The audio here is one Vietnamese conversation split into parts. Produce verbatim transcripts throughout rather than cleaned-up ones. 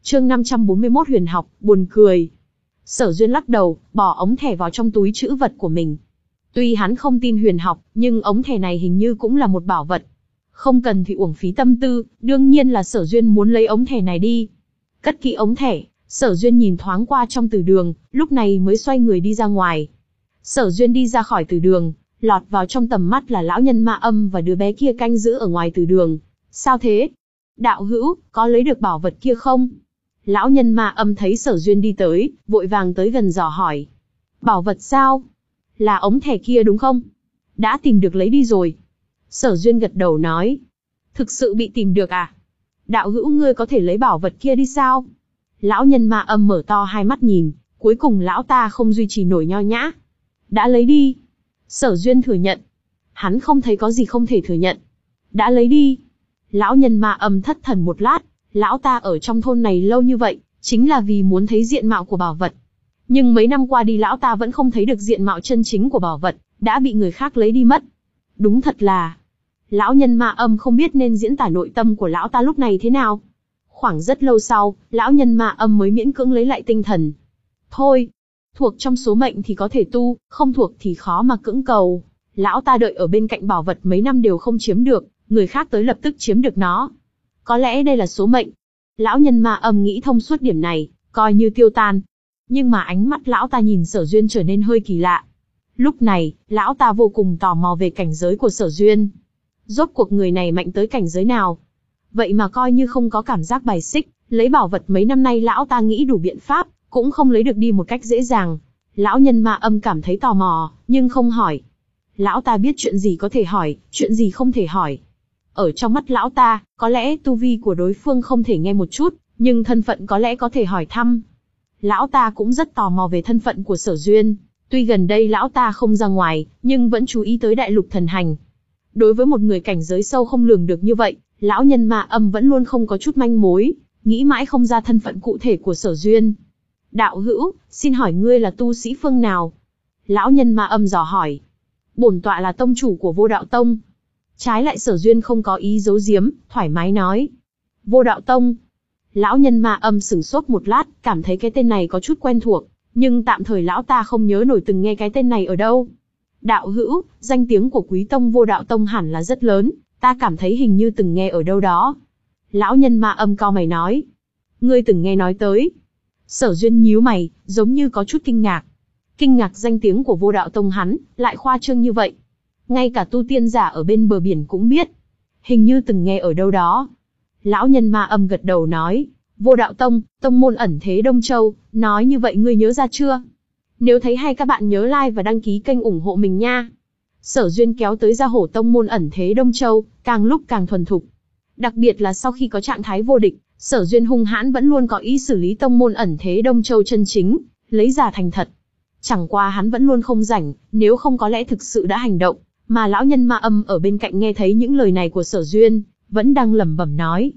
Chương năm trăm bốn mươi mốt huyền học, buồn cười. Sở Duyên lắc đầu, bỏ ống thẻ vào trong túi trữ vật của mình. Tuy hắn không tin huyền học, nhưng ống thẻ này hình như cũng là một bảo vật. Không cần thì uổng phí tâm tư, đương nhiên là Sở Duyên muốn lấy ống thẻ này đi. Cất kỹ ống thẻ, Sở Duyên nhìn thoáng qua trong từ đường, lúc này mới xoay người đi ra ngoài. Sở Duyên đi ra khỏi từ đường, lọt vào trong tầm mắt là lão nhân Ma Âm và đứa bé kia canh giữ ở ngoài từ đường. Sao thế? Đạo hữu, có lấy được bảo vật kia không? Lão nhân Ma Âm thấy Sở Duyên đi tới, vội vàng tới gần dò hỏi. Bảo vật sao? Là ống thẻ kia đúng không? Đã tìm được lấy đi rồi. Sở Duyên gật đầu nói. Thực sự bị tìm được à? Đạo hữu ngươi có thể lấy bảo vật kia đi sao? Lão nhân Ma Âm mở to hai mắt nhìn, cuối cùng lão ta không duy trì nổi nho nhã. Đã lấy đi. Sở Duyên thừa nhận. Hắn không thấy có gì không thể thừa nhận. Đã lấy đi. Lão nhân Ma Âm thất thần một lát, lão ta ở trong thôn này lâu như vậy, chính là vì muốn thấy diện mạo của bảo vật. Nhưng mấy năm qua đi lão ta vẫn không thấy được diện mạo chân chính của bảo vật, đã bị người khác lấy đi mất. Đúng thật là... Lão nhân Ma Âm không biết nên diễn tả nội tâm của lão ta lúc này thế nào. Khoảng rất lâu sau, lão nhân Ma Âm mới miễn cưỡng lấy lại tinh thần. Thôi, thuộc trong số mệnh thì có thể tu, không thuộc thì khó mà cưỡng cầu. Lão ta đợi ở bên cạnh bảo vật mấy năm đều không chiếm được, người khác tới lập tức chiếm được nó. Có lẽ đây là số mệnh. Lão nhân Ma Âm nghĩ thông suốt điểm này, coi như tiêu tan. Nhưng mà ánh mắt lão ta nhìn Sở Duyên trở nên hơi kỳ lạ. Lúc này, lão ta vô cùng tò mò về cảnh giới của Sở Duyên. Rốt cuộc người này mạnh tới cảnh giới nào? Vậy mà coi như không có cảm giác bài xích, lấy bảo vật mấy năm nay lão ta nghĩ đủ biện pháp, cũng không lấy được đi một cách dễ dàng. Lão nhân Ma Âm cảm thấy tò mò, nhưng không hỏi. Lão ta biết chuyện gì có thể hỏi, chuyện gì không thể hỏi. Ở trong mắt lão ta, có lẽ tu vi của đối phương không thể nghe một chút, nhưng thân phận có lẽ có thể hỏi thăm. Lão ta cũng rất tò mò về thân phận của Sở Duyên. Tuy gần đây lão ta không ra ngoài, nhưng vẫn chú ý tới đại lục thần hành. Đối với một người cảnh giới sâu không lường được như vậy, lão nhân Ma Âm vẫn luôn không có chút manh mối, nghĩ mãi không ra thân phận cụ thể của Sở Duyên. Đạo hữu, xin hỏi ngươi là tu sĩ phương nào? Lão nhân Ma Âm dò hỏi. Bổn tọa là tông chủ của Vô Đạo Tông. Trái lại Sở Duyên không có ý giấu giếm, thoải mái nói. Vô Đạo Tông. Lão nhân Ma Âm sửng sốt một lát, cảm thấy cái tên này có chút quen thuộc, nhưng tạm thời lão ta không nhớ nổi từng nghe cái tên này ở đâu. Đạo hữu, danh tiếng của quý tông Vô Đạo Tông hẳn là rất lớn, ta cảm thấy hình như từng nghe ở đâu đó. Lão nhân Ma Âm cau mày nói. Ngươi từng nghe nói tới. Sở Duyên nhíu mày, giống như có chút kinh ngạc. Kinh ngạc danh tiếng của Vô Đạo Tông hắn, lại khoa trương như vậy. Ngay cả tu tiên giả ở bên bờ biển cũng biết. Hình như từng nghe ở đâu đó. Lão nhân Ma Âm gật đầu nói. Vô Đạo Tông, tông môn ẩn thế Đông Châu, nói như vậy ngươi nhớ ra chưa? Nếu thấy hay các bạn nhớ like và đăng ký kênh ủng hộ mình nha. Sở Duyên kéo tới ra hổ tông môn ẩn thế Đông Châu, càng lúc càng thuần thục. Đặc biệt là sau khi có trạng thái vô địch, Sở Duyên hung hãn vẫn luôn có ý xử lý tông môn ẩn thế Đông Châu chân chính, lấy giả thành thật. Chẳng qua hắn vẫn luôn không rảnh, nếu không có lẽ thực sự đã hành động, mà lão nhân Ma Âm ở bên cạnh nghe thấy những lời này của Sở Duyên, vẫn đang lẩm bẩm nói.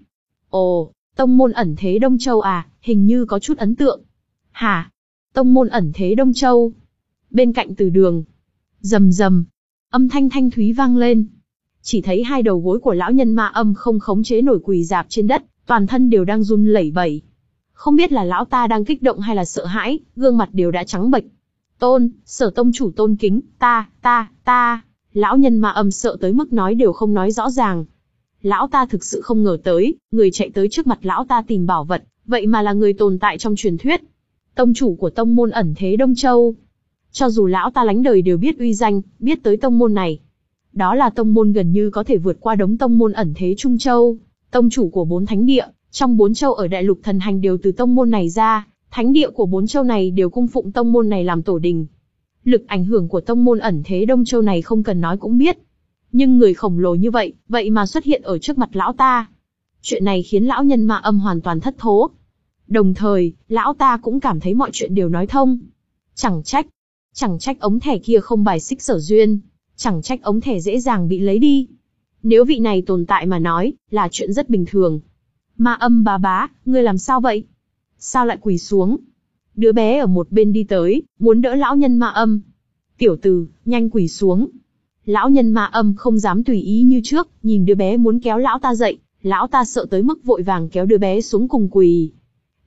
Ồ, tông môn ẩn thế Đông Châu à, hình như có chút ấn tượng. Hả? Tông môn ẩn thế Đông Châu. Bên cạnh từ đường, rầm rầm, âm thanh thanh thúy vang lên. Chỉ thấy hai đầu gối của lão nhân Ma Âm không khống chế nổi quỳ rạp trên đất, toàn thân đều đang run lẩy bẩy. Không biết là lão ta đang kích động hay là sợ hãi, gương mặt đều đã trắng bệch. Tôn, Sở tông chủ tôn kính, ta, ta, ta. Lão nhân Ma Âm sợ tới mức nói đều không nói rõ ràng. Lão ta thực sự không ngờ tới, người chạy tới trước mặt lão ta tìm bảo vật, vậy mà là người tồn tại trong truyền thuyết. Tông chủ của tông môn ẩn thế Đông Châu. Cho dù lão ta lánh đời đều biết uy danh, biết tới tông môn này. Đó là tông môn gần như có thể vượt qua đống tông môn ẩn thế Trung Châu. Tông chủ của bốn thánh địa, trong bốn châu ở đại lục thần hành đều từ tông môn này ra, thánh địa của bốn châu này đều cung phụng tông môn này làm tổ đình. Lực ảnh hưởng của tông môn ẩn thế Đông Châu này không cần nói cũng biết. Nhưng người khổng lồ như vậy, vậy mà xuất hiện ở trước mặt lão ta. Chuyện này khiến lão nhân Ma Âm hoàn toàn thất thố. Đồng thời, lão ta cũng cảm thấy mọi chuyện đều nói thông. Chẳng trách, chẳng trách ống thẻ kia không bài xích Sở Duyên, chẳng trách ống thẻ dễ dàng bị lấy đi. Nếu vị này tồn tại mà nói, là chuyện rất bình thường. Ma Âm bá bá, ngươi làm sao vậy? Sao lại quỳ xuống? Đứa bé ở một bên đi tới, muốn đỡ lão nhân Ma Âm. Tiểu tử, nhanh quỳ xuống. Lão nhân Ma Âm không dám tùy ý như trước, nhìn đứa bé muốn kéo lão ta dậy, lão ta sợ tới mức vội vàng kéo đứa bé xuống cùng quỳ.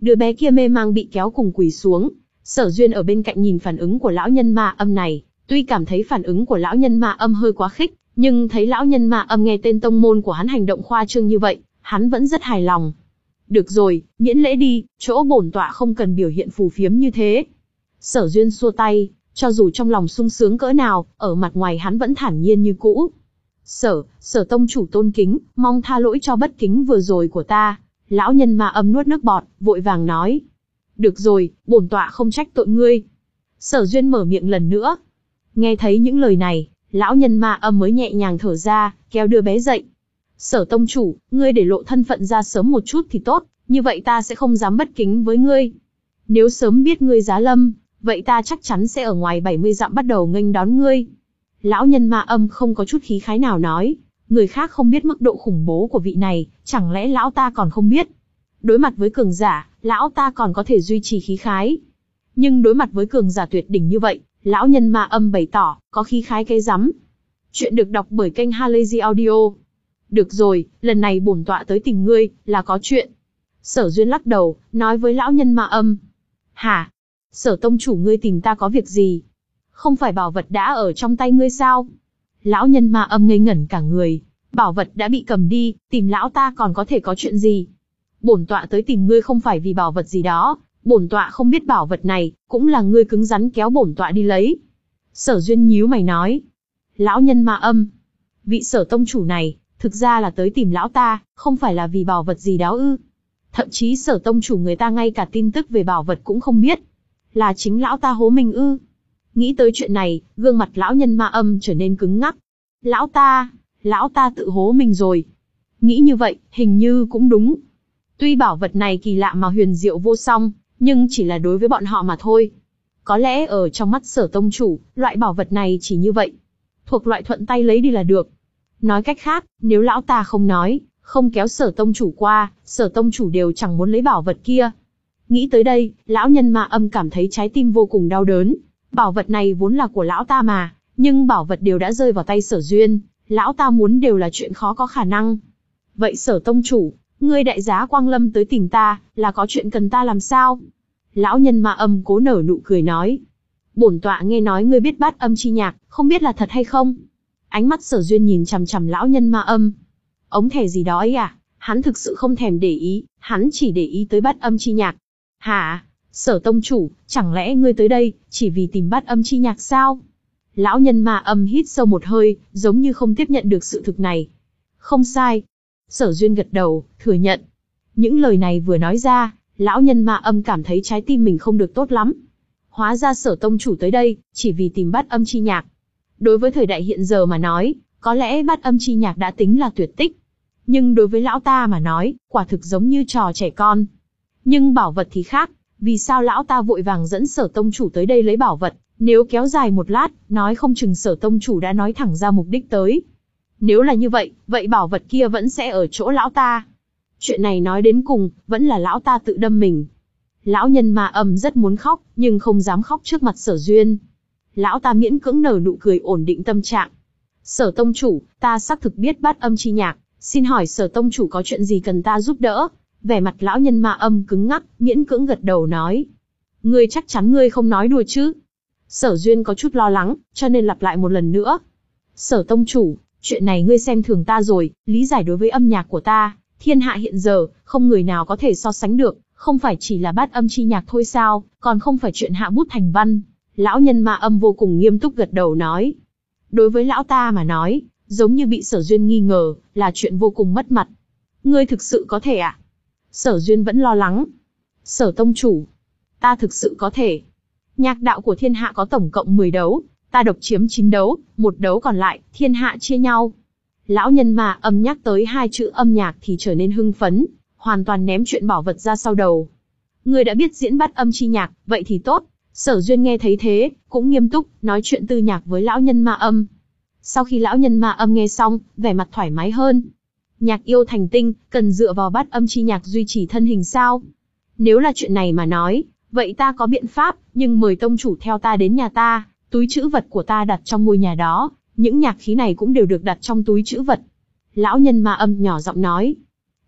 Đứa bé kia mê mang bị kéo cùng quỳ xuống. Sở Duyên ở bên cạnh nhìn phản ứng của lão nhân ma âm này, tuy cảm thấy phản ứng của lão nhân ma âm hơi quá khích, nhưng thấy lão nhân ma âm nghe tên tông môn của hắn hành động khoa trương như vậy, hắn vẫn rất hài lòng. Được rồi, miễn lễ đi, chỗ bổn tọa không cần biểu hiện phù phiếm như thế. Sở Duyên xua tay, cho dù trong lòng sung sướng cỡ nào, ở mặt ngoài hắn vẫn thản nhiên như cũ. Sở, sở tông chủ tôn kính, mong tha lỗi cho bất kính vừa rồi của ta. Lão nhân ma âm nuốt nước bọt, vội vàng nói. Được rồi, bổn tọa không trách tội ngươi. Sở Duyên mở miệng lần nữa. Nghe thấy những lời này, lão nhân ma âm mới nhẹ nhàng thở ra, kéo đứa bé dậy. Sở tông chủ, ngươi để lộ thân phận ra sớm một chút thì tốt, như vậy ta sẽ không dám bất kính với ngươi. Nếu sớm biết ngươi giá lâm, vậy ta chắc chắn sẽ ở ngoài bảy mươi dặm bắt đầu nghênh đón ngươi. Lão nhân ma âm không có chút khí khái nào nói, người khác không biết mức độ khủng bố của vị này, chẳng lẽ lão ta còn không biết. Đối mặt với cường giả, lão ta còn có thể duy trì khí khái. Nhưng đối mặt với cường giả tuyệt đỉnh như vậy, lão nhân ma âm bày tỏ, có khí khái cái rắm. Chuyện được đọc bởi kênh Halazy Audio. Được rồi, lần này bổn tọa tới tìm ngươi, là có chuyện. Sở Duyên lắc đầu, nói với lão nhân ma âm. Hả? Sở tông chủ ngươi tìm ta có việc gì? Không phải bảo vật đã ở trong tay ngươi sao? Lão nhân ma âm ngây ngẩn cả người. Bảo vật đã bị cầm đi, tìm lão ta còn có thể có chuyện gì? Bổn tọa tới tìm ngươi không phải vì bảo vật gì đó, bổn tọa không biết bảo vật này, cũng là ngươi cứng rắn kéo bổn tọa đi lấy. Sở Duyên nhíu mày nói. Lão nhân ma âm, vị sở tông chủ này, thực ra là tới tìm lão ta, không phải là vì bảo vật gì đó ư? Thậm chí sở tông chủ người ta ngay cả tin tức về bảo vật cũng không biết. Là chính lão ta hố mình ư? Nghĩ tới chuyện này, gương mặt lão nhân ma âm trở nên cứng ngắc. Lão ta, lão ta tự hố mình rồi. Nghĩ như vậy, hình như cũng đúng. Tuy bảo vật này kỳ lạ mà huyền diệu vô song, nhưng chỉ là đối với bọn họ mà thôi. Có lẽ ở trong mắt sở tông chủ, loại bảo vật này chỉ như vậy. Thuộc loại thuận tay lấy đi là được. Nói cách khác, nếu lão ta không nói, không kéo sở tông chủ qua, sở tông chủ đều chẳng muốn lấy bảo vật kia. Nghĩ tới đây, lão nhân ma âm cảm thấy trái tim vô cùng đau đớn. Bảo vật này vốn là của lão ta mà, nhưng bảo vật đều đã rơi vào tay Sở Duyên, lão ta muốn đều là chuyện khó có khả năng. Vậy sở tông chủ, ngươi đại giá quang lâm tới tìm ta, là có chuyện cần ta làm sao? Lão nhân ma âm cố nở nụ cười nói. Bổn tọa nghe nói ngươi biết bát âm chi nhạc, không biết là thật hay không? Ánh mắt Sở Duyên nhìn chằm chằm lão nhân ma âm. Ống thẻ gì đó ấy à? Hắn thực sự không thèm để ý, hắn chỉ để ý tới bát âm chi nhạc. Hả? Sở tông chủ, chẳng lẽ ngươi tới đây, chỉ vì tìm bát âm chi nhạc sao? Lão nhân ma âm hít sâu một hơi, giống như không tiếp nhận được sự thực này. Không sai. Sở Duyên gật đầu, thừa nhận. Những lời này vừa nói ra, lão nhân ma âm cảm thấy trái tim mình không được tốt lắm. Hóa ra sở tông chủ tới đây, chỉ vì tìm bát âm chi nhạc. Đối với thời đại hiện giờ mà nói, có lẽ bát âm chi nhạc đã tính là tuyệt tích. Nhưng đối với lão ta mà nói, quả thực giống như trò trẻ con. Nhưng bảo vật thì khác, vì sao lão ta vội vàng dẫn sở tông chủ tới đây lấy bảo vật? Nếu kéo dài một lát, nói không chừng sở tông chủ đã nói thẳng ra mục đích tới. Nếu là như vậy, vậy bảo vật kia vẫn sẽ ở chỗ lão ta. Chuyện này nói đến cùng, vẫn là lão ta tự đâm mình. Lão nhân ma âm rất muốn khóc, nhưng không dám khóc trước mặt Sở Duyên. Lão ta miễn cưỡng nở nụ cười ổn định tâm trạng. Sở tông chủ, ta xác thực biết bát âm chi nhạc, xin hỏi sở tông chủ có chuyện gì cần ta giúp đỡ? Vẻ mặt lão nhân ma âm cứng ngắc, miễn cưỡng gật đầu nói. Ngươi chắc chắn ngươi không nói đùa chứ? Sở Duyên có chút lo lắng, cho nên lặp lại một lần nữa. Sở tông chủ, chuyện này ngươi xem thường ta rồi, lý giải đối với âm nhạc của ta, thiên hạ hiện giờ, không người nào có thể so sánh được, không phải chỉ là bát âm chi nhạc thôi sao, còn không phải chuyện hạ bút thành văn. Lão nhân ma âm vô cùng nghiêm túc gật đầu nói. Đối với lão ta mà nói, giống như bị Sở Duyên nghi ngờ, là chuyện vô cùng mất mặt. Ngươi thực sự có thể ạ? À? Sở Duyên vẫn lo lắng. Sở tông chủ, ta thực sự có thể. Nhạc đạo của thiên hạ có tổng cộng mười đấu, ta độc chiếm chín đấu, một đấu còn lại, thiên hạ chia nhau. Lão nhân ma âm nhắc tới hai chữ âm nhạc thì trở nên hưng phấn, hoàn toàn ném chuyện bảo vật ra sau đầu. Ngươi đã biết diễn bát âm chi nhạc, vậy thì tốt. Sở Duyên nghe thấy thế, cũng nghiêm túc, nói chuyện tư nhạc với lão nhân ma âm. Sau khi lão nhân ma âm nghe xong, vẻ mặt thoải mái hơn. Nhạc yêu thành tinh, cần dựa vào bát âm chi nhạc duy trì thân hình sao? Nếu là chuyện này mà nói, vậy ta có biện pháp, nhưng mời tông chủ theo ta đến nhà ta, túi trữ vật của ta đặt trong ngôi nhà đó, những nhạc khí này cũng đều được đặt trong túi trữ vật. Lão nhân ma âm nhỏ giọng nói.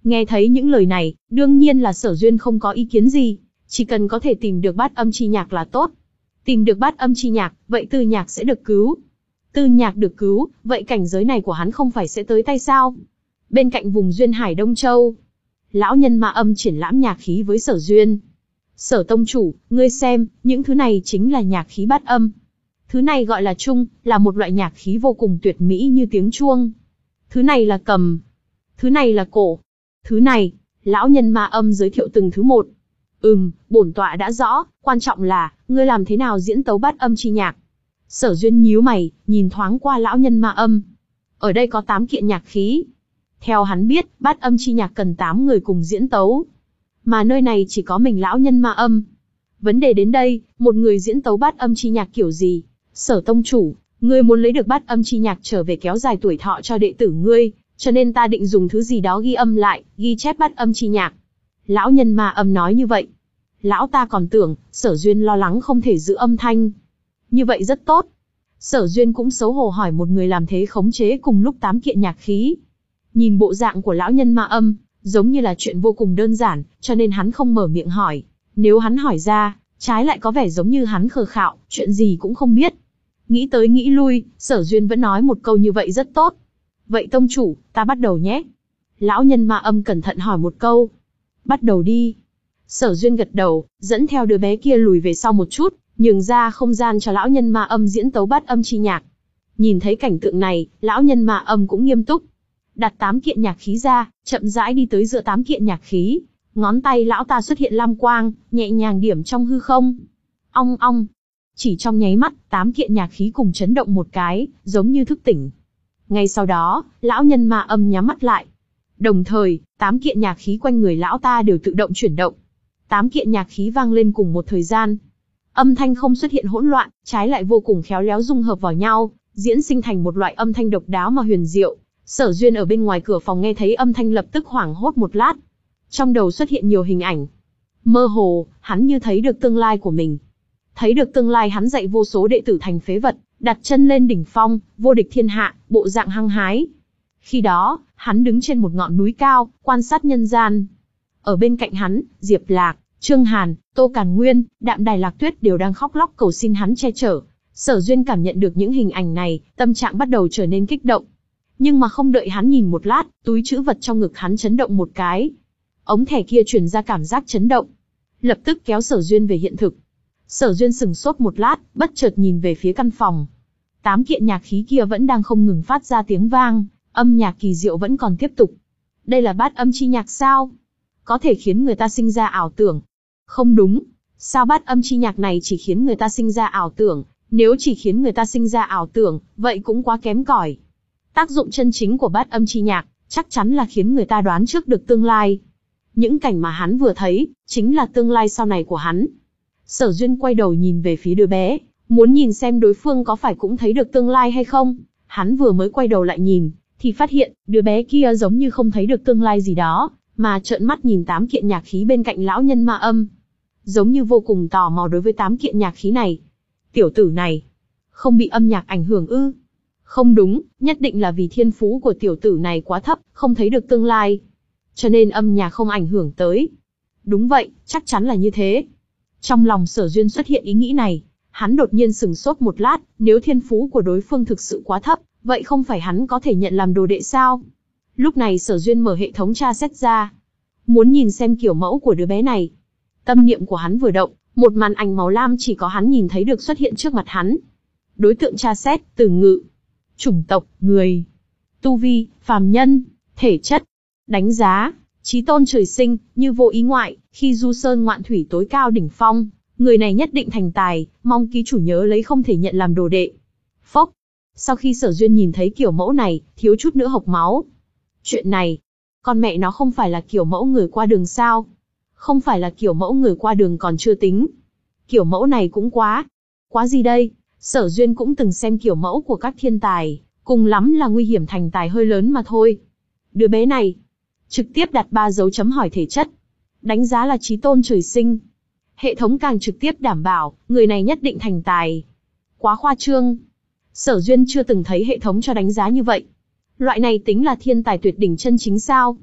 Nghe thấy những lời này, đương nhiên là Sở Duyên không có ý kiến gì, chỉ cần có thể tìm được bát âm chi nhạc là tốt. Tìm được bát âm chi nhạc, vậy Tư Nhạc sẽ được cứu. Tư Nhạc được cứu, vậy cảnh giới này của hắn không phải sẽ tới tay sao? Bên cạnh vùng duyên hải Đông Châu, lão nhân Ma Âm triển lãm nhạc khí với Sở Duyên. Sở tông chủ, ngươi xem, những thứ này chính là nhạc khí bát âm. Thứ này gọi là trung, là một loại nhạc khí vô cùng tuyệt mỹ như tiếng chuông. Thứ này là cầm. Thứ này là cổ. Thứ này, lão nhân Ma Âm giới thiệu từng thứ một. Ừm, bổn tọa đã rõ, quan trọng là, ngươi làm thế nào diễn tấu bát âm chi nhạc. Sở Duyên nhíu mày, nhìn thoáng qua lão nhân Ma Âm. Ở đây có tám kiện nhạc khí. Theo hắn biết, bát âm chi nhạc cần tám người cùng diễn tấu. Mà nơi này chỉ có mình lão nhân Ma Âm. Vấn đề đến đây, một người diễn tấu bát âm chi nhạc kiểu gì? Sở tông chủ, ngươi muốn lấy được bát âm chi nhạc trở về kéo dài tuổi thọ cho đệ tử ngươi, cho nên ta định dùng thứ gì đó ghi âm lại, ghi chép bát âm chi nhạc. Lão nhân Ma Âm nói như vậy. Lão ta còn tưởng, Sở Duyên lo lắng không thể giữ âm thanh. Như vậy rất tốt. Sở Duyên cũng xấu hổ hỏi một người làm thế khống chế cùng lúc tám kiện nhạc khí. Nhìn bộ dạng của lão nhân Ma Âm, giống như là chuyện vô cùng đơn giản, cho nên hắn không mở miệng hỏi. Nếu hắn hỏi ra, trái lại có vẻ giống như hắn khờ khạo, chuyện gì cũng không biết. Nghĩ tới nghĩ lui, Sở Duyên vẫn nói một câu như vậy rất tốt. Vậy tông chủ, ta bắt đầu nhé. Lão nhân Ma Âm cẩn thận hỏi một câu. Bắt đầu đi. Sở Duyên gật đầu, dẫn theo đứa bé kia lùi về sau một chút, nhường ra không gian cho lão nhân Ma Âm diễn tấu bát âm chi nhạc. Nhìn thấy cảnh tượng này, lão nhân Ma Âm cũng nghiêm túc. Đặt tám kiện nhạc khí ra, chậm rãi đi tới giữa tám kiện nhạc khí. Ngón tay lão ta xuất hiện lam quang, nhẹ nhàng điểm trong hư không. Ong ong. Chỉ trong nháy mắt, tám kiện nhạc khí cùng chấn động một cái, giống như thức tỉnh. Ngay sau đó, lão nhân Ma Âm nhắm mắt lại. Đồng thời, tám kiện nhạc khí quanh người lão ta đều tự động chuyển động. Tám kiện nhạc khí vang lên cùng một thời gian. Âm thanh không xuất hiện hỗn loạn, trái lại vô cùng khéo léo dung hợp vào nhau, diễn sinh thành một loại âm thanh độc đáo mà huyền diệu. Sở Duyên ở bên ngoài cửa phòng nghe thấy âm thanh lập tức hoảng hốt một lát. Trong đầu xuất hiện nhiều hình ảnh. Mơ hồ, hắn như thấy được tương lai của mình. Thấy được tương lai hắn dạy vô số đệ tử thành phế vật, đặt chân lên đỉnh phong, vô địch thiên hạ, bộ dạng hăng hái. Khi đó, hắn đứng trên một ngọn núi cao, quan sát nhân gian. Ở bên cạnh hắn, Diệp Lạc, Trương Hàn, Tô Càn Nguyên, Đạm Đài Lạc Tuyết đều đang khóc lóc cầu xin hắn che chở. Sở Duyên cảm nhận được những hình ảnh này, tâm trạng bắt đầu trở nên kích động. Nhưng mà không đợi hắn nhìn một lát, túi trữ vật trong ngực hắn chấn động một cái. Ống thẻ kia truyền ra cảm giác chấn động. Lập tức kéo Sở Duyên về hiện thực. Sở Duyên sừng sốt một lát, bất chợt nhìn về phía căn phòng. Tám kiện nhạc khí kia vẫn đang không ngừng phát ra tiếng vang, âm nhạc kỳ diệu vẫn còn tiếp tục. Đây là bát âm chi nhạc sao? Có thể khiến người ta sinh ra ảo tưởng. Không đúng, sao bát âm chi nhạc này chỉ khiến người ta sinh ra ảo tưởng? Nếu chỉ khiến người ta sinh ra ảo tưởng, vậy cũng quá kém cỏi. Tác dụng chân chính của bát âm chi nhạc, chắc chắn là khiến người ta đoán trước được tương lai. Những cảnh mà hắn vừa thấy, chính là tương lai sau này của hắn. Sở Duyên quay đầu nhìn về phía đứa bé, muốn nhìn xem đối phương có phải cũng thấy được tương lai hay không. Hắn vừa mới quay đầu lại nhìn, thì phát hiện, đứa bé kia giống như không thấy được tương lai gì đó, mà trợn mắt nhìn tám kiện nhạc khí bên cạnh lão nhân Ma Âm. Giống như vô cùng tò mò đối với tám kiện nhạc khí này. Tiểu tử này, không bị âm nhạc ảnh hưởng ư? Không đúng, nhất định là vì thiên phú của tiểu tử này quá thấp, không thấy được tương lai. Cho nên âm nhạc không ảnh hưởng tới. Đúng vậy, chắc chắn là như thế. Trong lòng Sở Duyên xuất hiện ý nghĩ này, hắn đột nhiên sừng sốt một lát, nếu thiên phú của đối phương thực sự quá thấp, vậy không phải hắn có thể nhận làm đồ đệ sao? Lúc này Sở Duyên mở hệ thống tra xét ra. Muốn nhìn xem kiểu mẫu của đứa bé này. Tâm niệm của hắn vừa động, một màn ảnh màu lam chỉ có hắn nhìn thấy được xuất hiện trước mặt hắn. Đối tượng tra xét, từ ngữ. Chủng tộc, người. Tu vi, phàm nhân. Thể chất. Đánh giá, chí tôn trời sinh, như vô ý ngoại, khi du sơn ngoạn thủy tối cao đỉnh phong. Người này nhất định thành tài, mong ký chủ nhớ lấy không thể nhận làm đồ đệ. Phốc. Sau khi Sở Duyên nhìn thấy kiểu mẫu này, thiếu chút nữa hộc máu. Chuyện này, con mẹ nó không phải là kiểu mẫu người qua đường sao? Không phải là kiểu mẫu người qua đường còn chưa tính. Kiểu mẫu này cũng quá. Quá gì đây? Sở Duyên cũng từng xem kiểu mẫu của các thiên tài, cùng lắm là nguy hiểm thành tài hơi lớn mà thôi. Đứa bé này, trực tiếp đặt ba dấu chấm hỏi thể chất. Đánh giá là chí tôn trời sinh. Hệ thống càng trực tiếp đảm bảo, người này nhất định thành tài. Quá khoa trương. Sở Duyên chưa từng thấy hệ thống cho đánh giá như vậy. Loại này tính là thiên tài tuyệt đỉnh chân chính sao?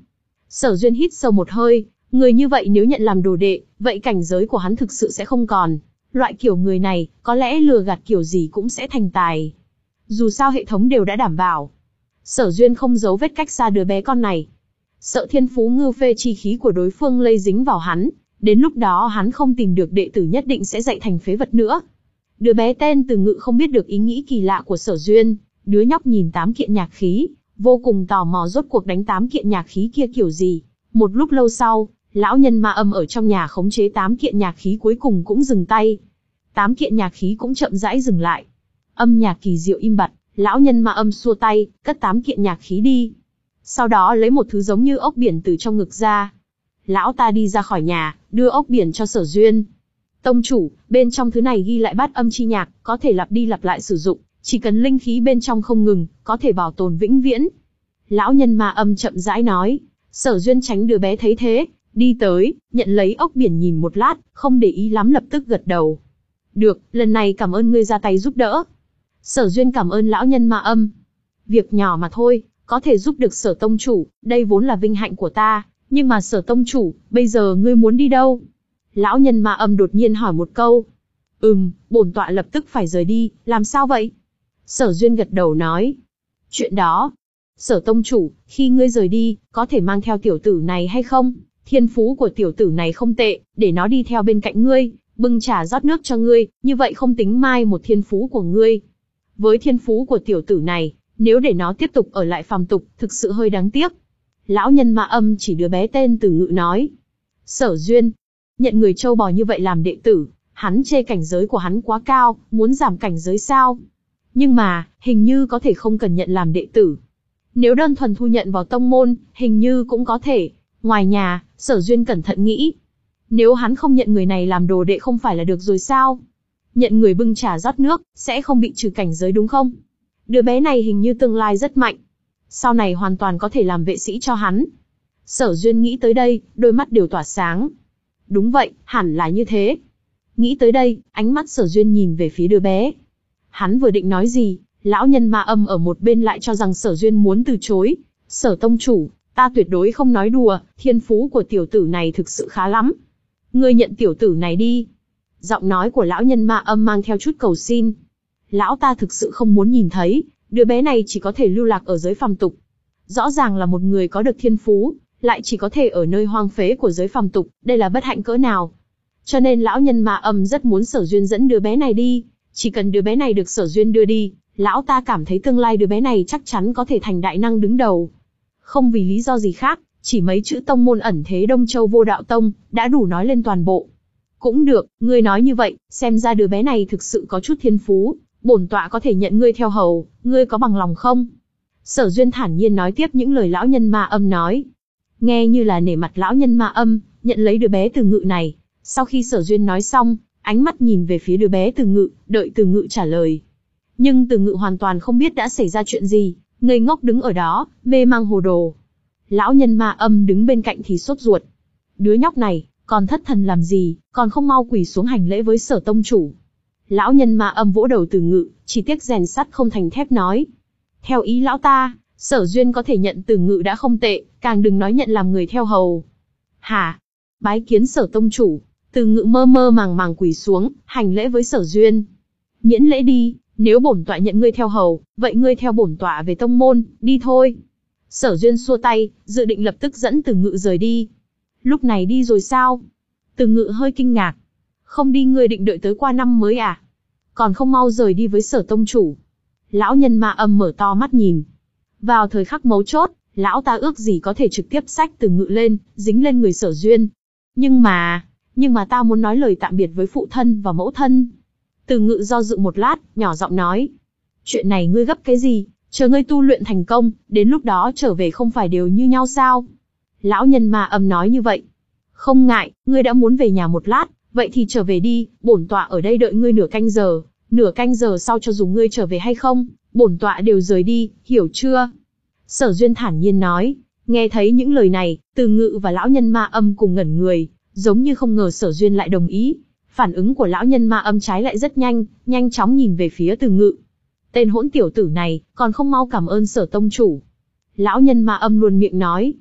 Sở Duyên hít sâu một hơi, người như vậy nếu nhận làm đồ đệ, vậy cảnh giới của hắn thực sự sẽ không còn. Loại kiểu người này, có lẽ lừa gạt kiểu gì cũng sẽ thành tài. Dù sao hệ thống đều đã đảm bảo. Sở Duyên không giấu vết cách xa đứa bé con này. Sợ thiên phú ngư phê chi khí của đối phương lây dính vào hắn, đến lúc đó hắn không tìm được đệ tử nhất định sẽ dạy thành phế vật nữa. Đứa bé tên Từ Ngự không biết được ý nghĩ kỳ lạ của Sở Duyên, đứa nhóc nhìn tám kiện nhạc khí, vô cùng tò mò rốt cuộc đánh tám kiện nhạc khí kia kiểu gì. Một lúc lâu sau, lão nhân ma âm ở trong nhà khống chế tám kiện nhạc khí cuối cùng cũng dừng tay. Tám kiện nhạc khí cũng chậm rãi dừng lại. Âm nhạc kỳ diệu im bặt, lão nhân ma âm xua tay, cất tám kiện nhạc khí đi. Sau đó lấy một thứ giống như ốc biển từ trong ngực ra. Lão ta đi ra khỏi nhà, đưa ốc biển cho Sở Duyên. Tông chủ, bên trong thứ này ghi lại bát âm chi nhạc, có thể lặp đi lặp lại sử dụng, chỉ cần linh khí bên trong không ngừng, có thể bảo tồn vĩnh viễn. Lão nhân ma âm chậm rãi nói. Sở Duyên tránh đứa bé thấy thế, đi tới, nhận lấy ốc biển nhìn một lát, không để ý lắm lập tức gật đầu. Được, lần này cảm ơn ngươi ra tay giúp đỡ. Sở Duyên cảm ơn lão nhân ma âm. Việc nhỏ mà thôi, có thể giúp được Sở tông chủ, đây vốn là vinh hạnh của ta, nhưng mà Sở tông chủ, bây giờ ngươi muốn đi đâu? Lão nhân ma âm đột nhiên hỏi một câu. Ừm, bổn tọa lập tức phải rời đi, làm sao vậy? Sở Duyên gật đầu nói. Chuyện đó. Sở tông chủ, khi ngươi rời đi, có thể mang theo tiểu tử này hay không? Thiên phú của tiểu tử này không tệ, để nó đi theo bên cạnh ngươi, bưng trà rót nước cho ngươi, như vậy không tính mai một thiên phú của ngươi. Với thiên phú của tiểu tử này, nếu để nó tiếp tục ở lại phàm tục, thực sự hơi đáng tiếc. Lão nhân ma âm chỉ đứa bé tên Từ Ngự nói. Sở Duyên, nhận người trâu bò như vậy làm đệ tử, hắn chê cảnh giới của hắn quá cao, muốn giảm cảnh giới sao? Nhưng mà, hình như có thể không cần nhận làm đệ tử. Nếu đơn thuần thu nhận vào tông môn, hình như cũng có thể. Ngoài nhà, Sở Duyên cẩn thận nghĩ. Nếu hắn không nhận người này làm đồ đệ không phải là được rồi sao? Nhận người bưng trà rót nước, sẽ không bị trừ cảnh giới đúng không? Đứa bé này hình như tương lai rất mạnh. Sau này hoàn toàn có thể làm vệ sĩ cho hắn. Sở Duyên nghĩ tới đây, đôi mắt đều tỏa sáng. Đúng vậy, hẳn là như thế. Nghĩ tới đây, ánh mắt Sở Duyên nhìn về phía đứa bé. Hắn vừa định nói gì, lão nhân ma âm ở một bên lại cho rằng Sở Duyên muốn từ chối. Sở tông chủ, ta tuyệt đối không nói đùa, thiên phú của tiểu tử này thực sự khá lắm. Ngươi nhận tiểu tử này đi. Giọng nói của lão nhân ma âm mang theo chút cầu xin. Lão ta thực sự không muốn nhìn thấy, đứa bé này chỉ có thể lưu lạc ở giới phàm tục. Rõ ràng là một người có được thiên phú, lại chỉ có thể ở nơi hoang phế của giới phàm tục, đây là bất hạnh cỡ nào. Cho nên lão nhân ma âm rất muốn Sở Duyên dẫn đứa bé này đi, chỉ cần đứa bé này được Sở Duyên đưa đi, lão ta cảm thấy tương lai đứa bé này chắc chắn có thể thành đại năng đứng đầu. Không vì lý do gì khác, chỉ mấy chữ tông môn ẩn thế Đông Châu Vô Đạo Tông, đã đủ nói lên toàn bộ. Cũng được, ngươi nói như vậy, xem ra đứa bé này thực sự có chút thiên phú, bổn tọa có thể nhận ngươi theo hầu, ngươi có bằng lòng không? Sở Duyên thản nhiên nói tiếp những lời lão nhân ma âm nói. Nghe như là nể mặt lão nhân ma âm, nhận lấy đứa bé Từ Ngự này. Sau khi Sở Duyên nói xong, ánh mắt nhìn về phía đứa bé Từ Ngự, đợi Từ Ngự trả lời. Nhưng Từ Ngự hoàn toàn không biết đã xảy ra chuyện gì, ngây ngốc đứng ở đó, mê mang hồ đồ. Lão nhân ma âm đứng bên cạnh thì sốt ruột. Đứa nhóc này, còn thất thần làm gì, còn không mau quỳ xuống hành lễ với Sở tông chủ. Lão nhân ma âm vỗ đầu Từ Ngự, chỉ tiếc rèn sắt không thành thép nói. Theo ý lão ta, Sở Duyên có thể nhận Từ Ngự đã không tệ, càng đừng nói nhận làm người theo hầu. Hả? Bái kiến Sở tông chủ. Từ Ngự mơ mơ màng màng quỳ xuống, hành lễ với Sở Duyên. Miễn lễ đi, nếu bổn tọa nhận ngươi theo hầu, vậy ngươi theo bổn tọa về tông môn, đi thôi. Sở Duyên xua tay, dự định lập tức dẫn Từ Ngự rời đi. Lúc này đi rồi sao? Từ Ngự hơi kinh ngạc. Không đi ngươi định đợi tới qua năm mới à? Còn không mau rời đi với Sở tông chủ. Lão nhân ma âm mở to mắt nhìn. Vào thời khắc mấu chốt, lão ta ước gì có thể trực tiếp xách Từ Ngự lên, dính lên người Sở Duyên. Nhưng mà, nhưng mà ta muốn nói lời tạm biệt với phụ thân và mẫu thân. Từ Ngự do dự một lát, nhỏ giọng nói. Chuyện này ngươi gấp cái gì, chờ ngươi tu luyện thành công, đến lúc đó trở về không phải đều như nhau sao? Lão nhân ma âm nói như vậy. Không ngại, ngươi đã muốn về nhà một lát, vậy thì trở về đi, bổn tọa ở đây đợi ngươi nửa canh giờ, nửa canh giờ sau cho dù ngươi trở về hay không, bổn tọa đều rời đi, hiểu chưa? Sở Duyên thản nhiên nói. Nghe thấy những lời này, Từ Ngự và lão nhân ma âm cùng ngẩn người, giống như không ngờ Sở Duyên lại đồng ý. Phản ứng của lão nhân ma âm trái lại rất nhanh, nhanh chóng nhìn về phía Từ Ngự. Tên hỗn tiểu tử này, còn không mau cảm ơn Sở tông chủ. Lão nhân ma âm luôn miệng nói.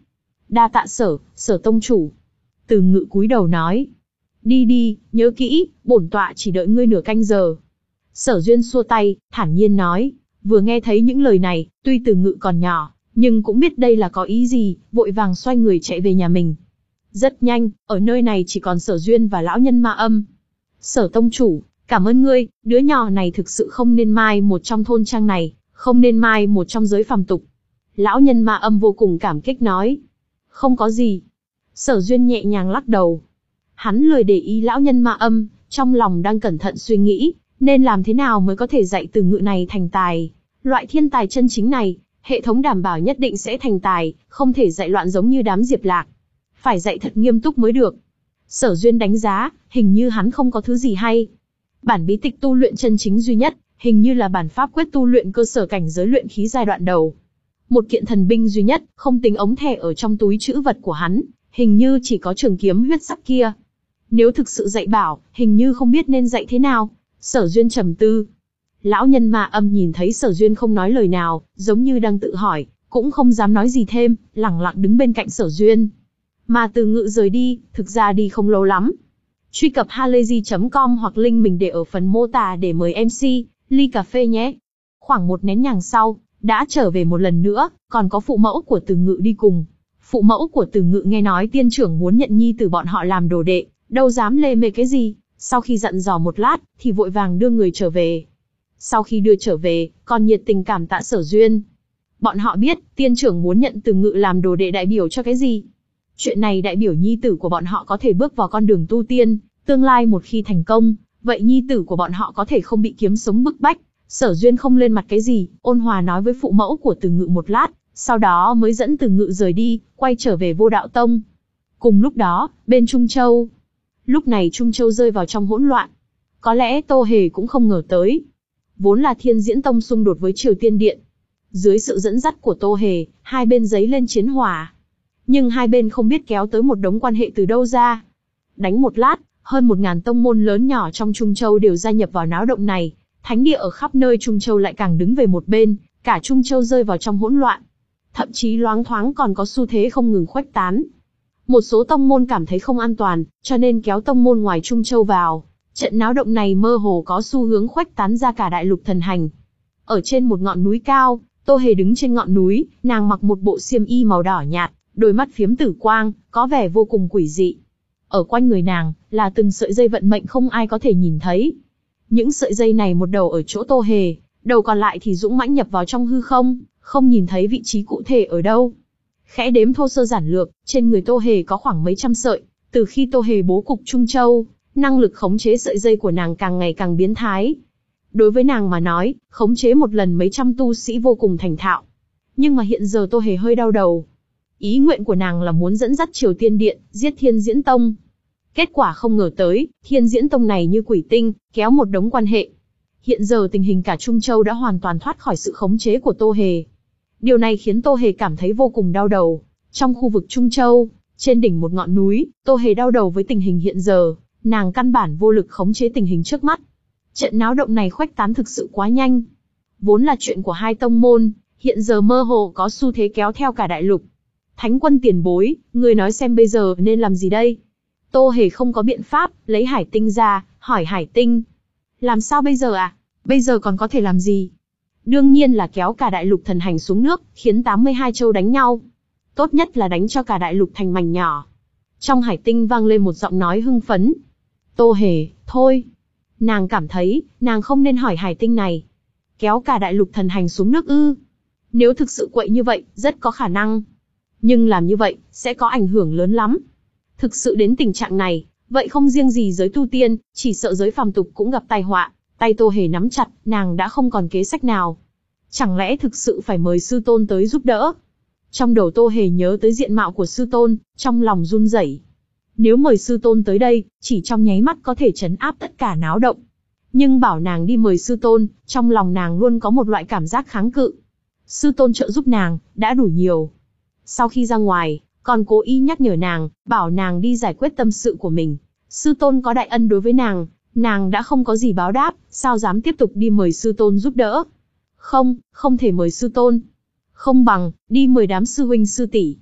Đa tạ sở, sở tông chủ. Từ Ngự cúi đầu nói. Đi đi, nhớ kỹ, bổn tọa chỉ đợi ngươi nửa canh giờ. Sở Duyên xua tay, thản nhiên nói. Vừa nghe thấy những lời này, tuy Từ Ngự còn nhỏ, nhưng cũng biết đây là có ý gì, vội vàng xoay người chạy về nhà mình. Rất nhanh, ở nơi này chỉ còn Sở Duyên và lão nhân Ma Âm. Sở tông chủ, cảm ơn ngươi, đứa nhỏ này thực sự không nên mai một trong thôn trang này, không nên mai một trong giới phàm tục. Lão nhân Ma Âm vô cùng cảm kích nói. Không có gì. Sở Duyên nhẹ nhàng lắc đầu. Hắn lười để ý lão nhân Ma Âm, trong lòng đang cẩn thận suy nghĩ, nên làm thế nào mới có thể dạy Từ Ngự này thành tài. Loại thiên tài chân chính này, hệ thống đảm bảo nhất định sẽ thành tài, không thể dạy loạn giống như đám Diệp Lạc. Phải dạy thật nghiêm túc mới được. Sở Duyên đánh giá, hình như hắn không có thứ gì hay. Bản bí tịch tu luyện chân chính duy nhất, hình như là bản pháp quyết tu luyện cơ sở cảnh giới luyện khí giai đoạn đầu. Một kiện thần binh duy nhất, không tính ống thẻ ở trong túi trữ vật của hắn, hình như chỉ có trường kiếm huyết sắc kia. Nếu thực sự dạy bảo, hình như không biết nên dạy thế nào. Sở Duyên trầm tư. Lão nhân Ma Âm nhìn thấy Sở Duyên không nói lời nào, giống như đang tự hỏi, cũng không dám nói gì thêm, lẳng lặng đứng bên cạnh Sở Duyên. Mà Từ Ngự rời đi, thực ra đi không lâu lắm. Truy cập halayzi chấm com hoặc link mình để ở phần mô tả để mời em xê, ly cà phê nhé. Khoảng một nén nhang sau, đã trở về một lần nữa, còn có phụ mẫu của Từ Ngự đi cùng. Phụ mẫu của Từ Ngự nghe nói tiên trưởng muốn nhận nhi tử bọn họ làm đồ đệ, đâu dám lề mề cái gì, sau khi dặn dò một lát, thì vội vàng đưa người trở về. Sau khi đưa trở về, còn nhiệt tình cảm tạ Sở Duyên. Bọn họ biết, tiên trưởng muốn nhận Từ Ngự làm đồ đệ đại biểu cho cái gì. Chuyện này đại biểu nhi tử của bọn họ có thể bước vào con đường tu tiên, tương lai một khi thành công, vậy nhi tử của bọn họ có thể không bị kiếm sống bức bách. Sở Duyên không lên mặt cái gì, ôn hòa nói với phụ mẫu của Từ Ngự một lát, sau đó mới dẫn Từ Ngự rời đi, quay trở về Vô Đạo Tông. Cùng lúc đó, bên Trung Châu. Lúc này Trung Châu rơi vào trong hỗn loạn. Có lẽ Tô Hề cũng không ngờ tới. Vốn là Thiên Diễn Tông xung đột với Triều Tiên Điện. Dưới sự dẫn dắt của Tô Hề, hai bên giấy lên chiến hỏa. Nhưng hai bên không biết kéo tới một đống quan hệ từ đâu ra. Đánh một lát, hơn một ngàn tông môn lớn nhỏ trong Trung Châu đều gia nhập vào náo động này. Thánh địa ở khắp nơi Trung Châu lại càng đứng về một bên, cả Trung Châu rơi vào trong hỗn loạn. Thậm chí loáng thoáng còn có xu thế không ngừng khuếch tán. Một số tông môn cảm thấy không an toàn, cho nên kéo tông môn ngoài Trung Châu vào. Trận náo động này mơ hồ có xu hướng khuếch tán ra cả đại lục thần hành. Ở trên một ngọn núi cao, Tô Hề đứng trên ngọn núi, nàng mặc một bộ xiêm y màu đỏ nhạt, đôi mắt phiếm tử quang, có vẻ vô cùng quỷ dị. Ở quanh người nàng, là từng sợi dây vận mệnh không ai có thể nhìn thấy. Những sợi dây này một đầu ở chỗ Tô Hề, đầu còn lại thì dũng mãnh nhập vào trong hư không, không nhìn thấy vị trí cụ thể ở đâu. Khẽ đếm thô sơ giản lược, trên người Tô Hề có khoảng mấy trăm sợi. Từ khi Tô Hề bố cục Trung Châu, năng lực khống chế sợi dây của nàng càng ngày càng biến thái. Đối với nàng mà nói, khống chế một lần mấy trăm tu sĩ vô cùng thành thạo. Nhưng mà hiện giờ Tô Hề hơi đau đầu. Ý nguyện của nàng là muốn dẫn dắt Triều Tiên Điện, giết Thiên Diễn Tông. Kết quả không ngờ tới, Thiên Diễn Tông này như quỷ tinh, kéo một đống quan hệ. Hiện giờ tình hình cả Trung Châu đã hoàn toàn thoát khỏi sự khống chế của Tô Hề. Điều này khiến Tô Hề cảm thấy vô cùng đau đầu. Trong khu vực Trung Châu, trên đỉnh một ngọn núi, Tô Hề đau đầu với tình hình hiện giờ, nàng căn bản vô lực khống chế tình hình trước mắt. Trận náo động này khuếch tán thực sự quá nhanh. Vốn là chuyện của hai tông môn, hiện giờ mơ hồ có xu thế kéo theo cả đại lục. Thánh quân tiền bối, người nói xem bây giờ nên làm gì đây? Tô Hề không có biện pháp, lấy Hải Tinh ra, hỏi Hải Tinh. Làm sao bây giờ à? Bây giờ còn có thể làm gì? Đương nhiên là kéo cả đại lục thần hành xuống nước, khiến tám mươi hai châu đánh nhau. Tốt nhất là đánh cho cả đại lục thành mảnh nhỏ. Trong Hải Tinh vang lên một giọng nói hưng phấn. Tô Hề, thôi. Nàng cảm thấy, nàng không nên hỏi Hải Tinh này. Kéo cả đại lục thần hành xuống nước ư? Nếu thực sự quậy như vậy, rất có khả năng. Nhưng làm như vậy, sẽ có ảnh hưởng lớn lắm. Thực sự đến tình trạng này, vậy không riêng gì giới tu tiên, chỉ sợ giới phàm tục cũng gặp tai họa. Tay Tô Hề nắm chặt, nàng đã không còn kế sách nào. Chẳng lẽ thực sự phải mời sư tôn tới giúp đỡ? Trong đầu Tô Hề nhớ tới diện mạo của sư tôn, trong lòng run rẩy. Nếu mời sư tôn tới đây, chỉ trong nháy mắt có thể trấn áp tất cả náo động. Nhưng bảo nàng đi mời sư tôn, trong lòng nàng luôn có một loại cảm giác kháng cự. Sư tôn trợ giúp nàng, đã đủ nhiều. Sau khi ra ngoài, còn cố ý nhắc nhở nàng, bảo nàng đi giải quyết tâm sự của mình. Sư tôn có đại ân đối với nàng, nàng đã không có gì báo đáp, sao dám tiếp tục đi mời sư tôn giúp đỡ. Không, không thể mời sư tôn. Không bằng, đi mời đám sư huynh sư tỷ.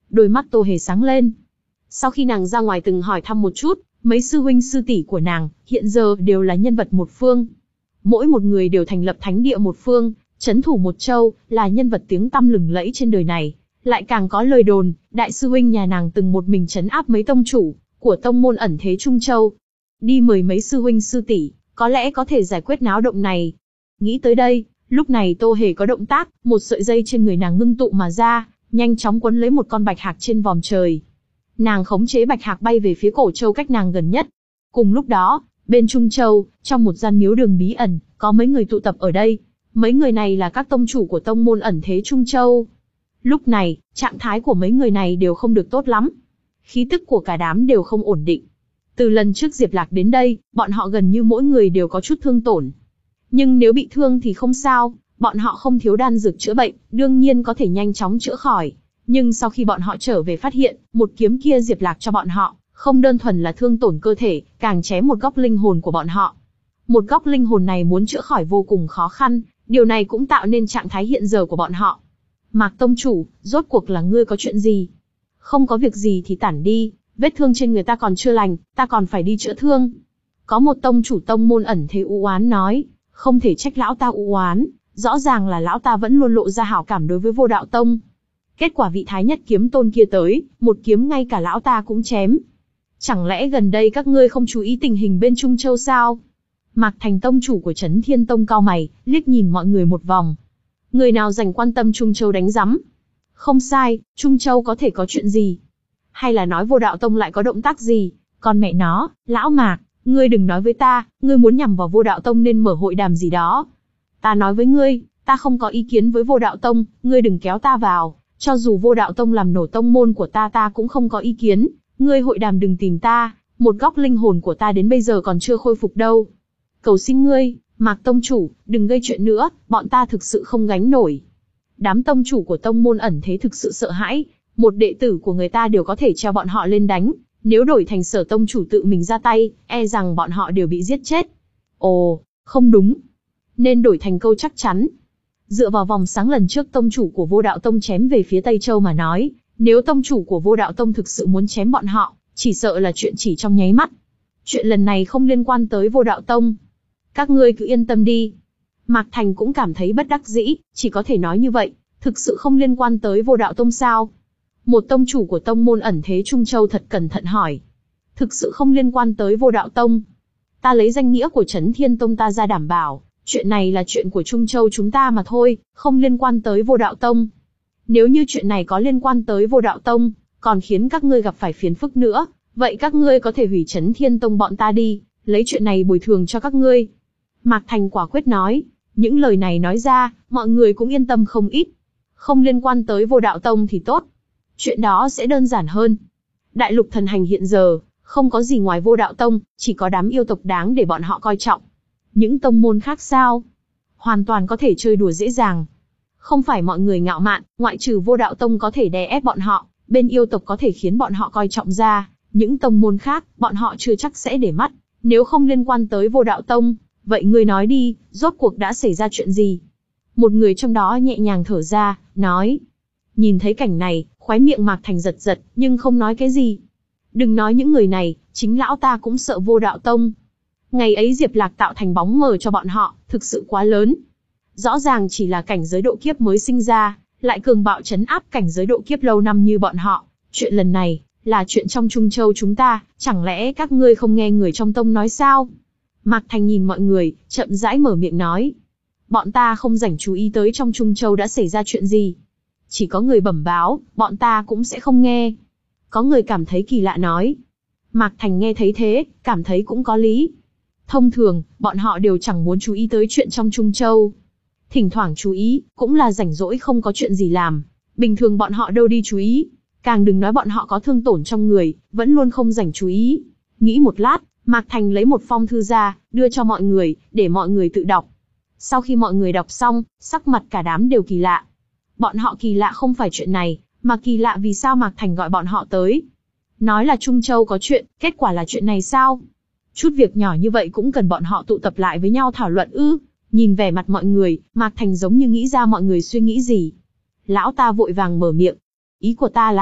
Đôi mắt Tô Hề sáng lên. Sau khi nàng ra ngoài từng hỏi thăm một chút, mấy sư huynh sư tỷ của nàng, hiện giờ đều là nhân vật một phương. Mỗi một người đều thành lập thánh địa một phương, trấn thủ một châu, là nhân vật tiếng tăm lừng lẫy trên đời này. Lại càng có lời đồn, đại sư huynh nhà nàng từng một mình trấn áp mấy tông chủ của tông môn ẩn thế Trung Châu. Đi mời mấy sư huynh sư tỷ, có lẽ có thể giải quyết náo động này. Nghĩ tới đây, lúc này Tô Hề có động tác, một sợi dây trên người nàng ngưng tụ mà ra, nhanh chóng quấn lấy một con bạch hạc trên vòm trời. Nàng khống chế bạch hạc bay về phía cổ châu cách nàng gần nhất. Cùng lúc đó, bên Trung Châu, trong một gian miếu đường bí ẩn, có mấy người tụ tập ở đây. Mấy người này là các tông chủ của tông môn ẩn thế Trung Châu. Lúc này, trạng thái của mấy người này đều không được tốt lắm. Khí tức của cả đám đều không ổn định. Từ lần trước Diệp Lạc đến đây, bọn họ gần như mỗi người đều có chút thương tổn. Nhưng nếu bị thương thì không sao, bọn họ không thiếu đan dược chữa bệnh, đương nhiên có thể nhanh chóng chữa khỏi. Nhưng sau khi bọn họ trở về phát hiện, một kiếm kia Diệp Lạc cho bọn họ, không đơn thuần là thương tổn cơ thể, càng chém một góc linh hồn của bọn họ. Một góc linh hồn này muốn chữa khỏi vô cùng khó khăn, điều này cũng tạo nên trạng thái hiện giờ của bọn họ. Mạc tông chủ, rốt cuộc là ngươi có chuyện gì? Không có việc gì thì tản đi, vết thương trên người ta còn chưa lành, ta còn phải đi chữa thương. Có một tông chủ tông môn ẩn thế u oán nói, không thể trách lão ta u oán, rõ ràng là lão ta vẫn luôn lộ ra hảo cảm đối với Vô Đạo Tông. Kết quả vị thái nhất kiếm tôn kia tới, một kiếm ngay cả lão ta cũng chém. Chẳng lẽ gần đây các ngươi không chú ý tình hình bên Trung Châu sao? Mạc Thành tông chủ của Chấn Thiên Tông cao mày, liếc nhìn mọi người một vòng. Người nào dành quan tâm Trung Châu đánh rắm? Không sai, Trung Châu có thể có chuyện gì? Hay là nói Vô Đạo Tông lại có động tác gì? Còn mẹ nó, lão Mạc, ngươi đừng nói với ta, ngươi muốn nhằm vào Vô Đạo Tông nên mở hội đàm gì đó. Ta nói với ngươi, ta không có ý kiến với Vô Đạo Tông, ngươi đừng kéo ta vào. Cho dù Vô Đạo Tông làm nổ tông môn của ta ta cũng không có ý kiến. Ngươi hội đàm đừng tìm ta, một góc linh hồn của ta đến bây giờ còn chưa khôi phục đâu. Cầu xin ngươi, Mạc tông chủ, đừng gây chuyện nữa, bọn ta thực sự không gánh nổi. Đám tông chủ của tông môn ẩn thế thực sự sợ hãi, một đệ tử của người ta đều có thể treo bọn họ lên đánh. Nếu đổi thành Sở tông chủ tự mình ra tay, e rằng bọn họ đều bị giết chết. Ồ, không đúng. Nên đổi thành câu chắc chắn. Dựa vào vòng sáng lần trước tông chủ của Vô Đạo Tông chém về phía Tây Châu mà nói, nếu tông chủ của Vô Đạo Tông thực sự muốn chém bọn họ, chỉ sợ là chuyện chỉ trong nháy mắt. Chuyện lần này không liên quan tới Vô Đạo Tông. Các ngươi cứ yên tâm đi. Mạc Thành cũng cảm thấy bất đắc dĩ, chỉ có thể nói như vậy, thực sự không liên quan tới Vô Đạo Tông sao? Một tông chủ của tông môn ẩn thế Trung Châu thật cẩn thận hỏi. Thực sự không liên quan tới Vô Đạo Tông. Ta lấy danh nghĩa của Chấn Thiên Tông ta ra đảm bảo, chuyện này là chuyện của Trung Châu chúng ta mà thôi, không liên quan tới Vô Đạo Tông. Nếu như chuyện này có liên quan tới Vô Đạo Tông, còn khiến các ngươi gặp phải phiền phức nữa, vậy các ngươi có thể hủy Chấn Thiên Tông bọn ta đi, lấy chuyện này bồi thường cho các ngươi. Mạc Thành quả quyết nói, những lời này nói ra, mọi người cũng yên tâm không ít. Không liên quan tới Vô Đạo Tông thì tốt. Chuyện đó sẽ đơn giản hơn. Đại lục thần hành hiện giờ, không có gì ngoài Vô Đạo Tông, chỉ có đám yêu tộc đáng để bọn họ coi trọng. Những tông môn khác sao? Hoàn toàn có thể chơi đùa dễ dàng. Không phải mọi người ngạo mạn, ngoại trừ Vô Đạo Tông có thể đè ép bọn họ, bên yêu tộc có thể khiến bọn họ coi trọng ra, những tông môn khác, bọn họ chưa chắc sẽ để mắt. Nếu không liên quan tới Vô Đạo Tông, vậy ngươi nói đi, rốt cuộc đã xảy ra chuyện gì? Một người trong đó nhẹ nhàng thở ra, nói. Nhìn thấy cảnh này, khóe miệng Mạc Thành giật giật, nhưng không nói cái gì. Đừng nói những người này, chính lão ta cũng sợ Vô Đạo Tông. Ngày ấy Diệp Lạc tạo thành bóng mờ cho bọn họ, thực sự quá lớn. Rõ ràng chỉ là cảnh giới độ kiếp mới sinh ra, lại cường bạo trấn áp cảnh giới độ kiếp lâu năm như bọn họ. Chuyện lần này, là chuyện trong Trung Châu chúng ta, chẳng lẽ các ngươi không nghe người trong tông nói sao? Mạc Thành nhìn mọi người, chậm rãi mở miệng nói. Bọn ta không rảnh chú ý tới trong Trung Châu đã xảy ra chuyện gì. Chỉ có người bẩm báo, bọn ta cũng sẽ không nghe. Có người cảm thấy kỳ lạ nói. Mạc Thành nghe thấy thế, cảm thấy cũng có lý. Thông thường, bọn họ đều chẳng muốn chú ý tới chuyện trong Trung Châu. Thỉnh thoảng chú ý, cũng là rảnh rỗi không có chuyện gì làm. Bình thường bọn họ đâu đi chú ý. Càng đừng nói bọn họ có thương tổn trong người, vẫn luôn không rảnh chú ý. Nghĩ một lát, Mạc Thành lấy một phong thư ra, đưa cho mọi người, để mọi người tự đọc. Sau khi mọi người đọc xong, sắc mặt cả đám đều kỳ lạ. Bọn họ kỳ lạ không phải chuyện này, mà kỳ lạ vì sao Mạc Thành gọi bọn họ tới. Nói là Trung Châu có chuyện, kết quả là chuyện này sao? Chút việc nhỏ như vậy cũng cần bọn họ tụ tập lại với nhau thảo luận ư? Nhìn vẻ mặt mọi người, Mạc Thành giống như nghĩ ra mọi người suy nghĩ gì. Lão ta vội vàng mở miệng. Ý của ta là,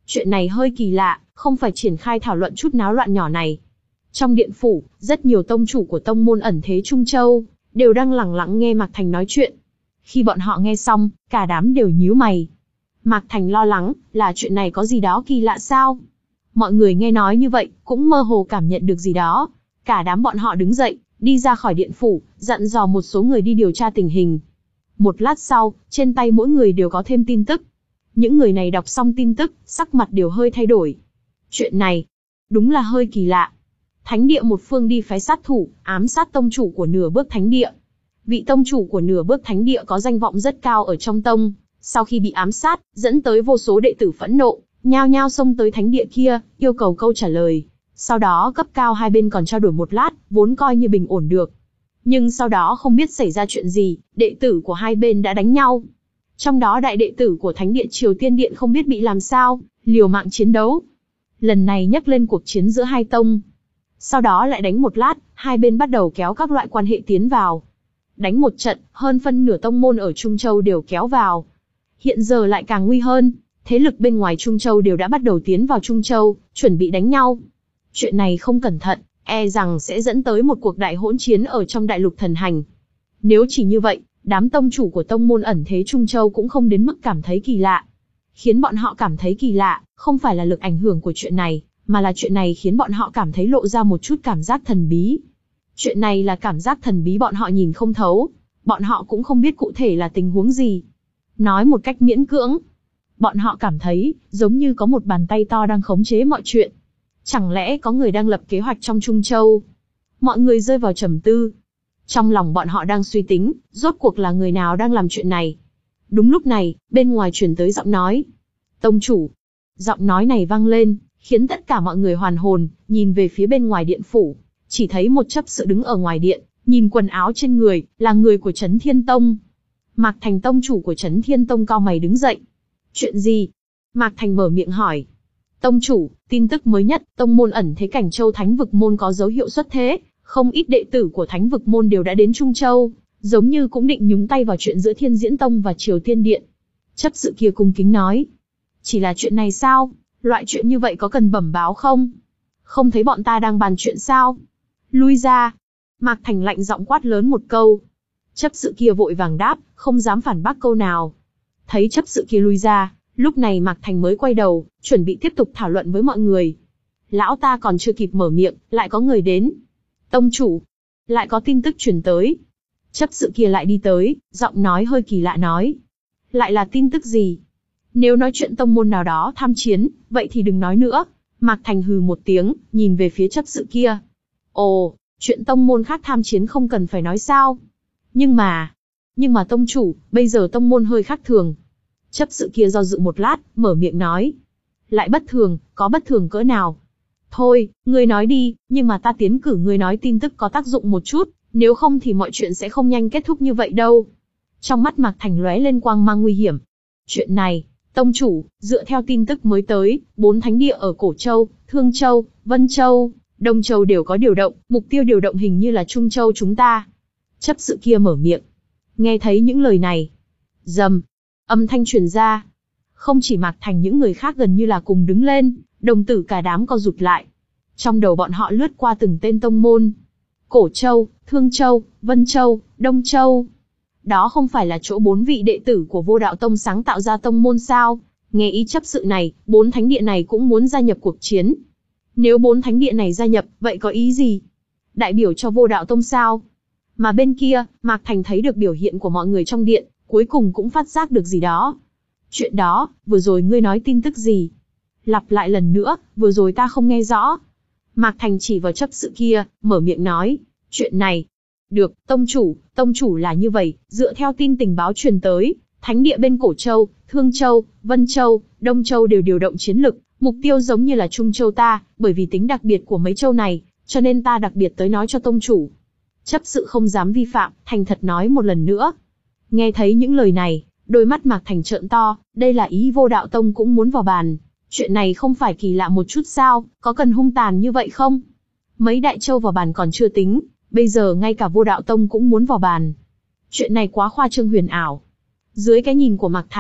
Chuyện này hơi kỳ lạ, không phải triển khai thảo luận chút náo loạn nhỏ này. Trong điện phủ, rất nhiều tông chủ của tông môn ẩn thế Trung Châu, đều đang lẳng lặng nghe Mạc Thành nói chuyện. Khi bọn họ nghe xong, cả đám đều nhíu mày. Mạc Thành lo lắng, là chuyện này có gì đó kỳ lạ sao? Mọi người nghe nói như vậy, cũng mơ hồ cảm nhận được gì đó. Cả đám bọn họ đứng dậy, đi ra khỏi điện phủ, dặn dò một số người đi điều tra tình hình. Một lát sau, trên tay mỗi người đều có thêm tin tức. Những người này đọc xong tin tức, sắc mặt đều hơi thay đổi. Chuyện này, đúng là hơi kỳ lạ. Thánh địa một phương đi phái sát thủ, ám sát tông chủ của nửa bước thánh địa. Vị tông chủ của nửa bước thánh địa có danh vọng rất cao ở trong tông. Sau khi bị ám sát, dẫn tới vô số đệ tử phẫn nộ, nhao nhao xông tới thánh địa kia, yêu cầu câu trả lời. Sau đó cấp cao hai bên còn trao đổi một lát, vốn coi như bình ổn được. Nhưng sau đó không biết xảy ra chuyện gì, đệ tử của hai bên đã đánh nhau. Trong đó đại đệ tử của thánh địa Triều Tiên Điện không biết bị làm sao, liều mạng chiến đấu. Lần này nhắc lên cuộc chiến giữa hai tông. Sau đó lại đánh một lát, hai bên bắt đầu kéo các loại quan hệ tiến vào. Đánh một trận, hơn phân nửa tông môn ở Trung Châu đều kéo vào. Hiện giờ lại càng nguy hơn, thế lực bên ngoài Trung Châu đều đã bắt đầu tiến vào Trung Châu, chuẩn bị đánh nhau. Chuyện này không cẩn thận, e rằng sẽ dẫn tới một cuộc đại hỗn chiến ở trong đại lục thần hành. Nếu chỉ như vậy, đám tông chủ của tông môn ẩn thế Trung Châu cũng không đến mức cảm thấy kỳ lạ. Khiến bọn họ cảm thấy kỳ lạ, không phải là lực ảnh hưởng của chuyện này, mà là chuyện này khiến bọn họ cảm thấy lộ ra một chút cảm giác thần bí. Chuyện này là cảm giác thần bí bọn họ nhìn không thấu, bọn họ cũng không biết cụ thể là tình huống gì. Nói một cách miễn cưỡng, bọn họ cảm thấy, giống như có một bàn tay to đang khống chế mọi chuyện. Chẳng lẽ có người đang lập kế hoạch trong Trung Châu? Mọi người rơi vào trầm tư. Trong lòng bọn họ đang suy tính, rốt cuộc là người nào đang làm chuyện này. Đúng lúc này, bên ngoài truyền tới giọng nói. Tông chủ. Giọng nói này vang lên, khiến tất cả mọi người hoàn hồn, nhìn về phía bên ngoài điện phủ. Chỉ thấy một chấp sự đứng ở ngoài điện, nhìn quần áo trên người, là người của Chấn Thiên Tông. Mạc Thành tông chủ của Chấn Thiên Tông cao mày đứng dậy. Chuyện gì? Mạc Thành mở miệng hỏi. Tông chủ, tin tức mới nhất, tông môn ẩn thế Cảnh Châu Thánh Vực Môn có dấu hiệu xuất thế, không ít đệ tử của Thánh Vực Môn đều đã đến Trung Châu, giống như cũng định nhúng tay vào chuyện giữa Thiên Diễn Tông và Triều Tiên Điện. Chấp sự kia cung kính nói. Chỉ là chuyện này sao? Loại chuyện như vậy có cần bẩm báo không? Không thấy bọn ta đang bàn chuyện sao? Lui ra. Mạc Thành lạnh giọng quát lớn một câu. Chấp sự kia vội vàng đáp, không dám phản bác câu nào. Thấy chấp sự kia lui ra, lúc này Mạc Thành mới quay đầu, chuẩn bị tiếp tục thảo luận với mọi người. Lão ta còn chưa kịp mở miệng, lại có người đến. Tông chủ, lại có tin tức truyền tới. Chấp sự kia lại đi tới, giọng nói hơi kỳ lạ nói. Lại là tin tức gì? Nếu nói chuyện tông môn nào đó tham chiến, vậy thì đừng nói nữa. Mạc Thành hừ một tiếng, nhìn về phía chấp sự kia. Ồ, chuyện tông môn khác tham chiến không cần phải nói sao. Nhưng mà, nhưng mà tông chủ, bây giờ tông môn hơi khác thường. Chấp sự kia do dự một lát, mở miệng nói. Lại bất thường, có bất thường cỡ nào? Thôi, ngươi nói đi, nhưng mà ta tiến cử ngươi nói tin tức có tác dụng một chút, nếu không thì mọi chuyện sẽ không nhanh kết thúc như vậy đâu. Trong mắt Mạc Thành lóe lên quang mang nguy hiểm. Chuyện này, tông chủ, dựa theo tin tức mới tới, bốn thánh địa ở Cổ Châu, Thương Châu, Vân Châu, Đông Châu đều có điều động, mục tiêu điều động hình như là Trung Châu chúng ta. Chấp sự kia mở miệng. Nghe thấy những lời này. Rầm. Âm thanh truyền ra. Không chỉ Mạc Thành, những người khác gần như là cùng đứng lên, đồng tử cả đám co rụt lại. Trong đầu bọn họ lướt qua từng tên tông môn. Cổ Châu, Thương Châu, Vân Châu, Đông Châu. Đó không phải là chỗ bốn vị đệ tử của Vô Đạo Tông sáng tạo ra tông môn sao? Nghe ý chấp sự này, bốn thánh địa này cũng muốn gia nhập cuộc chiến. Nếu bốn thánh địa này gia nhập, vậy có ý gì? Đại biểu cho Vô Đạo Tông sao? Mà bên kia, Mạc Thành thấy được biểu hiện của mọi người trong điện, cuối cùng cũng phát giác được gì đó. Chuyện đó, vừa rồi ngươi nói tin tức gì? Lặp lại lần nữa, vừa rồi ta không nghe rõ. Mạc Thành chỉ vào chấp sự kia, mở miệng nói. Chuyện này. Được, tông chủ, tông chủ là như vậy, dựa theo tin tình báo truyền tới, thánh địa bên Cổ Châu, Thương Châu, Vân Châu, Đông Châu đều điều động chiến lực, mục tiêu giống như là Trung Châu ta, bởi vì tính đặc biệt của mấy châu này, cho nên ta đặc biệt tới nói cho tông chủ. Chấp sự không dám vi phạm, thành thật nói một lần nữa. Nghe thấy những lời này, đôi mắt Mạc Thành trợn to, đây là ý Vô Đạo Tông cũng muốn vào bàn. Chuyện này không phải kỳ lạ một chút sao, có cần hung tàn như vậy không? Mấy đại châu vào bàn còn chưa tính, bây giờ ngay cả Vô Đạo Tông cũng muốn vào bàn. Chuyện này quá khoa trương huyền ảo. Dưới cái nhìn của Mạc Thành,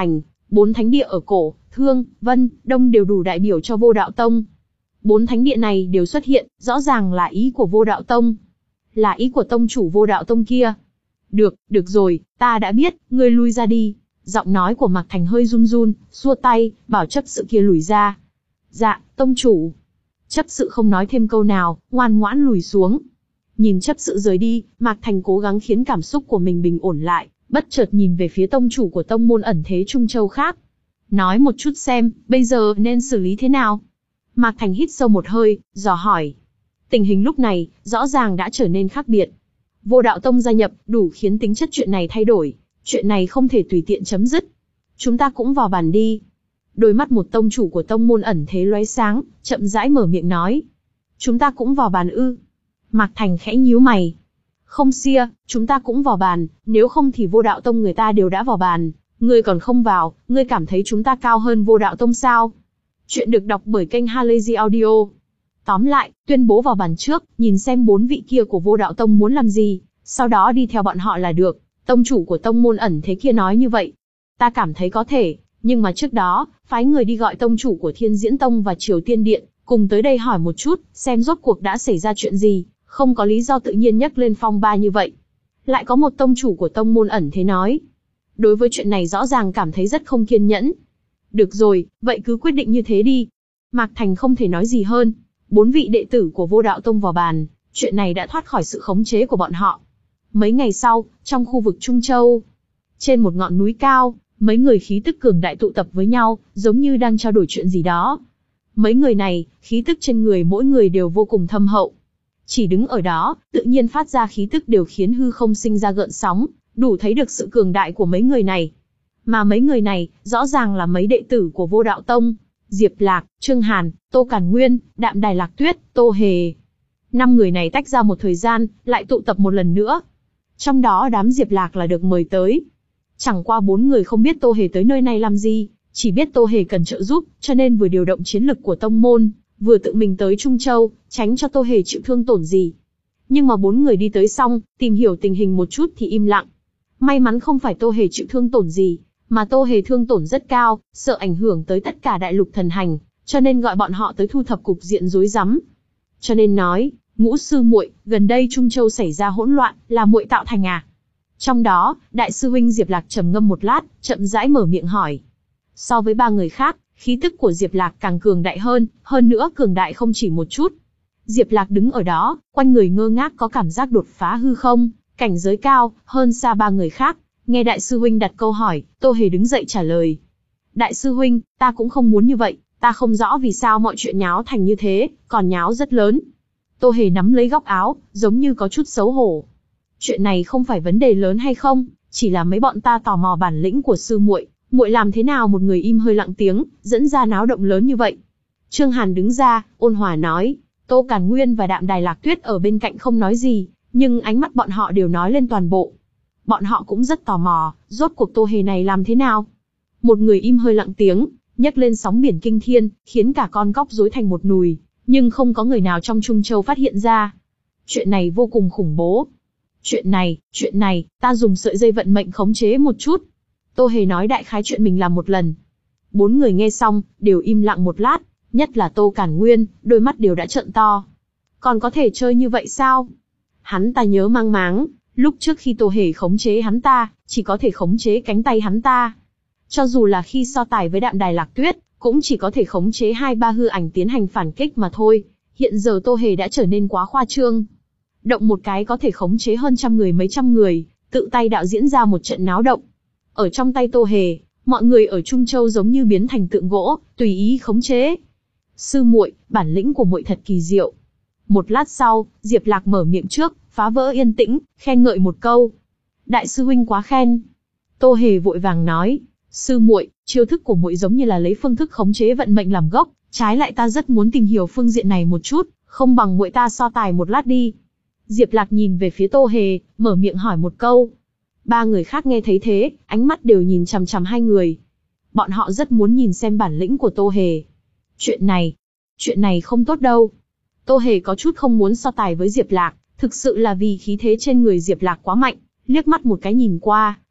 Bốn thánh địa ở Cổ, Thương, Vân, Đông đều đủ đại biểu cho Vô Đạo Tông. Bốn thánh địa này đều xuất hiện, rõ ràng là ý của Vô Đạo Tông. Là ý của tông chủ Vô Đạo Tông kia. Được, được rồi, ta đã biết, ngươi lui ra đi. Giọng nói của Mạc Thành hơi run run, xua tay, bảo chấp sự kia lùi ra. Dạ, tông chủ. Chấp sự không nói thêm câu nào, ngoan ngoãn lùi xuống. Nhìn chấp sự rời đi, Mạc Thành cố gắng khiến cảm xúc của mình bình ổn lại, bất chợt nhìn về phía tông chủ của tông môn ẩn thế Trung Châu khác. Nói một chút xem, bây giờ nên xử lý thế nào? Mạc Thành hít sâu một hơi, dò hỏi. Tình hình lúc này, rõ ràng đã trở nên khác biệt. Vô Đạo Tông gia nhập, đủ khiến tính chất chuyện này thay đổi. Chuyện này không thể tùy tiện chấm dứt. Chúng ta cũng vào bàn đi. Đôi mắt một tông chủ của tông môn ẩn thế lóe sáng, chậm rãi mở miệng nói. Chúng ta cũng vào bàn ư? Mạc Thành khẽ nhíu mày. Không xia, chúng ta cũng vào bàn, nếu không thì Vô Đạo Tông người ta đều đã vào bàn. Ngươi còn không vào, ngươi cảm thấy chúng ta cao hơn Vô Đạo Tông sao? Chuyện được đọc bởi kênh Halazy Audio. Tóm lại, tuyên bố vào bàn trước, nhìn xem bốn vị kia của Vô Đạo Tông muốn làm gì, sau đó đi theo bọn họ là được. Tông chủ của tông môn ẩn thế kia nói như vậy. Ta cảm thấy có thể, nhưng mà trước đó, phái người đi gọi tông chủ của Thiên Diễn Tông và Triều Tiên Điện, cùng tới đây hỏi một chút, xem rốt cuộc đã xảy ra chuyện gì, không có lý do tự nhiên nhắc lên phong ba như vậy. Lại có một tông chủ của tông môn ẩn thế nói. Đối với chuyện này rõ ràng cảm thấy rất không kiên nhẫn. Được rồi, vậy cứ quyết định như thế đi. Mạc Thành không thể nói gì hơn. Bốn vị đệ tử của Vô Đạo Tông vào bàn, chuyện này đã thoát khỏi sự khống chế của bọn họ. Mấy ngày sau, trong khu vực Trung Châu, trên một ngọn núi cao, mấy người khí tức cường đại tụ tập với nhau, giống như đang trao đổi chuyện gì đó. Mấy người này, khí tức trên người mỗi người đều vô cùng thâm hậu. Chỉ đứng ở đó, tự nhiên phát ra khí tức đều khiến hư không sinh ra gợn sóng, đủ thấy được sự cường đại của mấy người này. Mà mấy người này, rõ ràng là mấy đệ tử của Vô Đạo Tông. Diệp Lạc, Trương Hàn, Tô Càn Nguyên, Đạm Đài Lạc Tuyết, Tô Hề. Năm người này tách ra một thời gian, lại tụ tập một lần nữa. Trong đó đám Diệp Lạc là được mời tới. Chẳng qua bốn người không biết Tô Hề tới nơi này làm gì, chỉ biết Tô Hề cần trợ giúp, cho nên vừa điều động chiến lực của tông môn, vừa tự mình tới Trung Châu, tránh cho Tô Hề chịu thương tổn gì. Nhưng mà bốn người đi tới xong, tìm hiểu tình hình một chút thì im lặng. May mắn không phải Tô Hề chịu thương tổn gì, mà Tô Hề thương tổn rất cao, sợ ảnh hưởng tới tất cả đại lục thần hành, cho nên gọi bọn họ tới thu thập cục diện rối rắm. Cho nên nói, Ngũ sư muội, gần đây Trung Châu xảy ra hỗn loạn, là muội tạo thành à? Trong đó, đại sư huynh Diệp Lạc trầm ngâm một lát, chậm rãi mở miệng hỏi. So với ba người khác, khí tức của Diệp Lạc càng cường đại hơn, hơn nữa cường đại không chỉ một chút. Diệp Lạc đứng ở đó, quanh người ngơ ngác có cảm giác đột phá hư không, cảnh giới cao, hơn xa ba người khác. Nghe đại sư huynh đặt câu hỏi, Tô Hề đứng dậy trả lời. Đại sư huynh, ta cũng không muốn như vậy, ta không rõ vì sao mọi chuyện nháo thành như thế, còn nháo rất lớn. Tô Hề nắm lấy góc áo, giống như có chút xấu hổ. Chuyện này không phải vấn đề lớn hay không, chỉ là mấy bọn ta tò mò bản lĩnh của sư muội, muội làm thế nào một người im hơi lặng tiếng, dẫn ra náo động lớn như vậy. Trương Hàn đứng ra, ôn hòa nói. Tô Càn Nguyên và Đạm Đài Lạc Tuyết ở bên cạnh không nói gì, nhưng ánh mắt bọn họ đều nói lên toàn bộ. Bọn họ cũng rất tò mò, rốt cuộc Tô Hề này làm thế nào? Một người im hơi lặng tiếng, nhấc lên sóng biển kinh thiên, khiến cả con cóc rối thành một nùi, nhưng không có người nào trong Trung Châu phát hiện ra. Chuyện này vô cùng khủng bố. Chuyện này, chuyện này, ta dùng sợi dây vận mệnh khống chế một chút. Tô Hề nói đại khái chuyện mình làm một lần. Bốn người nghe xong, đều im lặng một lát, nhất là Tô Càn Nguyên, đôi mắt đều đã trợn to. Còn có thể chơi như vậy sao? Hắn ta nhớ mang máng, lúc trước khi Tô Hề khống chế hắn ta, chỉ có thể khống chế cánh tay hắn ta. Cho dù là khi so tài với Đạm Đài Lạc Tuyết, cũng chỉ có thể khống chế hai ba hư ảnh tiến hành phản kích mà thôi. Hiện giờ Tô Hề đã trở nên quá khoa trương. Động một cái có thể khống chế hơn trăm người mấy trăm người, tự tay đạo diễn ra một trận náo động. Ở trong tay Tô Hề, mọi người ở Trung Châu giống như biến thành tượng gỗ, tùy ý khống chế. Sư muội, bản lĩnh của muội thật kỳ diệu. Một lát sau, Diệp Lạc mở miệng trước, phá vỡ yên tĩnh, khen ngợi một câu. Đại sư huynh quá khen. Tô Hề vội vàng nói, sư muội, chiêu thức của muội giống như là lấy phương thức khống chế vận mệnh làm gốc, trái lại ta rất muốn tìm hiểu phương diện này một chút, không bằng muội ta so tài một lát đi. Diệp Lạc nhìn về phía Tô Hề, mở miệng hỏi một câu. Ba người khác nghe thấy thế, ánh mắt đều nhìn chằm chằm hai người. Bọn họ rất muốn nhìn xem bản lĩnh của Tô Hề. Chuyện này, chuyện này không tốt đâu. Tô Hề có chút không muốn so tài với Diệp Lạc, thực sự là vì khí thế trên người Diệp Lạc quá mạnh, liếc mắt một cái nhìn qua,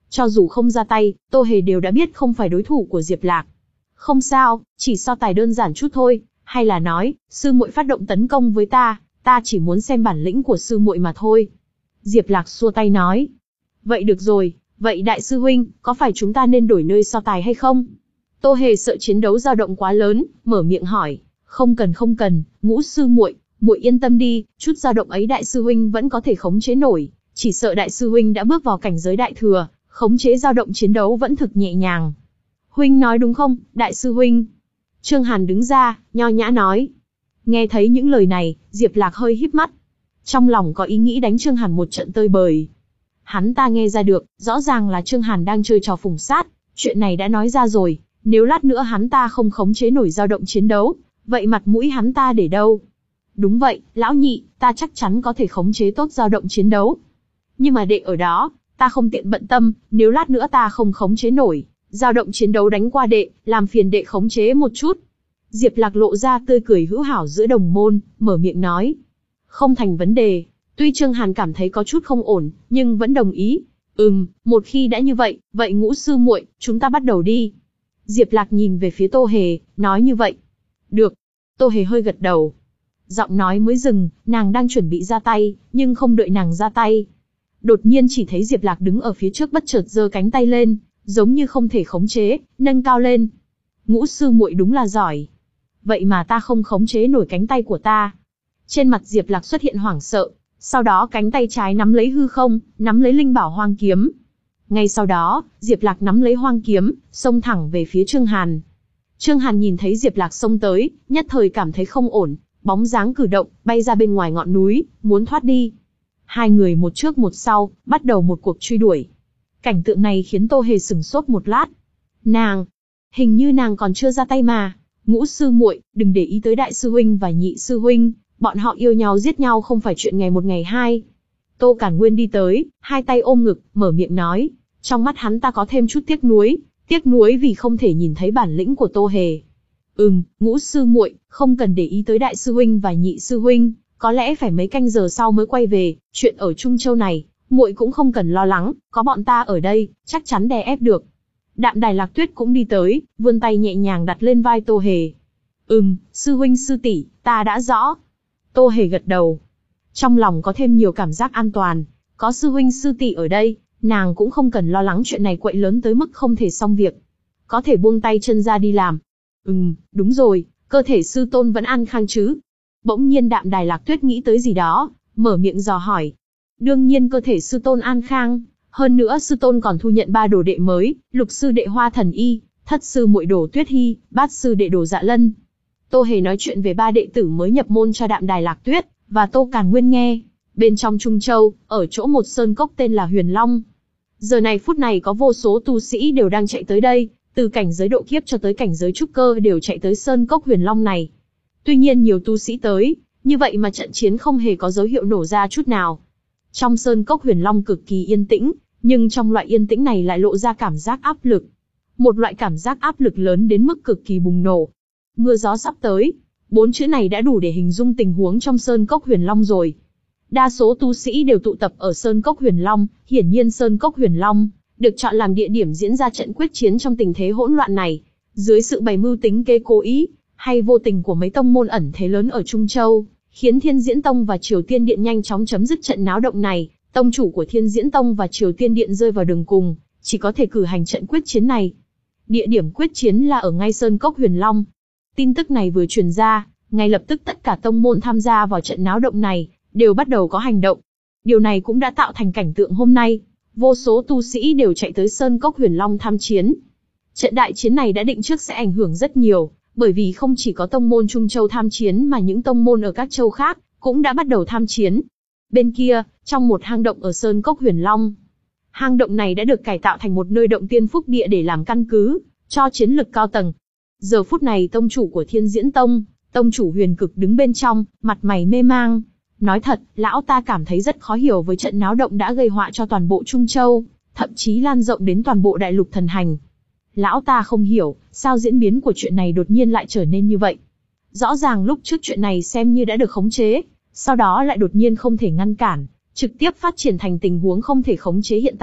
Cho dù không ra tay, Tô Hề đều đã biết không phải đối thủ của Diệp Lạc. Không sao, chỉ so tài đơn giản chút thôi, hay là nói, sư muội phát động tấn công với ta, ta chỉ muốn xem bản lĩnh của sư muội mà thôi. Diệp Lạc xua tay nói. Vậy được rồi, vậy đại sư huynh, có phải chúng ta nên đổi nơi so tài hay không? Tô Hề sợ chiến đấu dao động quá lớn, mở miệng hỏi. Không cần không cần, Ngũ sư muội, muội yên tâm đi, chút dao động ấy đại sư huynh vẫn có thể khống chế nổi, chỉ sợ đại sư huynh đã bước vào cảnh giới đại thừa, khống chế dao động chiến đấu vẫn thực nhẹ nhàng. Huynh nói đúng không, đại sư huynh? Trương Hàn đứng ra, nho nhã nói. Nghe thấy những lời này, Diệp Lạc hơi híp mắt. Trong lòng có ý nghĩ đánh Trương Hàn một trận tơi bời. Hắn ta nghe ra được, rõ ràng là Trương Hàn đang chơi trò phùng sát, chuyện này đã nói ra rồi, nếu lát nữa hắn ta không khống chế nổi dao động chiến đấu, vậy mặt mũi hắn ta để đâu? Đúng vậy, lão nhị, ta chắc chắn có thể khống chế tốt dao động chiến đấu. Nhưng mà đệ ở đó, ta không tiện bận tâm, nếu lát nữa ta không khống chế nổi, dao động chiến đấu đánh qua đệ, làm phiền đệ khống chế một chút. Diệp Lạc lộ ra tươi cười hữu hảo giữa đồng môn, mở miệng nói. Không thành vấn đề, tuy Trương Hàn cảm thấy có chút không ổn, nhưng vẫn đồng ý. Ừm, một khi đã như vậy, vậy Ngũ sư muội, chúng ta bắt đầu đi. Diệp Lạc nhìn về phía Tô Hề, nói như vậy. Được. Tô Hề hơi gật đầu. Giọng nói mới dừng, nàng đang chuẩn bị ra tay, nhưng không đợi nàng ra tay. Đột nhiên chỉ thấy Diệp Lạc đứng ở phía trước bất chợt giơ cánh tay lên, giống như không thể khống chế, nâng cao lên. Ngũ sư muội đúng là giỏi. Vậy mà ta không khống chế nổi cánh tay của ta. Trên mặt Diệp Lạc xuất hiện hoảng sợ, sau đó cánh tay trái nắm lấy hư không, nắm lấy linh bảo hoang kiếm. Ngay sau đó, Diệp Lạc nắm lấy hoang kiếm, xông thẳng về phía Trương Hàn. Trương Hàn nhìn thấy Diệp Lạc xông tới, nhất thời cảm thấy không ổn, bóng dáng cử động, bay ra bên ngoài ngọn núi, muốn thoát đi. Hai người một trước một sau, bắt đầu một cuộc truy đuổi. Cảnh tượng này khiến Tô Hề sửng sốt một lát. Nàng, hình như nàng còn chưa ra tay mà. Ngũ sư muội, đừng để ý tới đại sư huynh và nhị sư huynh, bọn họ yêu nhau giết nhau không phải chuyện ngày một ngày hai. Tô Cản Nguyên đi tới, hai tay ôm ngực, mở miệng nói. Trong mắt hắn ta có thêm chút tiếc nuối, tiếc nuối vì không thể nhìn thấy bản lĩnh của Tô Hề. Ừm, Ngũ sư muội, không cần để ý tới đại sư huynh và nhị sư huynh, có lẽ phải mấy canh giờ sau mới quay về, chuyện ở Trung Châu này, muội cũng không cần lo lắng, có bọn ta ở đây, chắc chắn đè ép được. Đạm Đài Lạc Tuyết cũng đi tới, vươn tay nhẹ nhàng đặt lên vai Tô Hề. Ừm, sư huynh sư tỷ, ta đã rõ. Tô Hề gật đầu. Trong lòng có thêm nhiều cảm giác an toàn, có sư huynh sư tỷ ở đây, nàng cũng không cần lo lắng chuyện này quậy lớn tới mức không thể xong việc. Có thể buông tay chân ra đi làm. Ừm, đúng rồi, cơ thể sư tôn vẫn an khang chứ? Bỗng nhiên Đạm Đài Lạc Tuyết nghĩ tới gì đó, mở miệng dò hỏi. Đương nhiên cơ thể sư tôn an khang, hơn nữa sư tôn còn thu nhận ba đồ đệ mới, lục sư đệ Hoa Thần Y, thất sư muội Đồ Tuyết Hy, bát sư đệ Đồ Dạ Lân. Tô Hề nói chuyện về ba đệ tử mới nhập môn cho Đạm Đài Lạc Tuyết và Tô Càn Nguyên nghe. Bên trong Trung Châu, ở chỗ một sơn cốc tên là Huyền Long. Giờ này phút này có vô số tu sĩ đều đang chạy tới đây, từ cảnh giới độ kiếp cho tới cảnh giới trúc cơ đều chạy tới sơn cốc Huyền Long này. Tuy nhiên nhiều tu sĩ tới, như vậy mà trận chiến không hề có dấu hiệu nổ ra chút nào. Trong sơn cốc Huyền Long cực kỳ yên tĩnh, nhưng trong loại yên tĩnh này lại lộ ra cảm giác áp lực. Một loại cảm giác áp lực lớn đến mức cực kỳ bùng nổ. Mưa gió sắp tới, bốn chữ này đã đủ để hình dung tình huống trong sơn cốc Huyền Long rồi. Đa số tu sĩ đều tụ tập ở sơn cốc Huyền Long, hiển nhiên sơn cốc Huyền Long được chọn làm địa điểm diễn ra trận quyết chiến trong tình thế hỗn loạn này. Dưới sự bày mưu tính kế cố ý, hay vô tình của mấy tông môn ẩn thế lớn ở Trung Châu, khiến Thiên Diễn Tông và Triều Tiên Điện nhanh chóng chấm dứt trận náo động này. Tông chủ của Thiên Diễn Tông và Triều Tiên Điện rơi vào đường cùng, chỉ có thể cử hành trận quyết chiến này. Địa điểm quyết chiến là ở ngay sơn cốc Huyền Long. Tin tức này vừa truyền ra, ngay lập tức tất cả tông môn tham gia vào trận náo động này đều bắt đầu có hành động. Điều này cũng đã tạo thành cảnh tượng hôm nay, vô số tu sĩ đều chạy tới sơn cốc Huyền Long tham chiến. Trận đại chiến này đã định trước sẽ ảnh hưởng rất nhiều, bởi vì không chỉ có tông môn Trung Châu tham chiến mà những tông môn ở các châu khác cũng đã bắt đầu tham chiến. Bên kia, trong một hang động ở sơn cốc Huyền Long, hang động này đã được cải tạo thành một nơi động tiên phúc địa để làm căn cứ cho chiến lực cao tầng. Giờ phút này tông chủ của Thiên Diễn Tông, tông chủ Huyền Cực đứng bên trong, mặt mày mê mang. Nói thật, lão ta cảm thấy rất khó hiểu với trận náo động đã gây họa cho toàn bộ Trung Châu, thậm chí lan rộng đến toàn bộ đại lục thần hành. Lão ta không hiểu, sao diễn biến của chuyện này đột nhiên lại trở nên như vậy. Rõ ràng lúc trước chuyện này xem như đã được khống chế, sau đó lại đột nhiên không thể ngăn cản, trực tiếp phát triển thành tình huống không thể khống chế hiện tại,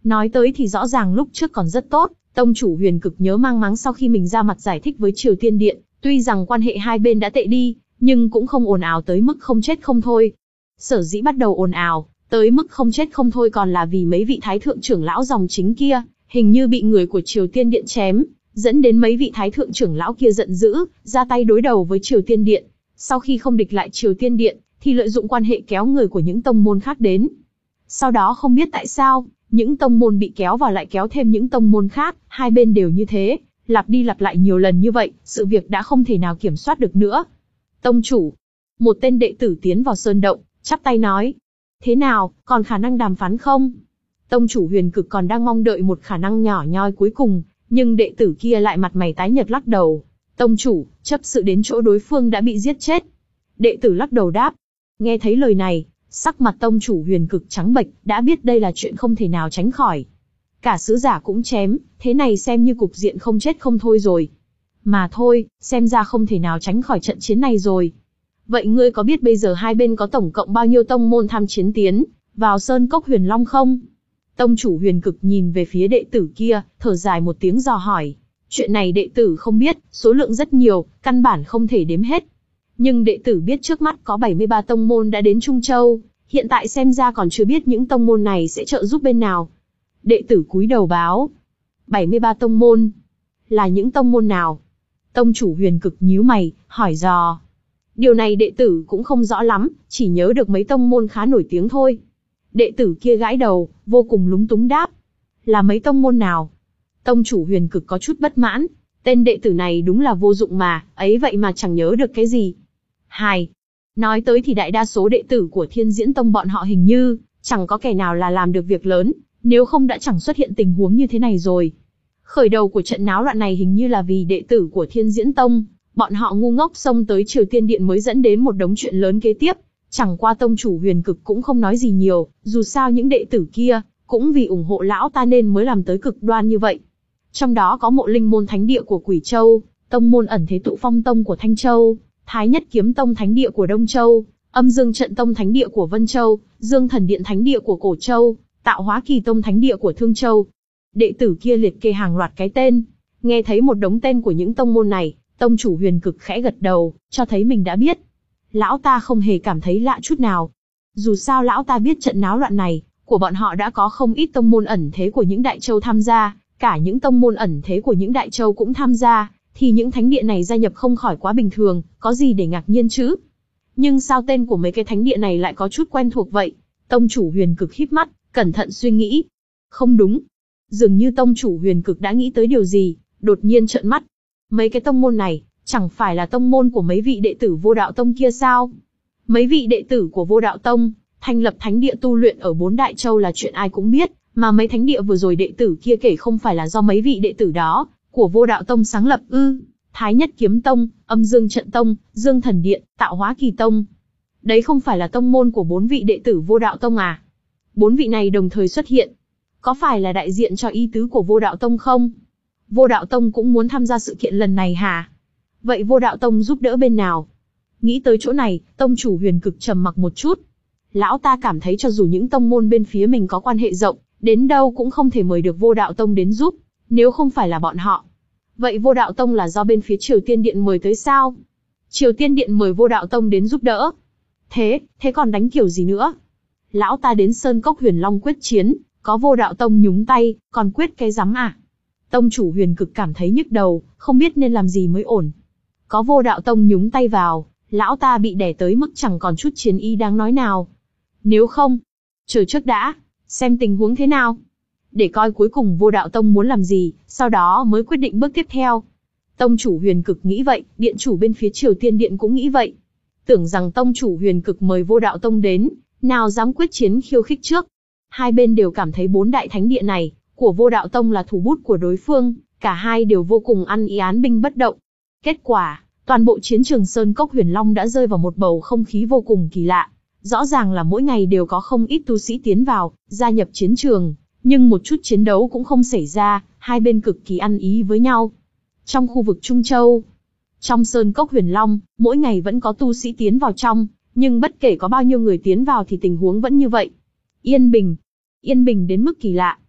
Nói tới thì rõ ràng lúc trước còn rất tốt, tông chủ Huyền Cực nhớ mang máng sau khi mình ra mặt giải thích với Triều Tiên Điện, tuy rằng quan hệ hai bên đã tệ đi, nhưng cũng không ồn ào tới mức không chết không thôi. Sở dĩ bắt đầu ồn ào, tới mức không chết không thôi còn là vì mấy vị thái thượng trưởng lão dòng chính kia, hình như bị người của Triều Tiên Điện chém, dẫn đến mấy vị thái thượng trưởng lão kia giận dữ, ra tay đối đầu với Triều Tiên Điện. Sau khi không địch lại Triều Tiên Điện, thì lợi dụng quan hệ kéo người của những tông môn khác đến. Sau đó không biết tại sao, những tông môn bị kéo vào lại kéo thêm những tông môn khác, hai bên đều như thế, lặp đi lặp lại nhiều lần như vậy, sự việc đã không thể nào kiểm soát được nữa. Tông chủ, một tên đệ tử tiến vào sơn động, chắp tay nói. Thế nào, còn khả năng đàm phán không? Tông chủ Huyền Cực còn đang mong đợi một khả năng nhỏ nhoi cuối cùng, nhưng đệ tử kia lại mặt mày tái nhợt lắc đầu. Tông chủ, chấp sự đến chỗ đối phương đã bị giết chết. Đệ tử lắc đầu đáp. Nghe thấy lời này, sắc mặt tông chủ Huyền Cực trắng bệch, đã biết đây là chuyện không thể nào tránh khỏi. Cả sứ giả cũng chém, thế này xem như cục diện không chết không thôi rồi. Mà thôi, xem ra không thể nào tránh khỏi trận chiến này rồi. Vậy ngươi có biết bây giờ hai bên có tổng cộng bao nhiêu tông môn tham chiến tiến vào Sơn Cốc Huyền Long không? Tông chủ Huyền Cực nhìn về phía đệ tử kia, thở dài một tiếng dò hỏi. Chuyện này đệ tử không biết, số lượng rất nhiều, căn bản không thể đếm hết. Nhưng đệ tử biết trước mắt có bảy mươi ba tông môn đã đến Trung Châu, hiện tại xem ra còn chưa biết những tông môn này sẽ trợ giúp bên nào. Đệ tử cúi đầu báo. bảy mươi ba tông môn. Là những tông môn nào? Tông chủ Huyền Cực nhíu mày, hỏi dò. Điều này đệ tử cũng không rõ lắm, chỉ nhớ được mấy tông môn khá nổi tiếng thôi. Đệ tử kia gãi đầu, vô cùng lúng túng đáp. Là mấy tông môn nào? Tông chủ Huyền Cực có chút bất mãn. Tên đệ tử này đúng là vô dụng mà, ấy vậy mà chẳng nhớ được cái gì. Hai. Nói tới thì đại đa số đệ tử của Thiên Diễn Tông bọn họ hình như, chẳng có kẻ nào là làm được việc lớn, nếu không đã chẳng xuất hiện tình huống như thế này rồi. Khởi đầu của trận náo loạn này hình như là vì đệ tử của Thiên Diễn Tông, bọn họ ngu ngốc xông tới Triều Tiên Điện mới dẫn đến một đống chuyện lớn kế tiếp. Chẳng qua tông chủ Huyền Cực cũng không nói gì nhiều, dù sao những đệ tử kia, cũng vì ủng hộ lão ta nên mới làm tới cực đoan như vậy. Trong đó có Mộ Linh môn thánh địa của Quỷ Châu, tông môn ẩn thế tụ phong tông của Thanh Châu, Thái Nhất kiếm tông thánh địa của Đông Châu, Âm Dương trận tông thánh địa của Vân Châu, Dương Thần điện thánh địa của Cổ Châu, Tạo Hóa kỳ tông thánh địa của Thương Châu. Đệ tử kia liệt kê hàng loạt cái tên, nghe thấy một đống tên của những tông môn này, tông chủ Huyền Cực khẽ gật đầu, cho thấy mình đã biết. Lão ta không hề cảm thấy lạ chút nào. Dù sao lão ta biết trận náo loạn này, của bọn họ đã có không ít tông môn ẩn thế của những đại châu tham gia, cả những tông môn ẩn thế của những đại châu cũng tham gia, thì những thánh địa này gia nhập không khỏi quá bình thường, có gì để ngạc nhiên chứ? Nhưng sao tên của mấy cái thánh địa này lại có chút quen thuộc vậy? Tông chủ Huyền Cực híp mắt, cẩn thận suy nghĩ. Không đúng. Dường như tông chủ Huyền Cực đã nghĩ tới điều gì, đột nhiên trợn mắt. Mấy cái tông môn này, chẳng phải là tông môn của mấy vị đệ tử Vô Đạo Tông kia sao? Mấy vị đệ tử của Vô Đạo Tông, thành lập thánh địa tu luyện ở bốn đại châu là chuyện ai cũng biết, mà mấy thánh địa vừa rồi đệ tử kia kể không phải là do mấy vị đệ tử đó, của Vô Đạo Tông sáng lập ư? Thái Nhất kiếm tông, Âm Dương trận tông, Dương Thần điện, Tạo Hóa kỳ tông. Đấy không phải là tông môn của bốn vị đệ tử Vô Đạo Tông à? Bốn vị này đồng thời xuất hiện. Có phải là đại diện cho ý tứ của Vô Đạo Tông không? Vô Đạo Tông cũng muốn tham gia sự kiện lần này hả? Vậy Vô Đạo Tông giúp đỡ bên nào? Nghĩ tới chỗ này, tông chủ Huyền Cực trầm mặc một chút. Lão ta cảm thấy cho dù những tông môn bên phía mình có quan hệ rộng, đến đâu cũng không thể mời được Vô Đạo Tông đến giúp, nếu không phải là bọn họ. Vậy Vô Đạo Tông là do bên phía Triều Tiên Điện mời tới sao? Triều Tiên Điện mời Vô Đạo Tông đến giúp đỡ. Thế, thế còn đánh kiểu gì nữa? Lão ta đến Sơn Cốc Huyền Long quyết chiến, có Vô Đạo Tông nhúng tay, còn quyết cái rắm à? Tông chủ Huyền Cực cảm thấy nhức đầu, không biết nên làm gì mới ổn. Có Vô Đạo Tông nhúng tay vào, lão ta bị đè tới mức chẳng còn chút chiến ý đáng nói nào. Nếu không, chờ trước đã, xem tình huống thế nào. Để coi cuối cùng Vô Đạo Tông muốn làm gì, sau đó mới quyết định bước tiếp theo. Tông chủ Huyền Cực nghĩ vậy, điện chủ bên phía Triều Tiên Điện cũng nghĩ vậy. Tưởng rằng tông chủ Huyền Cực mời Vô Đạo Tông đến, nào dám quyết chiến khiêu khích trước. Hai bên đều cảm thấy bốn đại thánh địa này, của Vô Đạo Tông là thủ bút của đối phương, cả hai đều vô cùng ăn ý án binh bất động. Kết quả, toàn bộ chiến trường Sơn Cốc Huyền Long đã rơi vào một bầu không khí vô cùng kỳ lạ. Rõ ràng là mỗi ngày đều có không ít tu sĩ tiến vào, gia nhập chiến trường, nhưng một chút chiến đấu cũng không xảy ra, hai bên cực kỳ ăn ý với nhau. Trong khu vực Trung Châu, trong Sơn Cốc Huyền Long, mỗi ngày vẫn có tu sĩ tiến vào trong, nhưng bất kể có bao nhiêu người tiến vào thì tình huống vẫn như vậy. Yên bình. Yên bình đến mức kỳ lạ.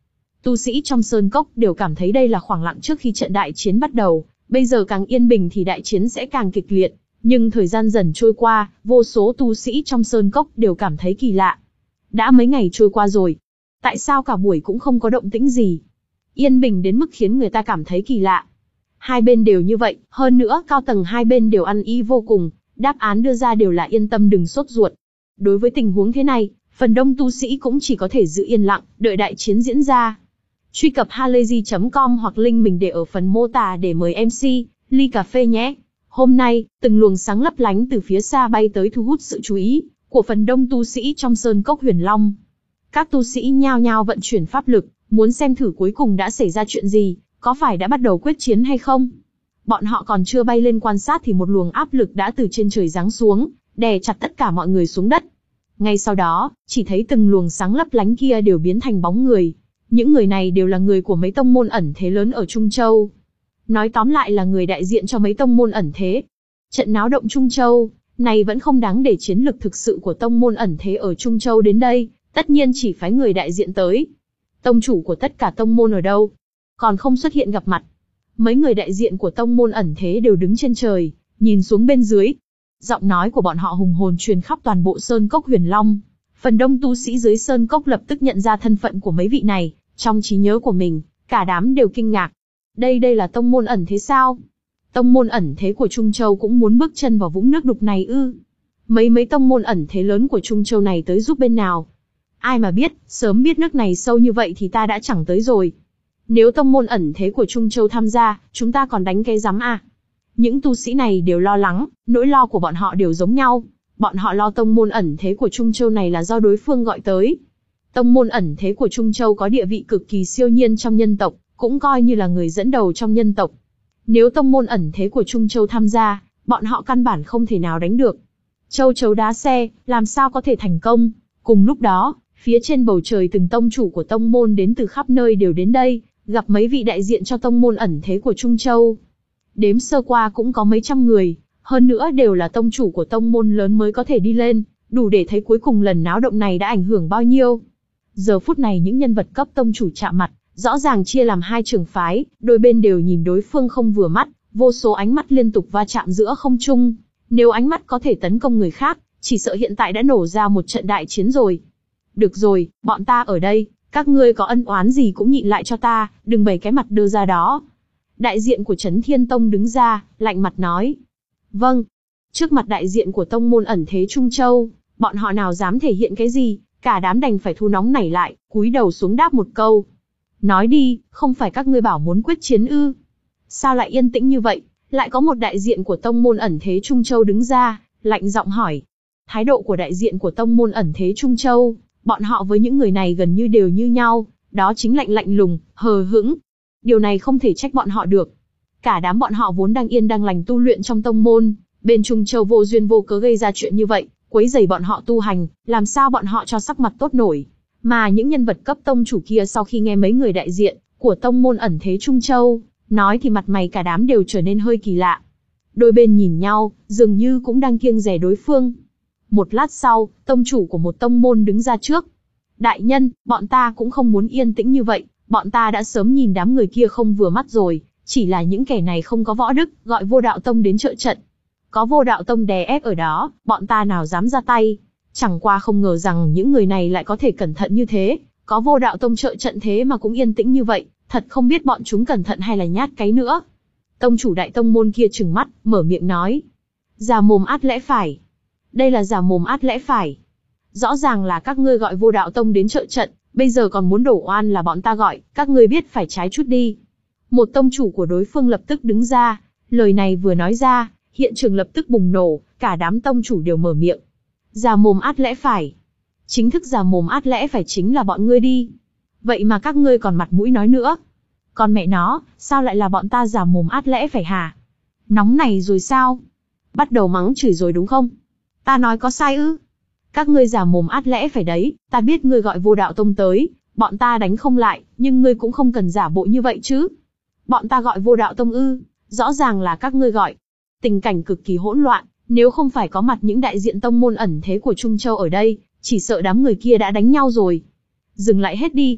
Tu sĩ trong sơn cốc đều cảm thấy đây là khoảng lặng trước khi trận đại chiến bắt đầu, bây giờ càng yên bình thì đại chiến sẽ càng kịch liệt. Nhưng thời gian dần trôi qua, vô số tu sĩ trong sơn cốc đều cảm thấy kỳ lạ. Đã mấy ngày trôi qua rồi, tại sao cả buổi cũng không có động tĩnh gì? Yên bình đến mức khiến người ta cảm thấy kỳ lạ. Hai bên đều như vậy, hơn nữa cao tầng hai bên đều ăn ý vô cùng, đáp án đưa ra đều là yên tâm đừng sốt ruột. Đối với tình huống thế này, phần đông tu sĩ cũng chỉ có thể giữ yên lặng, đợi đại chiến diễn ra. Truy cập halayzi chấm com hoặc link mình để ở phần mô tả để mời em xê, ly cà phê nhé. Hôm nay, từng luồng sáng lấp lánh từ phía xa bay tới thu hút sự chú ý của phần đông tu sĩ trong sơn cốc Huyền Long. Các tu sĩ nhao nhao vận chuyển pháp lực, muốn xem thử cuối cùng đã xảy ra chuyện gì, có phải đã bắt đầu quyết chiến hay không. Bọn họ còn chưa bay lên quan sát thì một luồng áp lực đã từ trên trời giáng xuống, đè chặt tất cả mọi người xuống đất. Ngay sau đó, chỉ thấy từng luồng sáng lấp lánh kia đều biến thành bóng người. Những người này đều là người của mấy tông môn ẩn thế lớn ở Trung Châu. Nói tóm lại là người đại diện cho mấy tông môn ẩn thế. Trận náo động Trung Châu này vẫn không đáng để chiến lực thực sự của tông môn ẩn thế ở Trung Châu đến đây, tất nhiên chỉ phái người đại diện tới. Tông chủ của tất cả tông môn ở đâu? Còn không xuất hiện gặp mặt. Mấy người đại diện của tông môn ẩn thế đều đứng trên trời, nhìn xuống bên dưới. Giọng nói của bọn họ hùng hồn truyền khắp toàn bộ sơn cốc Huyền Long. Phần đông tu sĩ dưới sơn cốc lập tức nhận ra thân phận của mấy vị này, trong trí nhớ của mình, cả đám đều kinh ngạc. Đây đây là tông môn ẩn thế sao? Tông môn ẩn thế của Trung Châu cũng muốn bước chân vào vũng nước đục này ư? Mấy mấy tông môn ẩn thế lớn của Trung Châu này tới giúp bên nào? Ai mà biết, sớm biết nước này sâu như vậy thì ta đã chẳng tới rồi. Nếu tông môn ẩn thế của Trung Châu tham gia, chúng ta còn đánh cái rắm à? Những tu sĩ này đều lo lắng, nỗi lo của bọn họ đều giống nhau. Bọn họ lo tông môn ẩn thế của Trung Châu này là do đối phương gọi tới. Tông môn ẩn thế của Trung Châu có địa vị cực kỳ siêu nhiên trong nhân tộc, cũng coi như là người dẫn đầu trong nhân tộc. Nếu tông môn ẩn thế của Trung Châu tham gia, bọn họ căn bản không thể nào đánh được. Châu chấu đá xe, làm sao có thể thành công? Cùng lúc đó, phía trên bầu trời từng tông chủ của tông môn đến từ khắp nơi đều đến đây, gặp mấy vị đại diện cho tông môn ẩn thế của Trung Châu. Đếm sơ qua cũng có mấy trăm người, hơn nữa đều là tông chủ của tông môn lớn mới có thể đi lên, đủ để thấy cuối cùng lần náo động này đã ảnh hưởng bao nhiêu. Giờ phút này những nhân vật cấp tông chủ chạm mặt, rõ ràng chia làm hai trường phái, đôi bên đều nhìn đối phương không vừa mắt, vô số ánh mắt liên tục va chạm giữa không trung. Nếu ánh mắt có thể tấn công người khác, chỉ sợ hiện tại đã nổ ra một trận đại chiến rồi. Được rồi, bọn ta ở đây, các ngươi có ân oán gì cũng nhịn lại cho ta, đừng bày cái mặt đưa ra đó. Đại diện của Chấn Thiên Tông đứng ra, lạnh mặt nói. Vâng. Trước mặt đại diện của tông môn ẩn thế Trung Châu, bọn họ nào dám thể hiện cái gì, cả đám đành phải thu nóng nảy lại, cúi đầu xuống đáp một câu. Nói đi, không phải các ngươi bảo muốn quyết chiến ư? Sao lại yên tĩnh như vậy? Lại có một đại diện của tông môn ẩn thế Trung Châu đứng ra, lạnh giọng hỏi. Thái độ của đại diện của tông môn ẩn thế Trung Châu, bọn họ với những người này gần như đều như nhau, đó chính lạnh lạnh lùng, hờ hững. Điều này không thể trách bọn họ được. Cả đám bọn họ vốn đang yên đang lành tu luyện trong tông môn, bên Trung Châu vô duyên vô cớ gây ra chuyện như vậy, quấy rầy bọn họ tu hành, làm sao bọn họ cho sắc mặt tốt nổi. Mà những nhân vật cấp tông chủ kia sau khi nghe mấy người đại diện của tông môn ẩn thế Trung Châu nói thì mặt mày cả đám đều trở nên hơi kỳ lạ. Đôi bên nhìn nhau, dường như cũng đang kiêng dè đối phương. Một lát sau, tông chủ của một tông môn đứng ra trước. Đại nhân, bọn ta cũng không muốn yên tĩnh như vậy, bọn ta đã sớm nhìn đám người kia không vừa mắt rồi, chỉ là những kẻ này không có võ đức, gọi Vô Đạo Tông đến trợ trận. Có Vô Đạo Tông đè ép ở đó, bọn ta nào dám ra tay. Chẳng qua không ngờ rằng những người này lại có thể cẩn thận như thế, có Vô Đạo Tông trợ trận thế mà cũng yên tĩnh như vậy, thật không biết bọn chúng cẩn thận hay là nhát cái nữa. Tông chủ đại tông môn kia trừng mắt, mở miệng nói. Già mồm át lẽ phải. Đây là già mồm át lẽ phải. Rõ ràng là các ngươi gọi Vô Đạo Tông đến trợ trận, bây giờ còn muốn đổ oan là bọn ta gọi, các ngươi biết phải trái chút đi. Một tông chủ của đối phương lập tức đứng ra, lời này vừa nói ra, hiện trường lập tức bùng nổ, cả đám tông chủ đều mở miệng. Già mồm át lẽ phải. Chính thức già mồm át lẽ phải chính là bọn ngươi đi. Vậy mà các ngươi còn mặt mũi nói nữa. Còn mẹ nó, sao lại là bọn ta già mồm át lẽ phải hả? Nóng này rồi sao? Bắt đầu mắng chửi rồi đúng không? Ta nói có sai ư? Các ngươi già mồm át lẽ phải đấy, ta biết ngươi gọi Vô Đạo Tông tới, bọn ta đánh không lại, nhưng ngươi cũng không cần giả bộ như vậy chứ. Bọn ta gọi Vô Đạo Tông ư? Rõ ràng là các ngươi gọi. Tình cảnh cực kỳ hỗn loạn, nếu không phải có mặt những đại diện tông môn ẩn thế của Trung Châu ở đây, chỉ sợ đám người kia đã đánh nhau rồi. Dừng lại hết đi.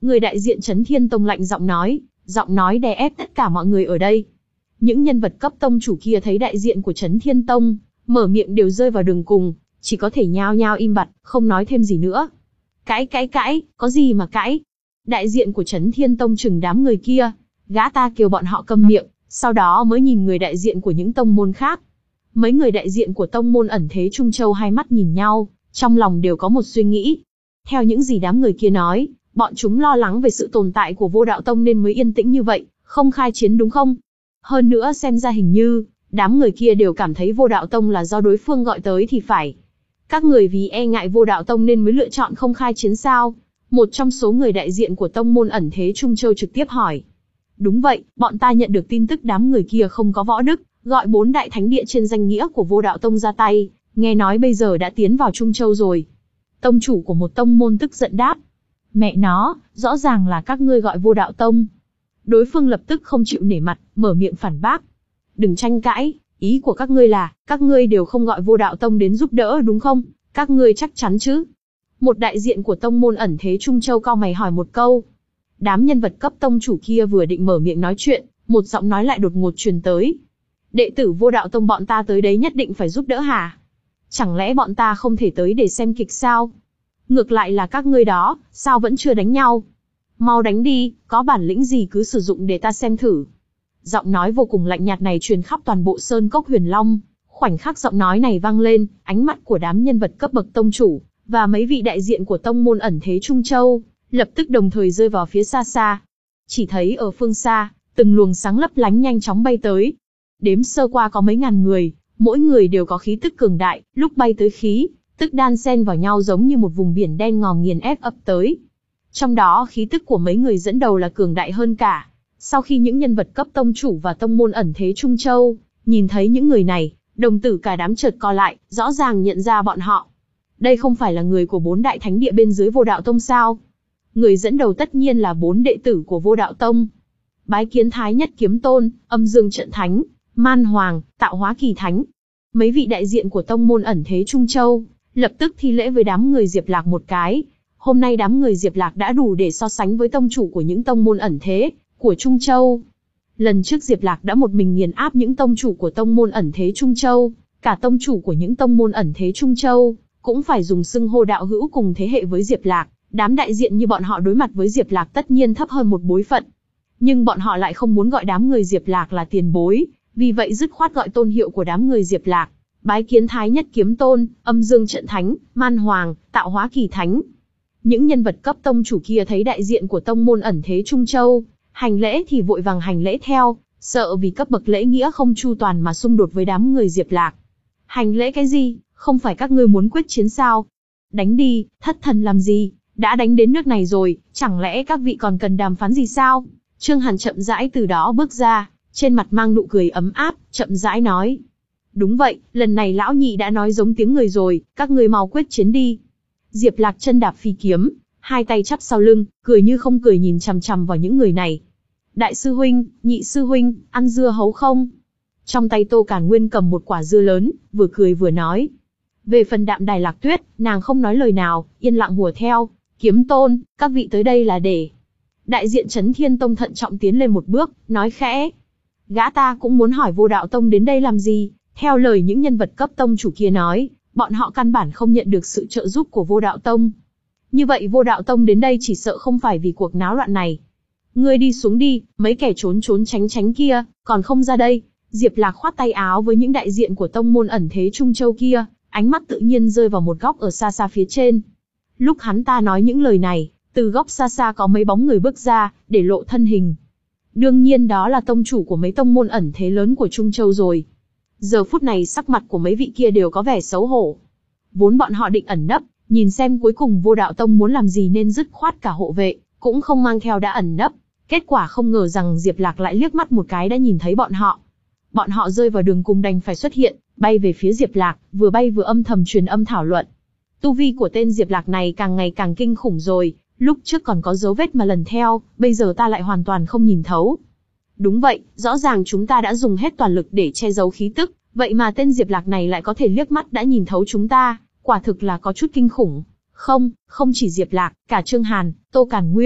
Người đại diện Chấn Thiên Tông lạnh giọng nói, giọng nói đè ép tất cả mọi người ở đây. Những nhân vật cấp tông chủ kia thấy đại diện của Chấn Thiên Tông, mở miệng đều rơi vào đường cùng, chỉ có thể nhao nhao im bặt, không nói thêm gì nữa. Cãi cãi cãi, có gì mà cãi? Đại diện của Chấn Thiên Tông chừng đám người kia, gã ta kêu bọn họ câm miệng, sau đó mới nhìn người đại diện của những tông môn khác. Mấy người đại diện của tông môn ẩn thế Trung Châu hai mắt nhìn nhau, trong lòng đều có một suy nghĩ. Theo những gì đám người kia nói, bọn chúng lo lắng về sự tồn tại của Vô Đạo Tông nên mới yên tĩnh như vậy, không khai chiến đúng không? Hơn nữa xem ra hình như, đám người kia đều cảm thấy Vô Đạo Tông là do đối phương gọi tới thì phải. Các người vì e ngại Vô Đạo Tông nên mới lựa chọn không khai chiến sao? Một trong số người đại diện của tông môn ẩn thế Trung Châu trực tiếp hỏi. Đúng vậy, bọn ta nhận được tin tức đám người kia không có võ đức, gọi bốn đại thánh địa trên danh nghĩa của Vô Đạo Tông ra tay, nghe nói bây giờ đã tiến vào Trung Châu rồi. Tông chủ của một tông môn tức giận đáp. Mẹ nó, rõ ràng là các ngươi gọi Vô Đạo Tông. Đối phương lập tức không chịu nể mặt, mở miệng phản bác. Đừng tranh cãi, ý của các ngươi là, các ngươi đều không gọi Vô Đạo Tông đến giúp đỡ đúng không? Các ngươi chắc chắn chứ? Một đại diện của tông môn ẩn thế Trung Châu cau mày hỏi một câu. Đám nhân vật cấp tông chủ kia vừa định mở miệng nói chuyện, một giọng nói lại đột ngột truyền tới. Đệ tử Vô Đạo Tông bọn ta tới đấy nhất định phải giúp đỡ hả? Chẳng lẽ bọn ta không thể tới để xem kịch sao? Ngược lại là các ngươi đó, sao vẫn chưa đánh nhau? Mau đánh đi, có bản lĩnh gì cứ sử dụng để ta xem thử. Giọng nói vô cùng lạnh nhạt này truyền khắp toàn bộ Sơn Cốc Huyền Long. Khoảnh khắc giọng nói này vang lên, ánh mắt của đám nhân vật cấp bậc tông chủ và mấy vị đại diện của tông môn ẩn thế Trung Châu lập tức đồng thời rơi vào phía xa xa. Chỉ thấy ở phương xa, từng luồng sáng lấp lánh nhanh chóng bay tới. Đếm sơ qua có mấy ngàn người, mỗi người đều có khí tức cường đại, lúc bay tới khí tức đan xen vào nhau giống như một vùng biển đen ngòm nghiền ép ập tới. Trong đó khí tức của mấy người dẫn đầu là cường đại hơn cả. Sau khi những nhân vật cấp tông chủ và tông môn ẩn thế Trung Châu nhìn thấy những người này, đồng tử cả đám chợt co lại, rõ ràng nhận ra bọn họ. Đây không phải là người của bốn đại thánh địa bên dưới Vô Đạo Tông sao? Người dẫn đầu tất nhiên là bốn đệ tử của Vô Đạo Tông. Bái kiến Thái Nhất Kiếm Tôn, Âm Dương Trận Thánh, Man Hoàng, Tạo Hóa Kỳ Thánh. Mấy vị đại diện của tông môn ẩn thế Trung Châu lập tức thi lễ với đám người Diệp Lạc một cái. Hôm nay đám người Diệp Lạc đã đủ để so sánh với tông chủ của những tông môn ẩn thế của Trung Châu. Lần trước Diệp Lạc đã một mình nghiền áp những tông chủ của tông môn ẩn thế Trung Châu, cả tông chủ của những tông môn ẩn thế Trung Châu cũng phải dùng xưng hô đạo hữu cùng thế hệ với Diệp Lạc. Đám đại diện như bọn họ đối mặt với Diệp Lạc tất nhiên thấp hơn một bối phận. Nhưng bọn họ lại không muốn gọi đám người Diệp Lạc là tiền bối, vì vậy dứt khoát gọi tôn hiệu của đám người Diệp Lạc. Bái kiến Thái Nhất Kiếm Tôn, Âm Dương Trận Thánh, Man Hoàng, Tạo Hóa Kỳ Thánh. Những nhân vật cấp tông chủ kia thấy đại diện của tông môn ẩn thế Trung Châu hành lễ thì vội vàng hành lễ theo, sợ vì cấp bậc lễ nghĩa không chu toàn mà xung đột với đám người Diệp Lạc. Hành lễ cái gì, không phải các ngươi muốn quyết chiến sao? Đánh đi, thất thần làm gì, đã đánh đến nước này rồi, chẳng lẽ các vị còn cần đàm phán gì sao? Trương Hàn chậm rãi từ đó bước ra, trên mặt mang nụ cười ấm áp, chậm rãi nói. Đúng vậy, lần này lão nhị đã nói giống tiếng người rồi, các ngươi mau quyết chiến đi. Diệp Lạc chân đạp phi kiếm, hai tay chắp sau lưng, cười như không cười nhìn chằm chằm vào những người này. Đại sư huynh, nhị sư huynh, ăn dưa hấu không? Trong tay Tô Càn Nguyên cầm một quả dưa lớn, vừa cười vừa nói. Về phần Đạm Đài Lạc Tuyết, nàng không nói lời nào, yên lặng hùa theo. Kiếm Tôn, các vị tới đây là để... Đại diện Chấn Thiên Tông thận trọng tiến lên một bước, nói khẽ. Gã ta cũng muốn hỏi Vô Đạo Tông đến đây làm gì? Theo lời những nhân vật cấp tông chủ kia nói, bọn họ căn bản không nhận được sự trợ giúp của Vô Đạo Tông. Như vậy Vô Đạo Tông đến đây chỉ sợ không phải vì cuộc náo loạn này. Ngươi đi xuống đi, mấy kẻ trốn trốn tránh tránh kia, còn không ra đây. Diệp Lạc khoát tay áo với những đại diện của tông môn ẩn thế Trung Châu kia, ánh mắt tự nhiên rơi vào một góc ở xa xa phía trên. Lúc hắn ta nói những lời này, từ góc xa xa có mấy bóng người bước ra, để lộ thân hình. Đương nhiên đó là tông chủ của mấy tông môn ẩn thế lớn của Trung Châu rồi. Giờ phút này sắc mặt của mấy vị kia đều có vẻ xấu hổ. Vốn bọn họ định ẩn nấp, nhìn xem cuối cùng Vô Đạo Tông muốn làm gì nên dứt khoát cả hộ vệ, cũng không mang theo đã ẩn nấp. Kết quả không ngờ rằng Diệp Lạc lại liếc mắt một cái đã nhìn thấy bọn họ. Bọn họ rơi vào đường cùng đành phải xuất hiện, bay về phía Diệp Lạc, vừa bay vừa âm thầm truyền âm thảo luận. Tu vi của tên Diệp Lạc này càng ngày càng kinh khủng rồi, lúc trước còn có dấu vết mà lần theo, bây giờ ta lại hoàn toàn không nhìn thấu. Đúng vậy, rõ ràng chúng ta đã dùng hết toàn lực để che giấu khí tức, vậy mà tên Diệp Lạc này lại có thể liếc mắt đã nhìn thấu chúng ta, quả thực là có chút kinh khủng. Không, không chỉ Diệp Lạc, cả Trương Hàn, Tô Càn Nguyên,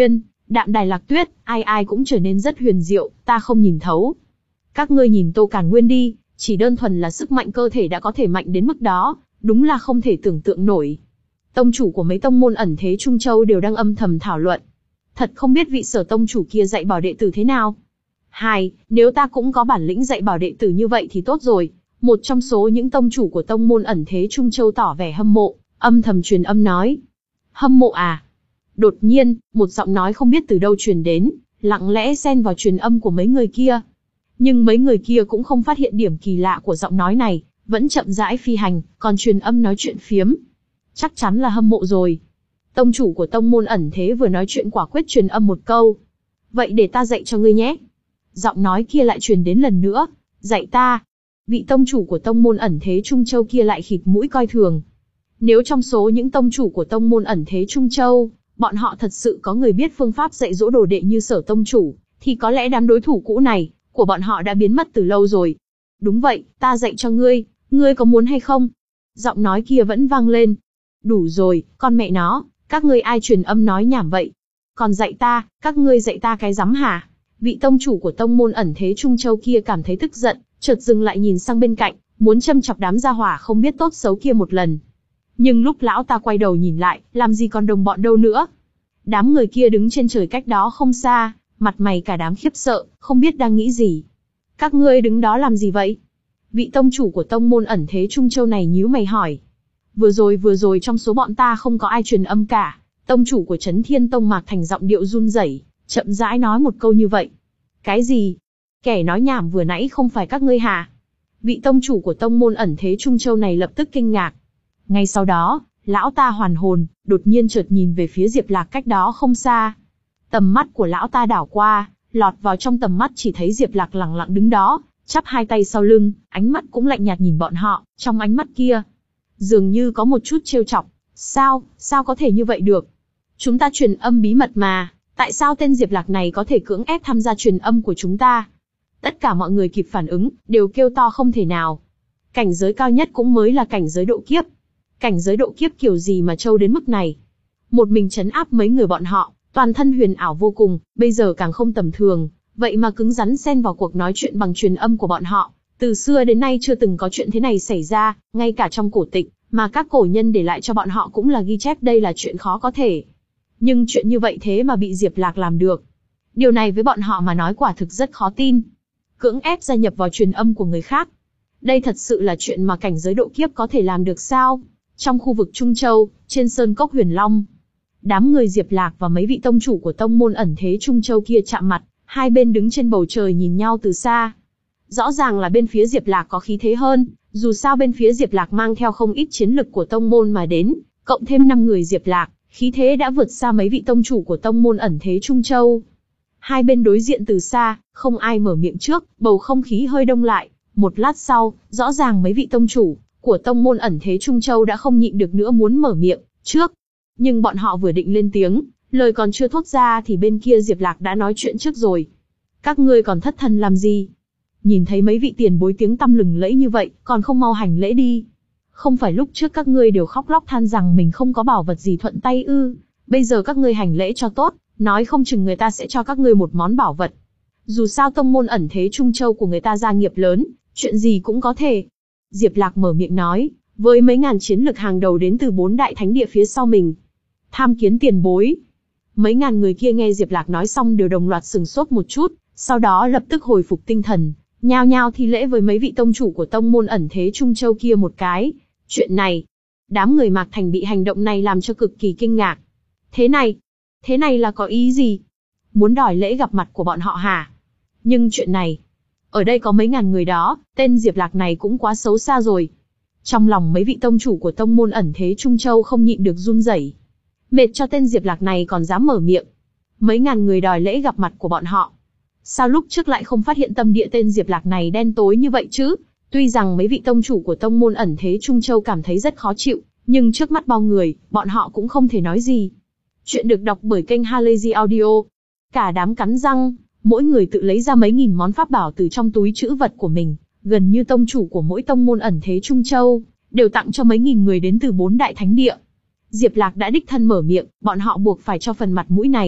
Đạm Đài Lạc Tuyết, ai ai cũng trở nên rất huyền diệu, ta không nhìn thấu. Các ngươi nhìn Tô Càn Nguyên đi, chỉ đơn thuần là sức mạnh cơ thể đã có thể mạnh đến mức đó, đúng là không thể tưởng tượng nổi. Tông chủ của mấy tông môn ẩn thế Trung Châu đều đang âm thầm thảo luận. Thật không biết vị Sở tông chủ kia dạy bảo đệ tử thế nào. Hai, nếu ta cũng có bản lĩnh dạy bảo đệ tử như vậy thì tốt rồi. Một trong số những tông chủ của tông môn ẩn thế Trung Châu tỏ vẻ hâm mộ, âm thầm truyền âm nói. Hâm mộ à? Đột nhiên, một giọng nói không biết từ đâu truyền đến, lặng lẽ xen vào truyền âm của mấy người kia. Nhưng mấy người kia cũng không phát hiện điểm kỳ lạ của giọng nói này, vẫn chậm rãi phi hành, còn truyền âm nói chuyện phiếm. Chắc chắn là hâm mộ rồi. Tông chủ của tông môn ẩn thế vừa nói chuyện quả quyết truyền âm một câu. Vậy để ta dạy cho ngươi nhé. Giọng nói kia lại truyền đến lần nữa. Dạy ta. Vị tông chủ của tông môn ẩn thế Trung Châu kia lại khịt mũi coi thường. Nếu trong số những tông chủ của tông môn ẩn thế Trung Châu, bọn họ thật sự có người biết phương pháp dạy dỗ đồ đệ như Sở tông chủ, thì có lẽ đám đối thủ cũ này của bọn họ đã biến mất từ lâu rồi. Đúng vậy, ta dạy cho ngươi, ngươi có muốn hay không? Giọng nói kia vẫn vang lên. Đủ rồi, con mẹ nó, các ngươi ai truyền âm nói nhảm vậy? Còn dạy ta, các ngươi dạy ta cái rắm hả? Vị tông chủ của tông môn ẩn thế Trung Châu kia cảm thấy tức giận, chợt dừng lại nhìn sang bên cạnh, muốn châm chọc đám gia hỏa không biết tốt xấu kia một lần. Nhưng lúc lão ta quay đầu nhìn lại, làm gì còn đồng bọn đâu nữa. Đám người kia đứng trên trời cách đó không xa, mặt mày cả đám khiếp sợ, không biết đang nghĩ gì. Các ngươi đứng đó làm gì vậy? Vị tông chủ của tông môn ẩn thế Trung Châu này nhíu mày hỏi. Vừa rồi vừa rồi trong số bọn ta không có ai truyền âm cả. Tông chủ của Chấn Thiên Tông Mạc Thành giọng điệu run rẩy, chậm rãi nói một câu như vậy. Cái gì? Kẻ nói nhảm vừa nãy không phải các ngươi hả? Vị tông chủ của tông môn ẩn thế Trung Châu này lập tức kinh ngạc. Ngay sau đó, lão ta hoàn hồn, đột nhiên chợt nhìn về phía Diệp Lạc cách đó không xa. Tầm mắt của lão ta đảo qua, lọt vào trong tầm mắt chỉ thấy Diệp Lạc lẳng lặng đứng đó, chắp hai tay sau lưng, ánh mắt cũng lạnh nhạt nhìn bọn họ, trong ánh mắt kia dường như có một chút trêu chọc. Sao, sao có thể như vậy được? Chúng ta truyền âm bí mật mà, tại sao tên Diệp Lạc này có thể cưỡng ép tham gia truyền âm của chúng ta? Tất cả mọi người kịp phản ứng, đều kêu to không thể nào. Cảnh giới cao nhất cũng mới là cảnh giới độ kiếp. Cảnh giới độ kiếp kiểu gì mà trâu đến mức này? Một mình trấn áp mấy người bọn họ, toàn thân huyền ảo vô cùng, bây giờ càng không tầm thường, vậy mà cứng rắn xen vào cuộc nói chuyện bằng truyền âm của bọn họ. Từ xưa đến nay chưa từng có chuyện thế này xảy ra, ngay cả trong cổ tịch, mà các cổ nhân để lại cho bọn họ cũng là ghi chép đây là chuyện khó có thể. Nhưng chuyện như vậy thế mà bị Diệp Lạc làm được. Điều này với bọn họ mà nói quả thực rất khó tin. Cưỡng ép gia nhập vào truyền âm của người khác. Đây thật sự là chuyện mà cảnh giới độ kiếp có thể làm được sao? Trong khu vực Trung Châu, trên sơn cốc Huyền Long, đám người Diệp Lạc và mấy vị tông chủ của tông môn ẩn thế Trung Châu kia chạm mặt, hai bên đứng trên bầu trời nhìn nhau từ xa. Rõ ràng là bên phía Diệp Lạc có khí thế hơn, dù sao bên phía Diệp Lạc mang theo không ít chiến lực của tông môn mà đến, cộng thêm năm người Diệp Lạc, khí thế đã vượt xa mấy vị tông chủ của tông môn ẩn thế Trung Châu. Hai bên đối diện từ xa, không ai mở miệng trước, bầu không khí hơi đông lại. Một lát sau, rõ ràng mấy vị tông chủ của tông môn ẩn thế Trung Châu đã không nhịn được nữa muốn mở miệng trước. Nhưng bọn họ vừa định lên tiếng, lời còn chưa thốt ra thì bên kia Diệp Lạc đã nói chuyện trước rồi. Các ngươi còn thất thần làm gì? Nhìn thấy mấy vị tiền bối tiếng tăm lừng lẫy như vậy, còn không mau hành lễ đi. Không phải lúc trước các ngươi đều khóc lóc than rằng mình không có bảo vật gì thuận tay ư? Bây giờ các ngươi hành lễ cho tốt, nói không chừng người ta sẽ cho các ngươi một món bảo vật. Dù sao tông môn ẩn thế Trung Châu của người ta gia nghiệp lớn, chuyện gì cũng có thể. Diệp Lạc mở miệng nói, với mấy ngàn chiến lực hàng đầu đến từ bốn đại thánh địa phía sau mình. Tham kiến tiền bối. Mấy ngàn người kia nghe Diệp Lạc nói xong đều đồng loạt sừng sốt một chút, sau đó lập tức hồi phục tinh thần, nhao nhao thi lễ với mấy vị tông chủ của tông môn ẩn thế Trung Châu kia một cái. Chuyện này, đám người Mạc Thành bị hành động này làm cho cực kỳ kinh ngạc. Thế này, thế này là có ý gì? Muốn đòi lễ gặp mặt của bọn họ hả? Nhưng chuyện này, ở đây có mấy ngàn người đó, tên Diệp Lạc này cũng quá xấu xa rồi. Trong lòng mấy vị tông chủ của tông môn ẩn thế Trung Châu không nhịn được run rẩy. Mệt cho tên Diệp Lạc này còn dám mở miệng. Mấy ngàn người đòi lễ gặp mặt của bọn họ. Sao lúc trước lại không phát hiện tâm địa tên Diệp Lạc này đen tối như vậy chứ? Tuy rằng mấy vị tông chủ của tông môn ẩn thế Trung Châu cảm thấy rất khó chịu, nhưng trước mắt bao người, bọn họ cũng không thể nói gì. Chuyện được đọc bởi kênh Halazy Audio. Cả đám cắn răng, mỗi người tự lấy ra mấy nghìn món pháp bảo từ trong túi trữ vật của mình, gần như tông chủ của mỗi tông môn ẩn thế Trung Châu, đều tặng cho mấy nghìn người đến từ bốn đại thánh địa. Diệp Lạc đã đích thân mở miệng, bọn họ buộc phải cho phần mặt mũi này.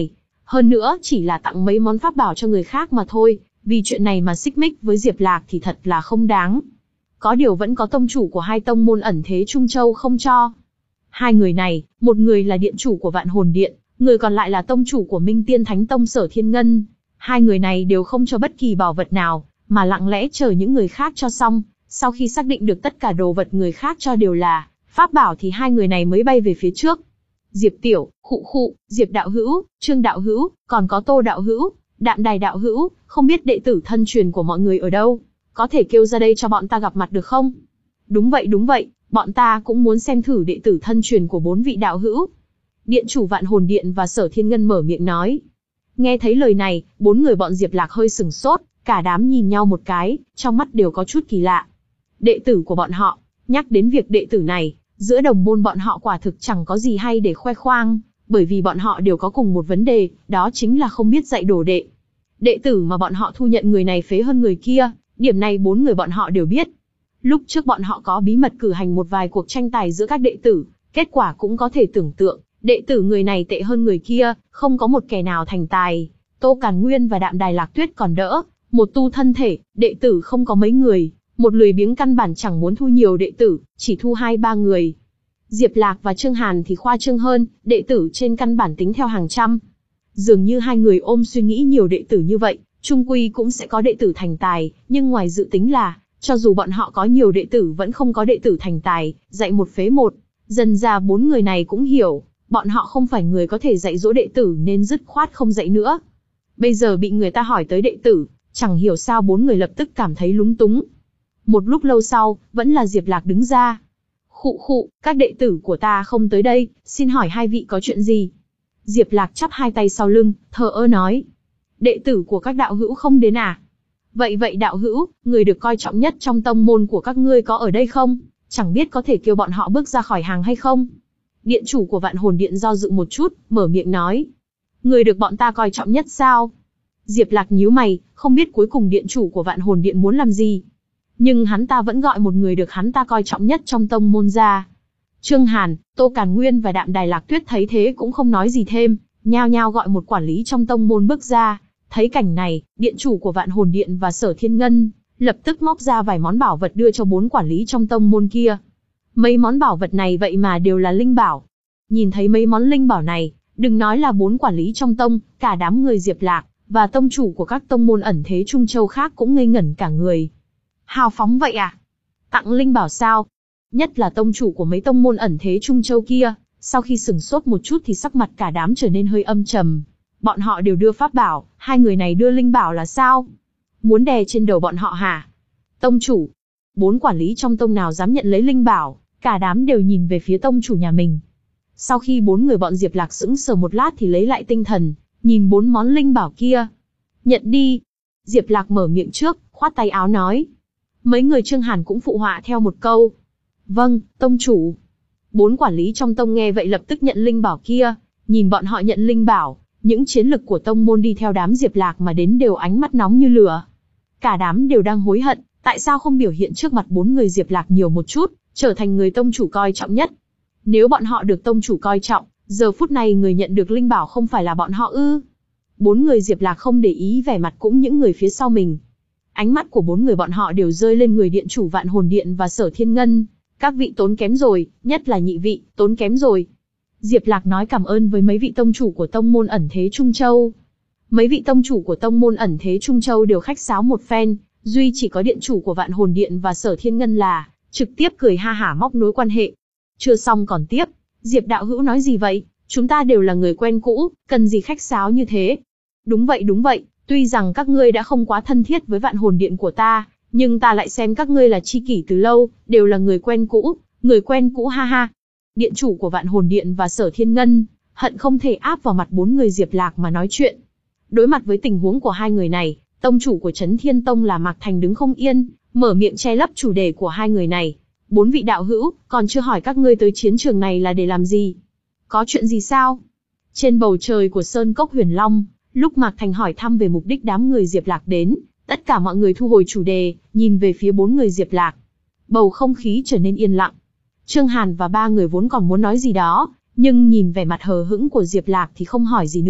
Hơn nữa chỉ là tặng mấy món pháp bảo cho người khác mà thôi, vì chuyện này mà xích mích với Diệp Lạc thì thật là không đáng. Có điều vẫn có tông chủ của hai tông môn ẩn thế Trung Châu không cho. Hai người này, một người là điện chủ của Vạn Hồn Điện, người còn lại là tông chủ của Minh Tiên Thánh Tông Sở Thiên Ngân. Hai người này đều không cho bất kỳ bảo vật nào, mà lặng lẽ chờ những người khác cho xong. Sau khi xác định được tất cả đồ vật người khác cho đều là pháp bảo thì hai người này mới bay về phía trước. Diệp Tiểu, khụ khụ, Diệp đạo hữu, Trương đạo hữu, còn có Tô đạo hữu, Đạm Đài đạo hữu, không biết đệ tử thân truyền của mọi người ở đâu, có thể kêu ra đây cho bọn ta gặp mặt được không? Đúng vậy đúng vậy, bọn ta cũng muốn xem thử đệ tử thân truyền của bốn vị đạo hữu. Điện chủ Vạn Hồn Điện và Sở Thiên Ngân mở miệng nói. Nghe thấy lời này, bốn người bọn Diệp Lạc hơi sừng sốt, cả đám nhìn nhau một cái, trong mắt đều có chút kỳ lạ. Đệ tử của bọn họ, nhắc đến việc đệ tử này, giữa đồng môn bọn họ quả thực chẳng có gì hay để khoe khoang, bởi vì bọn họ đều có cùng một vấn đề, đó chính là không biết dạy đồ đệ. Đệ tử mà bọn họ thu nhận người này phế hơn người kia, điểm này bốn người bọn họ đều biết. Lúc trước bọn họ có bí mật cử hành một vài cuộc tranh tài giữa các đệ tử, kết quả cũng có thể tưởng tượng, đệ tử người này tệ hơn người kia, không có một kẻ nào thành tài. Tô Càn Nguyên và Đạm Đài Lạc Tuyết còn đỡ, một tu thân thể, đệ tử không có mấy người, một lười biếng căn bản chẳng muốn thu nhiều đệ tử, chỉ thu hai ba người. Diệp Lạc và Trương Hàn thì khoa trương hơn, đệ tử trên căn bản tính theo hàng trăm. Dường như hai người ôm suy nghĩ nhiều đệ tử như vậy, chung quy cũng sẽ có đệ tử thành tài, nhưng ngoài dự tính là, cho dù bọn họ có nhiều đệ tử vẫn không có đệ tử thành tài, dạy một phế một. Dần ra bốn người này cũng hiểu, bọn họ không phải người có thể dạy dỗ đệ tử nên dứt khoát không dạy nữa. Bây giờ bị người ta hỏi tới đệ tử, chẳng hiểu sao bốn người lập tức cảm thấy lúng túng. Một lúc lâu sau, vẫn là Diệp Lạc đứng ra. Khụ khụ, các đệ tử của ta không tới đây, xin hỏi hai vị có chuyện gì? Diệp Lạc chắp hai tay sau lưng, thờ ơ nói. Đệ tử của các đạo hữu không đến à? Vậy vậy đạo hữu, người được coi trọng nhất trong tông môn của các ngươi có ở đây không? Chẳng biết có thể kêu bọn họ bước ra khỏi hàng hay không? Điện chủ của Vạn Hồn Điện do dự một chút, mở miệng nói. Người được bọn ta coi trọng nhất sao? Diệp Lạc nhíu mày, không biết cuối cùng điện chủ của Vạn Hồn Điện muốn làm gì. Nhưng hắn ta vẫn gọi một người được hắn ta coi trọng nhất trong tông môn ra. Trương Hàn, Tô Càn Nguyên và Đạm Đài Lạc Tuyết thấy thế cũng không nói gì thêm, nhao nhao gọi một quản lý trong tông môn bước ra. Thấy cảnh này, điện chủ của Vạn Hồn Điện và Sở Thiên Ngân lập tức móc ra vài món bảo vật đưa cho bốn quản lý trong tông môn kia. Mấy món bảo vật này vậy mà đều là linh bảo. Nhìn thấy mấy món linh bảo này, đừng nói là bốn quản lý trong tông, cả đám người Diệp Lạc và tông chủ của các tông môn ẩn thế Trung Châu khác cũng ngây ngẩn cả người. Hào phóng vậy à? Tặng linh bảo sao? Nhất là tông chủ của mấy tông môn ẩn thế Trung Châu kia, sau khi sửng sốt một chút thì sắc mặt cả đám trở nên hơi âm trầm. Bọn họ đều đưa pháp bảo, hai người này đưa linh bảo là sao? Muốn đè trên đầu bọn họ hả? Tông chủ, bốn quản lý trong tông nào dám nhận lấy linh bảo, cả đám đều nhìn về phía tông chủ nhà mình. Sau khi bốn người bọn Diệp Lạc sững sờ một lát thì lấy lại tinh thần, nhìn bốn món linh bảo kia. Nhận đi. Diệp Lạc mở miệng trước, khoát tay áo nói. Mấy người Trương Hàn cũng phụ họa theo một câu. Vâng, tông chủ. Bốn quản lý trong tông nghe vậy lập tức nhận linh bảo kia, nhìn bọn họ nhận linh bảo, những chiến lực của tông môn đi theo đám Diệp Lạc mà đến đều ánh mắt nóng như lửa. Cả đám đều đang hối hận, tại sao không biểu hiện trước mặt bốn người Diệp Lạc nhiều một chút, trở thành người tông chủ coi trọng nhất. Nếu bọn họ được tông chủ coi trọng, giờ phút này người nhận được linh bảo không phải là bọn họ ư? Bốn người Diệp Lạc không để ý vẻ mặt cũng những người phía sau mình. Ánh mắt của bốn người bọn họ đều rơi lên người điện chủ Vạn Hồn Điện và Sở Thiên Ngân. Các vị tốn kém rồi, nhất là nhị vị, tốn kém rồi. Diệp Lạc nói cảm ơn với mấy vị tông chủ của tông môn ẩn thế Trung Châu. Mấy vị tông chủ của tông môn ẩn thế Trung Châu đều khách sáo một phen, duy chỉ có điện chủ của Vạn Hồn Điện và Sở Thiên Ngân là trực tiếp cười ha hả móc nối quan hệ. Chưa xong còn tiếp, Diệp đạo hữu nói gì vậy? Chúng ta đều là người quen cũ, cần gì khách sáo như thế? Đúng vậy đúng vậy, tuy rằng các ngươi đã không quá thân thiết với Vạn Hồn Điện của ta, nhưng ta lại xem các ngươi là tri kỷ từ lâu, đều là người quen cũ, người quen cũ ha ha. Điện chủ của Vạn Hồn Điện và Sở Thiên Ngân hận không thể áp vào mặt bốn người Diệp Lạc mà nói chuyện. Đối mặt với tình huống của hai người này, tông chủ của Chấn Thiên Tông là Mạc Thành đứng không yên, mở miệng che lấp chủ đề của hai người này. Bốn vị đạo hữu, còn chưa hỏi các ngươi tới chiến trường này là để làm gì? Có chuyện gì sao? Trên bầu trời của Sơn Cốc Huyền Long, lúc Mạc Thành hỏi thăm về mục đích đám người Diệp Lạc đến, tất cả mọi người thu hồi chủ đề, nhìn về phía bốn người Diệp Lạc. Bầu không khí trở nên yên lặng. Trương Hàn và ba người vốn còn muốn nói gì đó, nhưng nhìn vẻ mặt hờ hững của Diệp Lạc thì không hỏi gì nữa,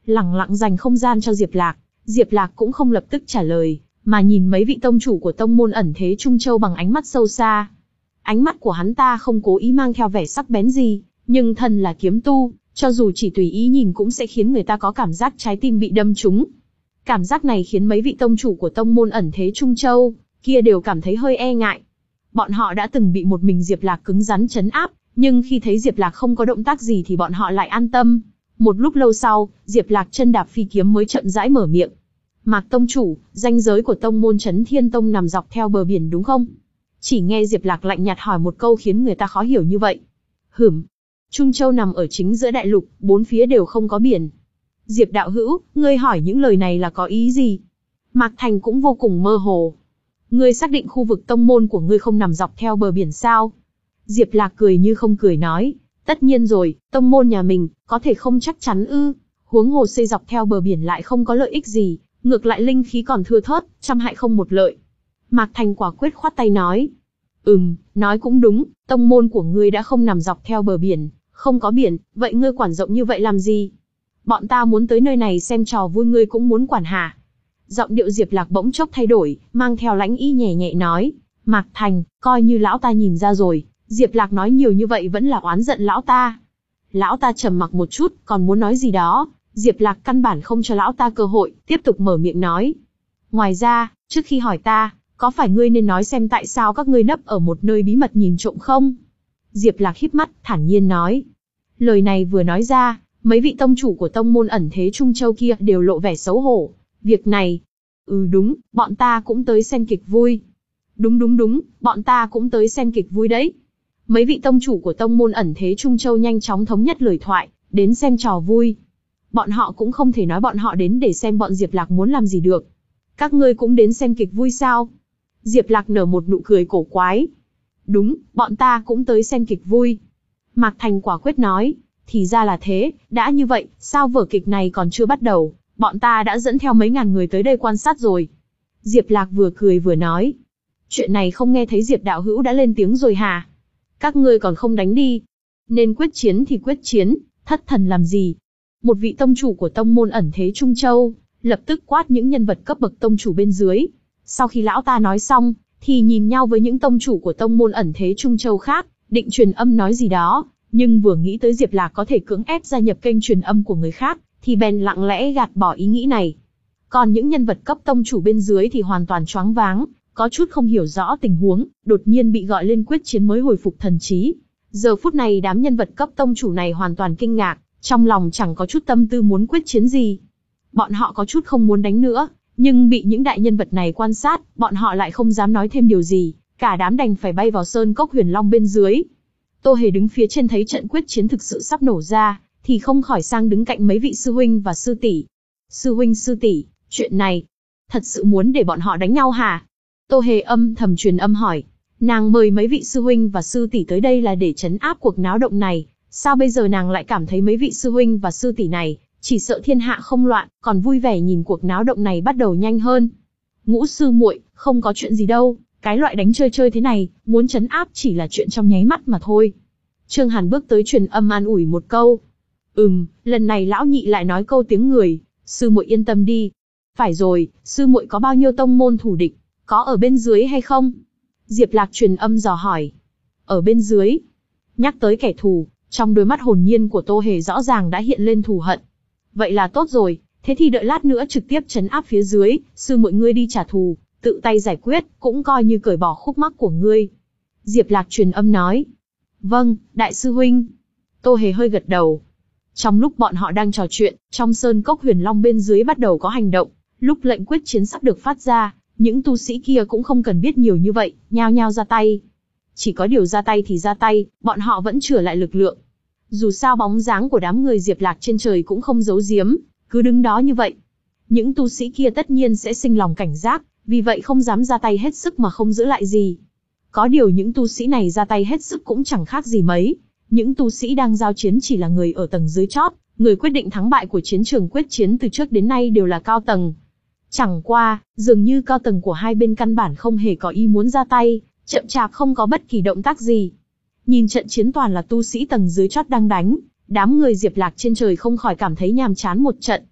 lẳng lặng dành không gian cho Diệp Lạc. Diệp Lạc cũng không lập tức trả lời, mà nhìn mấy vị tông chủ của tông môn ẩn thế Trung Châu bằng ánh mắt sâu xa. Ánh mắt của hắn ta không cố ý mang theo vẻ sắc bén gì, nhưng thân là kiếm tu, cho dù chỉ tùy ý nhìn cũng sẽ khiến người ta có cảm giác trái tim bị đâm trúng. Cảm giác này khiến mấy vị tông chủ của tông môn ẩn thế Trung Châu kia đều cảm thấy hơi e ngại. Bọn họ đã từng bị một mình Diệp Lạc cứng rắn trấn áp, nhưng khi thấy Diệp Lạc không có động tác gì thì bọn họ lại an tâm. Một lúc lâu sau, Diệp Lạc chân đạp phi kiếm mới chậm rãi mở miệng. Mạc tông chủ, ranh giới của tông môn Chấn Thiên Tông nằm dọc theo bờ biển đúng không? Chỉ nghe Diệp Lạc lạnh nhạt hỏi một câu khiến người ta khó hiểu như vậy. Hửm. Trung Châu nằm ở chính giữa đại lục, bốn phía đều không có biển. Diệp đạo hữu, ngươi hỏi những lời này là có ý gì? Mạc Thành cũng vô cùng mơ hồ. Ngươi xác định khu vực tông môn của ngươi không nằm dọc theo bờ biển sao? Diệp Lạc cười như không cười nói. Tất nhiên rồi, tông môn nhà mình, có thể không chắc chắn ư. Huống hồ xây dọc theo bờ biển lại không có lợi ích gì, ngược lại linh khí còn thưa thớt, trăm hại không một lợi. Mạc Thành quả quyết khoát tay nói. Ừm, nói cũng đúng, tông môn của ngươi đã không nằm dọc theo bờ biển, không có biển, vậy ngươi quản rộng như vậy làm gì? Bọn ta muốn tới nơi này xem trò vui ngươi cũng muốn quản hả? Giọng điệu Diệp Lạc bỗng chốc thay đổi, mang theo lãnh ý nhẹ nhẹ nói. Mạc Thành, coi như lão ta nhìn ra rồi, Diệp Lạc nói nhiều như vậy vẫn là oán giận lão ta. Lão ta trầm mặc một chút, còn muốn nói gì đó, Diệp Lạc căn bản không cho lão ta cơ hội, tiếp tục mở miệng nói. Ngoài ra, trước khi hỏi ta, có phải ngươi nên nói xem tại sao các ngươi nấp ở một nơi bí mật nhìn trộm không? Diệp Lạc híp mắt, thản nhiên nói. Lời này vừa nói ra, mấy vị tông chủ của tông môn ẩn thế Trung Châu kia đều lộ vẻ xấu hổ. Việc này, ừ đúng, bọn ta cũng tới xem kịch vui. Đúng đúng đúng, bọn ta cũng tới xem kịch vui đấy. Mấy vị tông chủ của tông môn ẩn thế Trung Châu nhanh chóng thống nhất lời thoại, đến xem trò vui. Bọn họ cũng không thể nói bọn họ đến để xem bọn Diệp Lạc muốn làm gì được. Các ngươi cũng đến xem kịch vui sao? Diệp Lạc nở một nụ cười cổ quái. Đúng, bọn ta cũng tới xem kịch vui. Mạc Thành quả quyết nói. Thì ra là thế, đã như vậy, sao vở kịch này còn chưa bắt đầu, bọn ta đã dẫn theo mấy ngàn người tới đây quan sát rồi. Diệp Lạc vừa cười vừa nói. Chuyện này không nghe thấy Diệp đạo hữu đã lên tiếng rồi hả? Các ngươi còn không đánh đi. Nên quyết chiến thì quyết chiến, thất thần làm gì? Một vị tông chủ của tông môn ẩn thế Trung Châu, lập tức quát những nhân vật cấp bậc tông chủ bên dưới. Sau khi lão ta nói xong, thì nhìn nhau với những tông chủ của tông môn ẩn thế Trung Châu khác, định truyền âm nói gì đó, nhưng vừa nghĩ tới Diệp Lạc có thể cưỡng ép gia nhập kênh truyền âm của người khác, thì bèn lặng lẽ gạt bỏ ý nghĩ này. Còn những nhân vật cấp tông chủ bên dưới thì hoàn toàn choáng váng, có chút không hiểu rõ tình huống, đột nhiên bị gọi lên quyết chiến mới hồi phục thần trí. Giờ phút này đám nhân vật cấp tông chủ này hoàn toàn kinh ngạc, trong lòng chẳng có chút tâm tư muốn quyết chiến gì. Bọn họ có chút không muốn đánh nữa, nhưng bị những đại nhân vật này quan sát, bọn họ lại không dám nói thêm điều gì, cả đám đành phải bay vào sơn cốc Huyền Long bên dưới. Tô Hề đứng phía trên thấy trận quyết chiến thực sự sắp nổ ra, thì không khỏi sang đứng cạnh mấy vị sư huynh và sư tỷ. Sư huynh sư tỷ, chuyện này, thật sự muốn để bọn họ đánh nhau hả? Tô Hề âm thầm truyền âm hỏi. Nàng mời mấy vị sư huynh và sư tỷ tới đây là để trấn áp cuộc náo động này, sao bây giờ nàng lại cảm thấy mấy vị sư huynh và sư tỷ này chỉ sợ thiên hạ không loạn, còn vui vẻ nhìn cuộc náo động này bắt đầu nhanh hơn. Ngũ sư muội, không có chuyện gì đâu, cái loại đánh chơi chơi thế này, muốn trấn áp chỉ là chuyện trong nháy mắt mà thôi. Trương Hàn bước tới truyền âm an ủi một câu. Ừm, lần này lão nhị lại nói câu tiếng người, sư muội yên tâm đi. Phải rồi, sư muội có bao nhiêu tông môn thủ địch, có ở bên dưới hay không? Diệp Lạc truyền âm dò hỏi. Ở bên dưới. Nhắc tới kẻ thù, trong đôi mắt hồn nhiên của Tô Hề rõ ràng đã hiện lên thù hận. Vậy là tốt rồi, thế thì đợi lát nữa trực tiếp trấn áp phía dưới, sư muội ngươi đi trả thù, tự tay giải quyết, cũng coi như cởi bỏ khúc mắc của ngươi. Diệp Lạc truyền âm nói. Vâng, đại sư huynh. Tô Hề hơi gật đầu. Trong lúc bọn họ đang trò chuyện, trong sơn cốc Huyền Long bên dưới bắt đầu có hành động. Lúc lệnh quyết chiến sắp được phát ra, những tu sĩ kia cũng không cần biết nhiều như vậy, nhao nhao ra tay. Chỉ có điều ra tay thì ra tay, bọn họ vẫn chừa lại lực lượng. Dù sao bóng dáng của đám người Diệp Lạc trên trời cũng không giấu giếm, cứ đứng đó như vậy. Những tu sĩ kia tất nhiên sẽ sinh lòng cảnh giác, vì vậy không dám ra tay hết sức mà không giữ lại gì. Có điều những tu sĩ này ra tay hết sức cũng chẳng khác gì mấy. Những tu sĩ đang giao chiến chỉ là người ở tầng dưới chót, người quyết định thắng bại của chiến trường quyết chiến từ trước đến nay đều là cao tầng. Chẳng qua, dường như cao tầng của hai bên căn bản không hề có ý muốn ra tay, chậm chạp không có bất kỳ động tác gì. Nhìn trận chiến toàn là tu sĩ tầng dưới chót đang đánh, đám người Diệp Lạc trên trời không khỏi cảm thấy nhàm chán một trận.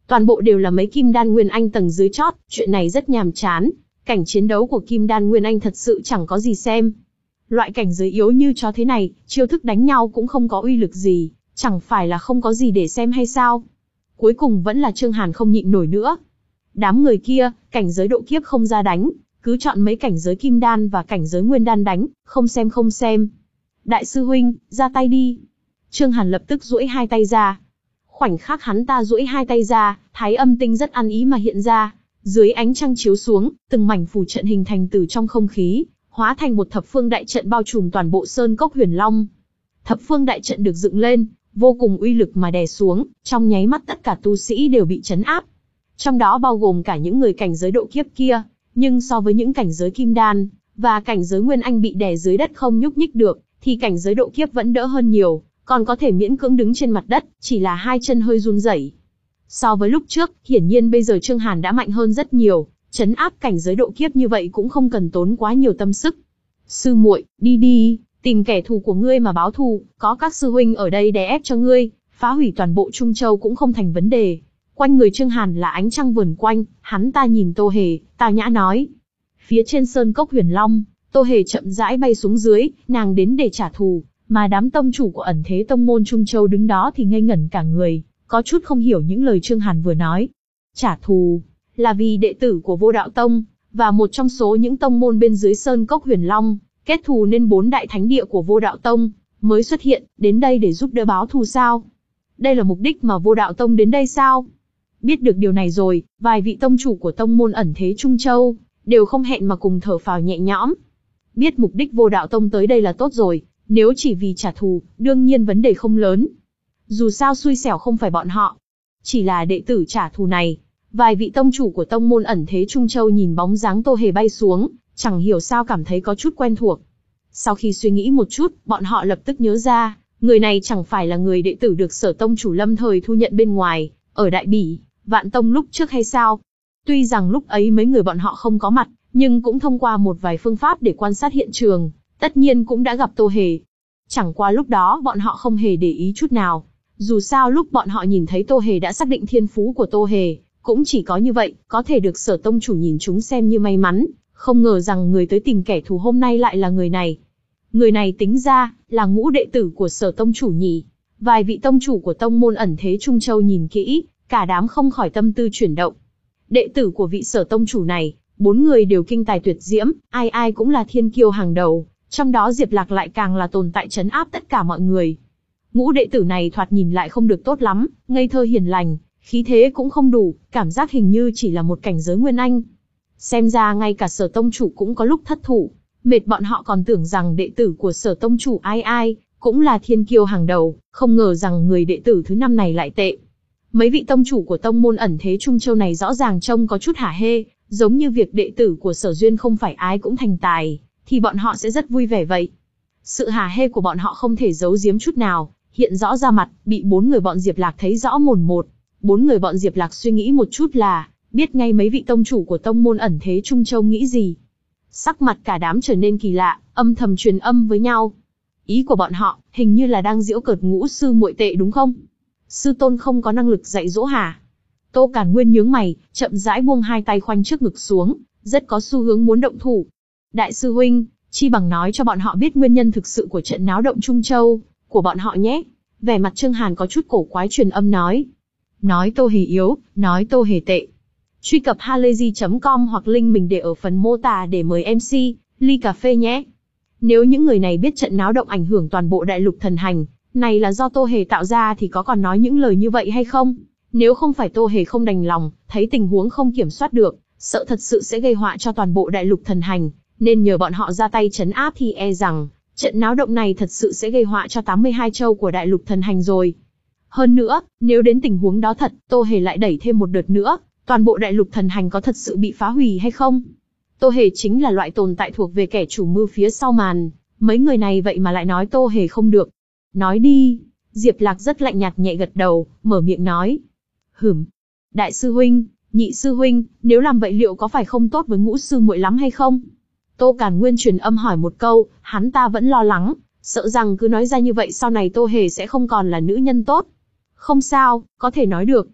Toàn bộ đều là mấy kim đan nguyên anh tầng dưới chót, chuyện này rất nhàm chán. Cảnh chiến đấu của kim đan nguyên anh thật sự chẳng có gì xem. Loại cảnh giới yếu như chó thế này, chiêu thức đánh nhau cũng không có uy lực gì, chẳng phải là không có gì để xem hay sao? Cuối cùng vẫn là Trương Hàn không nhịn nổi nữa. Đám người kia, cảnh giới độ kiếp không ra đánh, cứ chọn mấy cảnh giới kim đan và cảnh giới nguyên đan đánh, không xem không xem. Đại sư huynh, ra tay đi. Trương Hàn lập tức duỗi hai tay ra. Khoảnh khắc hắn ta duỗi hai tay ra, thái âm tinh rất ăn ý mà hiện ra. Dưới ánh trăng chiếu xuống, từng mảnh phù trận hình thành từ trong không khí, hóa thành một thập phương đại trận bao trùm toàn bộ sơn cốc Huyền Long. Thập phương đại trận được dựng lên, vô cùng uy lực mà đè xuống, trong nháy mắt tất cả tu sĩ đều bị chấn áp. Trong đó bao gồm cả những người cảnh giới độ kiếp kia, nhưng so với những cảnh giới kim đan và cảnh giới nguyên anh bị đè dưới đất không nhúc nhích được, thì cảnh giới độ kiếp vẫn đỡ hơn nhiều, còn có thể miễn cưỡng đứng trên mặt đất, chỉ là hai chân hơi run rẩy. So với lúc trước, hiển nhiên bây giờ Trương Hàn đã mạnh hơn rất nhiều, trấn áp cảnh giới độ kiếp như vậy cũng không cần tốn quá nhiều tâm sức. Sư muội, đi đi, tìm kẻ thù của ngươi mà báo thù, có các sư huynh ở đây đè ép cho ngươi, phá hủy toàn bộ Trung Châu cũng không thành vấn đề. Quanh người Trương Hàn là ánh trăng vờn quanh, hắn ta nhìn Tô Hề, tao nhã nói. Phía trên sơn cốc Huyền Long, Tô Hề chậm rãi bay xuống dưới, nàng đến để trả thù, mà đám tông chủ của ẩn thế tông môn Trung Châu đứng đó thì ngây ngẩn cả người, có chút không hiểu những lời Trương Hàn vừa nói. Trả thù, là vì đệ tử của Vô Đạo Tông, và một trong số những tông môn bên dưới sơn cốc Huyền Long, kết thù nên bốn đại thánh địa của Vô Đạo Tông, mới xuất hiện, đến đây để giúp đỡ báo thù sao? Đây là mục đích mà Vô Đạo Tông đến đây sao? Biết được điều này rồi, vài vị tông chủ của tông môn ẩn thế Trung Châu, đều không hẹn mà cùng thở phào nhẹ nhõm. Biết mục đích Vô Đạo Tông tới đây là tốt rồi, nếu chỉ vì trả thù, đương nhiên vấn đề không lớn. Dù sao xui xẻo không phải bọn họ, chỉ là đệ tử trả thù này. Vài vị tông chủ của tông môn ẩn thế Trung Châu nhìn bóng dáng Tô Hề bay xuống, chẳng hiểu sao cảm thấy có chút quen thuộc. Sau khi suy nghĩ một chút, bọn họ lập tức nhớ ra, người này chẳng phải là người đệ tử được Sở tông chủ lâm thời thu nhận bên ngoài, ở Đại Bỉ, Vạn Tông lúc trước hay sao? Tuy rằng lúc ấy mấy người bọn họ không có mặt, nhưng cũng thông qua một vài phương pháp để quan sát hiện trường, tất nhiên cũng đã gặp Tô Hề. Chẳng qua lúc đó bọn họ không hề để ý chút nào. Dù sao lúc bọn họ nhìn thấy Tô Hề đã xác định thiên phú của Tô Hề, cũng chỉ có như vậy, có thể được Sở tông chủ nhìn chúng xem như may mắn, không ngờ rằng người tới tìm kẻ thù hôm nay lại là người này. Người này tính ra, là ngũ đệ tử của Sở tông chủ nhỉ. Vài vị tông chủ của tông môn ẩn thế Trung Châu nhìn kỹ, cả đám không khỏi tâm tư chuyển động. Đệ tử của vị Sở tông chủ này, bốn người đều kinh tài tuyệt diễm, ai ai cũng là thiên kiêu hàng đầu, trong đó Diệp Lạc lại càng là tồn tại trấn áp tất cả mọi người. Ngũ đệ tử này thoạt nhìn lại không được tốt lắm, ngây thơ hiền lành, khí thế cũng không đủ, cảm giác hình như chỉ là một cảnh giới nguyên anh. Xem ra ngay cả Sở tông chủ cũng có lúc thất thủ, mệt bọn họ còn tưởng rằng đệ tử của Sở tông chủ ai ai cũng là thiên kiêu hàng đầu, không ngờ rằng người đệ tử thứ năm này lại tệ. Mấy vị tông chủ của tông môn ẩn thế Trung Châu này rõ ràng trông có chút hả hê, giống như việc đệ tử của Sở Duyên không phải ai cũng thành tài, thì bọn họ sẽ rất vui vẻ vậy. Sự hả hê của bọn họ không thể giấu giếm chút nào, hiện rõ ra mặt, bị bốn người bọn Diệp Lạc thấy rõ mồn một. Bốn người bọn Diệp Lạc suy nghĩ một chút là, biết ngay mấy vị tông chủ của tông môn ẩn thế Trung Châu nghĩ gì. Sắc mặt cả đám trở nên kỳ lạ, âm thầm truyền âm với nhau. Ý của bọn họ, hình như là đang giễu cợt Ngũ sư muội tệ đúng không? Sư tôn không có năng lực dạy dỗ hả? Tô Càn Nguyên nhướng mày, chậm rãi buông hai tay khoanh trước ngực xuống, rất có xu hướng muốn động thủ. Đại sư huynh, chi bằng nói cho bọn họ biết nguyên nhân thực sự của trận náo động Trung Châu của bọn họ nhé. Vẻ mặt Trương Hàn có chút cổ quái truyền âm nói. Nói Tô Hề yếu, nói Tô Hề tệ. Truy cập halayzi chấm com hoặc link mình để ở phần mô tả để mời em xê, ly cà phê nhé. Nếu những người này biết trận náo động ảnh hưởng toàn bộ đại lục thần hành, này là do Tô Hề tạo ra thì có còn nói những lời như vậy hay không? Nếu không phải Tô Hề không đành lòng, thấy tình huống không kiểm soát được, sợ thật sự sẽ gây họa cho toàn bộ đại lục thần hành, nên nhờ bọn họ ra tay trấn áp thì e rằng, trận náo động này thật sự sẽ gây họa cho tám mươi hai châu của đại lục thần hành rồi. Hơn nữa, nếu đến tình huống đó thật, Tô Hề lại đẩy thêm một đợt nữa, toàn bộ đại lục thần hành có thật sự bị phá hủy hay không? Tô Hề chính là loại tồn tại thuộc về kẻ chủ mưu phía sau màn, mấy người này vậy mà lại nói Tô Hề không được. Nói đi, Diệp Lạc rất lạnh nhạt nhẹ gật đầu, mở miệng nói. Hửm, đại sư huynh, nhị sư huynh, nếu làm vậy liệu có phải không tốt với Ngũ sư muội lắm hay không? Tô Càn Nguyên truyền âm hỏi một câu, hắn ta vẫn lo lắng, sợ rằng cứ nói ra như vậy sau này Tô Hề sẽ không còn là nữ nhân tốt. Không sao, có thể nói được.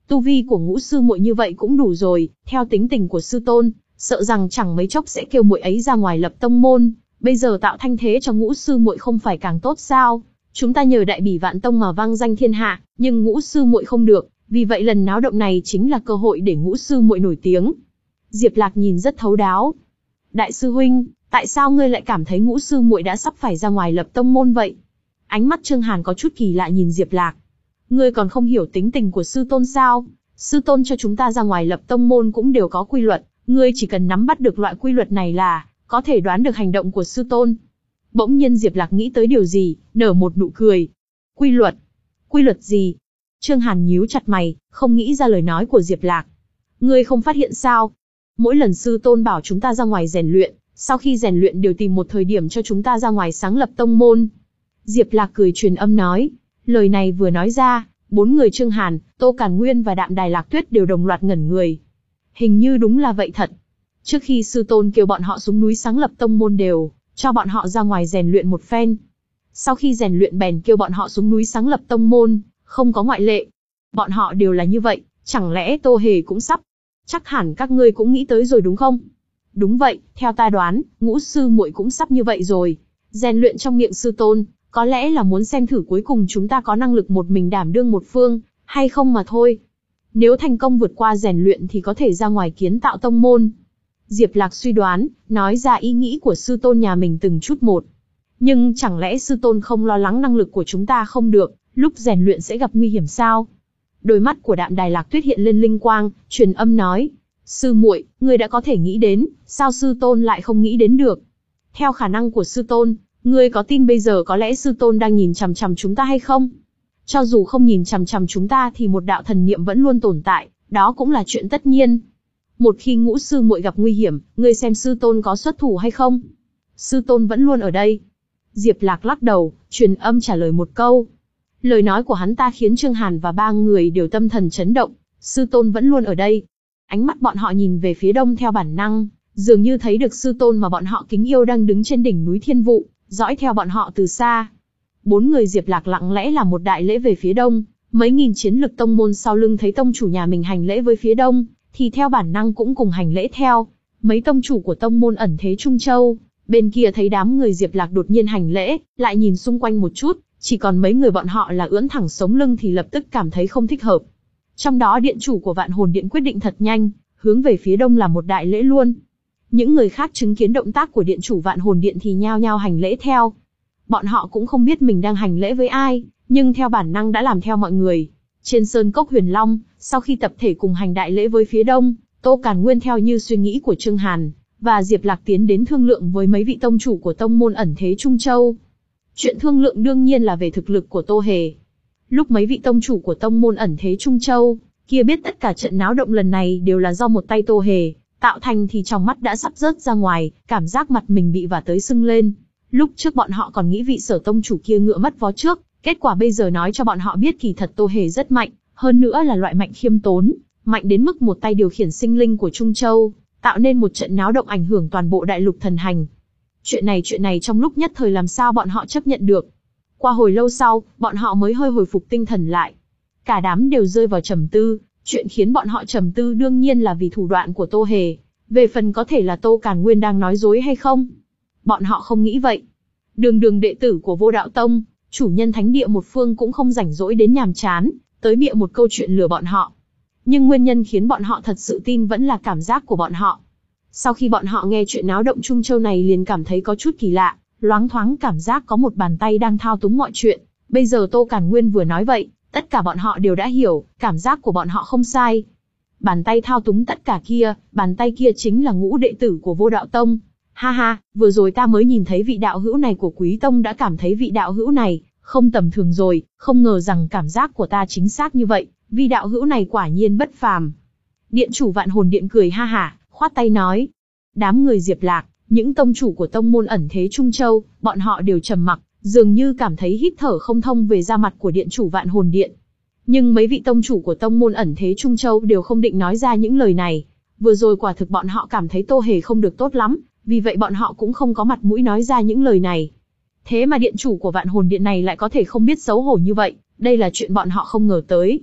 Tu vi của Ngũ sư muội như vậy cũng đủ rồi, theo tính tình của sư tôn, sợ rằng chẳng mấy chốc sẽ kêu muội ấy ra ngoài lập tông môn, bây giờ tạo thanh thế cho Ngũ sư muội không phải càng tốt sao? Chúng ta nhờ Đại Bỉ Vạn Tông mà vang danh thiên hạ, nhưng Ngũ sư muội không được, vì vậy lần náo động này chính là cơ hội để Ngũ sư muội nổi tiếng. Diệp Lạc nhìn rất thấu đáo. Đại sư huynh, tại sao ngươi lại cảm thấy Ngũ sư muội đã sắp phải ra ngoài lập tông môn vậy? Ánh mắt Trương Hàn có chút kỳ lạ nhìn Diệp Lạc. Ngươi còn không hiểu tính tình của sư tôn sao? Sư tôn cho chúng ta ra ngoài lập tông môn cũng đều có quy luật, ngươi chỉ cần nắm bắt được loại quy luật này là có thể đoán được hành động của sư tôn. Bỗng nhiên Diệp Lạc nghĩ tới điều gì, nở một nụ cười. Quy luật? Quy luật gì? Trương Hàn nhíu chặt mày, không nghĩ ra lời nói của Diệp Lạc. Ngươi không phát hiện sao? Mỗi lần sư tôn bảo chúng ta ra ngoài rèn luyện, sau khi rèn luyện đều tìm một thời điểm cho chúng ta ra ngoài sáng lập tông môn. Diệp Lạc cười truyền âm nói. Lời này vừa nói ra, bốn người Trương Hàn, Tô Càn Nguyên và Đạm Đài Lạc Tuyết đều đồng loạt ngẩn người. Hình như đúng là vậy thật. Trước khi sư tôn kêu bọn họ xuống núi sáng lập tông môn đều cho bọn họ ra ngoài rèn luyện một phen. Sau khi rèn luyện bèn kêu bọn họ xuống núi sáng lập tông môn, không có ngoại lệ. Bọn họ đều là như vậy, chẳng lẽ Tô Hề cũng sắp? Chắc hẳn các ngươi cũng nghĩ tới rồi đúng không? Đúng vậy, theo ta đoán, Ngũ sư muội cũng sắp như vậy rồi. Rèn luyện trong miệng sư tôn, có lẽ là muốn xem thử cuối cùng chúng ta có năng lực một mình đảm đương một phương, hay không mà thôi. Nếu thành công vượt qua rèn luyện thì có thể ra ngoài kiến tạo tông môn. Diệp Lạc suy đoán, nói ra ý nghĩ của sư tôn nhà mình từng chút một. Nhưng chẳng lẽ sư tôn không lo lắng năng lực của chúng ta không được, lúc rèn luyện sẽ gặp nguy hiểm sao? Đôi mắt của Đạm Đài Lạc Tuyết hiện lên linh quang, truyền âm nói. Sư muội, ngươi đã có thể nghĩ đến, sao sư tôn lại không nghĩ đến được? Theo khả năng của sư tôn, ngươi có tin bây giờ có lẽ sư tôn đang nhìn chằm chằm chúng ta hay không? Cho dù không nhìn chằm chằm chúng ta thì một đạo thần niệm vẫn luôn tồn tại, đó cũng là chuyện tất nhiên. Một khi Ngũ sư muội gặp nguy hiểm, ngươi xem sư tôn có xuất thủ hay không? Sư tôn vẫn luôn ở đây. Diệp Lạc lắc đầu, truyền âm trả lời một câu. Lời nói của hắn ta khiến Trương Hàn và ba người đều tâm thần chấn động. Sư tôn vẫn luôn ở đây. Ánh mắt bọn họ nhìn về phía đông theo bản năng, dường như thấy được sư tôn mà bọn họ kính yêu đang đứng trên đỉnh núi Thiên Vụ, dõi theo bọn họ từ xa. Bốn người Diệp Lạc lặng lẽ làm một đại lễ về phía đông, mấy nghìn chiến lực tông môn sau lưng thấy tông chủ nhà mình hành lễ với phía đông, thì theo bản năng cũng cùng hành lễ theo. Mấy tông chủ của tông môn ẩn thế Trung Châu, bên kia thấy đám người Diệp Lạc đột nhiên hành lễ, lại nhìn xung quanh một chút, chỉ còn mấy người bọn họ là ưỡn thẳng sống lưng thì lập tức cảm thấy không thích hợp. Trong đó điện chủ của Vạn Hồn Điện quyết định thật nhanh, hướng về phía đông làm một đại lễ luôn. Những người khác chứng kiến động tác của điện chủ Vạn Hồn Điện thì nhao nhao hành lễ theo. Bọn họ cũng không biết mình đang hành lễ với ai, nhưng theo bản năng đã làm theo mọi người. Trên sơn cốc Huyền Long, sau khi tập thể cùng hành đại lễ với phía đông, Tô Càn Nguyên theo như suy nghĩ của Trương Hàn, và Diệp Lạc tiến đến thương lượng với mấy vị tông chủ của tông môn ẩn thế Trung Châu. Chuyện thương lượng đương nhiên là về thực lực của Tô Hề. Lúc mấy vị tông chủ của tông môn ẩn thế Trung Châu kia biết tất cả trận náo động lần này đều là do một tay Tô Hề tạo thành thì trong mắt đã sắp rớt ra ngoài, cảm giác mặt mình bị vả tới sưng lên. Lúc trước bọn họ còn nghĩ vị Sở tông chủ kia ngựa mất vó trước, kết quả bây giờ nói cho bọn họ biết kỳ thật Tô Hề rất mạnh, hơn nữa là loại mạnh khiêm tốn, mạnh đến mức một tay điều khiển sinh linh của Trung Châu, tạo nên một trận náo động ảnh hưởng toàn bộ đại lục thần hành. Chuyện này chuyện này trong lúc nhất thời làm sao bọn họ chấp nhận được. Qua hồi lâu sau, bọn họ mới hơi hồi phục tinh thần lại. Cả đám đều rơi vào trầm tư, chuyện khiến bọn họ trầm tư đương nhiên là vì thủ đoạn của Tô Hề. Về phần có thể là Tô Càn Nguyên đang nói dối hay không, bọn họ không nghĩ vậy. Đường đường đệ tử của Vô Đạo Tông, chủ nhân thánh địa một phương cũng không rảnh rỗi đến nhàm chán, tới bịa một câu chuyện lừa bọn họ. Nhưng nguyên nhân khiến bọn họ thật sự tin vẫn là cảm giác của bọn họ. Sau khi bọn họ nghe chuyện náo động Trung Châu này liền cảm thấy có chút kỳ lạ, loáng thoáng cảm giác có một bàn tay đang thao túng mọi chuyện. Bây giờ Tô Càn Nguyên vừa nói vậy, tất cả bọn họ đều đã hiểu, cảm giác của bọn họ không sai. Bàn tay thao túng tất cả kia, bàn tay kia chính là ngũ đệ tử của Vô Đạo Tông. Ha ha, vừa rồi ta mới nhìn thấy vị đạo hữu này của Quý Tông đã cảm thấy vị đạo hữu này không tầm thường rồi, không ngờ rằng cảm giác của ta chính xác như vậy, vị đạo hữu này quả nhiên bất phàm. Điện chủ Vạn Hồn Điện cười ha hả, khoát tay nói. Đám người Diệp Lạc, những tông chủ của tông môn ẩn thế Trung Châu, bọn họ đều trầm mặc, dường như cảm thấy hít thở không thông về da mặt của điện chủ Vạn Hồn Điện. Nhưng mấy vị tông chủ của tông môn ẩn thế Trung Châu đều không định nói ra những lời này. Vừa rồi quả thực bọn họ cảm thấy Tô Hề không được tốt lắm, vì vậy bọn họ cũng không có mặt mũi nói ra những lời này. Thế mà điện chủ của Vạn Hồn Điện này lại có thể không biết xấu hổ như vậy, đây là chuyện bọn họ không ngờ tới.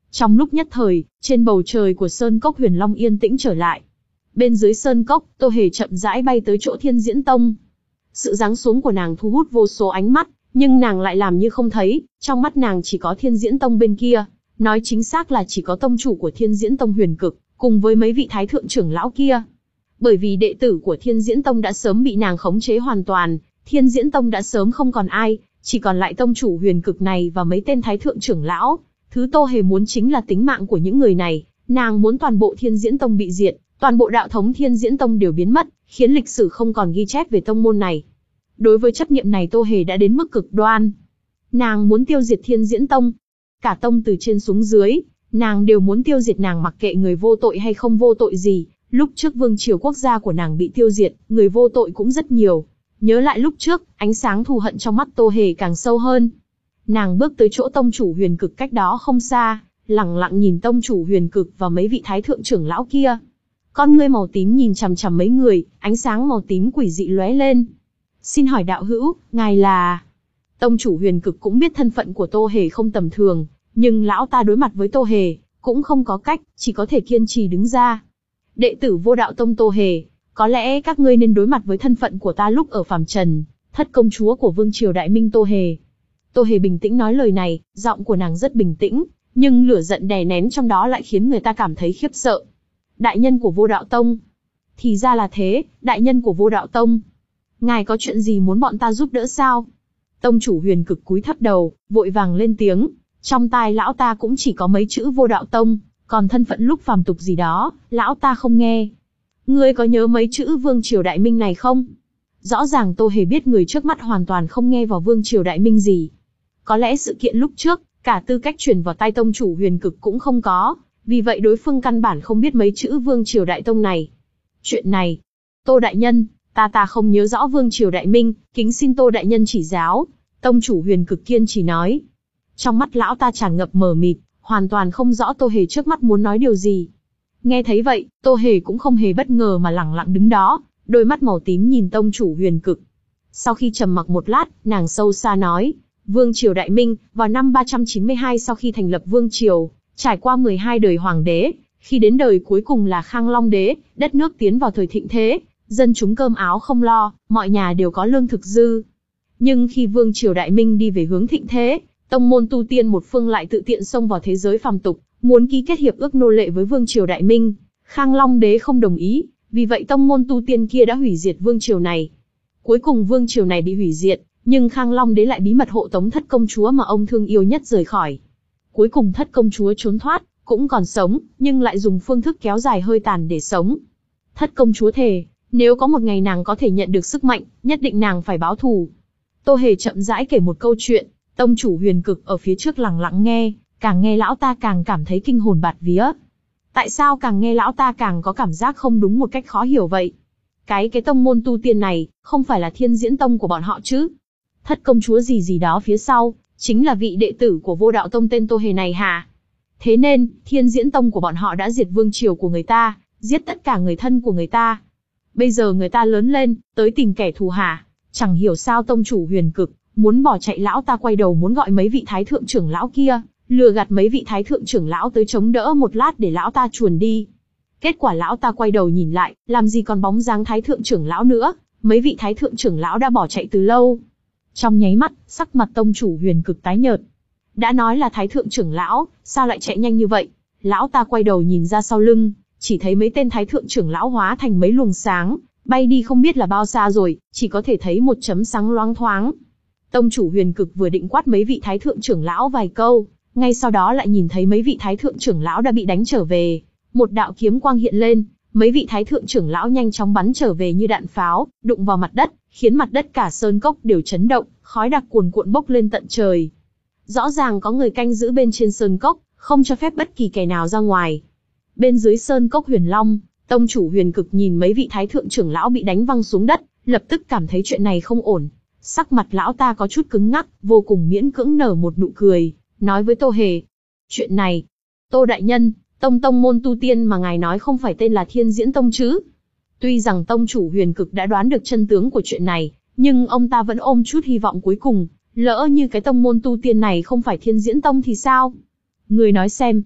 Trong lúc nhất thời, trên bầu trời của Sơn Cốc Huyền Long yên tĩnh trở lại. Bên dưới Sơn Cốc, Tô Hề chậm rãi bay tới chỗ Thiên Diễn Tông. Sự giáng xuống của nàng thu hút vô số ánh mắt, nhưng nàng lại làm như không thấy, trong mắt nàng chỉ có Thiên Diễn Tông bên kia, nói chính xác là chỉ có tông chủ của Thiên Diễn Tông Huyền Cực, cùng với mấy vị thái thượng trưởng lão kia. Bởi vì đệ tử của Thiên Diễn Tông đã sớm bị nàng khống chế hoàn toàn, Thiên Diễn Tông đã sớm không còn ai, chỉ còn lại tông chủ Huyền Cực này và mấy tên thái thượng trưởng lão. Thứ Tô Hề muốn chính là tính mạng của những người này, nàng muốn toàn bộ Thiên Diễn Tông bị diệt, toàn bộ đạo thống Thiên Diễn Tông đều biến mất, khiến lịch sử không còn ghi chép về tông môn này. Đối với chấp niệm này Tô Hề đã đến mức cực đoan. Nàng muốn tiêu diệt Thiên Diễn Tông. Cả tông từ trên xuống dưới, nàng đều muốn tiêu diệt, nàng mặc kệ người vô tội hay không vô tội gì. Lúc trước vương triều quốc gia của nàng bị tiêu diệt, người vô tội cũng rất nhiều. Nhớ lại lúc trước, ánh sáng thù hận trong mắt Tô Hề càng sâu hơn. Nàng bước tới chỗ tông chủ Huyền Cực cách đó không xa, lặng lặng nhìn tông chủ Huyền Cực và mấy vị thái thượng trưởng lão kia. Con ngươi màu tím nhìn chằm chằm mấy người, ánh sáng màu tím quỷ dị lóe lên. Xin hỏi đạo hữu, ngài là... Tông chủ Huyền Cực cũng biết thân phận của Tô Hề không tầm thường, nhưng lão ta đối mặt với Tô Hề, cũng không có cách, chỉ có thể kiên trì đứng ra. Đệ tử Vô Đạo Tông Tô Hề, có lẽ các ngươi nên đối mặt với thân phận của ta lúc ở phàm trần, thất công chúa của vương triều Đại Minh Tô Hề. Tô Hề bình tĩnh nói lời này, giọng của nàng rất bình tĩnh, nhưng lửa giận đè nén trong đó lại khiến người ta cảm thấy khiếp sợ. Đại nhân của Vô Đạo Tông. Thì ra là thế, đại nhân của Vô Đạo Tông. Ngài có chuyện gì muốn bọn ta giúp đỡ sao? Tông chủ Huyền Cực cúi thấp đầu, vội vàng lên tiếng. Trong tai lão ta cũng chỉ có mấy chữ Vô Đạo Tông, còn thân phận lúc phàm tục gì đó, lão ta không nghe. Ngươi có nhớ mấy chữ Vương Triều Đại Minh này không? Rõ ràng Tô Hề biết người trước mắt hoàn toàn không nghe vào Vương Triều Đại Minh gì. Có lẽ sự kiện lúc trước, cả tư cách truyền vào tai tông chủ Huyền Cực cũng không có, vì vậy đối phương căn bản không biết mấy chữ Vương Triều Đại Tông này. Chuyện này, Tô Đại Nhân, ta ta không nhớ rõ Vương Triều Đại Minh, kính xin Tô Đại Nhân chỉ giáo. Tông chủ Huyền Cực kiên trì nói. Trong mắt lão ta tràn ngập mờ mịt, hoàn toàn không rõ Tô Hề trước mắt muốn nói điều gì. Nghe thấy vậy, Tô Hề cũng không hề bất ngờ mà lẳng lặng đứng đó, đôi mắt màu tím nhìn tông chủ Huyền Cực. Sau khi trầm mặc một lát, nàng sâu xa nói, Vương Triều Đại Minh, vào năm ba trăm chín mươi hai sau khi thành lập Vương Triều, trải qua mười hai đời hoàng đế, khi đến đời cuối cùng là Khang Long Đế, đất nước tiến vào thời thịnh thế, dân chúng cơm áo không lo, mọi nhà đều có lương thực dư. Nhưng khi Vương Triều Đại Minh đi về hướng thịnh thế, tông môn tu tiên một phương lại tự tiện xông vào thế giới phàm tục, muốn ký kết hiệp ước nô lệ với Vương Triều Đại Minh. Khang Long Đế không đồng ý, vì vậy tông môn tu tiên kia đã hủy diệt Vương Triều này. Cuối cùng Vương Triều này bị hủy diệt, nhưng Khang Long Đế lại bí mật hộ tống thất công chúa mà ông thương yêu nhất rời khỏi. Cuối cùng thất công chúa trốn thoát, cũng còn sống, nhưng lại dùng phương thức kéo dài hơi tàn để sống. Thất công chúa thề, nếu có một ngày nàng có thể nhận được sức mạnh, nhất định nàng phải báo thù. Tô Hề chậm rãi kể một câu chuyện, tông chủ Huyền Cực ở phía trước lặng lặng nghe, càng nghe lão ta càng cảm thấy kinh hồn bạt vía. Tại sao càng nghe lão ta càng có cảm giác không đúng một cách khó hiểu vậy? Cái cái tông môn tu tiên này, không phải là Thiên Diễn Tông của bọn họ chứ? Thất công chúa gì gì đó phía sau, chính là vị đệ tử của Vô Đạo Tông tên Tô Hề này hả? Thế nên, Thiên Diễn Tông của bọn họ đã diệt vương triều của người ta, giết tất cả người thân của người ta. Bây giờ người ta lớn lên, tới tìm kẻ thù hả? Chẳng hiểu sao tông chủ Huyền Cực muốn bỏ chạy, lão ta quay đầu muốn gọi mấy vị thái thượng trưởng lão kia, lừa gạt mấy vị thái thượng trưởng lão tới chống đỡ một lát để lão ta chuồn đi. Kết quả lão ta quay đầu nhìn lại, làm gì còn bóng dáng thái thượng trưởng lão nữa, mấy vị thái thượng trưởng lão đã bỏ chạy từ lâu. Trong nháy mắt, sắc mặt tông chủ Huyền Cực tái nhợt. Đã nói là thái thượng trưởng lão, sao lại chạy nhanh như vậy? Lão ta quay đầu nhìn ra sau lưng, chỉ thấy mấy tên thái thượng trưởng lão hóa thành mấy luồng sáng, bay đi không biết là bao xa rồi, chỉ có thể thấy một chấm sáng loáng thoáng. Tông chủ Huyền Cực vừa định quát mấy vị thái thượng trưởng lão vài câu, ngay sau đó lại nhìn thấy mấy vị thái thượng trưởng lão đã bị đánh trở về. Một đạo kiếm quang hiện lên, mấy vị thái thượng trưởng lão nhanh chóng bắn trở về như đạn pháo, đụng vào mặt đất, khiến mặt đất cả sơn cốc đều chấn động, khói đặc cuồn cuộn bốc lên tận trời. Rõ ràng có người canh giữ bên trên sơn cốc, không cho phép bất kỳ kẻ nào ra ngoài. Bên dưới sơn cốc Huyền Long, tông chủ Huyền Cực nhìn mấy vị thái thượng trưởng lão bị đánh văng xuống đất, lập tức cảm thấy chuyện này không ổn. Sắc mặt lão ta có chút cứng ngắc, vô cùng miễn cưỡng nở một nụ cười, nói với Tô Hề. Chuyện này, Tô Đại Nhân, tông tông môn tu tiên mà ngài nói không phải tên là Thiên Diễn Tông chứ? Tuy rằng tông chủ Huyền Cực đã đoán được chân tướng của chuyện này, nhưng ông ta vẫn ôm chút hy vọng cuối cùng, lỡ như cái tông môn tu tiên này không phải Thiên Diễn Tông thì sao? Người nói xem.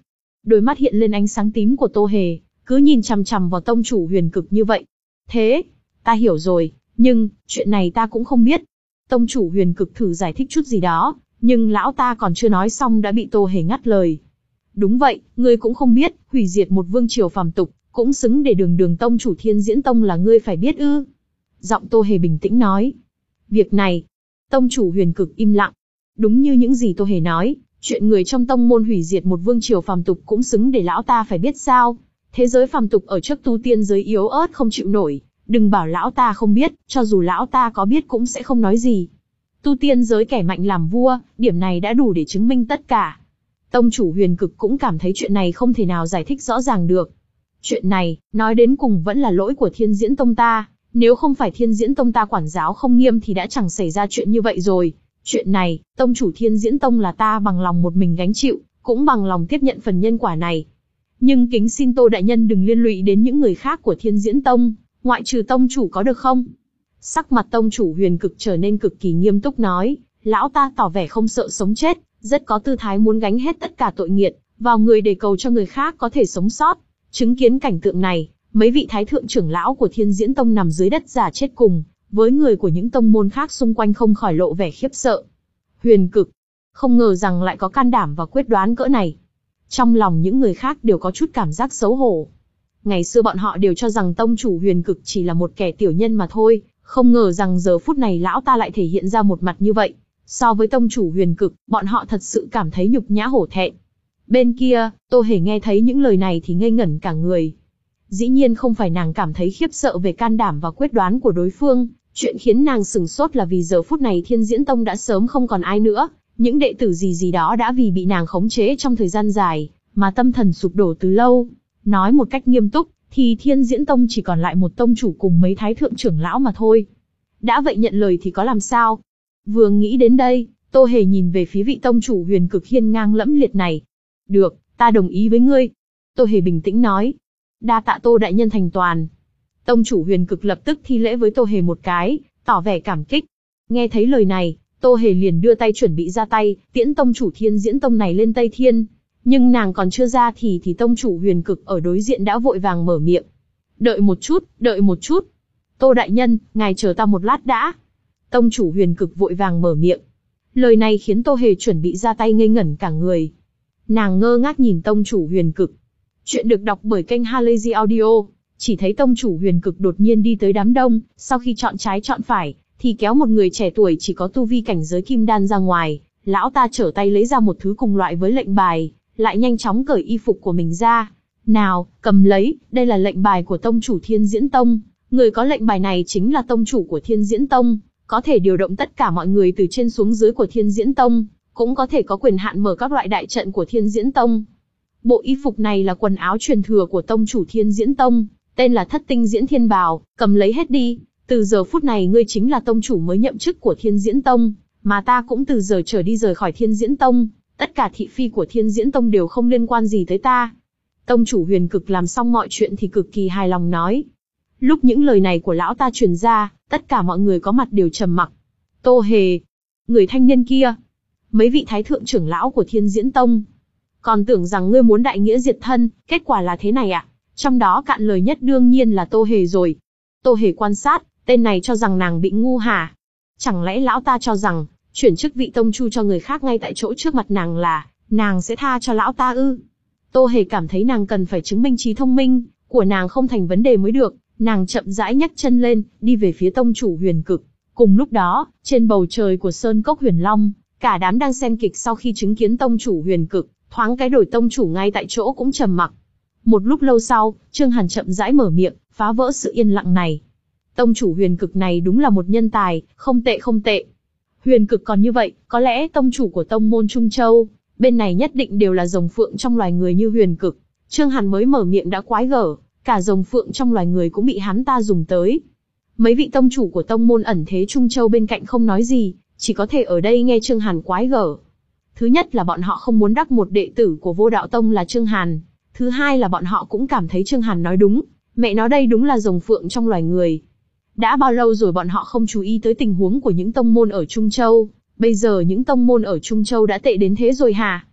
Đôi mắt hiện lên ánh sáng tím của Tô Hề, cứ nhìn chằm chằm vào tông chủ Huyền Cực như vậy. Thế, ta hiểu rồi, nhưng, chuyện này ta cũng không biết. Tông chủ Huyền Cực thử giải thích chút gì đó, nhưng lão ta còn chưa nói xong đã bị Tô Hề ngắt lời. Đúng vậy, ngươi cũng không biết, hủy diệt một vương triều phàm tục, cũng xứng để đường đường tông chủ Thiên Diễn Tông là ngươi phải biết ư. Giọng Tô Hề bình tĩnh nói. Việc này, tông chủ Huyền Cực im lặng. Đúng như những gì Tô Hề nói, chuyện người trong tông môn hủy diệt một vương triều phàm tục cũng xứng để lão ta phải biết sao. Thế giới phàm tục ở trước tu tiên giới yếu ớt không chịu nổi, đừng bảo lão ta không biết, cho dù lão ta có biết cũng sẽ không nói gì. Tu tiên giới kẻ mạnh làm vua, điểm này đã đủ để chứng minh tất cả. Tông chủ Huyền Cực cũng cảm thấy chuyện này không thể nào giải thích rõ ràng được. Chuyện này, nói đến cùng vẫn là lỗi của Thiên Diễn Tông ta, nếu không phải Thiên Diễn Tông ta quản giáo không nghiêm thì đã chẳng xảy ra chuyện như vậy rồi. Chuyện này, tông chủ Thiên Diễn Tông là ta bằng lòng một mình gánh chịu, cũng bằng lòng tiếp nhận phần nhân quả này. Nhưng kính xin Tô đại nhân đừng liên lụy đến những người khác của Thiên Diễn Tông, ngoại trừ tông chủ có được không? Sắc mặt tông chủ Huyền Cực trở nên cực kỳ nghiêm túc nói, lão ta tỏ vẻ không sợ sống chết, rất có tư thái muốn gánh hết tất cả tội nghiệt vào người để cầu cho người khác có thể sống sót. Chứng kiến cảnh tượng này, mấy vị thái thượng trưởng lão của Thiên Diễn Tông nằm dưới đất giả chết cùng với người của những tông môn khác xung quanh không khỏi lộ vẻ khiếp sợ. Huyền Cực, không ngờ rằng lại có can đảm và quyết đoán cỡ này. Trong lòng những người khác đều có chút cảm giác xấu hổ. Ngày xưa bọn họ đều cho rằng tông chủ Huyền Cực chỉ là một kẻ tiểu nhân mà thôi, không ngờ rằng giờ phút này lão ta lại thể hiện ra một mặt như vậy. So với tông chủ Huyền Cực, bọn họ thật sự cảm thấy nhục nhã hổ thẹn. Bên kia, Tô Hề nghe thấy những lời này thì ngây ngẩn cả người. Dĩ nhiên không phải nàng cảm thấy khiếp sợ về can đảm và quyết đoán của đối phương, chuyện khiến nàng sửng sốt là vì giờ phút này Thiên Diễn Tông đã sớm không còn ai nữa, những đệ tử gì gì đó đã vì bị nàng khống chế trong thời gian dài, mà tâm thần sụp đổ từ lâu. Nói một cách nghiêm túc, thì Thiên Diễn Tông chỉ còn lại một tông chủ cùng mấy thái thượng trưởng lão mà thôi. Đã vậy nhận lời thì có làm sao? Vừa nghĩ đến đây, Tô Hề nhìn về phía vị tông chủ Huyền Cực hiên ngang lẫm liệt này. Được, ta đồng ý với ngươi. Tô Hề bình tĩnh nói. Đa tạ Tô đại nhân thành toàn. Tông chủ Huyền Cực lập tức thi lễ với Tô Hề một cái, tỏ vẻ cảm kích. Nghe thấy lời này, Tô Hề liền đưa tay chuẩn bị ra tay, tiễn tông chủ Thiên Diễn Tông này lên Tây Thiên. Nhưng nàng còn chưa ra thì thì tông chủ Huyền Cực ở đối diện đã vội vàng mở miệng. Đợi một chút, đợi một chút. Tô đại nhân, ngài chờ ta một lát đã. Tông chủ Huyền Cực vội vàng mở miệng. Lời này khiến Tô Hề chuẩn bị ra tay ngây ngẩn cả người. Nàng ngơ ngác nhìn tông chủ Huyền Cực. Chuyện được đọc bởi kênh Halazy Audio. Chỉ thấy tông chủ Huyền Cực đột nhiên đi tới đám đông, sau khi chọn trái chọn phải, thì kéo một người trẻ tuổi chỉ có tu vi cảnh giới kim đan ra ngoài. Lão ta trở tay lấy ra một thứ cùng loại với lệnh bài, lại nhanh chóng cởi y phục của mình ra. Nào, cầm lấy, đây là lệnh bài của tông chủ Thiên Diễn Tông. Người có lệnh bài này chính là tông chủ của Thiên Diễn Tông, có thể điều động tất cả mọi người từ trên xuống dưới của Thiên Diễn Tông, cũng có thể có quyền hạn mở các loại đại trận của Thiên Diễn Tông. Bộ y phục này là quần áo truyền thừa của tông chủ Thiên Diễn Tông, tên là Thất Tinh Diễn Thiên Bào, cầm lấy hết đi. Từ giờ phút này ngươi chính là tông chủ mới nhậm chức của Thiên Diễn Tông, mà ta cũng từ giờ trở đi rời khỏi Thiên Diễn Tông, tất cả thị phi của Thiên Diễn Tông đều không liên quan gì tới ta. Tông chủ Huyền Cực làm xong mọi chuyện thì cực kỳ hài lòng nói. Lúc những lời này của lão ta truyền ra, tất cả mọi người có mặt đều trầm mặc. Tô Hề, người thanh niên kia, mấy vị thái thượng trưởng lão của Thiên Diễn Tông, còn tưởng rằng ngươi muốn đại nghĩa diệt thân, kết quả là thế này ạ. À? Trong đó cạn lời nhất đương nhiên là Tô Hề rồi. Tô Hề quan sát, tên này cho rằng nàng bị ngu hả? Chẳng lẽ lão ta cho rằng, chuyển chức vị tông chu cho người khác ngay tại chỗ trước mặt nàng là, nàng sẽ tha cho lão ta ư? Tô Hề cảm thấy nàng cần phải chứng minh trí thông minh của nàng không thành vấn đề mới được. Nàng chậm rãi nhấc chân lên, đi về phía tông chủ Huyền Cực. Cùng lúc đó, trên bầu trời của Sơn Cốc Huyền Long, cả đám đang xem kịch sau khi chứng kiến tông chủ Huyền Cực, thoáng cái đổi tông chủ ngay tại chỗ cũng trầm mặc. Một lúc lâu sau, Trương Hàn chậm rãi mở miệng, phá vỡ sự yên lặng này. Tông chủ Huyền Cực này đúng là một nhân tài, không tệ không tệ. Huyền Cực còn như vậy, có lẽ tông chủ của tông môn Trung Châu, bên này nhất định đều là rồng phượng trong loài người như Huyền Cực. Trương Hàn mới mở miệng đã quái gở, cả rồng phượng trong loài người cũng bị hắn ta dùng tới. Mấy vị tông chủ của tông môn ẩn thế Trung Châu bên cạnh không nói gì, chỉ có thể ở đây nghe Trương Hàn quái gở. Thứ nhất là bọn họ không muốn đắc một đệ tử của Vô Đạo Tông là Trương Hàn. Thứ hai là bọn họ cũng cảm thấy Trương Hàn nói đúng, mẹ nó đây đúng là rồng phượng trong loài người. Đã bao lâu rồi bọn họ không chú ý tới tình huống của những tông môn ở Trung Châu, bây giờ những tông môn ở Trung Châu đã tệ đến thế rồi hả?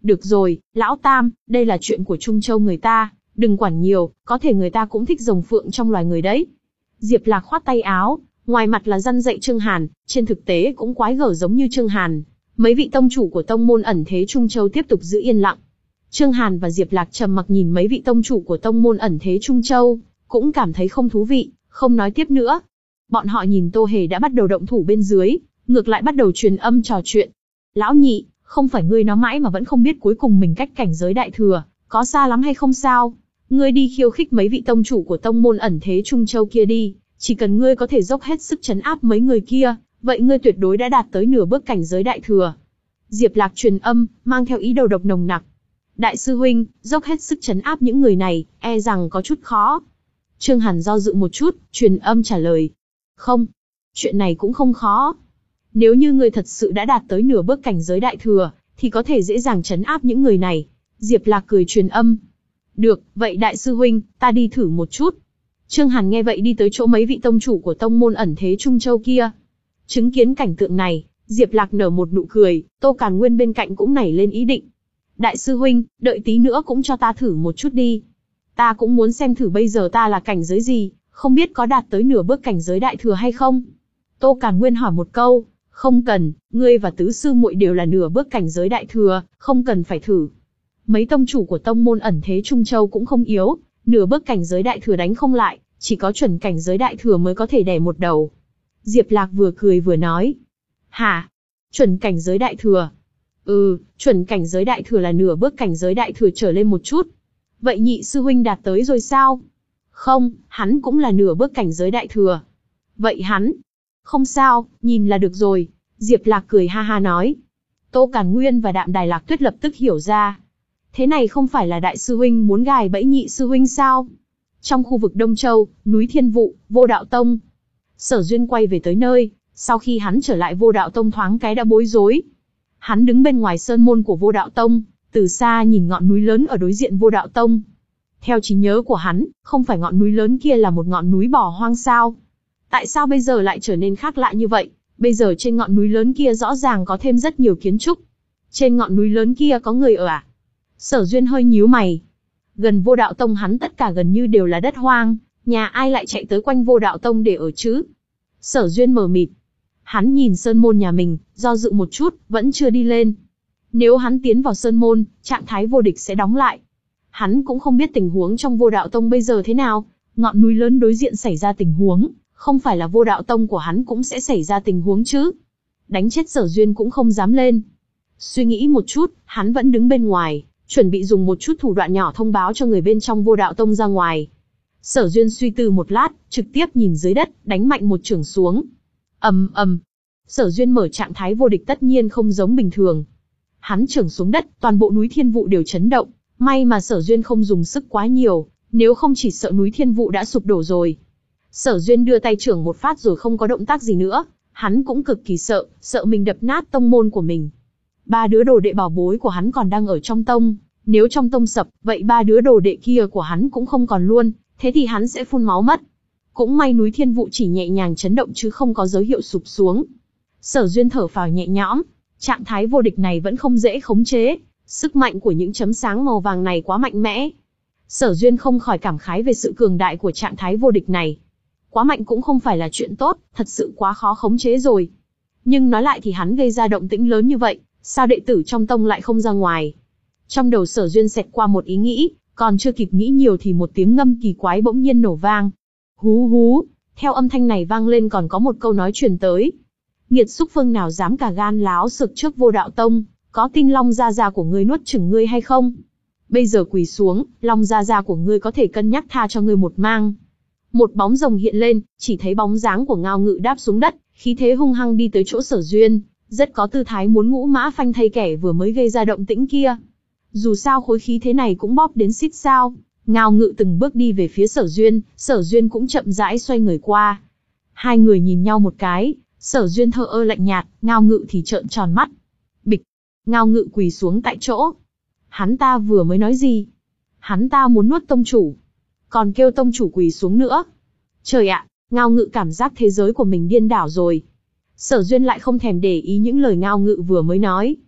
Được rồi, Lão Tam, đây là chuyện của Trung Châu người ta, đừng quản nhiều, có thể người ta cũng thích rồng phượng trong loài người đấy. Diệp Lạc khoát tay áo, ngoài mặt là răn dạy Trương Hàn, trên thực tế cũng quái gở giống như Trương Hàn. Mấy vị tông chủ của tông môn ẩn thế Trung Châu tiếp tục giữ yên lặng. Trương Hàn và Diệp Lạc trầm mặc nhìn mấy vị tông chủ của tông môn ẩn thế Trung Châu, cũng cảm thấy không thú vị, không nói tiếp nữa. Bọn họ nhìn Tô Hề đã bắt đầu động thủ bên dưới, ngược lại bắt đầu truyền âm trò chuyện. Lão nhị, không phải ngươi nó mãi mà vẫn không biết cuối cùng mình cách cảnh giới đại thừa, có xa lắm hay không sao? Ngươi đi khiêu khích mấy vị tông chủ của tông môn ẩn thế Trung Châu kia đi, chỉ cần ngươi có thể dốc hết sức trấn áp mấy người kia, vậy ngươi tuyệt đối đã đạt tới nửa bước cảnh giới đại thừa. Diệp Lạc truyền âm, mang theo ý đồ độc nồng nặc. Đại sư huynh, dốc hết sức trấn áp những người này, e rằng có chút khó. Trương Hàn do dự một chút, truyền âm trả lời. Không, chuyện này cũng không khó. Nếu như ngươi thật sự đã đạt tới nửa bước cảnh giới đại thừa, thì có thể dễ dàng trấn áp những người này. Diệp Lạc cười truyền âm. Được, vậy đại sư huynh, ta đi thử một chút. Trương Hàn nghe vậy đi tới chỗ mấy vị tông chủ của tông môn ẩn thế Trung Châu kia. Chứng kiến cảnh tượng này, Diệp Lạc nở một nụ cười, Tô Càn Nguyên bên cạnh cũng nảy lên ý định. Đại sư huynh, đợi tí nữa cũng cho ta thử một chút đi. Ta cũng muốn xem thử bây giờ ta là cảnh giới gì, không biết có đạt tới nửa bước cảnh giới đại thừa hay không. Tô Càn Nguyên hỏi một câu, không cần, ngươi và tứ sư muội đều là nửa bước cảnh giới đại thừa, không cần phải thử. Mấy tông chủ của tông môn ẩn thế Trung Châu cũng không yếu, nửa bước cảnh giới đại thừa đánh không lại, chỉ có chuẩn cảnh giới đại thừa mới có thể đè một đầu. Diệp Lạc vừa cười vừa nói. Hả? Chuẩn cảnh giới đại thừa? Ừ, chuẩn cảnh giới đại thừa là nửa bước cảnh giới đại thừa trở lên một chút. Vậy nhị sư huynh đạt tới rồi sao? Không, hắn cũng là nửa bước cảnh giới đại thừa. Vậy hắn? Không sao, nhìn là được rồi. Diệp Lạc cười ha ha nói. Tô Càn Nguyên và Đạm Đài Lạc Tuyết lập tức hiểu ra. Thế này không phải là đại sư huynh muốn gài bẫy nhị sư huynh sao? Trong khu vực Đông Châu, núi Thiên Vụ, Vô Đạo Tông. Sở Duyên quay về tới nơi, sau khi hắn trở lại Vô Đạo Tông thoáng cái đã bối rối. Hắn đứng bên ngoài sơn môn của Vô Đạo Tông, từ xa nhìn ngọn núi lớn ở đối diện Vô Đạo Tông. Theo trí nhớ của hắn, không phải ngọn núi lớn kia là một ngọn núi bỏ hoang sao? Tại sao bây giờ lại trở nên khác lạ như vậy? Bây giờ trên ngọn núi lớn kia rõ ràng có thêm rất nhiều kiến trúc. Trên ngọn núi lớn kia có người ở à? Sở Duyên hơi nhíu mày. Gần Vô Đạo Tông hắn tất cả gần như đều là đất hoang, nhà ai lại chạy tới quanh Vô Đạo Tông để ở chứ? Sở Duyên mờ mịt. Hắn nhìn sơn môn nhà mình, do dự một chút, vẫn chưa đi lên. Nếu hắn tiến vào sơn môn, trạng thái vô địch sẽ đóng lại. Hắn cũng không biết tình huống trong Vô Đạo Tông bây giờ thế nào, ngọn núi lớn đối diện xảy ra tình huống, không phải là Vô Đạo Tông của hắn cũng sẽ xảy ra tình huống chứ. Đánh chết Sở Duyên cũng không dám lên. Suy nghĩ một chút, hắn vẫn đứng bên ngoài, chuẩn bị dùng một chút thủ đoạn nhỏ thông báo cho người bên trong Vô Đạo Tông ra ngoài. Sở Duyên suy tư một lát, trực tiếp nhìn dưới đất, đánh mạnh một chưởng xuống. Ầm ầm. Sở Duyên mở trạng thái vô địch tất nhiên không giống bình thường. Hắn chưởng xuống đất, toàn bộ núi Thiên Vụ đều chấn động. May mà Sở Duyên không dùng sức quá nhiều, nếu không chỉ sợ núi Thiên Vụ đã sụp đổ rồi. Sở Duyên đưa tay chưởng một phát rồi không có động tác gì nữa. Hắn cũng cực kỳ sợ, sợ mình đập nát tông môn của mình. Ba đứa đồ đệ bảo bối của hắn còn đang ở trong tông, nếu trong tông sập, vậy ba đứa đồ đệ kia của hắn cũng không còn luôn, thế thì hắn sẽ phun máu mất. Cũng may núi Thiên Vụ chỉ nhẹ nhàng chấn động chứ không có dấu hiệu sụp xuống. Sở Duyên thở phào nhẹ nhõm, trạng thái vô địch này vẫn không dễ khống chế, sức mạnh của những chấm sáng màu vàng này quá mạnh mẽ. Sở Duyên không khỏi cảm khái về sự cường đại của trạng thái vô địch này. Quá mạnh cũng không phải là chuyện tốt, thật sự quá khó khống chế rồi. Nhưng nói lại thì hắn gây ra động tĩnh lớn như vậy, sao đệ tử trong tông lại không ra ngoài? Trong đầu Sở Duyên xẹt qua một ý nghĩ, còn chưa kịp nghĩ nhiều thì một tiếng ngâm kỳ quái bỗng nhiên nổ vang. Hú hú, theo âm thanh này vang lên còn có một câu nói truyền tới. Nghiệt xúc phương nào dám cả gan láo sực trước Vô Đạo Tông, có tin Long gia gia của ngươi nuốt chửng ngươi hay không? Bây giờ quỳ xuống, Long gia gia của ngươi có thể cân nhắc tha cho ngươi một mang. Một bóng rồng hiện lên, chỉ thấy bóng dáng của Ngao Ngự đáp xuống đất, khí thế hung hăng đi tới chỗ Sở Duyên, rất có tư thái muốn ngũ mã phanh thây kẻ vừa mới gây ra động tĩnh kia. Dù sao khối khí thế này cũng bóp đến xít sao. Ngao Ngự từng bước đi về phía Sở Duyên, Sở Duyên cũng chậm rãi xoay người qua. Hai người nhìn nhau một cái, Sở Duyên thờ ơ lạnh nhạt, Ngao Ngự thì trợn tròn mắt. Bịch, Ngao Ngự quỳ xuống tại chỗ. Hắn ta vừa mới nói gì? Hắn ta muốn nuốt tông chủ, còn kêu tông chủ quỳ xuống nữa. Trời ạ, Ngao Ngự cảm giác thế giới của mình điên đảo rồi. Sở Duyên lại không thèm để ý những lời Ngao Ngự vừa mới nói.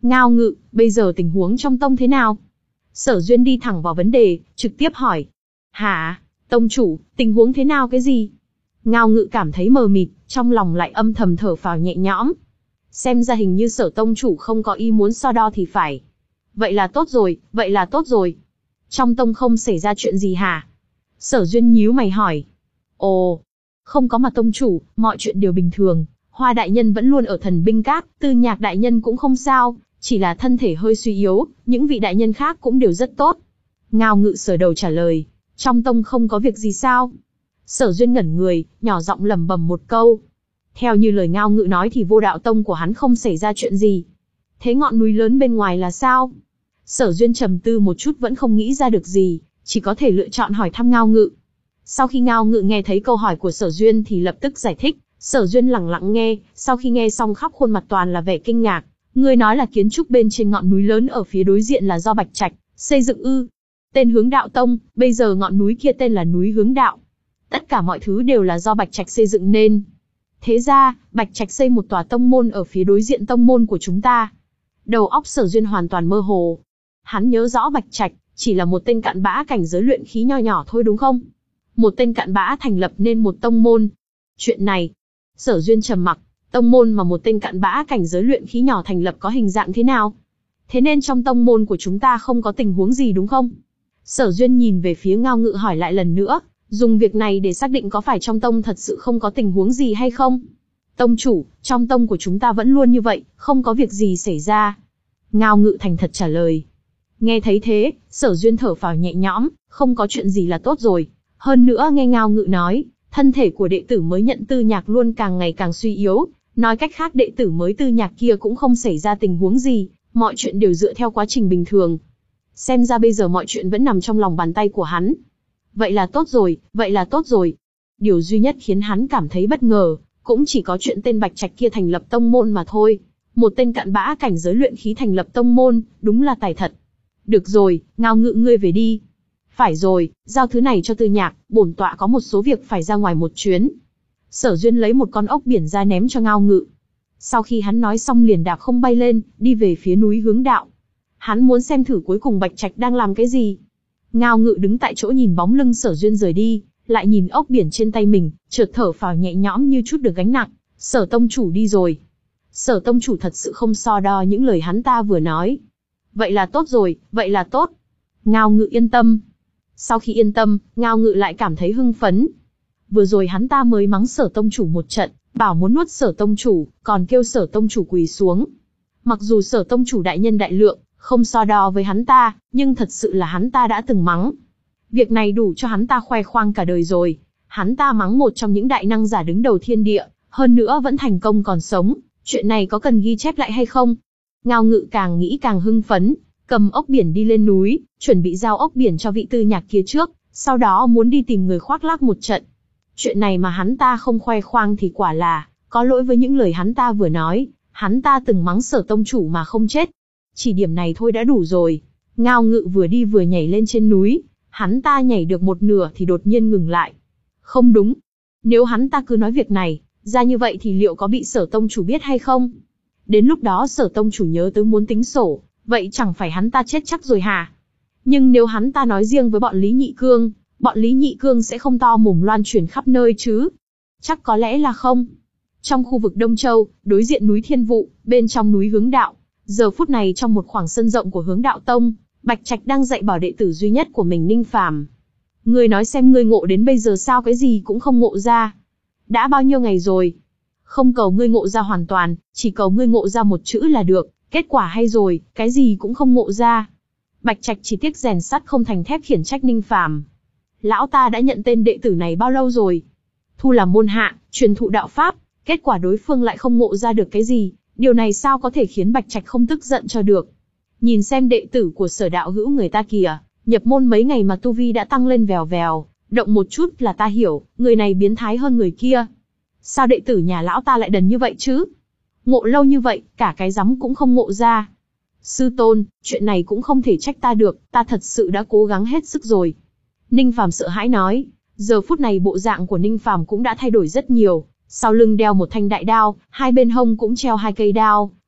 Ngao Ngự, bây giờ tình huống trong tông thế nào? Sở Duyên đi thẳng vào vấn đề, trực tiếp hỏi. Hả? Tông chủ, tình huống thế nào cái gì? Ngao Ngự cảm thấy mờ mịt, trong lòng lại âm thầm thở phào nhẹ nhõm. Xem ra hình như Sở tông chủ không có ý muốn so đo thì phải. Vậy là tốt rồi, vậy là tốt rồi. Trong tông không xảy ra chuyện gì hả? Sở Duyên nhíu mày hỏi. Ồ, không có mà tông chủ, mọi chuyện đều bình thường. Hoa đại nhân vẫn luôn ở thần binh các, Tư Nhạc đại nhân cũng không sao, chỉ là thân thể hơi suy yếu, những vị đại nhân khác cũng đều rất tốt. Ngao Ngự sờ đầu trả lời. Trong tông không có việc gì sao? Sở Duyên ngẩn người, nhỏ giọng lẩm bẩm một câu. Theo như lời Ngao Ngự nói thì Vô Đạo tông của hắn không xảy ra chuyện gì. Thế ngọn núi lớn bên ngoài là sao? Sở Duyên trầm tư một chút vẫn không nghĩ ra được gì, chỉ có thể lựa chọn hỏi thăm Ngao Ngự. Sau khi Ngao Ngự nghe thấy câu hỏi của Sở Duyên thì lập tức giải thích. Sở Duyên lẳng lặng nghe, sau khi nghe xong khắp khuôn mặt toàn là vẻ kinh ngạc. Ngươi nói là kiến trúc bên trên ngọn núi lớn ở phía đối diện là do Bạch Trạch xây dựng ư? Tên Hướng Đạo tông, bây giờ ngọn núi kia tên là núi Hướng Đạo. Tất cả mọi thứ đều là do Bạch Trạch xây dựng nên. Thế ra, Bạch Trạch xây một tòa tông môn ở phía đối diện tông môn của chúng ta. Đầu óc Sở Duyên hoàn toàn mơ hồ. Hắn nhớ rõ Bạch Trạch chỉ là một tên cặn bã cảnh giới luyện khí nho nhỏ thôi đúng không? Một tên cặn bã thành lập nên một tông môn. Chuyện này, Sở Duyên trầm mặc, tông môn mà một tên cặn bã cảnh giới luyện khí nhỏ thành lập có hình dạng thế nào? Thế nên trong tông môn của chúng ta không có tình huống gì đúng không? Sở Duyên nhìn về phía Ngao Ngự hỏi lại lần nữa, dùng việc này để xác định có phải trong tông thật sự không có tình huống gì hay không? Tông chủ, trong tông của chúng ta vẫn luôn như vậy, không có việc gì xảy ra. Ngao Ngự thành thật trả lời. Nghe thấy thế, Sở Duyên thở phào nhẹ nhõm, không có chuyện gì là tốt rồi. Hơn nữa nghe Ngao Ngự nói, thân thể của đệ tử mới nhận Tư Nhạc luôn càng ngày càng suy yếu, nói cách khác đệ tử mới Tư Nhạc kia cũng không xảy ra tình huống gì, mọi chuyện đều dựa theo quá trình bình thường. Xem ra bây giờ mọi chuyện vẫn nằm trong lòng bàn tay của hắn. Vậy là tốt rồi, vậy là tốt rồi. Điều duy nhất khiến hắn cảm thấy bất ngờ, cũng chỉ có chuyện tên Bạch Trạch kia thành lập tông môn mà thôi. Một tên cặn bã cảnh giới luyện khí thành lập tông môn, đúng là tài thật. Được rồi, Ngao Ngự ngươi về đi. Phải rồi, giao thứ này cho Tư Nhạc, bổn tọa có một số việc phải ra ngoài một chuyến. Sở Duyên lấy một con ốc biển ra ném cho Ngao Ngự. Sau khi hắn nói xong liền đạp không bay lên, đi về phía núi Hướng Đạo. Hắn muốn xem thử cuối cùng Bạch Trạch đang làm cái gì. Ngao Ngự đứng tại chỗ nhìn bóng lưng Sở Duyên rời đi, lại nhìn ốc biển trên tay mình, chợt thở phào nhẹ nhõm như chút được gánh nặng. Sở tông chủ đi rồi. Sở tông chủ thật sự không so đo những lời hắn ta vừa nói. Vậy là tốt rồi, vậy là tốt. Ngao Ngự yên tâm. Sau khi yên tâm, Ngao Ngự lại cảm thấy hưng phấn. Vừa rồi hắn ta mới mắng Sở tông chủ một trận, bảo muốn nuốt Sở tông chủ, còn kêu Sở tông chủ quỳ xuống. Mặc dù Sở tông chủ đại nhân đại lượng, không so đo với hắn ta, nhưng thật sự là hắn ta đã từng mắng. Việc này đủ cho hắn ta khoe khoang cả đời rồi. Hắn ta mắng một trong những đại năng giả đứng đầu thiên địa, hơn nữa vẫn thành công còn sống. Chuyện này có cần ghi chép lại hay không? Ngao Ngự càng nghĩ càng hưng phấn, cầm ốc biển đi lên núi, chuẩn bị giao ốc biển cho vị Tư Nhạc kia trước, sau đó muốn đi tìm người khoác lác một trận. Chuyện này mà hắn ta không khoe khoang thì quả là có lỗi với những lời hắn ta vừa nói. Hắn ta từng mắng Sở tông chủ mà không chết. Chỉ điểm này thôi đã đủ rồi. Ngao Ngự vừa đi vừa nhảy lên trên núi. Hắn ta nhảy được một nửa thì đột nhiên ngừng lại. Không đúng. Nếu hắn ta cứ nói việc này ra như vậy thì liệu có bị Sở tông chủ biết hay không? Đến lúc đó Sở tông chủ nhớ tới muốn tính sổ, vậy chẳng phải hắn ta chết chắc rồi hả? Nhưng nếu hắn ta nói riêng với bọn Lý Nhị Cương, bọn Lý Nhị Cương sẽ không to mồm loan truyền khắp nơi chứ? Chắc có lẽ là không. Trong khu vực Đông Châu, đối diện núi Thiên Vụ, bên trong núi Hướng Đạo, giờ phút này trong một khoảng sân rộng của Hướng Đạo Tông, Bạch Trạch đang dạy bảo đệ tử duy nhất của mình Ninh Phàm. Ngươi nói xem ngươi ngộ đến bây giờ sao cái gì cũng không ngộ ra. Đã bao nhiêu ngày rồi? Không cầu ngươi ngộ ra hoàn toàn, chỉ cầu ngươi ngộ ra một chữ là được, kết quả hay rồi, cái gì cũng không ngộ ra. Bạch Trạch chỉ tiếc rèn sắt không thành thép khiển trách Ninh Phàm. Lão ta đã nhận tên đệ tử này bao lâu rồi? Thu làm môn hạ, truyền thụ đạo pháp, kết quả đối phương lại không ngộ ra được cái gì, điều này sao có thể khiến Bạch Trạch không tức giận cho được. Nhìn xem đệ tử của Sở đạo hữu người ta kìa, nhập môn mấy ngày mà tu vi đã tăng lên vèo vèo, động một chút là ta hiểu, người này biến thái hơn người kia. Sao đệ tử nhà lão ta lại đần như vậy chứ? Ngộ lâu như vậy, cả cái rắm cũng không ngộ ra. Sư tôn, chuyện này cũng không thể trách ta được, ta thật sự đã cố gắng hết sức rồi. Ninh Phàm sợ hãi nói, giờ phút này bộ dạng của Ninh Phàm cũng đã thay đổi rất nhiều, sau lưng đeo một thanh đại đao, hai bên hông cũng treo hai cây đao,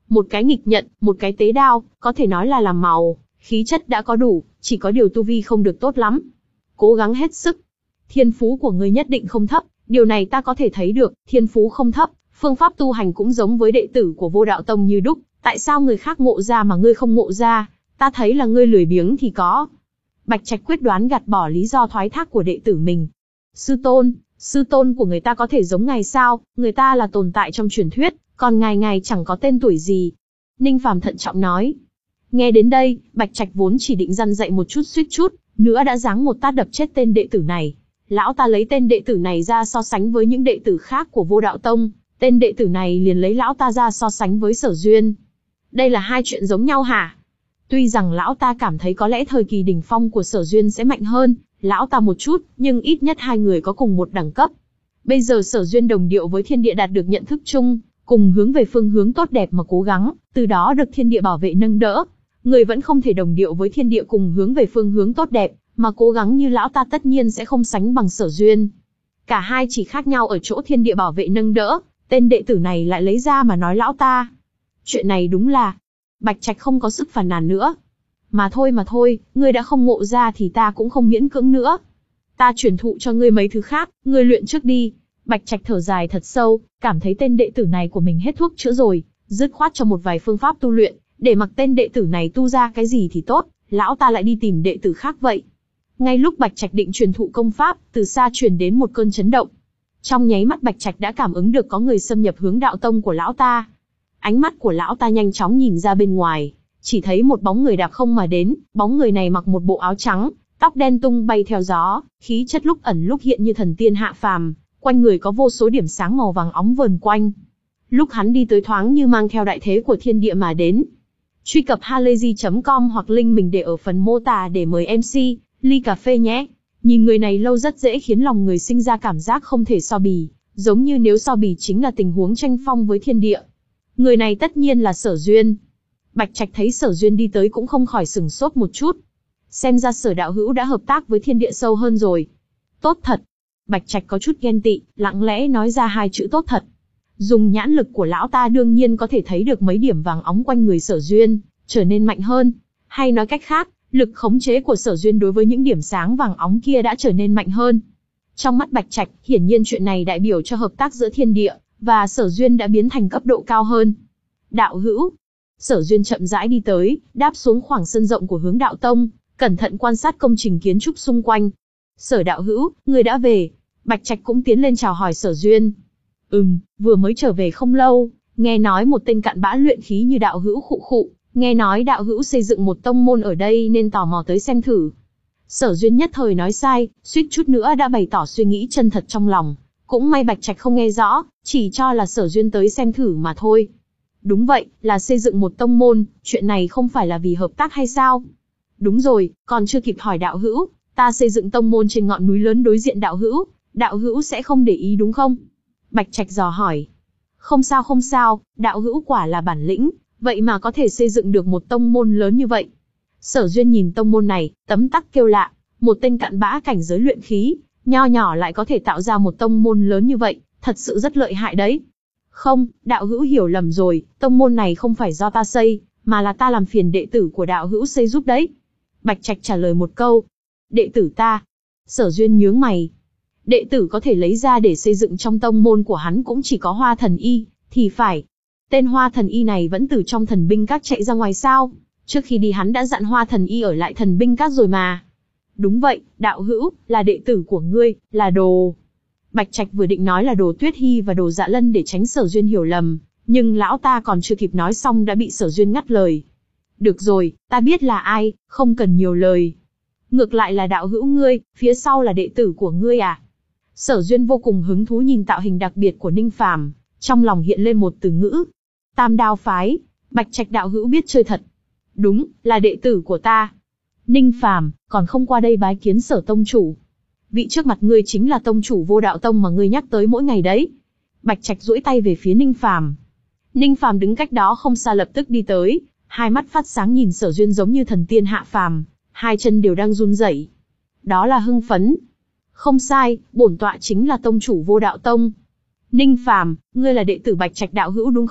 Một cái nghịch nhận, một cái tế đao, có thể nói là làm màu, khí chất đã có đủ, chỉ có điều tu vi không được tốt lắm. Cố gắng hết sức. Thiên phú của ngươi nhất định không thấp, điều này ta có thể thấy được, thiên phú không thấp, phương pháp tu hành cũng giống với đệ tử của Vô Đạo Tông như đúc, tại sao người khác ngộ ra mà ngươi không ngộ ra? Ta thấy là ngươi lười biếng thì có. Bạch Trạch quyết đoán gạt bỏ lý do thoái thác của đệ tử mình. Sư tôn, sư tôn của người ta có thể giống ngài sao? Người ta là tồn tại trong truyền thuyết, còn ngài ngài chẳng có tên tuổi gì. Ninh Phàm thận trọng nói. Nghe đến đây, Bạch Trạch vốn chỉ định răn dạy một chút suýt chút, nữa đã giáng một tát đập chết tên đệ tử này. Lão ta lấy tên đệ tử này ra so sánh với những đệ tử khác của Vô Đạo Tông, tên đệ tử này liền lấy lão ta ra so sánh với Sở Duyên. Đây là hai chuyện giống nhau hả? Tuy rằng lão ta cảm thấy có lẽ thời kỳ đỉnh phong của Sở Duyên sẽ mạnh hơn lão ta một chút, nhưng ít nhất hai người có cùng một đẳng cấp. Bây giờ Sở Duyên đồng điệu với thiên địa đạt được nhận thức chung, cùng hướng về phương hướng tốt đẹp mà cố gắng, từ đó được thiên địa bảo vệ nâng đỡ. Người vẫn không thể đồng điệu với thiên địa cùng hướng về phương hướng tốt đẹp, mà cố gắng như lão ta tất nhiên sẽ không sánh bằng Sở Duyên. Cả hai chỉ khác nhau ở chỗ thiên địa bảo vệ nâng đỡ, tên đệ tử này lại lấy ra mà nói lão ta. Chuyện này đúng là... Bạch Trạch không có sức phàn nàn nữa. Mà thôi mà thôi, ngươi đã không ngộ ra thì ta cũng không miễn cưỡng nữa. Ta truyền thụ cho ngươi mấy thứ khác, ngươi luyện trước đi. Bạch Trạch thở dài thật sâu, cảm thấy tên đệ tử này của mình hết thuốc chữa rồi, dứt khoát cho một vài phương pháp tu luyện, để mặc tên đệ tử này tu ra cái gì thì tốt, lão ta lại đi tìm đệ tử khác vậy. Ngay lúc Bạch Trạch định truyền thụ công pháp, từ xa truyền đến một cơn chấn động. Trong nháy mắt Bạch Trạch đã cảm ứng được có người xâm nhập hướng đạo tông của lão ta. Ánh mắt của lão ta nhanh chóng nhìn ra bên ngoài, chỉ thấy một bóng người đạp không mà đến, bóng người này mặc một bộ áo trắng, tóc đen tung bay theo gió, khí chất lúc ẩn lúc hiện như thần tiên hạ phàm, quanh người có vô số điểm sáng màu vàng óng vờn quanh. Lúc hắn đi tới thoáng như mang theo đại thế của thiên địa mà đến. Truy cập halayzi chấm com hoặc link mình để ở phần mô tả để mời em xê, ly cà phê nhé. Nhìn người này lâu rất dễ khiến lòng người sinh ra cảm giác không thể so bì, giống như nếu so bì chính là tình huống tranh phong với thiên địa. Người này tất nhiên là Sở Duyên. Bạch Trạch thấy Sở Duyên đi tới cũng không khỏi sửng sốt một chút. Xem ra Sở đạo hữu đã hợp tác với thiên địa sâu hơn rồi. Tốt thật. Bạch Trạch có chút ghen tị, lặng lẽ nói ra hai chữ tốt thật. Dùng nhãn lực của lão ta đương nhiên có thể thấy được mấy điểm vàng óng quanh người Sở Duyên trở nên mạnh hơn. Hay nói cách khác, lực khống chế của Sở Duyên đối với những điểm sáng vàng óng kia đã trở nên mạnh hơn. Trong mắt Bạch Trạch, hiển nhiên chuyện này đại biểu cho hợp tác giữa thiên địa và Sở Duyên đã biến thành cấp độ cao hơn. Đạo hữu. Sở Duyên chậm rãi đi tới, đáp xuống khoảng sân rộng của hướng đạo tông, cẩn thận quan sát công trình kiến trúc xung quanh. Sở đạo hữu, người đã về. Bạch Trạch cũng tiến lên chào hỏi Sở Duyên. Ừm, vừa mới trở về không lâu, nghe nói một tên cặn bã luyện khí như đạo hữu khụ khụ, nghe nói đạo hữu xây dựng một tông môn ở đây nên tò mò tới xem thử. Sở Duyên nhất thời nói sai, suýt chút nữa đã bày tỏ suy nghĩ chân thật trong lòng. Cũng may Bạch Trạch không nghe rõ, chỉ cho là Sở Duyên tới xem thử mà thôi. Đúng vậy, là xây dựng một tông môn, chuyện này không phải là vì hợp tác hay sao? Đúng rồi, còn chưa kịp hỏi đạo hữu, ta xây dựng tông môn trên ngọn núi lớn đối diện đạo hữu, đạo hữu sẽ không để ý đúng không? Bạch Trạch dò hỏi. Không sao không sao, đạo hữu quả là bản lĩnh, vậy mà có thể xây dựng được một tông môn lớn như vậy. Sở Duyên nhìn tông môn này, tấm tắc kêu lạ, một tên cặn bã cảnh giới luyện khí, nho nhỏ lại có thể tạo ra một tông môn lớn như vậy, thật sự rất lợi hại đấy. Không, đạo hữu hiểu lầm rồi, tông môn này không phải do ta xây, mà là ta làm phiền đệ tử của đạo hữu xây giúp đấy. Bạch Trạch trả lời một câu. Đệ tử ta. Sở Duyên nhướng mày. Đệ tử có thể lấy ra để xây dựng trong tông môn của hắn cũng chỉ có Hoa Thần Y, thì phải. Tên Hoa Thần Y này vẫn từ trong thần binh các chạy ra ngoài sao? Trước khi đi hắn đã dặn Hoa Thần Y ở lại thần binh các rồi mà. Đúng vậy, đạo hữu, là đệ tử của ngươi, là đồ. Bạch Trạch vừa định nói là đồ Tuyết Hy và đồ Dạ Lân để tránh Sở Duyên hiểu lầm, nhưng lão ta còn chưa kịp nói xong đã bị Sở Duyên ngắt lời. Được rồi, ta biết là ai, không cần nhiều lời. Ngược lại là đạo hữu ngươi, phía sau là đệ tử của ngươi à? Sở Duyên vô cùng hứng thú nhìn tạo hình đặc biệt của Ninh Phàm, trong lòng hiện lên một từ ngữ. Tam Đao phái, Bạch Trạch đạo hữu biết chơi thật. Đúng, là đệ tử của ta. Ninh Phàm, còn không qua đây bái kiến Sở tông chủ. Vị trước mặt ngươi chính là tông chủ Vô Đạo Tông mà ngươi nhắc tới mỗi ngày đấy. Bạch Trạch duỗi tay về phía Ninh Phàm. Ninh Phàm đứng cách đó không xa lập tức đi tới, hai mắt phát sáng nhìn Sở Duyên giống như thần tiên hạ phàm, hai chân đều đang run rẩy. Đó là hưng phấn. Không sai, bổn tọa chính là tông chủ Vô Đạo Tông. Ninh Phàm, ngươi là đệ tử Bạch Trạch đạo hữu đúng không?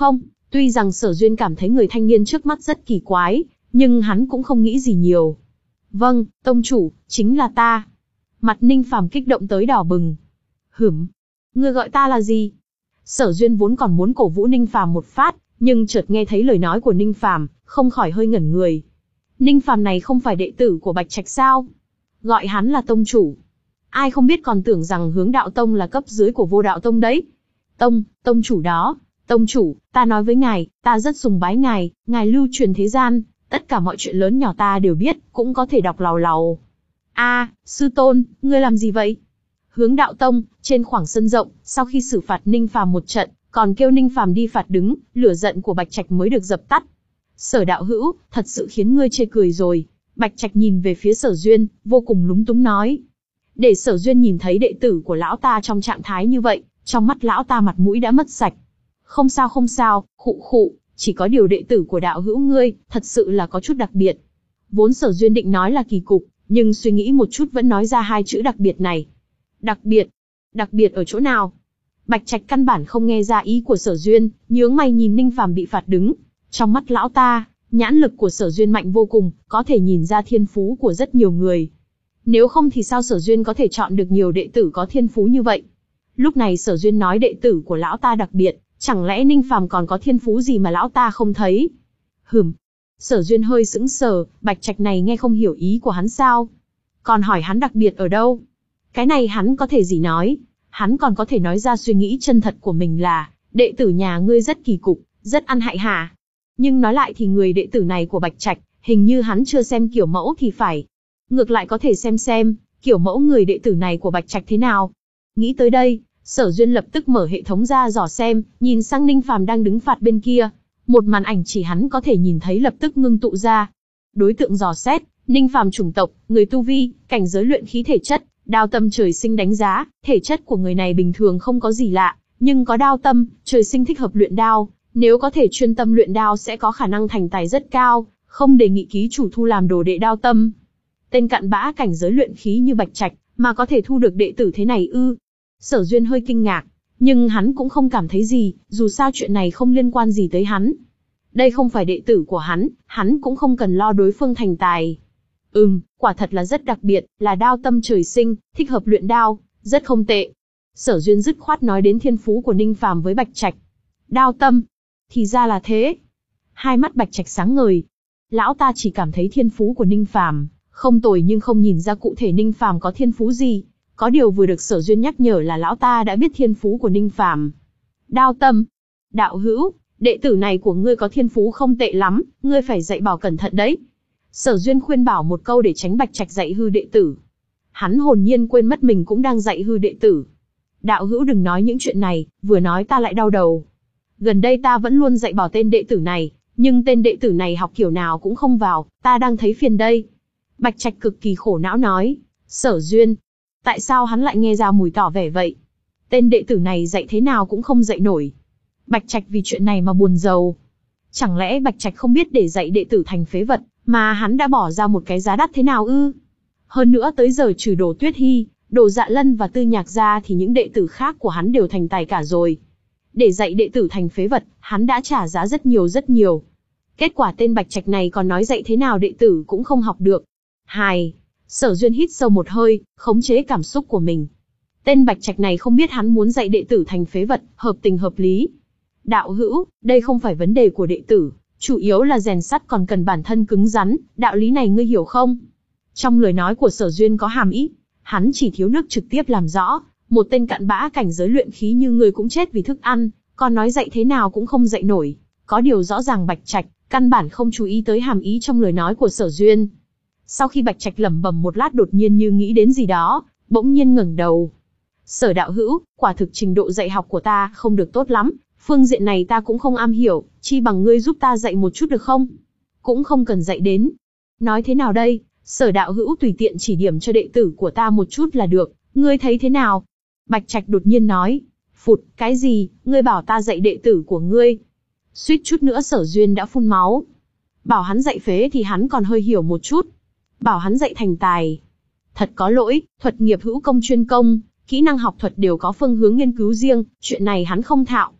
Tuy rằng Sở Duyên cảm thấy người thanh niên trước mắt rất kỳ quái, nhưng hắn cũng không nghĩ gì nhiều. Vâng, tông chủ, chính là ta. Mặt Ninh Phàm kích động tới đỏ bừng. Hửm, ngươi gọi ta là gì? Sở Duyên vốn còn muốn cổ vũ Ninh Phàm một phát, nhưng chợt nghe thấy lời nói của Ninh Phàm, không khỏi hơi ngẩn người. Ninh Phàm này không phải đệ tử của Bạch Trạch sao? Gọi hắn là tông chủ. Ai không biết còn tưởng rằng Hướng Đạo Tông là cấp dưới của Vô Đạo Tông đấy. Tông, tông chủ đó. Tông chủ, ta nói với ngài, ta rất sùng bái ngài, ngài lưu truyền thế gian, tất cả mọi chuyện lớn nhỏ ta đều biết, cũng có thể đọc làu làu. A, sư tôn, ngươi làm gì vậy? Hướng Đạo Tông, trên khoảng sân rộng, sau khi xử phạt Ninh Phàm một trận, còn kêu Ninh Phàm đi phạt đứng, lửa giận của Bạch Trạch mới được dập tắt. Sở đạo hữu, thật sự khiến ngươi chê cười rồi. Bạch Trạch nhìn về phía Sở Duyên, vô cùng lúng túng nói. Để Sở Duyên nhìn thấy đệ tử của lão ta trong trạng thái như vậy, trong mắt lão ta mặt mũi đã mất sạch. Không sao không sao, khụ khụ, chỉ có điều đệ tử của đạo hữu ngươi, thật sự là có chút đặc biệt. Vốn Sở Duyên định nói là kỳ cục, nhưng suy nghĩ một chút vẫn nói ra hai chữ đặc biệt này. Đặc biệt? Đặc biệt ở chỗ nào? Bạch Trạch căn bản không nghe ra ý của Sở Duyên, nhướng mày nhìn Ninh Phàm bị phạt đứng. Trong mắt lão ta, nhãn lực của Sở Duyên mạnh vô cùng, có thể nhìn ra thiên phú của rất nhiều người. Nếu không thì sao Sở Duyên có thể chọn được nhiều đệ tử có thiên phú như vậy? Lúc này Sở Duyên nói đệ tử của lão ta đặc biệt, chẳng lẽ Ninh Phàm còn có thiên phú gì mà lão ta không thấy? Hừm. Sở Duyên hơi sững sờ, Bạch Trạch này nghe không hiểu ý của hắn sao? Còn hỏi hắn đặc biệt ở đâu? Cái này hắn có thể gì nói? Hắn còn có thể nói ra suy nghĩ chân thật của mình là, đệ tử nhà ngươi rất kỳ cục, rất ăn hại hà. Nhưng nói lại thì người đệ tử này của Bạch Trạch, hình như hắn chưa xem kiểu mẫu thì phải. Ngược lại có thể xem xem, kiểu mẫu người đệ tử này của Bạch Trạch thế nào. Nghĩ tới đây, Sở Duyên lập tức mở hệ thống ra dò xem, nhìn sang Ninh Phàm đang đứng phạt bên kia. Một màn ảnh chỉ hắn có thể nhìn thấy lập tức ngưng tụ ra. Đối tượng dò xét, Ninh Phàm chủng tộc, người tu vi, cảnh giới luyện khí thể chất, đao tâm trời sinh đánh giá, thể chất của người này bình thường không có gì lạ, nhưng có đao tâm, trời sinh thích hợp luyện đao, nếu có thể chuyên tâm luyện đao sẽ có khả năng thành tài rất cao, không đề nghị ký chủ thu làm đồ đệ đao tâm. Tên cặn bã cảnh giới luyện khí như Bạch Trạch, mà có thể thu được đệ tử thế này ư? Sở Duyên hơi kinh ngạc, nhưng hắn cũng không cảm thấy gì, dù sao chuyện này không liên quan gì tới hắn. Đây không phải đệ tử của hắn, hắn cũng không cần lo đối phương thành tài. Ừm, quả thật là rất đặc biệt, là đao tâm trời sinh, thích hợp luyện đao, rất không tệ. Sở Duyên dứt khoát nói đến thiên phú của Ninh Phàm với Bạch Trạch. Đao tâm, thì ra là thế. Hai mắt Bạch Trạch sáng ngời. Lão ta chỉ cảm thấy thiên phú của Ninh Phàm không tồi nhưng không nhìn ra cụ thể Ninh Phàm có thiên phú gì. Có điều vừa được Sở Duyên nhắc nhở là lão ta đã biết thiên phú của Ninh Phàm. Đao tâm, đạo hữu, đệ tử này của ngươi có thiên phú không tệ lắm, ngươi phải dạy bảo cẩn thận đấy. Sở Duyên khuyên bảo một câu để tránh Bạch Trạch dạy hư đệ tử. Hắn hồn nhiên quên mất mình cũng đang dạy hư đệ tử. Đạo hữu đừng nói những chuyện này, vừa nói ta lại đau đầu. Gần đây ta vẫn luôn dạy bảo tên đệ tử này, nhưng tên đệ tử này học kiểu nào cũng không vào, ta đang thấy phiền đây. Bạch Trạch cực kỳ khổ não nói. Sở Duyên, tại sao hắn lại nghe ra mùi tỏ vẻ vậy? Tên đệ tử này dạy thế nào cũng không dạy nổi. Bạch Trạch vì chuyện này mà buồn rầu. Chẳng lẽ Bạch Trạch không biết để dạy đệ tử thành phế vật, mà hắn đã bỏ ra một cái giá đắt thế nào ư? Hơn nữa tới giờ trừ Đồ Tuyết Hi, Đồ Dạ Lân và Tư Nhạc ra thì những đệ tử khác của hắn đều thành tài cả rồi. Để dạy đệ tử thành phế vật, hắn đã trả giá rất nhiều rất nhiều. Kết quả tên Bạch Trạch này còn nói dạy thế nào đệ tử cũng không học được. Hài, Sở Duyên hít sâu một hơi, khống chế cảm xúc của mình. Tên Bạch Trạch này không biết hắn muốn dạy đệ tử thành phế vật, hợp tình hợp lý. Đạo hữu, đây không phải vấn đề của đệ tử, chủ yếu là rèn sắt còn cần bản thân cứng rắn, đạo lý này ngươi hiểu không? Trong lời nói của Sở Duyên có hàm ý, hắn chỉ thiếu nước trực tiếp làm rõ, một tên cặn bã cảnh giới luyện khí như ngươi cũng chết vì thức ăn, còn nói dạy thế nào cũng không dạy nổi. Có điều rõ ràng Bạch Trạch căn bản không chú ý tới hàm ý trong lời nói của Sở Duyên. Sau khi Bạch Trạch lẩm bẩm một lát đột nhiên như nghĩ đến gì đó, bỗng nhiên ngẩng đầu. Sở đạo hữu, quả thực trình độ dạy học của ta không được tốt lắm, phương diện này ta cũng không am hiểu, chi bằng ngươi giúp ta dạy một chút được không? Cũng không cần dạy đến. Nói thế nào đây, Sở đạo hữu tùy tiện chỉ điểm cho đệ tử của ta một chút là được, ngươi thấy thế nào? Bạch Trạch đột nhiên nói. Phụt, cái gì, ngươi bảo ta dạy đệ tử của ngươi? Suýt chút nữa Sở Duyên đã phun máu. Bảo hắn dạy phế thì hắn còn hơi hiểu một chút. Bảo hắn dạy thành tài. Thật có lỗi, thuật nghiệp hữu công chuyên công, kỹ năng học thuật đều có phương hướng nghiên cứu riêng, chuyện này hắn không thạo.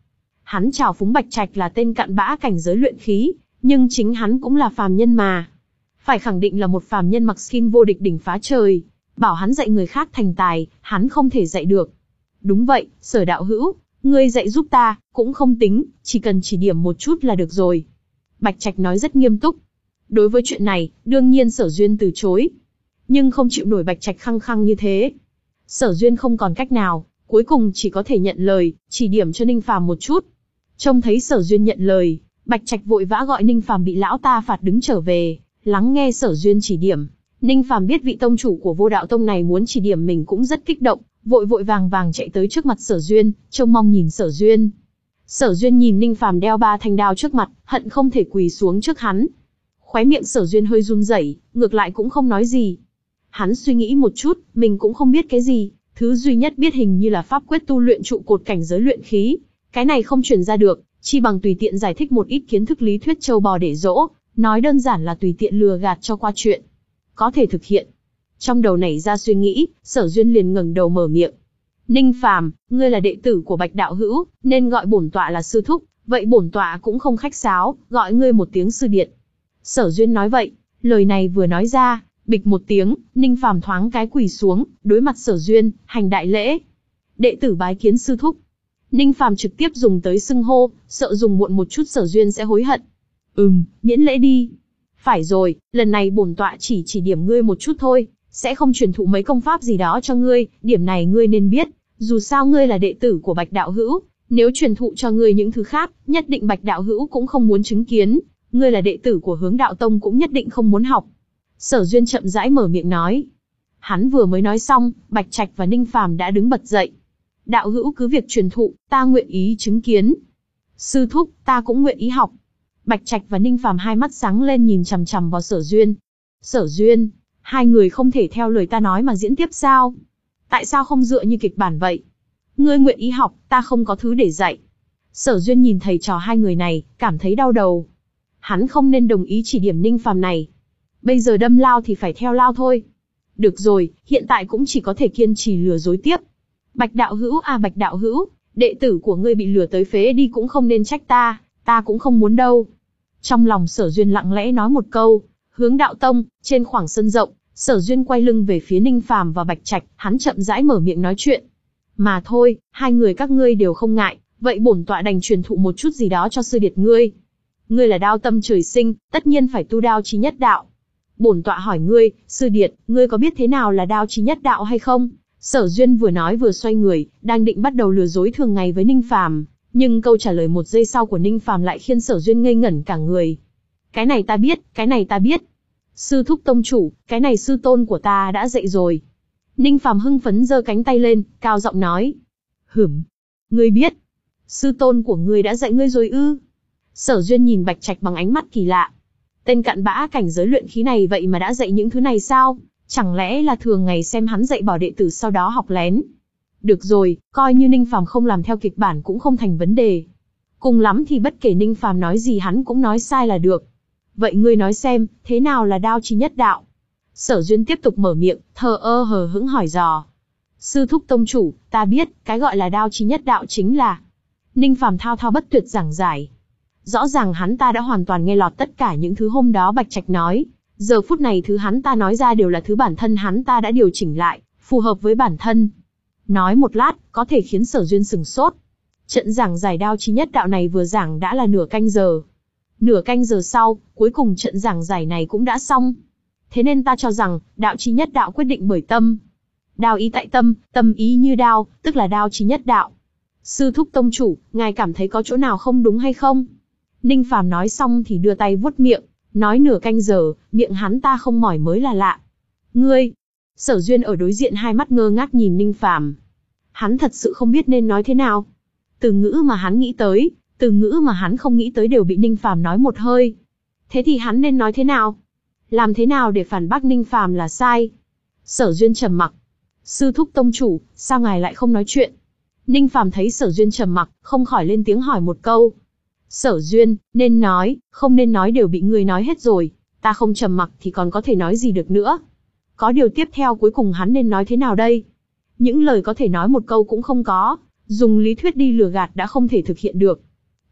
Hắn trào phúng Bạch Trạch là tên cặn bã cảnh giới luyện khí, nhưng chính hắn cũng là phàm nhân mà. Phải khẳng định là một phàm nhân mặc skin vô địch đỉnh phá trời. Bảo hắn dạy người khác thành tài, hắn không thể dạy được. Đúng vậy, Sở đạo hữu, ngươi dạy giúp ta, cũng không tính, chỉ cần chỉ điểm một chút là được rồi. Bạch Trạch nói rất nghiêm túc. Đối với chuyện này, đương nhiên Sở Duyên từ chối. Nhưng không chịu nổi Bạch Trạch khăng khăng như thế. Sở Duyên không còn cách nào, cuối cùng chỉ có thể nhận lời, chỉ điểm cho Ninh Phàm một chút. Trông thấy Sở Duyên nhận lời, Bạch Trạch vội vã gọi Ninh Phàm bị lão ta phạt đứng trở về, lắng nghe Sở Duyên chỉ điểm. Ninh Phàm biết vị tông chủ của Vô Đạo Tông này muốn chỉ điểm mình cũng rất kích động, vội vội vàng vàng chạy tới trước mặt Sở Duyên, trông mong nhìn Sở Duyên. Sở Duyên nhìn Ninh Phàm đeo ba thanh đao trước mặt, hận không thể quỳ xuống trước hắn. Khóe miệng Sở Duyên hơi run rẩy, ngược lại cũng không nói gì. Hắn suy nghĩ một chút, mình cũng không biết cái gì, thứ duy nhất biết hình như là pháp quyết tu luyện trụ cột cảnh giới luyện khí. Cái này không truyền ra được, chi bằng tùy tiện giải thích một ít kiến thức lý thuyết châu bò để dỗ, nói đơn giản là tùy tiện lừa gạt cho qua chuyện. Có thể thực hiện. Trong đầu nảy ra suy nghĩ, Sở Duyên liền ngẩng đầu mở miệng. Ninh Phàm, ngươi là đệ tử của Bạch đạo hữu, nên gọi bổn tọa là sư thúc, vậy bổn tọa cũng không khách sáo, gọi ngươi một tiếng sư điện. Sở Duyên nói vậy, lời này vừa nói ra, bịch một tiếng, Ninh Phàm thoáng cái quỳ xuống, đối mặt Sở Duyên, hành đại lễ. Đệ tử bái kiến sư thúc. Ninh Phàm trực tiếp dùng tới xưng hô, sợ dùng muộn một chút Sở Duyên sẽ hối hận. Ừm, miễn lễ đi. Phải rồi, lần này bổn tọa chỉ chỉ điểm ngươi một chút thôi, sẽ không truyền thụ mấy công pháp gì đó cho ngươi, điểm này ngươi nên biết, dù sao ngươi là đệ tử của Bạch đạo hữu, nếu truyền thụ cho ngươi những thứ khác, nhất định Bạch đạo hữu cũng không muốn chứng kiến, ngươi là đệ tử của Hướng Đạo Tông cũng nhất định không muốn học. Sở Duyên chậm rãi mở miệng nói. Hắn vừa mới nói xong, Bạch Trạch và Ninh Phàm đã đứng bật dậy. Đạo hữu cứ việc truyền thụ, ta nguyện ý chứng kiến. Sư thúc, ta cũng nguyện ý học. Bạch Trạch và Ninh Phàm hai mắt sáng lên nhìn chằm chằm vào Sở Duyên. Sở Duyên, hai người không thể theo lời ta nói mà diễn tiếp sao? Tại sao không dựa như kịch bản vậy? Ngươi nguyện ý học, ta không có thứ để dạy. Sở Duyên nhìn thầy trò hai người này, cảm thấy đau đầu. Hắn không nên đồng ý chỉ điểm Ninh Phàm này. Bây giờ đâm lao thì phải theo lao thôi. Được rồi, hiện tại cũng chỉ có thể kiên trì lừa dối tiếp. Bạch đạo hữu à Bạch đạo hữu, đệ tử của ngươi bị lừa tới phế đi cũng không nên trách ta, ta cũng không muốn đâu. Trong lòng Sở Duyên lặng lẽ nói một câu. Hướng Đạo Tông, trên khoảng sân rộng, Sở Duyên quay lưng về phía Ninh Phàm và Bạch Trạch, hắn chậm rãi mở miệng nói chuyện. Mà thôi, hai người các ngươi đều không ngại, vậy bổn tọa đành truyền thụ một chút gì đó cho sư điệt ngươi. Ngươi là đao tâm trời sinh, tất nhiên phải tu đao chí nhất đạo. Bổn tọa hỏi ngươi, sư điệt, ngươi có biết thế nào là đao chí nhất đạo hay không? Sở Duyên vừa nói vừa xoay người, đang định bắt đầu lừa dối thường ngày với Ninh Phàm, nhưng câu trả lời một giây sau của Ninh Phàm lại khiến Sở Duyên ngây ngẩn cả người. Cái này ta biết, cái này ta biết. Sư thúc tông chủ, cái này sư tôn của ta đã dạy rồi. Ninh Phàm hưng phấn giơ cánh tay lên, cao giọng nói. Hửm, ngươi biết? Sư tôn của ngươi đã dạy ngươi rồi ư? Sở Duyên nhìn Bạch Trạch bằng ánh mắt kỳ lạ. Tên cặn bã cảnh giới luyện khí này vậy mà đã dạy những thứ này sao? Chẳng lẽ là thường ngày xem hắn dạy bảo đệ tử sau đó học lén? Được rồi, coi như Ninh Phàm không làm theo kịch bản cũng không thành vấn đề. Cùng lắm thì bất kể Ninh Phàm nói gì hắn cũng nói sai là được. Vậy ngươi nói xem, thế nào là đao chí nhất đạo? Sở Duyên tiếp tục mở miệng, thờ ơ hờ hững hỏi dò. Sư thúc tông chủ, ta biết, cái gọi là đao chí nhất đạo chính là... Ninh Phàm thao thao bất tuyệt giảng giải. Rõ ràng hắn ta đã hoàn toàn nghe lọt tất cả những thứ hôm đó Bạch Trạch nói. Giờ phút này thứ hắn ta nói ra đều là thứ bản thân hắn ta đã điều chỉnh lại, phù hợp với bản thân. Nói một lát, có thể khiến Sở Duyên sừng sốt. Trận giảng giải đao chí nhất đạo này vừa giảng đã là nửa canh giờ. Nửa canh giờ sau, cuối cùng trận giảng giải này cũng đã xong. Thế nên ta cho rằng, đạo chí nhất đạo quyết định bởi tâm. Đao ý tại tâm, tâm ý như đao, tức là đao chí nhất đạo. Sư thúc tông chủ, ngài cảm thấy có chỗ nào không đúng hay không? Ninh Phàm nói xong thì đưa tay vuốt miệng, nói nửa canh giờ, miệng hắn ta không mỏi mới là lạ. Ngươi! Sở Duyên ở đối diện hai mắt ngơ ngác nhìn Ninh Phàm. Hắn thật sự không biết nên nói thế nào. Từ ngữ mà hắn nghĩ tới, từ ngữ mà hắn không nghĩ tới đều bị Ninh Phàm nói một hơi. Thế thì hắn nên nói thế nào? Làm thế nào để phản bác Ninh Phàm là sai? Sở Duyên trầm mặc. Sư thúc tông chủ, sao ngài lại không nói chuyện? Ninh Phàm thấy Sở Duyên trầm mặc, không khỏi lên tiếng hỏi một câu. Sở Duyên, nên nói, không nên nói đều bị ngươi nói hết rồi, ta không trầm mặc thì còn có thể nói gì được nữa. Có điều tiếp theo cuối cùng hắn nên nói thế nào đây? Những lời có thể nói một câu cũng không có, dùng lý thuyết đi lừa gạt đã không thể thực hiện được.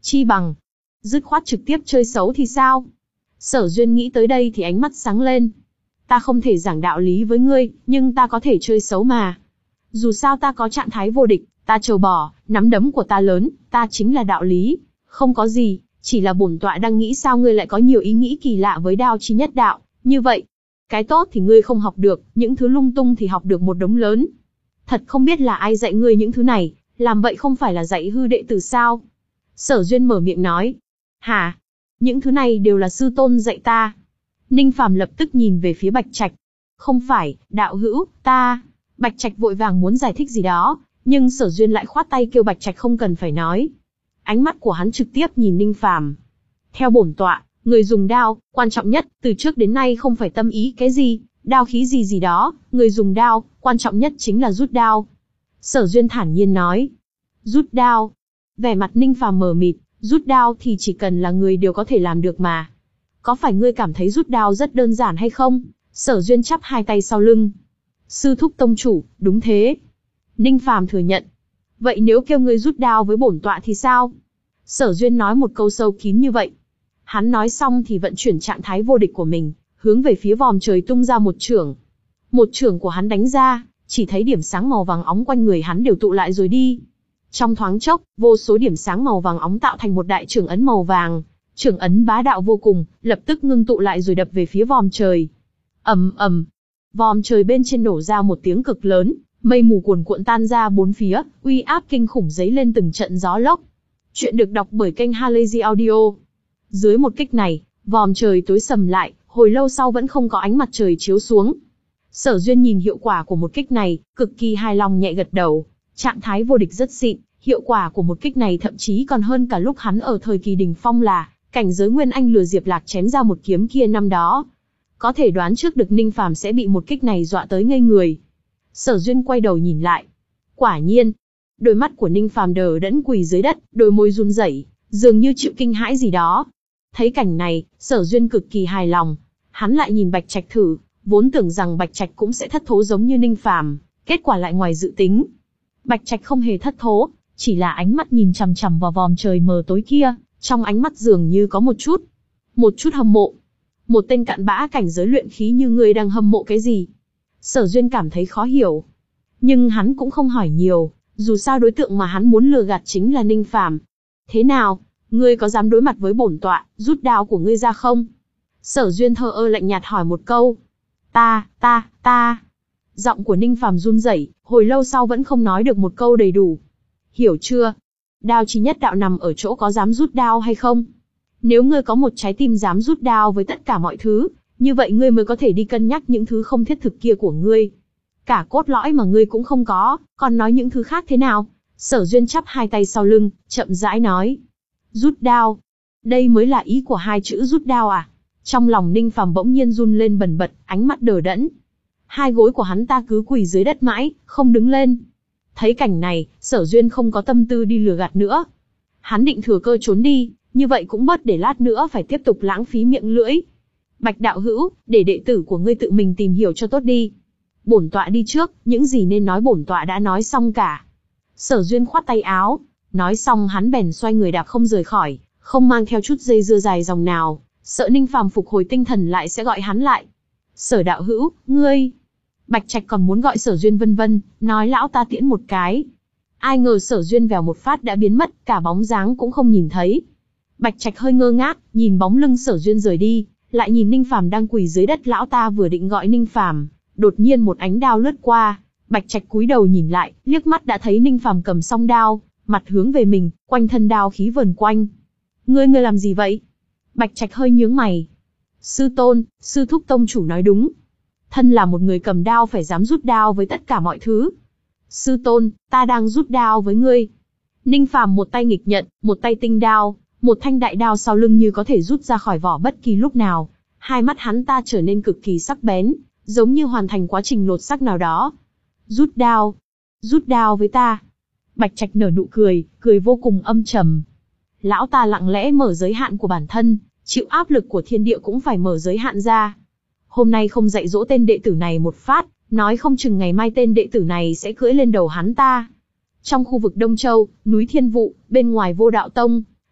Chi bằng, dứt khoát trực tiếp chơi xấu thì sao? Sở Duyên nghĩ tới đây thì ánh mắt sáng lên. Ta không thể giảng đạo lý với ngươi, nhưng ta có thể chơi xấu mà. Dù sao ta có trạng thái vô địch, ta trâu bò, nắm đấm của ta lớn, ta chính là đạo lý. Không có gì, chỉ là bổn tọa đang nghĩ sao ngươi lại có nhiều ý nghĩ kỳ lạ với đao chi nhất đạo, như vậy. Cái tốt thì ngươi không học được, những thứ lung tung thì học được một đống lớn. Thật không biết là ai dạy ngươi những thứ này, làm vậy không phải là dạy hư đệ tử sao? Sở Duyên mở miệng nói. Hả? Những thứ này đều là sư tôn dạy ta. Ninh Phàm lập tức nhìn về phía Bạch Trạch. Không phải, đạo hữu, ta... Bạch Trạch vội vàng muốn giải thích gì đó, nhưng Sở Duyên lại khoát tay kêu Bạch Trạch không cần phải nói. Ánh mắt của hắn trực tiếp nhìn Ninh Phàm. Theo bổn tọa, người dùng đao, quan trọng nhất, từ trước đến nay không phải tâm ý cái gì, đao khí gì gì đó, người dùng đao, quan trọng nhất chính là rút đao. Sở Duyên thản nhiên nói. Rút đao. Vẻ mặt Ninh Phàm mờ mịt, rút đao thì chỉ cần là người đều có thể làm được mà. Có phải ngươi cảm thấy rút đao rất đơn giản hay không? Sở Duyên chắp hai tay sau lưng. Sư thúc tông chủ, đúng thế. Ninh Phàm thừa nhận. Vậy nếu kêu ngươi rút đao với bổn tọa thì sao? Sở Duyên nói một câu sâu kín như vậy. Hắn nói xong thì vận chuyển trạng thái vô địch của mình, hướng về phía vòm trời tung ra một chưởng. Một chưởng của hắn đánh ra, chỉ thấy điểm sáng màu vàng óng quanh người hắn đều tụ lại rồi đi. Trong thoáng chốc, vô số điểm sáng màu vàng óng tạo thành một đại chưởng ấn màu vàng. Chưởng ấn bá đạo vô cùng, lập tức ngưng tụ lại rồi đập về phía vòm trời. Ầm ầm, vòm trời bên trên nổ ra một tiếng cực lớn, mây mù cuồn cuộn tan ra bốn phía, uy áp kinh khủng dấy lên từng trận gió lốc. Chuyện được đọc bởi kênh Halazy Audio. Dưới một kích này, vòm trời tối sầm lại, hồi lâu sau vẫn không có ánh mặt trời chiếu xuống. Sở Duyên nhìn hiệu quả của một kích này, cực kỳ hài lòng nhẹ gật đầu. Trạng thái vô địch rất xịn, hiệu quả của một kích này thậm chí còn hơn cả lúc hắn ở thời kỳ đỉnh phong là cảnh giới Nguyên Anh lừa Diệp Lạc chém ra một kiếm kia năm đó. Có thể đoán trước được Ninh Phàm sẽ bị một kích này dọa tới ngây người. Sở Duyên quay đầu nhìn lại. Quả nhiên, đôi mắt của Ninh Phàm đờ đẫn quỳ dưới đất, đôi môi run rẩy, dường như chịu kinh hãi gì đó. Thấy cảnh này, Sở Duyên cực kỳ hài lòng. Hắn lại nhìn Bạch Trạch thử, vốn tưởng rằng Bạch Trạch cũng sẽ thất thố giống như Ninh Phàm, kết quả lại ngoài dự tính. Bạch Trạch không hề thất thố, chỉ là ánh mắt nhìn chằm chằm vào vòm trời mờ tối kia, trong ánh mắt dường như có một chút, một chút hâm mộ. Một tên cặn bã cảnh giới luyện khí như ngươi đang hâm mộ cái gì? Sở Duyên cảm thấy khó hiểu. Nhưng hắn cũng không hỏi nhiều, dù sao đối tượng mà hắn muốn lừa gạt chính là Ninh Phàm. Thế nào, ngươi có dám đối mặt với bổn tọa, rút đao của ngươi ra không? Sở Duyên thờ ơ lạnh nhạt hỏi một câu. Ta, ta, ta. Giọng của Ninh Phàm run rẩy, hồi lâu sau vẫn không nói được một câu đầy đủ. Hiểu chưa? Đao chi nhất đạo nằm ở chỗ có dám rút đao hay không? Nếu ngươi có một trái tim dám rút đao với tất cả mọi thứ, như vậy ngươi mới có thể đi cân nhắc những thứ không thiết thực kia của ngươi. Cả cốt lõi mà ngươi cũng không có, còn nói những thứ khác thế nào? Sở Duyên chắp hai tay sau lưng, chậm rãi nói. Rút đao. Đây mới là ý của hai chữ rút đao à? Trong lòng Ninh Phàm bỗng nhiên run lên bần bật, ánh mắt đờ đẫn. Hai gối của hắn ta cứ quỳ dưới đất mãi, không đứng lên. Thấy cảnh này, Sở Duyên không có tâm tư đi lừa gạt nữa. Hắn định thừa cơ trốn đi, như vậy cũng bớt để lát nữa phải tiếp tục lãng phí miệng lưỡi. Bạch đạo hữu, để đệ tử của ngươi tự mình tìm hiểu cho tốt đi. Bổn tọa đi trước, những gì nên nói bổn tọa đã nói xong cả. Sở Duyên khoát tay áo, nói xong hắn bèn xoay người đạp không rời khỏi, không mang theo chút dây dưa dài dòng nào, sợ Ninh Phàm phục hồi tinh thần lại sẽ gọi hắn lại. Sở đạo hữu, ngươi... Bạch Trạch còn muốn gọi Sở Duyên vân vân, nói lão ta tiễn một cái. Ai ngờ Sở Duyên vèo một phát đã biến mất, cả bóng dáng cũng không nhìn thấy. Bạch Trạch hơi ngơ ngác, nhìn bóng lưng Sở Duyên rời đi, lại nhìn Ninh Phàm đang quỳ dưới đất, lão ta vừa định gọi Ninh Phàm, đột nhiên một ánh đao lướt qua, Bạch Trạch cúi đầu nhìn lại, liếc mắt đã thấy Ninh Phàm cầm song đao, mặt hướng về mình, quanh thân đao khí vờn quanh. Ngươi ngươi làm gì vậy? Bạch Trạch hơi nhướng mày. Sư tôn, sư thúc tông chủ nói đúng. Thân là một người cầm đao phải dám rút đao với tất cả mọi thứ. Sư tôn, ta đang rút đao với ngươi. Ninh Phàm một tay nghịch nhận, một tay tinh đao, một thanh đại đao sau lưng như có thể rút ra khỏi vỏ bất kỳ lúc nào. Hai mắt hắn ta trở nên cực kỳ sắc bén, giống như hoàn thành quá trình lột xác nào đó. Rút đao, rút đao với ta. Bạch Trạch nở nụ cười, cười vô cùng âm trầm. Lão ta lặng lẽ mở giới hạn của bản thân, chịu áp lực của thiên địa cũng phải mở giới hạn ra. Hôm nay không dạy dỗ tên đệ tử này một phát, nói không chừng ngày mai tên đệ tử này sẽ cưỡi lên đầu hắn ta. Trong khu vực Đông Châu, núi Thiên Vụ, bên ngoài Vô Đạo Tông,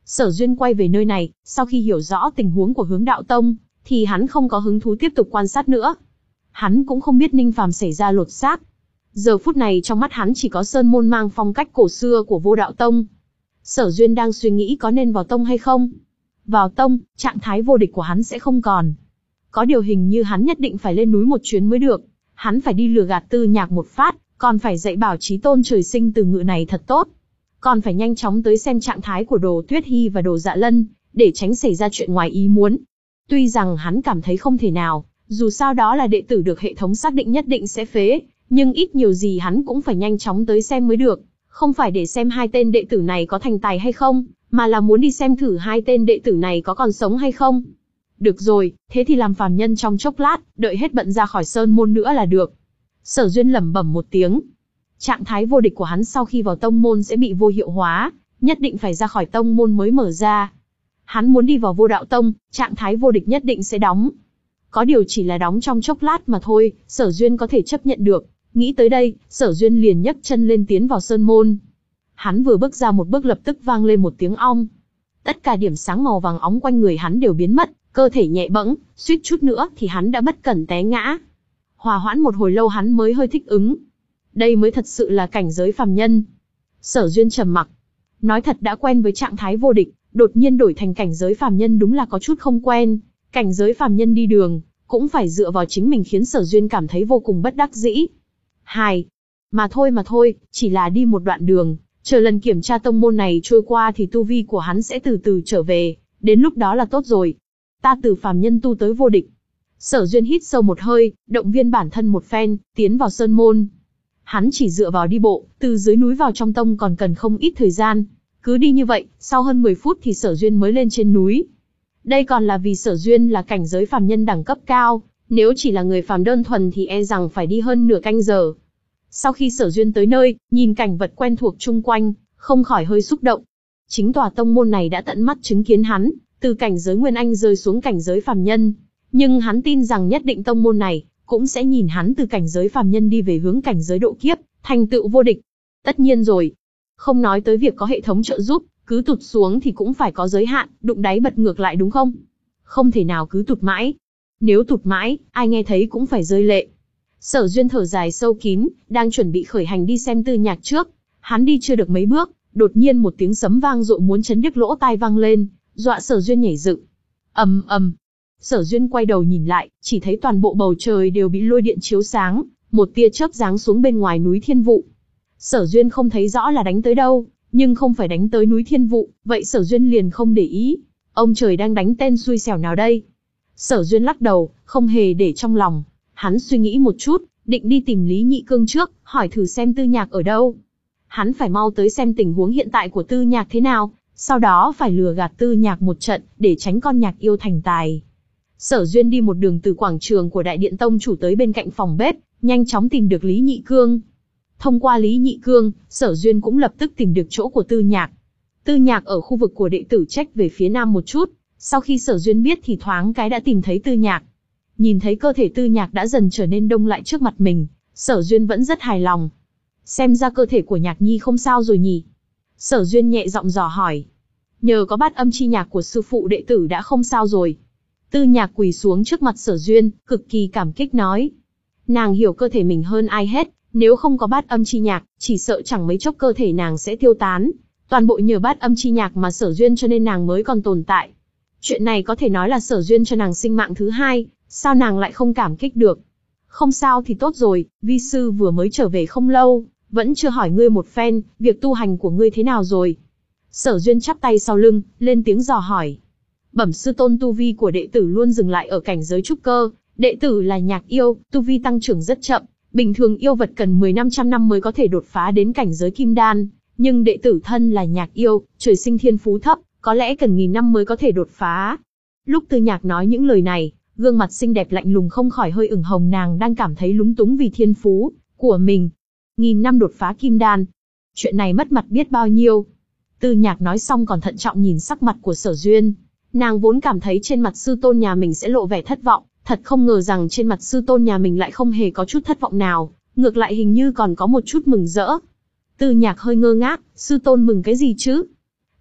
Sở Duyên quay về nơi này, sau khi hiểu rõ tình huống của Hướng Đạo Tông, thì hắn không có hứng thú tiếp tục quan sát nữa. Hắn cũng không biết Ninh Phàm xảy ra lột xác. Giờ phút này trong mắt hắn chỉ có sơn môn mang phong cách cổ xưa của Vô Đạo Tông. Sở Duyên đang suy nghĩ có nên vào tông hay không. Vào tông, trạng thái vô địch của hắn sẽ không còn. Có điều hình như hắn nhất định phải lên núi một chuyến mới được. Hắn phải đi lừa gạt Tư Nhạc một phát, còn phải dạy bảo chí tôn trời sinh từ ngự này thật tốt. Còn phải nhanh chóng tới xem trạng thái của Đồ Tuyết Hi và Đồ Dạ Lân, để tránh xảy ra chuyện ngoài ý muốn. Tuy rằng hắn cảm thấy không thể nào, dù sao đó là đệ tử được hệ thống xác định nhất định sẽ phế, nhưng ít nhiều gì hắn cũng phải nhanh chóng tới xem mới được. Không phải để xem hai tên đệ tử này có thành tài hay không, mà là muốn đi xem thử hai tên đệ tử này có còn sống hay không. Được rồi, thế thì làm phàm nhân trong chốc lát, đợi hết bận ra khỏi sơn môn nữa là được. Sở Duyên lẩm bẩm một tiếng. Trạng thái vô địch của hắn sau khi vào tông môn sẽ bị vô hiệu hóa, nhất định phải ra khỏi tông môn mới mở ra. Hắn muốn đi vào Vô Đạo Tông, trạng thái vô địch nhất định sẽ đóng. Có điều chỉ là đóng trong chốc lát mà thôi, Sở Duyên có thể chấp nhận được. Nghĩ tới đây, Sở Duyên liền nhấc chân lên tiến vào sơn môn. Hắn vừa bước ra một bước lập tức vang lên một tiếng ong. Tất cả điểm sáng màu vàng óng quanh người hắn đều biến mất, cơ thể nhẹ bẫng, suýt chút nữa thì hắn đã bất cẩn té ngã. Hòa hoãn một hồi lâu hắn mới hơi thích ứng. Đây mới thật sự là cảnh giới phàm nhân. Sở Duyên trầm mặc. Nói thật đã quen với trạng thái vô địch, đột nhiên đổi thành cảnh giới phàm nhân đúng là có chút không quen. Cảnh giới phàm nhân đi đường, cũng phải dựa vào chính mình khiến Sở Duyên cảm thấy vô cùng bất đắc dĩ. Hài. Mà thôi mà thôi, chỉ là đi một đoạn đường, chờ lần kiểm tra tông môn này trôi qua thì tu vi của hắn sẽ từ từ trở về, đến lúc đó là tốt rồi. Ta từ phàm nhân tu tới vô địch. Sở Duyên hít sâu một hơi, động viên bản thân một phen, tiến vào sơn môn. Hắn chỉ dựa vào đi bộ, từ dưới núi vào trong tông còn cần không ít thời gian. Cứ đi như vậy, sau hơn mười phút thì Sở Duyên mới lên trên núi. Đây còn là vì Sở Duyên là cảnh giới phàm nhân đẳng cấp cao, nếu chỉ là người phàm đơn thuần thì e rằng phải đi hơn nửa canh giờ. Sau khi Sở Duyên tới nơi, nhìn cảnh vật quen thuộc chung quanh, không khỏi hơi xúc động. Chính tòa tông môn này đã tận mắt chứng kiến hắn, từ cảnh giới Nguyên Anh rơi xuống cảnh giới phàm nhân. Nhưng hắn tin rằng nhất định tông môn này, cũng sẽ nhìn hắn từ cảnh giới phàm nhân đi về hướng cảnh giới độ kiếp, thành tựu vô địch. Tất nhiên rồi. Không nói tới việc có hệ thống trợ giúp, cứ tụt xuống thì cũng phải có giới hạn, đụng đáy bật ngược lại đúng không? Không thể nào cứ tụt mãi. Nếu tụt mãi, ai nghe thấy cũng phải rơi lệ. Sở Duyên thở dài sâu kín, đang chuẩn bị khởi hành đi xem Tư Nhạc trước. Hắn đi chưa được mấy bước, đột nhiên một tiếng sấm vang dội muốn chấn điếc lỗ tai vang lên, dọa Sở Duyên nhảy dựng. Ầm ầm. Sở Duyên quay đầu nhìn lại, chỉ thấy toàn bộ bầu trời đều bị lôi điện chiếu sáng, một tia chớp giáng xuống bên ngoài núi Thiên Vụ. Sở Duyên không thấy rõ là đánh tới đâu, nhưng không phải đánh tới núi Thiên Vụ, vậy Sở Duyên liền không để ý. Ông trời đang đánh tên xui xẻo nào đây? Sở Duyên lắc đầu, không hề để trong lòng. Hắn suy nghĩ một chút, định đi tìm Lý Nhị Cương trước, hỏi thử xem Tư Nhạc ở đâu. Hắn phải mau tới xem tình huống hiện tại của Tư Nhạc thế nào, sau đó phải lừa gạt Tư Nhạc một trận, để tránh con nhạc yêu thành tài. Sở Duyên đi một đường từ quảng trường của Đại Điện Tông chủ tới bên cạnh phòng bếp, nhanh chóng tìm được Lý Nhị Cương. Thông qua Lý Nhị Cương, Sở Duyên cũng lập tức tìm được chỗ của Tư Nhạc. Tư Nhạc ở khu vực của đệ tử Trách về phía nam một chút, sau khi Sở Duyên biết thì thoáng cái đã tìm thấy Tư Nhạc. Nhìn thấy cơ thể Tư Nhạc đã dần trở nên đông lại trước mặt mình, Sở Duyên vẫn rất hài lòng. Xem ra cơ thể của Nhạc Nhi không sao rồi nhỉ? Sở Duyên nhẹ giọng dò hỏi. Nhờ có bát âm chi nhạc của sư phụ đệ tử đã không sao rồi. Tư Nhạc quỳ xuống trước mặt Sở Duyên, cực kỳ cảm kích nói. Nàng hiểu cơ thể mình hơn ai hết, nếu không có bát âm chi nhạc, chỉ sợ chẳng mấy chốc cơ thể nàng sẽ tiêu tán. Toàn bộ nhờ bát âm chi nhạc mà Sở Duyên cho nên nàng mới còn tồn tại. Chuyện này có thể nói là Sở Duyên cho nàng sinh mạng thứ hai, sao nàng lại không cảm kích được? Không sao thì tốt rồi, vi sư vừa mới trở về không lâu, vẫn chưa hỏi ngươi một phen, việc tu hành của ngươi thế nào rồi? Sở Duyên chắp tay sau lưng, lên tiếng dò hỏi. Bẩm sư tôn, tu vi của đệ tử luôn dừng lại ở cảnh giới trúc cơ, đệ tử là Nhạc yêu, tu vi tăng trưởng rất chậm, bình thường yêu vật cần mười năm trăm năm mới có thể đột phá đến cảnh giới kim đan, nhưng đệ tử thân là Nhạc yêu, trời sinh thiên phú thấp, có lẽ cần nghìn năm mới có thể đột phá. Lúc Tư Nhạc nói những lời này, gương mặt xinh đẹp lạnh lùng không khỏi hơi ửng hồng, nàng đang cảm thấy lúng túng vì thiên phú của mình. Nghìn năm đột phá kim đan, chuyện này mất mặt biết bao nhiêu. Tư Nhạc nói xong còn thận trọng nhìn sắc mặt của Sở Duyên. Nàng vốn cảm thấy trên mặt sư tôn nhà mình sẽ lộ vẻ thất vọng, thật không ngờ rằng trên mặt sư tôn nhà mình lại không hề có chút thất vọng nào, ngược lại hình như còn có một chút mừng rỡ. Tư Nhạc hơi ngơ ngác, sư tôn mừng cái gì chứ?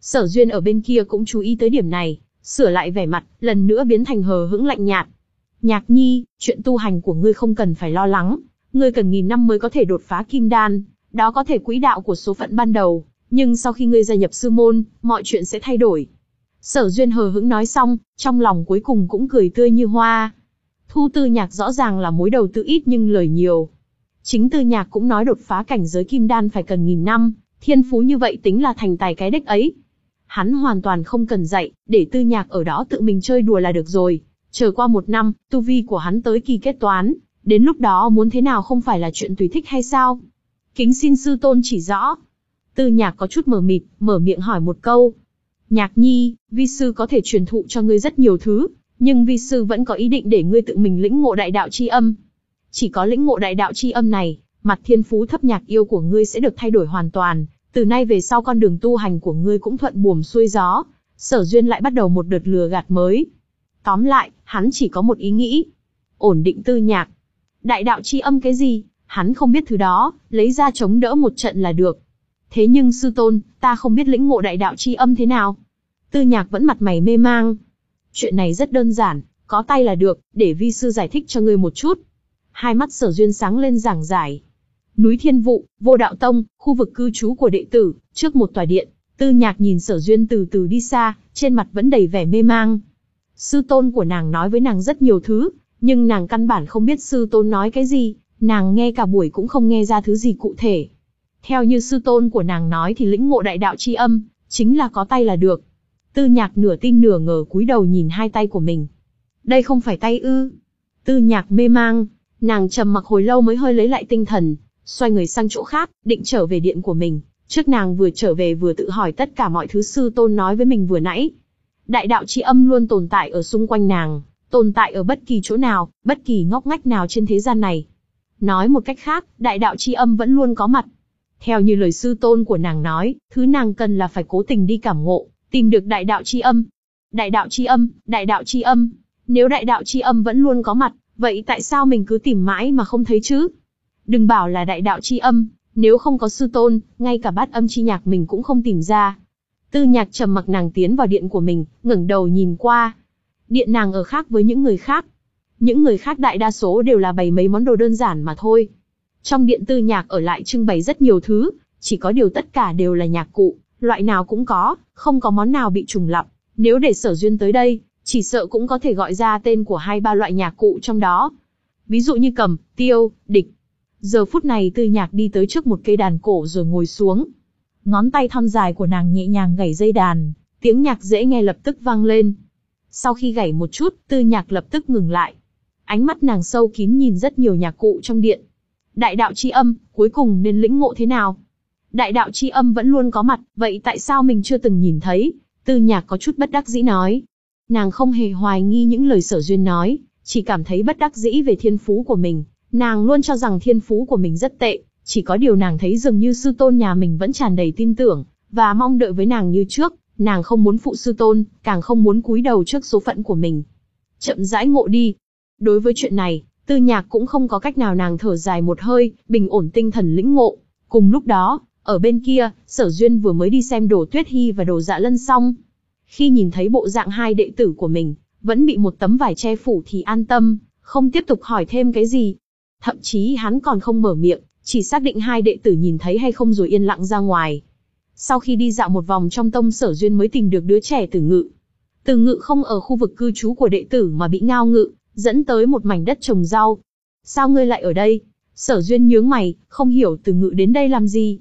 Sở Duyên ở bên kia cũng chú ý tới điểm này, sửa lại vẻ mặt, lần nữa biến thành hờ hững lạnh nhạt. Nhạc Nhi, chuyện tu hành của ngươi không cần phải lo lắng, ngươi cần nghìn năm mới có thể đột phá kim đan, đó có thể quỹ đạo của số phận ban đầu, nhưng sau khi ngươi gia nhập sư môn, mọi chuyện sẽ thay đổi. Sở Duyên hờ hững nói xong, trong lòng cuối cùng cũng cười tươi như hoa. Thu Tư Nhạc rõ ràng là mối đầu tư ít nhưng lời nhiều. Chính Tư Nhạc cũng nói đột phá cảnh giới kim đan phải cần nghìn năm, thiên phú như vậy tính là thành tài cái đếch ấy. Hắn hoàn toàn không cần dạy, để Tư Nhạc ở đó tự mình chơi đùa là được rồi. Chờ qua một năm, tu vi của hắn tới kỳ kết toán, đến lúc đó muốn thế nào không phải là chuyện tùy thích hay sao? Kính xin sư tôn chỉ rõ. Tư Nhạc có chút mờ mịt, mở miệng hỏi một câu. Nhạc Nhi, vi sư có thể truyền thụ cho ngươi rất nhiều thứ, nhưng vi sư vẫn có ý định để ngươi tự mình lĩnh ngộ đại đạo chi âm. Chỉ có lĩnh ngộ đại đạo chi âm này, mặt thiên phú thấp nhạc yêu của ngươi sẽ được thay đổi hoàn toàn, từ nay về sau con đường tu hành của ngươi cũng thuận buồm xuôi gió. Sở Duyên lại bắt đầu một đợt lừa gạt mới. Tóm lại, hắn chỉ có một ý nghĩ. Ổn định Tư Nhạc. Đại đạo chi âm cái gì? Hắn không biết thứ đó, lấy ra chống đỡ một trận là được. Thế nhưng sư tôn, ta không biết lĩnh ngộ đại đạo chi âm thế nào. Tư Nhạc vẫn mặt mày mê mang. Chuyện này rất đơn giản, có tay là được, để vi sư giải thích cho ngươi một chút. Hai mắt Sở Duyên sáng lên giảng giải. Núi Thiên Vụ, Vô Đạo Tông, khu vực cư trú của đệ tử, trước một tòa điện. Tư Nhạc nhìn Sở Duyên từ từ đi xa, trên mặt vẫn đầy vẻ mê mang. Sư tôn của nàng nói với nàng rất nhiều thứ, nhưng nàng căn bản không biết sư tôn nói cái gì, nàng nghe cả buổi cũng không nghe ra thứ gì cụ thể. Theo như sư tôn của nàng nói thì lĩnh ngộ đại đạo chi âm, chính là có tay là được. Tư Nhạc nửa tin nửa ngờ cúi đầu nhìn hai tay của mình. Đây không phải tay ư? Tư Nhạc mê mang, nàng trầm mặc hồi lâu mới hơi lấy lại tinh thần, xoay người sang chỗ khác, định trở về điện của mình. Trước nàng vừa trở về vừa tự hỏi tất cả mọi thứ sư tôn nói với mình vừa nãy. Đại đạo chi âm luôn tồn tại ở xung quanh nàng, tồn tại ở bất kỳ chỗ nào, bất kỳ ngóc ngách nào trên thế gian này. Nói một cách khác, đại đạo chi âm vẫn luôn có mặt. Theo như lời sư tôn của nàng nói, thứ nàng cần là phải cố tình đi cảm ngộ, tìm được đại đạo chi âm. Đại đạo chi âm, đại đạo chi âm. Nếu đại đạo chi âm vẫn luôn có mặt, vậy tại sao mình cứ tìm mãi mà không thấy chứ? Đừng bảo là đại đạo chi âm, nếu không có sư tôn, ngay cả bát âm chi nhạc mình cũng không tìm ra. Tư Nhạc trầm mặc nàng tiến vào điện của mình, ngẩng đầu nhìn qua. Điện nàng ở khác với những người khác. Những người khác đại đa số đều là bày mấy món đồ đơn giản mà thôi. Trong điện Tư Nhạc ở lại trưng bày rất nhiều thứ, chỉ có điều tất cả đều là nhạc cụ, loại nào cũng có, không có món nào bị trùng lặp. Nếu để Sở Duyên tới đây, chỉ sợ cũng có thể gọi ra tên của hai ba loại nhạc cụ trong đó. Ví dụ như cầm, tiêu, địch. Giờ phút này Tư Nhạc đi tới trước một cây đàn cổ rồi ngồi xuống. Ngón tay thon dài của nàng nhẹ nhàng gảy dây đàn, tiếng nhạc dễ nghe lập tức vang lên. Sau khi gảy một chút, Tư Nhạc lập tức ngừng lại. Ánh mắt nàng sâu kín nhìn rất nhiều nhạc cụ trong điện. Đại đạo chi âm, cuối cùng nên lĩnh ngộ thế nào? Đại đạo chi âm vẫn luôn có mặt, vậy tại sao mình chưa từng nhìn thấy? Tư Nhạc có chút bất đắc dĩ nói. Nàng không hề hoài nghi những lời Sở Duyên nói, chỉ cảm thấy bất đắc dĩ về thiên phú của mình. Nàng luôn cho rằng thiên phú của mình rất tệ, chỉ có điều nàng thấy dường như sư tôn nhà mình vẫn tràn đầy tin tưởng, và mong đợi với nàng như trước. Nàng không muốn phụ sư tôn, càng không muốn cúi đầu trước số phận của mình. Chậm rãi ngộ đi. Đối với chuyện này, Tư Nhạc cũng không có cách nào, nàng thở dài một hơi, bình ổn tinh thần lĩnh ngộ. Cùng lúc đó, ở bên kia, Sở Duyên vừa mới đi xem Đồ Tuyết Hi và Đồ Dạ Lân xong. Khi nhìn thấy bộ dạng hai đệ tử của mình, vẫn bị một tấm vải che phủ thì an tâm, không tiếp tục hỏi thêm cái gì. Thậm chí hắn còn không mở miệng, chỉ xác định hai đệ tử nhìn thấy hay không rồi yên lặng ra ngoài. Sau khi đi dạo một vòng trong tông, Sở Duyên mới tìm được đứa trẻ Từ Ngự. Từ Ngự không ở khu vực cư trú của đệ tử mà bị Ngao Ngự dẫn tới một mảnh đất trồng rau. Sao ngươi lại ở đây? Sở Duyên nhướng mày, không hiểu Từ Ngự đến đây làm gì.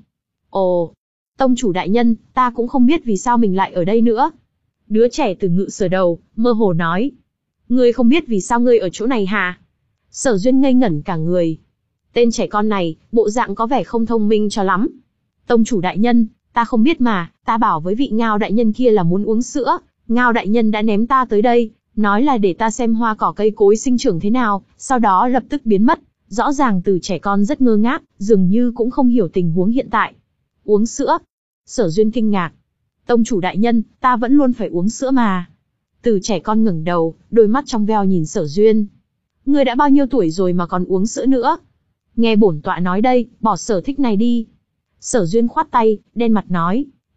Ồ, tông chủ đại nhân, ta cũng không biết vì sao mình lại ở đây nữa. Đứa trẻ Từ Ngự sờ đầu, mơ hồ nói. Ngươi không biết vì sao ngươi ở chỗ này hả? Sở Duyên ngây ngẩn cả người. Tên trẻ con này, bộ dạng có vẻ không thông minh cho lắm. Tông chủ đại nhân, ta không biết mà, ta bảo với vị Ngao đại nhân kia là muốn uống sữa. Ngao đại nhân đã ném ta tới đây, nói là để ta xem hoa cỏ cây cối sinh trưởng thế nào, sau đó lập tức biến mất. Rõ ràng từ trẻ con rất ngơ ngác, dường như cũng không hiểu tình huống hiện tại. Uống sữa? Sở Duyên kinh ngạc. Tông chủ đại nhân, ta vẫn luôn phải uống sữa mà. Từ trẻ con ngẩng đầu, đôi mắt trong veo nhìn Sở Duyên. Ngươi đã bao nhiêu tuổi rồi mà còn uống sữa nữa? Nghe bổn tọa nói đây, bỏ sở thích này đi. Sở Duyên khoát tay, đen mặt nói.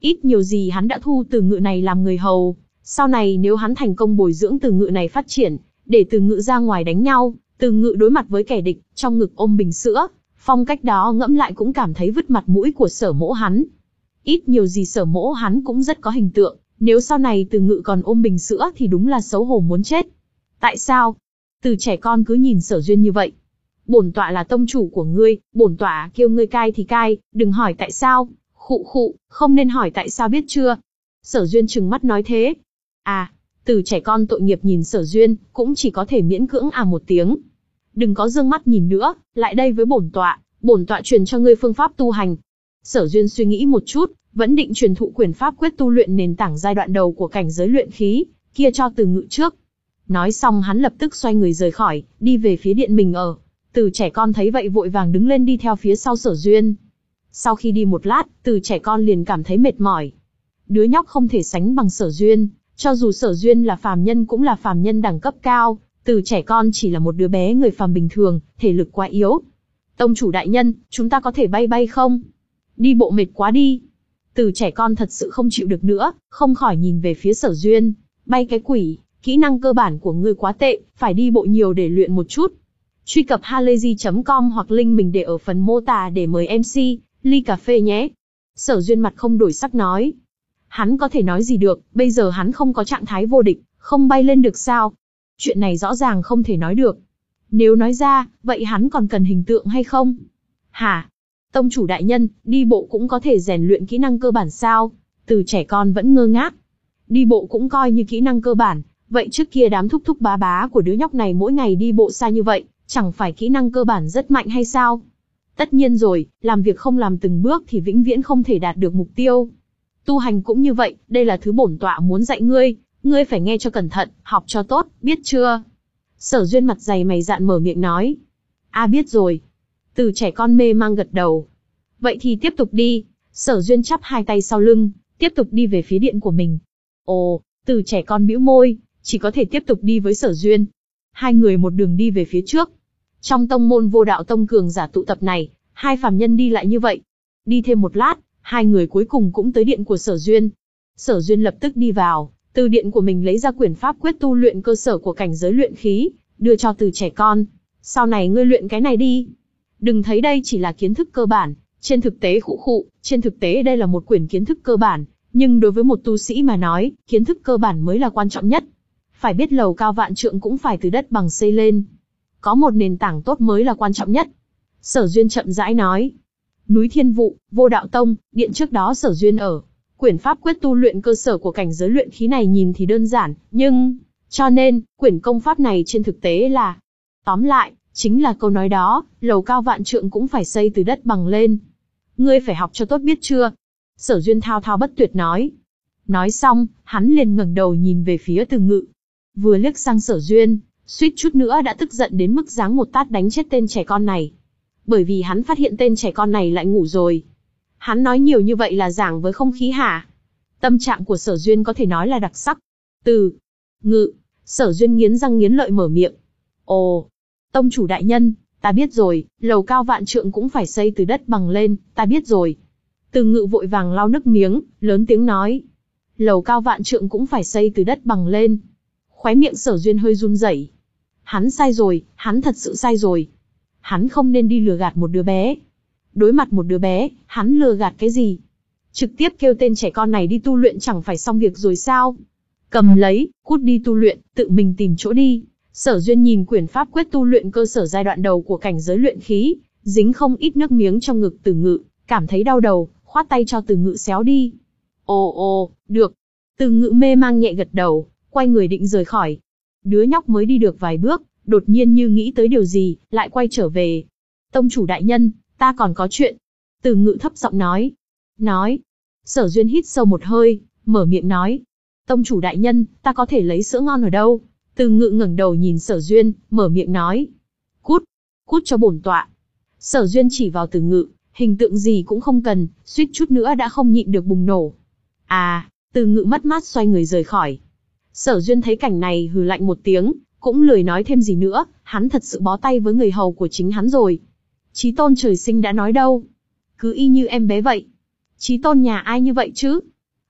Ít nhiều gì hắn đã thu từ ngự này làm người hầu. Sau này nếu hắn thành công bồi dưỡng từ ngự này phát triển, để từ ngự ra ngoài đánh nhau, từ ngự đối mặt với kẻ địch, trong ngực ôm bình sữa, phong cách đó ngẫm lại cũng cảm thấy vứt mặt mũi của Sở Mỗ hắn. Ít nhiều gì Sở Mỗ hắn cũng rất có hình tượng, nếu sau này từ ngự còn ôm bình sữa thì đúng là xấu hổ muốn chết. Tại sao? Từ trẻ con cứ nhìn Sở Duyên như vậy. Bổn tọa là tông chủ của ngươi, bổn tọa kêu ngươi cai thì cai, đừng hỏi tại sao. Khụ khụ, không nên hỏi tại sao biết chưa? Sở Duyên trừng mắt nói thế. À, từ trẻ con tội nghiệp nhìn Sở Duyên, cũng chỉ có thể miễn cưỡng à một tiếng. Đừng có dương mắt nhìn nữa, lại đây với bổn tọa, bổn tọa truyền cho ngươi phương pháp tu hành. Sở Duyên suy nghĩ một chút, vẫn định truyền thụ quyền pháp quyết tu luyện nền tảng giai đoạn đầu của cảnh giới luyện khí, kia cho từ ngự trước. Nói xong hắn lập tức xoay người rời khỏi, đi về phía điện mình ở. Từ trẻ con thấy vậy vội vàng đứng lên đi theo phía sau Sở Duyên. Sau khi đi một lát, từ trẻ con liền cảm thấy mệt mỏi. Đứa nhóc không thể sánh bằng Sở Duyên, cho dù Sở Duyên là phàm nhân cũng là phàm nhân đẳng cấp cao, từ trẻ con chỉ là một đứa bé người phàm bình thường, thể lực quá yếu. Tông chủ đại nhân, chúng ta có thể bay bay không? Đi bộ mệt quá đi. Từ trẻ con thật sự không chịu được nữa, không khỏi nhìn về phía Sở Duyên. Bay cái quỷ, kỹ năng cơ bản của ngươi quá tệ, phải đi bộ nhiều để luyện một chút. Truy cập halayzi chấm com hoặc link mình để ở phần mô tả để mời em xê, ly cà phê nhé. Sở Duyên mặt không đổi sắc nói. Hắn có thể nói gì được, bây giờ hắn không có trạng thái vô địch, không bay lên được sao? Chuyện này rõ ràng không thể nói được. Nếu nói ra, vậy hắn còn cần hình tượng hay không? Hả? Tông chủ đại nhân, đi bộ cũng có thể rèn luyện kỹ năng cơ bản sao? Từ trẻ con vẫn ngơ ngác. Đi bộ cũng coi như kỹ năng cơ bản, vậy trước kia đám thúc thúc bá bá của đứa nhóc này mỗi ngày đi bộ xa như vậy, chẳng phải kỹ năng cơ bản rất mạnh hay sao? Tất nhiên rồi, làm việc không làm từng bước thì vĩnh viễn không thể đạt được mục tiêu. Tu hành cũng như vậy, đây là thứ bổn tọa muốn dạy ngươi, ngươi phải nghe cho cẩn thận, học cho tốt, biết chưa? Sở Duyên mặt dày mày dạn mở miệng nói. A biết rồi. Từ trẻ con mê mang gật đầu. Vậy thì tiếp tục đi. Sở Duyên chắp hai tay sau lưng, tiếp tục đi về phía điện của mình. Ồ, từ trẻ con bĩu môi, chỉ có thể tiếp tục đi với Sở Duyên. Hai người một đường đi về phía trước. Trong tông môn Vô Đạo Tông cường giả tụ tập này, hai phàm nhân đi lại như vậy. Đi thêm một lát, hai người cuối cùng cũng tới điện của Sở Duyên. Sở Duyên lập tức đi vào, từ điện của mình lấy ra quyển pháp quyết tu luyện cơ sở của cảnh giới luyện khí, đưa cho từ trẻ con. Sau này ngươi luyện cái này đi. Đừng thấy đây chỉ là kiến thức cơ bản, trên thực tế khụ khụ, trên thực tế đây là một quyển kiến thức cơ bản, nhưng đối với một tu sĩ mà nói, kiến thức cơ bản mới là quan trọng nhất. Phải biết lầu cao vạn trượng cũng phải từ đất bằng xây lên. Có một nền tảng tốt mới là quan trọng nhất. Sở Duyên chậm rãi nói. Núi Thiên Vụ, Vô Đạo Tông, điện trước đó Sở Duyên ở. Quyển pháp quyết tu luyện cơ sở của cảnh giới luyện khí này nhìn thì đơn giản, nhưng... Cho nên, quyển công pháp này trên thực tế là... Tóm lại, chính là câu nói đó, lầu cao vạn trượng cũng phải xây từ đất bằng lên. Ngươi phải học cho tốt biết chưa? Sở Duyên thao thao bất tuyệt nói. Nói xong, hắn liền ngẩng đầu nhìn về phía Từ Ngự. Vừa liếc sang Sở Duyên, suýt chút nữa đã tức giận đến mức giáng một tát đánh chết tên trẻ con này. Bởi vì hắn phát hiện tên trẻ con này lại ngủ rồi. Hắn nói nhiều như vậy là giảng với không khí hả? Tâm trạng của Sở Duyên có thể nói là đặc sắc. Từ Ngự, Sở Duyên nghiến răng nghiến lợi mở miệng. Ồ, tông chủ đại nhân, ta biết rồi, lầu cao vạn trượng cũng phải xây từ đất bằng lên, ta biết rồi. Từ Ngự vội vàng lau nước miếng, lớn tiếng nói. Lầu cao vạn trượng cũng phải xây từ đất bằng lên. Khóe miệng Sở Duyên hơi run rẩy. Hắn sai rồi, hắn thật sự sai rồi. Hắn không nên đi lừa gạt một đứa bé. Đối mặt một đứa bé, hắn lừa gạt cái gì? Trực tiếp kêu tên trẻ con này đi tu luyện chẳng phải xong việc rồi sao? Cầm lấy, cút đi tu luyện, tự mình tìm chỗ đi. Sở Duyên nhìn quyển pháp quyết tu luyện cơ sở giai đoạn đầu của cảnh giới luyện khí, dính không ít nước miếng trong ngực Từ Ngự, cảm thấy đau đầu, khoát tay cho Từ Ngự xéo đi. Ồ ồ, được. Từ Ngự mê mang nhẹ gật đầu, quay người định rời khỏi. Đứa nhóc mới đi được vài bước, đột nhiên như nghĩ tới điều gì, lại quay trở về. Tông chủ đại nhân, ta còn có chuyện. Từ Ngự thấp giọng nói. Nói. Sở Duyên hít sâu một hơi, mở miệng nói. Tông chủ đại nhân, ta có thể lấy sữa ngon ở đâu? Từ Ngự ngẩng đầu nhìn Sở Duyên, mở miệng nói. Cút, cút cho bổn tọa. Sở Duyên chỉ vào Từ Ngự, hình tượng gì cũng không cần, suýt chút nữa đã không nhịn được bùng nổ. À, Từ Ngự mất mát xoay người rời khỏi. Sở Duyên thấy cảnh này hừ lạnh một tiếng, cũng lười nói thêm gì nữa, hắn thật sự bó tay với người hầu của chính hắn rồi. Chí tôn trời sinh đã nói đâu. Cứ y như em bé vậy. Chí tôn nhà ai như vậy chứ?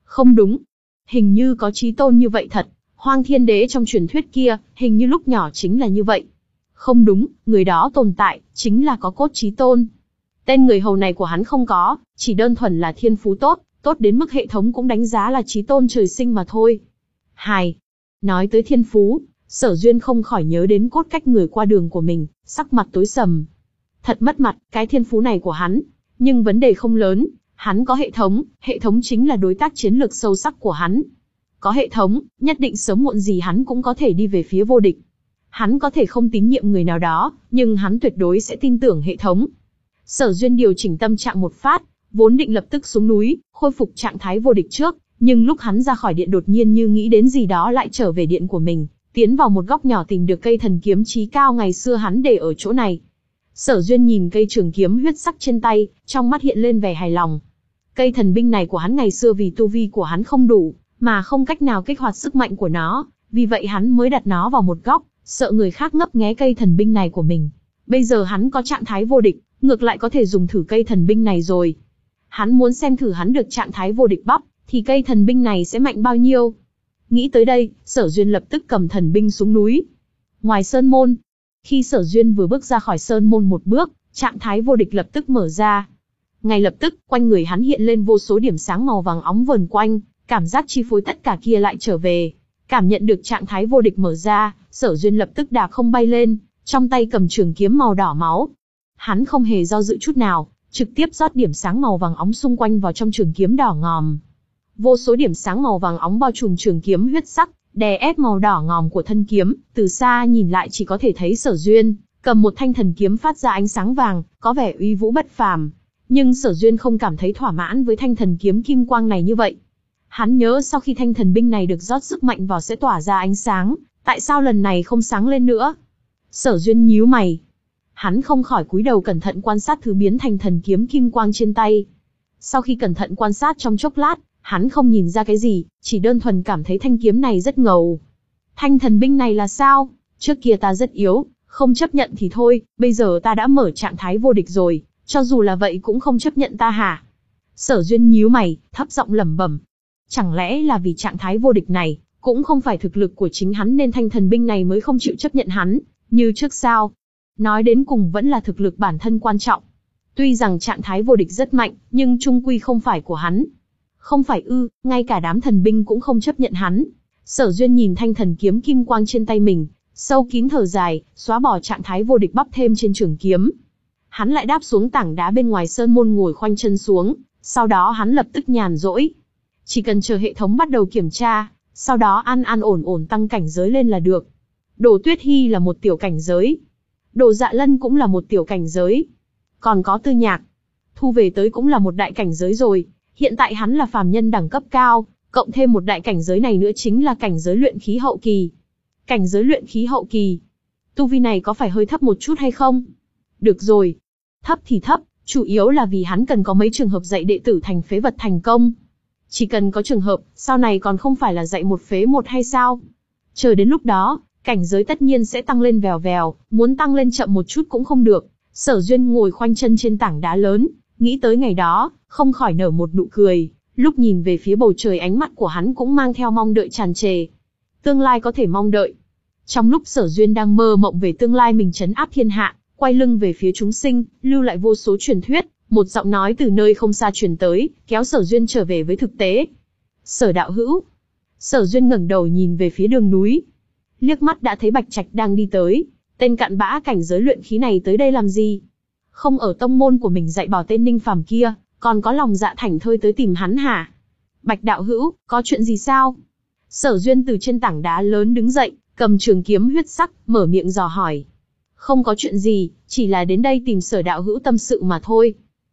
Không đúng. Hình như có chí tôn như vậy thật. Hoang Thiên Đế trong truyền thuyết kia, hình như lúc nhỏ chính là như vậy. Không đúng, người đó tồn tại, chính là có cốt chí tôn. Tên người hầu này của hắn không có, chỉ đơn thuần là thiên phú tốt, tốt đến mức hệ thống cũng đánh giá là chí tôn trời sinh mà thôi. Hài. Nói tới thiên phú, Sở Duyên không khỏi nhớ đến cốt cách người qua đường của mình, sắc mặt tối sầm. Thật mất mặt, cái thiên phú này của hắn. Nhưng vấn đề không lớn, hắn có hệ thống, hệ thống chính là đối tác chiến lược sâu sắc của hắn. Có hệ thống, nhất định sớm muộn gì hắn cũng có thể đi về phía vô địch. Hắn có thể không tín nhiệm người nào đó, nhưng hắn tuyệt đối sẽ tin tưởng hệ thống. Sở Duyên điều chỉnh tâm trạng một phát, vốn định lập tức xuống núi, khôi phục trạng thái vô địch trước, nhưng lúc hắn ra khỏi điện đột nhiên như nghĩ đến gì đó lại trở về điện của mình, tiến vào một góc nhỏ tìm được cây thần kiếm chí cao ngày xưa hắn để ở chỗ này. Sở Duyên nhìn cây trường kiếm huyết sắc trên tay, trong mắt hiện lên vẻ hài lòng. Cây thần binh này của hắn ngày xưa vì tu vi của hắn không đủ, mà không cách nào kích hoạt sức mạnh của nó, vì vậy hắn mới đặt nó vào một góc, sợ người khác ngấp nghé cây thần binh này của mình. Bây giờ hắn có trạng thái vô địch, ngược lại có thể dùng thử cây thần binh này rồi. Hắn muốn xem thử hắn được trạng thái vô địch bắp, thì cây thần binh này sẽ mạnh bao nhiêu. Nghĩ tới đây, Sở Duyên lập tức cầm thần binh xuống núi. Ngoài sơn môn, khi Sở Duyên vừa bước ra khỏi sơn môn một bước, trạng thái vô địch lập tức mở ra. Ngay lập tức, quanh người hắn hiện lên vô số điểm sáng màu vàng óng vờn quanh, cảm giác chi phối tất cả kia lại trở về. Cảm nhận được trạng thái vô địch mở ra, Sở Duyên lập tức đạp không bay lên, trong tay cầm trường kiếm màu đỏ máu. Hắn không hề do dự chút nào, trực tiếp rót điểm sáng màu vàng óng xung quanh vào trong trường kiếm đỏ ngòm. Vô số điểm sáng màu vàng óng bao trùm trường kiếm huyết sắc, đè ép màu đỏ ngòm của thân kiếm, từ xa nhìn lại chỉ có thể thấy Sở Duyên cầm một thanh thần kiếm phát ra ánh sáng vàng, có vẻ uy vũ bất phàm. Nhưng Sở Duyên không cảm thấy thỏa mãn với thanh thần kiếm kim quang này như vậy. Hắn nhớ sau khi thanh thần binh này được rót sức mạnh vào sẽ tỏa ra ánh sáng, tại sao lần này không sáng lên nữa? Sở Duyên nhíu mày. Hắn không khỏi cúi đầu cẩn thận quan sát thứ biến thành thần kiếm kim quang trên tay. Sau khi cẩn thận quan sát trong chốc lát, hắn không nhìn ra cái gì, chỉ đơn thuần cảm thấy thanh kiếm này rất ngầu. Thanh thần binh này là sao? Trước kia ta rất yếu, không chấp nhận thì thôi, bây giờ ta đã mở trạng thái vô địch rồi, cho dù là vậy cũng không chấp nhận ta hả? Sở Duyên nhíu mày, thấp giọng lẩm bẩm. Chẳng lẽ là vì trạng thái vô địch này, cũng không phải thực lực của chính hắn nên thanh thần binh này mới không chịu chấp nhận hắn, như trước sao? Nói đến cùng vẫn là thực lực bản thân quan trọng. Tuy rằng trạng thái vô địch rất mạnh, nhưng chung quy không phải của hắn. Không phải ư, ngay cả đám thần binh cũng không chấp nhận hắn. Sở Duyên nhìn thanh thần kiếm kim quang trên tay mình, sâu kín thở dài, xóa bỏ trạng thái vô địch bắp thêm trên trường kiếm. Hắn lại đáp xuống tảng đá bên ngoài sơn môn ngồi khoanh chân xuống, sau đó hắn lập tức nhàn rỗi. Chỉ cần chờ hệ thống bắt đầu kiểm tra, sau đó an an ổn ổn tăng cảnh giới lên là được. Đồ Tuyết Hy là một tiểu cảnh giới. Đồ Dạ Lân cũng là một tiểu cảnh giới. Còn có Tư Nhạc, thu về tới cũng là một đại cảnh giới rồi. Hiện tại hắn là phàm nhân đẳng cấp cao, cộng thêm một đại cảnh giới này nữa chính là cảnh giới luyện khí hậu kỳ. Cảnh giới luyện khí hậu kỳ. Tu vi này có phải hơi thấp một chút hay không? Được rồi. Thấp thì thấp, chủ yếu là vì hắn cần có mấy trường hợp dạy đệ tử thành phế vật thành công. Chỉ cần có trường hợp, sau này còn không phải là dạy một phế một hay sao? Chờ đến lúc đó, cảnh giới tất nhiên sẽ tăng lên vèo vèo, muốn tăng lên chậm một chút cũng không được. Sở Duyên ngồi khoanh chân trên tảng đá lớn, nghĩ tới ngày đó, không khỏi nở một nụ cười, lúc nhìn về phía bầu trời ánh mắt của hắn cũng mang theo mong đợi tràn trề. Tương lai có thể mong đợi. Trong lúc Sở Duyên đang mơ mộng về tương lai mình trấn áp thiên hạ, quay lưng về phía chúng sinh, lưu lại vô số truyền thuyết, một giọng nói từ nơi không xa truyền tới, kéo Sở Duyên trở về với thực tế. Sở đạo hữu. Sở Duyên ngẩng đầu nhìn về phía đường núi. Liếc mắt đã thấy Bạch Trạch đang đi tới. Tên cặn bã cảnh giới luyện khí này tới đây làm gì? Không ở tông môn của mình dạy bảo tên Ninh Phàm kia, còn có lòng dạ thảnh thơi tới tìm hắn hả? Bạch đạo hữu, có chuyện gì sao? Sở Duyên từ trên tảng đá lớn đứng dậy, cầm trường kiếm huyết sắc, mở miệng dò hỏi. Không có chuyện gì, chỉ là đến đây tìm Sở đạo hữu tâm sự mà thôi.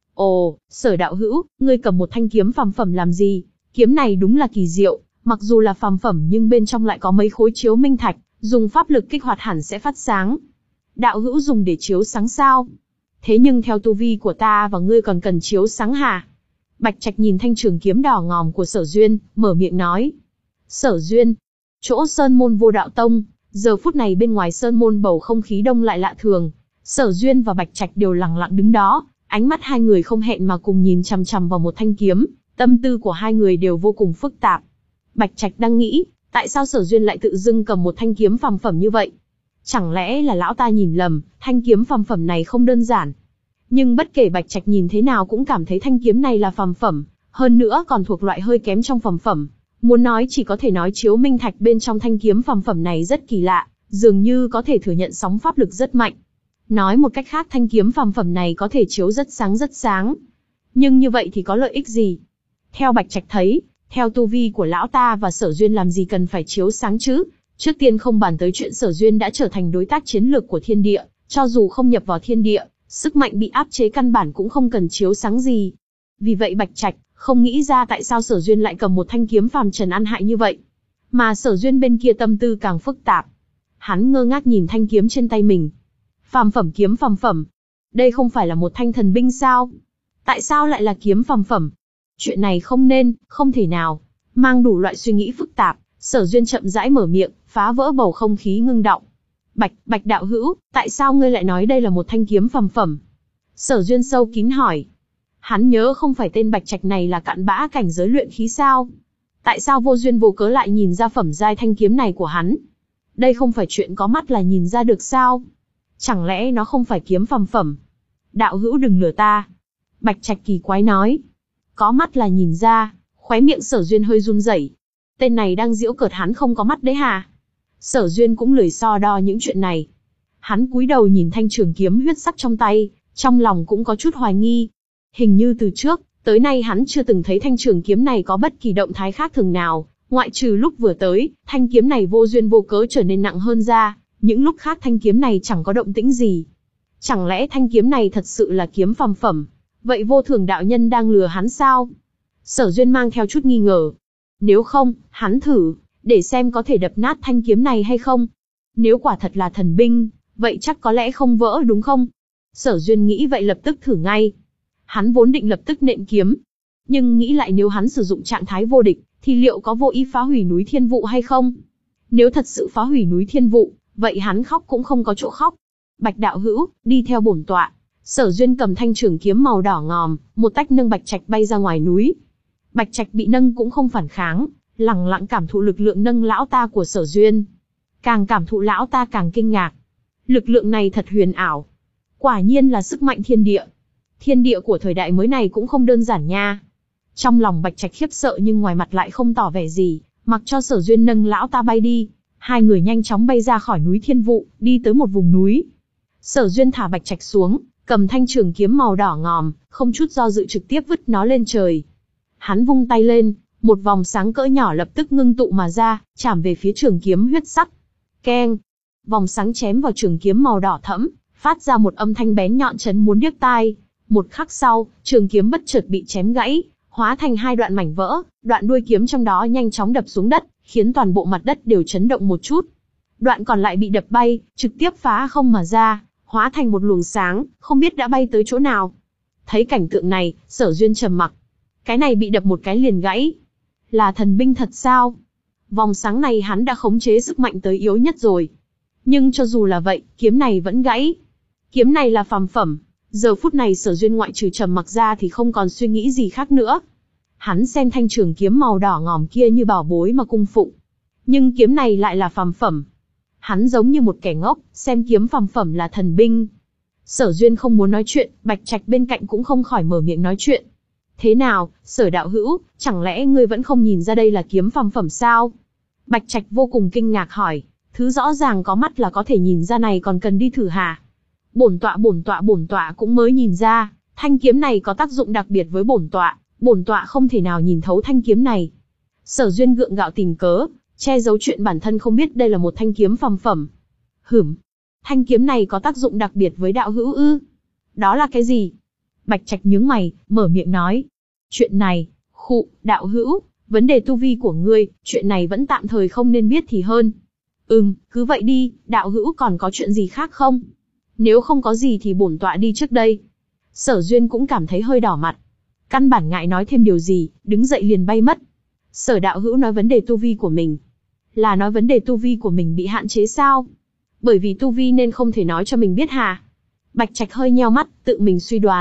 Ồ, Sở đạo hữu, ngươi cầm một thanh kiếm phàm phẩm làm gì? Kiếm này đúng là kỳ diệu, mặc dù là phàm phẩm nhưng bên trong lại có mấy khối chiếu minh thạch, dùng pháp lực kích hoạt hẳn sẽ phát sáng. Đạo hữu dùng để chiếu sáng sao? Thế nhưng theo tu vi của ta và ngươi còn cần chiếu sáng hả? Bạch Trạch nhìn thanh trường kiếm đỏ ngòm của Sở Duyên, mở miệng nói. Sở Duyên, chỗ Sơn Môn Vô Đạo Tông, giờ phút này bên ngoài Sơn Môn bầu không khí đông lại lạ thường. Sở Duyên và Bạch Trạch đều lặng lặng đứng đó, ánh mắt hai người không hẹn mà cùng nhìn chằm chằm vào một thanh kiếm, Tâm tư của hai người đều vô cùng phức tạp. Bạch Trạch đang nghĩ, tại sao Sở Duyên lại tự dưng cầm một thanh kiếm phàm phẩm như vậy? Chẳng lẽ là lão ta nhìn lầm, thanh kiếm phàm phẩm này không đơn giản. Nhưng bất kể Bạch Trạch nhìn thế nào cũng cảm thấy thanh kiếm này là phàm phẩm, hơn nữa còn thuộc loại hơi kém trong phàm phẩm. Muốn nói chỉ có thể nói chiếu minh thạch bên trong thanh kiếm phàm phẩm này rất kỳ lạ, dường như có thể thừa nhận sóng pháp lực rất mạnh. Nói một cách khác, thanh kiếm phàm phẩm này có thể chiếu rất sáng rất sáng. Nhưng như vậy thì có lợi ích gì? Theo Bạch Trạch thấy, theo tu vi của lão ta và Sở Duyên làm gì cần phải chiếu sáng chứ? Trước tiên không bàn tới chuyện Sở Duyên đã trở thành đối tác chiến lược của thiên địa, cho dù không nhập vào thiên địa, sức mạnh bị áp chế căn bản cũng không cần chiếu sáng gì. Vì vậy Bạch Trạch không nghĩ ra tại sao Sở Duyên lại cầm một thanh kiếm phàm trần ăn hại như vậy. Mà Sở Duyên bên kia tâm tư càng phức tạp. Hắn ngơ ngác nhìn thanh kiếm trên tay mình. Phàm phẩm kiếm phàm phẩm. Đây không phải là một thanh thần binh sao? Tại sao lại là kiếm phàm phẩm? Chuyện này không nên, không thể nào. Mang đủ loại suy nghĩ phức tạp, Sở Duyên chậm rãi mở miệng, phá vỡ bầu không khí ngưng đọng. Bạch, Bạch đạo hữu, tại sao ngươi lại nói đây là một thanh kiếm phàm phẩm? Sở Duyên sâu kín hỏi. Hắn nhớ không phải tên Bạch Trạch này là cặn bã cảnh giới luyện khí sao? Tại sao vô duyên vô cớ lại nhìn ra phẩm giai thanh kiếm này của hắn? Đây không phải chuyện có mắt là nhìn ra được sao? Chẳng lẽ nó không phải kiếm phàm phẩm? Đạo hữu đừng lừa ta. Bạch Trạch kỳ quái nói. Có mắt là nhìn ra, khóe miệng Sở Duyên hơi run rẩy. Tên này đang giễu cợt hắn không có mắt đấy hà? Sở Duyên cũng lười so đo những chuyện này. Hắn cúi đầu nhìn thanh trường kiếm huyết sắc trong tay, trong lòng cũng có chút hoài nghi. Hình như từ trước, tới nay hắn chưa từng thấy thanh trường kiếm này có bất kỳ động thái khác thường nào, ngoại trừ lúc vừa tới, thanh kiếm này vô duyên vô cớ trở nên nặng hơn ra, những lúc khác thanh kiếm này chẳng có động tĩnh gì. Chẳng lẽ thanh kiếm này thật sự là kiếm phàm phẩm? Vậy vô thường đạo nhân đang lừa hắn sao? Sở Duyên mang theo chút nghi ngờ. Nếu không, hắn thử, để xem có thể đập nát thanh kiếm này hay không. Nếu quả thật là thần binh, vậy chắc có lẽ không vỡ đúng không? Sở Duyên nghĩ vậy lập tức thử ngay. Hắn vốn định lập tức nện kiếm. Nhưng nghĩ lại nếu hắn sử dụng trạng thái vô địch, thì liệu có vô ý phá hủy núi thiên vụ hay không? Nếu thật sự phá hủy núi thiên vụ, vậy hắn khóc cũng không có chỗ khóc. Bạch đạo hữu, đi theo bổn tọa. Sở Duyên cầm thanh trường kiếm màu đỏ ngòm, một tách nâng Bạch Trạch bay ra ngoài núi. Bạch Trạch bị nâng cũng không phản kháng, lặng lặng cảm thụ lực lượng nâng lão ta của Sở Duyên. Càng cảm thụ lão ta càng kinh ngạc. Lực lượng này thật huyền ảo. Quả nhiên là sức mạnh thiên địa. Thiên địa của thời đại mới này cũng không đơn giản nha. Trong lòng Bạch Trạch khiếp sợ nhưng ngoài mặt lại không tỏ vẻ gì, mặc cho Sở Duyên nâng lão ta bay đi. Hai người nhanh chóng bay ra khỏi núi thiên vụ, đi tới một vùng núi. Sở Duyên thả Bạch Trạch xuống, cầm thanh trường kiếm màu đỏ ngòm, không chút do dự trực tiếp vứt nó lên trời. Hắn vung tay lên, một vòng sáng cỡ nhỏ lập tức ngưng tụ mà ra, chạm về phía trường kiếm huyết sắc. Keng! Vòng sáng chém vào trường kiếm màu đỏ thẫm, phát ra một âm thanh bén nhọn chấn muốn điếc tai. Một khắc sau, trường kiếm bất chợt bị chém gãy, hóa thành hai đoạn mảnh vỡ, đoạn đuôi kiếm trong đó nhanh chóng đập xuống đất, khiến toàn bộ mặt đất đều chấn động một chút. Đoạn còn lại bị đập bay, trực tiếp phá không mà ra, hóa thành một luồng sáng, không biết đã bay tới chỗ nào. Thấy cảnh tượng này, Sở Duyên trầm mặc. Cái này bị đập một cái liền gãy. Là thần binh thật sao? Vòng sáng này hắn đã khống chế sức mạnh tới yếu nhất rồi. Nhưng cho dù là vậy, kiếm này vẫn gãy. Kiếm này là phàm phẩm. Giờ phút này Sở Duyên ngoại trừ trầm mặc ra thì không còn suy nghĩ gì khác nữa. Hắn xem thanh trường kiếm màu đỏ ngòm kia như bảo bối mà cung phụng. Nhưng kiếm này lại là phàm phẩm. Hắn giống như một kẻ ngốc, xem kiếm phàm phẩm là thần binh. Sở Duyên không muốn nói chuyện, Bạch Trạch bên cạnh cũng không khỏi mở miệng nói chuyện. Thế nào, Sở đạo hữu, chẳng lẽ ngươi vẫn không nhìn ra đây là kiếm phàm phẩm sao? Bạch Trạch vô cùng kinh ngạc hỏi, thứ rõ ràng có mắt là có thể nhìn ra này còn cần đi thử hả? Bổn tọa bổn tọa bổn tọa cũng mới nhìn ra, thanh kiếm này có tác dụng đặc biệt với bổn tọa, bổn tọa không thể nào nhìn thấu thanh kiếm này. Sở Duyên gượng gạo tìm cớ, che giấu chuyện bản thân không biết đây là một thanh kiếm phàm phẩm. Hửm, thanh kiếm này có tác dụng đặc biệt với đạo hữu ư? Đó là cái gì? Bạch Trạch nhướng mày, mở miệng nói. Chuyện này, khụ, đạo hữu, vấn đề tu vi của ngươi, chuyện này vẫn tạm thời không nên biết thì hơn. Ừm, cứ vậy đi, đạo hữu còn có chuyện gì khác không? Nếu không có gì thì bổn tọa đi trước đây. Sở Duyên cũng cảm thấy hơi đỏ mặt. Căn bản ngại nói thêm điều gì, đứng dậy liền bay mất. Sở đạo hữu nói vấn đề tu vi của mình. Là nói vấn đề tu vi của mình bị hạn chế sao? Bởi vì tu vi nên không thể nói cho mình biết hả? Bạch Trạch hơi nheo mắt, tự mình suy đoán.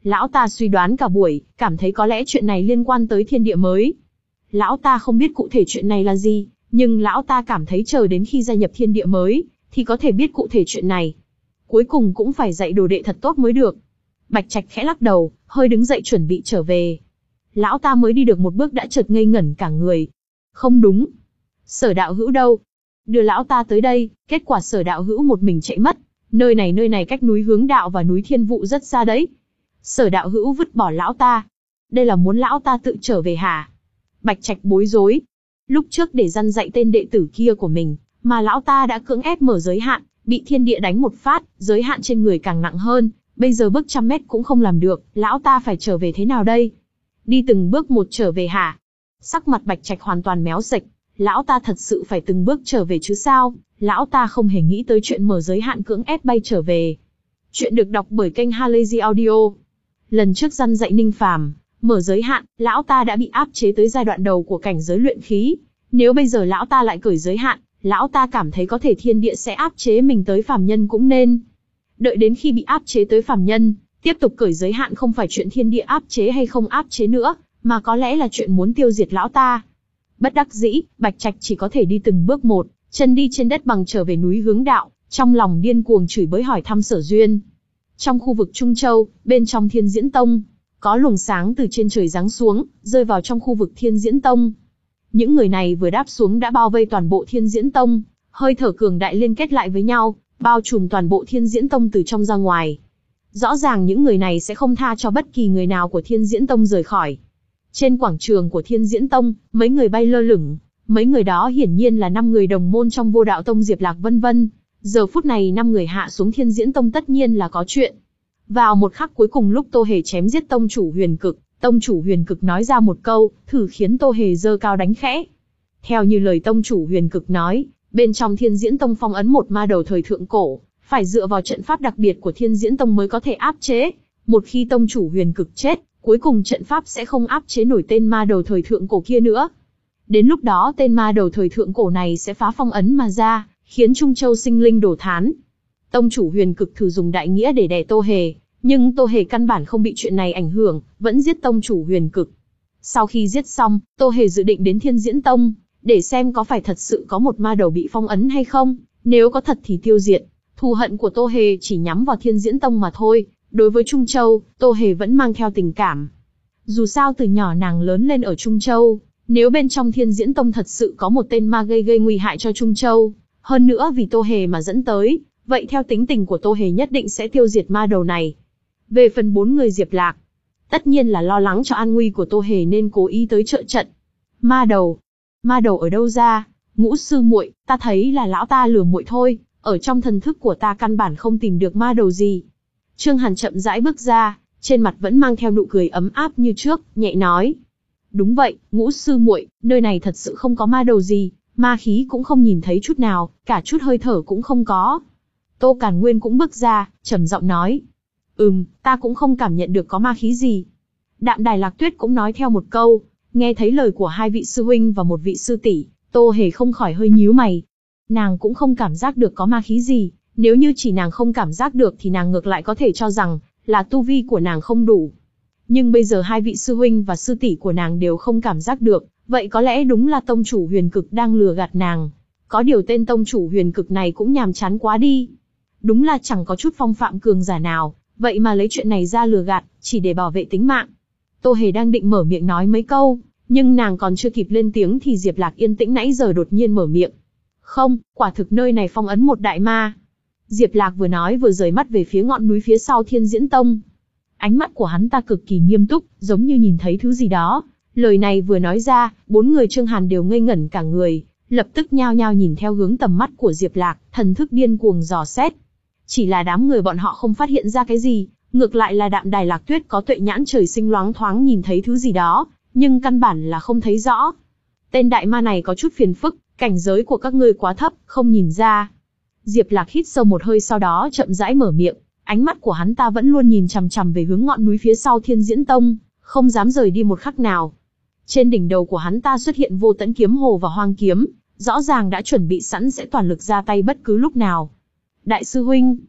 Lão ta suy đoán cả buổi, cảm thấy có lẽ chuyện này liên quan tới thiên địa mới. Lão ta không biết cụ thể chuyện này là gì, nhưng lão ta cảm thấy chờ đến khi gia nhập thiên địa mới, thì có thể biết cụ thể chuyện này. Cuối cùng cũng phải dạy đồ đệ thật tốt mới được. Bạch Trạch khẽ lắc đầu, hơi đứng dậy chuẩn bị trở về. Lão ta mới đi được một bước đã chợt ngây ngẩn cả người. Không đúng. Sở đạo hữu đâu? Đưa lão ta tới đây, kết quả Sở đạo hữu một mình chạy mất. Nơi này nơi này cách núi Hướng Đạo và núi Thiên Vụ rất xa đấy. Sở đạo hữu vứt bỏ lão ta. Đây là muốn lão ta tự trở về hả? Bạch Trạch bối rối. Lúc trước để răn dạy tên đệ tử kia của mình, mà lão ta đã cưỡng ép mở giới hạn, bị thiên địa đánh một phát, giới hạn trên người càng nặng hơn. Bây giờ bước trăm mét cũng không làm được, lão ta phải trở về thế nào đây? Đi từng bước một trở về hả? Sắc mặt Bạch Trạch hoàn toàn méo sệch. Lão ta thật sự phải từng bước trở về chứ sao? Lão ta không hề nghĩ tới chuyện mở giới hạn cưỡng ép bay trở về. Chuyện được đọc bởi kênh Halazy Audio. Lần trước răn dạy Ninh Phàm, mở giới hạn, lão ta đã bị áp chế tới giai đoạn đầu của cảnh giới luyện khí. Nếu bây giờ lão ta lại cởi giới hạn, lão ta cảm thấy có thể thiên địa sẽ áp chế mình tới phàm nhân cũng nên. Đợi đến khi bị áp chế tới phàm nhân, tiếp tục cởi giới hạn không phải chuyện thiên địa áp chế hay không áp chế nữa, mà có lẽ là chuyện muốn tiêu diệt lão ta. Bất đắc dĩ, Bạch Trạch chỉ có thể đi từng bước một, chân đi trên đất bằng trở về núi Hướng Đạo, trong lòng điên cuồng chửi bới hỏi thăm Sở Duyên. Trong khu vực Trung Châu, bên trong Thiên Diễn Tông, có luồng sáng từ trên trời giáng xuống, rơi vào trong khu vực Thiên Diễn Tông. Những người này vừa đáp xuống đã bao vây toàn bộ Thiên Diễn Tông, hơi thở cường đại liên kết lại với nhau, bao trùm toàn bộ Thiên Diễn Tông từ trong ra ngoài. Rõ ràng những người này sẽ không tha cho bất kỳ người nào của Thiên Diễn Tông rời khỏi. Trên quảng trường của Thiên Diễn Tông, mấy người bay lơ lửng, mấy người đó hiển nhiên là năm người đồng môn trong Vô Đạo Tông Diệp Lạc vân vân. Giờ phút này năm người hạ xuống Thiên Diễn Tông tất nhiên là có chuyện. Vào một khắc cuối cùng lúc Tô Hề chém giết tông chủ Huyền Cực, tông chủ Huyền Cực nói ra một câu, thử khiến Tô Hề giơ cao đánh khẽ. Theo như lời tông chủ Huyền Cực nói, bên trong Thiên Diễn Tông phong ấn một ma đầu thời thượng cổ, phải dựa vào trận pháp đặc biệt của Thiên Diễn Tông mới có thể áp chế. Một khi tông chủ Huyền Cực chết, cuối cùng trận pháp sẽ không áp chế nổi tên ma đầu thời thượng cổ kia nữa. Đến lúc đó tên ma đầu thời thượng cổ này sẽ phá phong ấn mà ra, khiến Trung Châu sinh linh đổ thán. Tông chủ Huyền Cực thử dùng đại nghĩa để đè Tô Hề, nhưng Tô Hề căn bản không bị chuyện này ảnh hưởng, vẫn giết tông chủ Huyền Cực. Sau khi giết xong, Tô Hề dự định đến Thiên Diễn Tông, để xem có phải thật sự có một ma đầu bị phong ấn hay không, nếu có thật thì tiêu diệt. Thù hận của Tô Hề chỉ nhắm vào Thiên Diễn Tông mà thôi, đối với Trung Châu, Tô Hề vẫn mang theo tình cảm. Dù sao từ nhỏ nàng lớn lên ở Trung Châu, nếu bên trong Thiên Diễn Tông thật sự có một tên ma gây gây nguy hại cho Trung Châu, hơn nữa vì Tô Hề mà dẫn tới, vậy theo tính tình của Tô Hề nhất định sẽ tiêu diệt ma đầu này. Về phần bốn người Diệp Lạc, tất nhiên là lo lắng cho an nguy của Tô Hề nên cố ý tới trợ trận. Ma đầu, ma đầu ở đâu ra? Ngũ sư muội, ta thấy là lão ta lừa muội thôi, ở trong thần thức của ta căn bản không tìm được ma đầu gì. Trương Hàn chậm rãi bước ra, trên mặt vẫn mang theo nụ cười ấm áp như trước, nhẹ nói. Đúng vậy, Ngũ sư muội, nơi này thật sự không có ma đầu gì, ma khí cũng không nhìn thấy chút nào, cả chút hơi thở cũng không có. Tô Càn Nguyên cũng bước ra, trầm giọng nói. Ừm, ta cũng không cảm nhận được có ma khí gì. Đạm Đài Lạc Tuyết cũng nói theo một câu, nghe thấy lời của hai vị sư huynh và một vị sư tỷ, Tô Hề không khỏi hơi nhíu mày. Nàng cũng không cảm giác được có ma khí gì, nếu như chỉ nàng không cảm giác được thì nàng ngược lại có thể cho rằng là tu vi của nàng không đủ. Nhưng bây giờ hai vị sư huynh và sư tỷ của nàng đều không cảm giác được, vậy có lẽ đúng là tông chủ Huyền Cực đang lừa gạt nàng. Có điều tên tông chủ Huyền Cực này cũng nhàm chán quá đi. Đúng là chẳng có chút phong phạm cường giả nào, vậy mà lấy chuyện này ra lừa gạt, chỉ để bảo vệ tính mạng. Tô Hề đang định mở miệng nói mấy câu, nhưng nàng còn chưa kịp lên tiếng thì Diệp Lạc yên tĩnh nãy giờ đột nhiên mở miệng. Không, quả thực nơi này phong ấn một đại ma. Diệp Lạc vừa nói vừa rời mắt về phía ngọn núi phía sau Thiên Diễn Tông. Ánh mắt của hắn ta cực kỳ nghiêm túc, giống như nhìn thấy thứ gì đó. Lời này vừa nói ra, bốn người Trương Hàn đều ngây ngẩn cả người, lập tức nhao nhao nhìn theo hướng tầm mắt của Diệp Lạc, thần thức điên cuồng dò xét. Chỉ là đám người bọn họ không phát hiện ra cái gì, ngược lại là Đạm Đài Lạc Tuyết có tuệ nhãn trời sinh loáng thoáng nhìn thấy thứ gì đó, nhưng căn bản là không thấy rõ. Tên đại ma này có chút phiền phức, cảnh giới của các ngươi quá thấp, không nhìn ra. Diệp Lạc hít sâu một hơi sau đó chậm rãi mở miệng, ánh mắt của hắn ta vẫn luôn nhìn chằm chằm về hướng ngọn núi phía sau Thiên Diễn Tông, không dám rời đi một khắc nào. Trên đỉnh đầu của hắn ta xuất hiện Vô Tẫn Kiếm Hồ và Hoang Kiếm, rõ ràng đã chuẩn bị sẵn sẽ toàn lực ra tay bất cứ lúc nào. Đại sư huynh,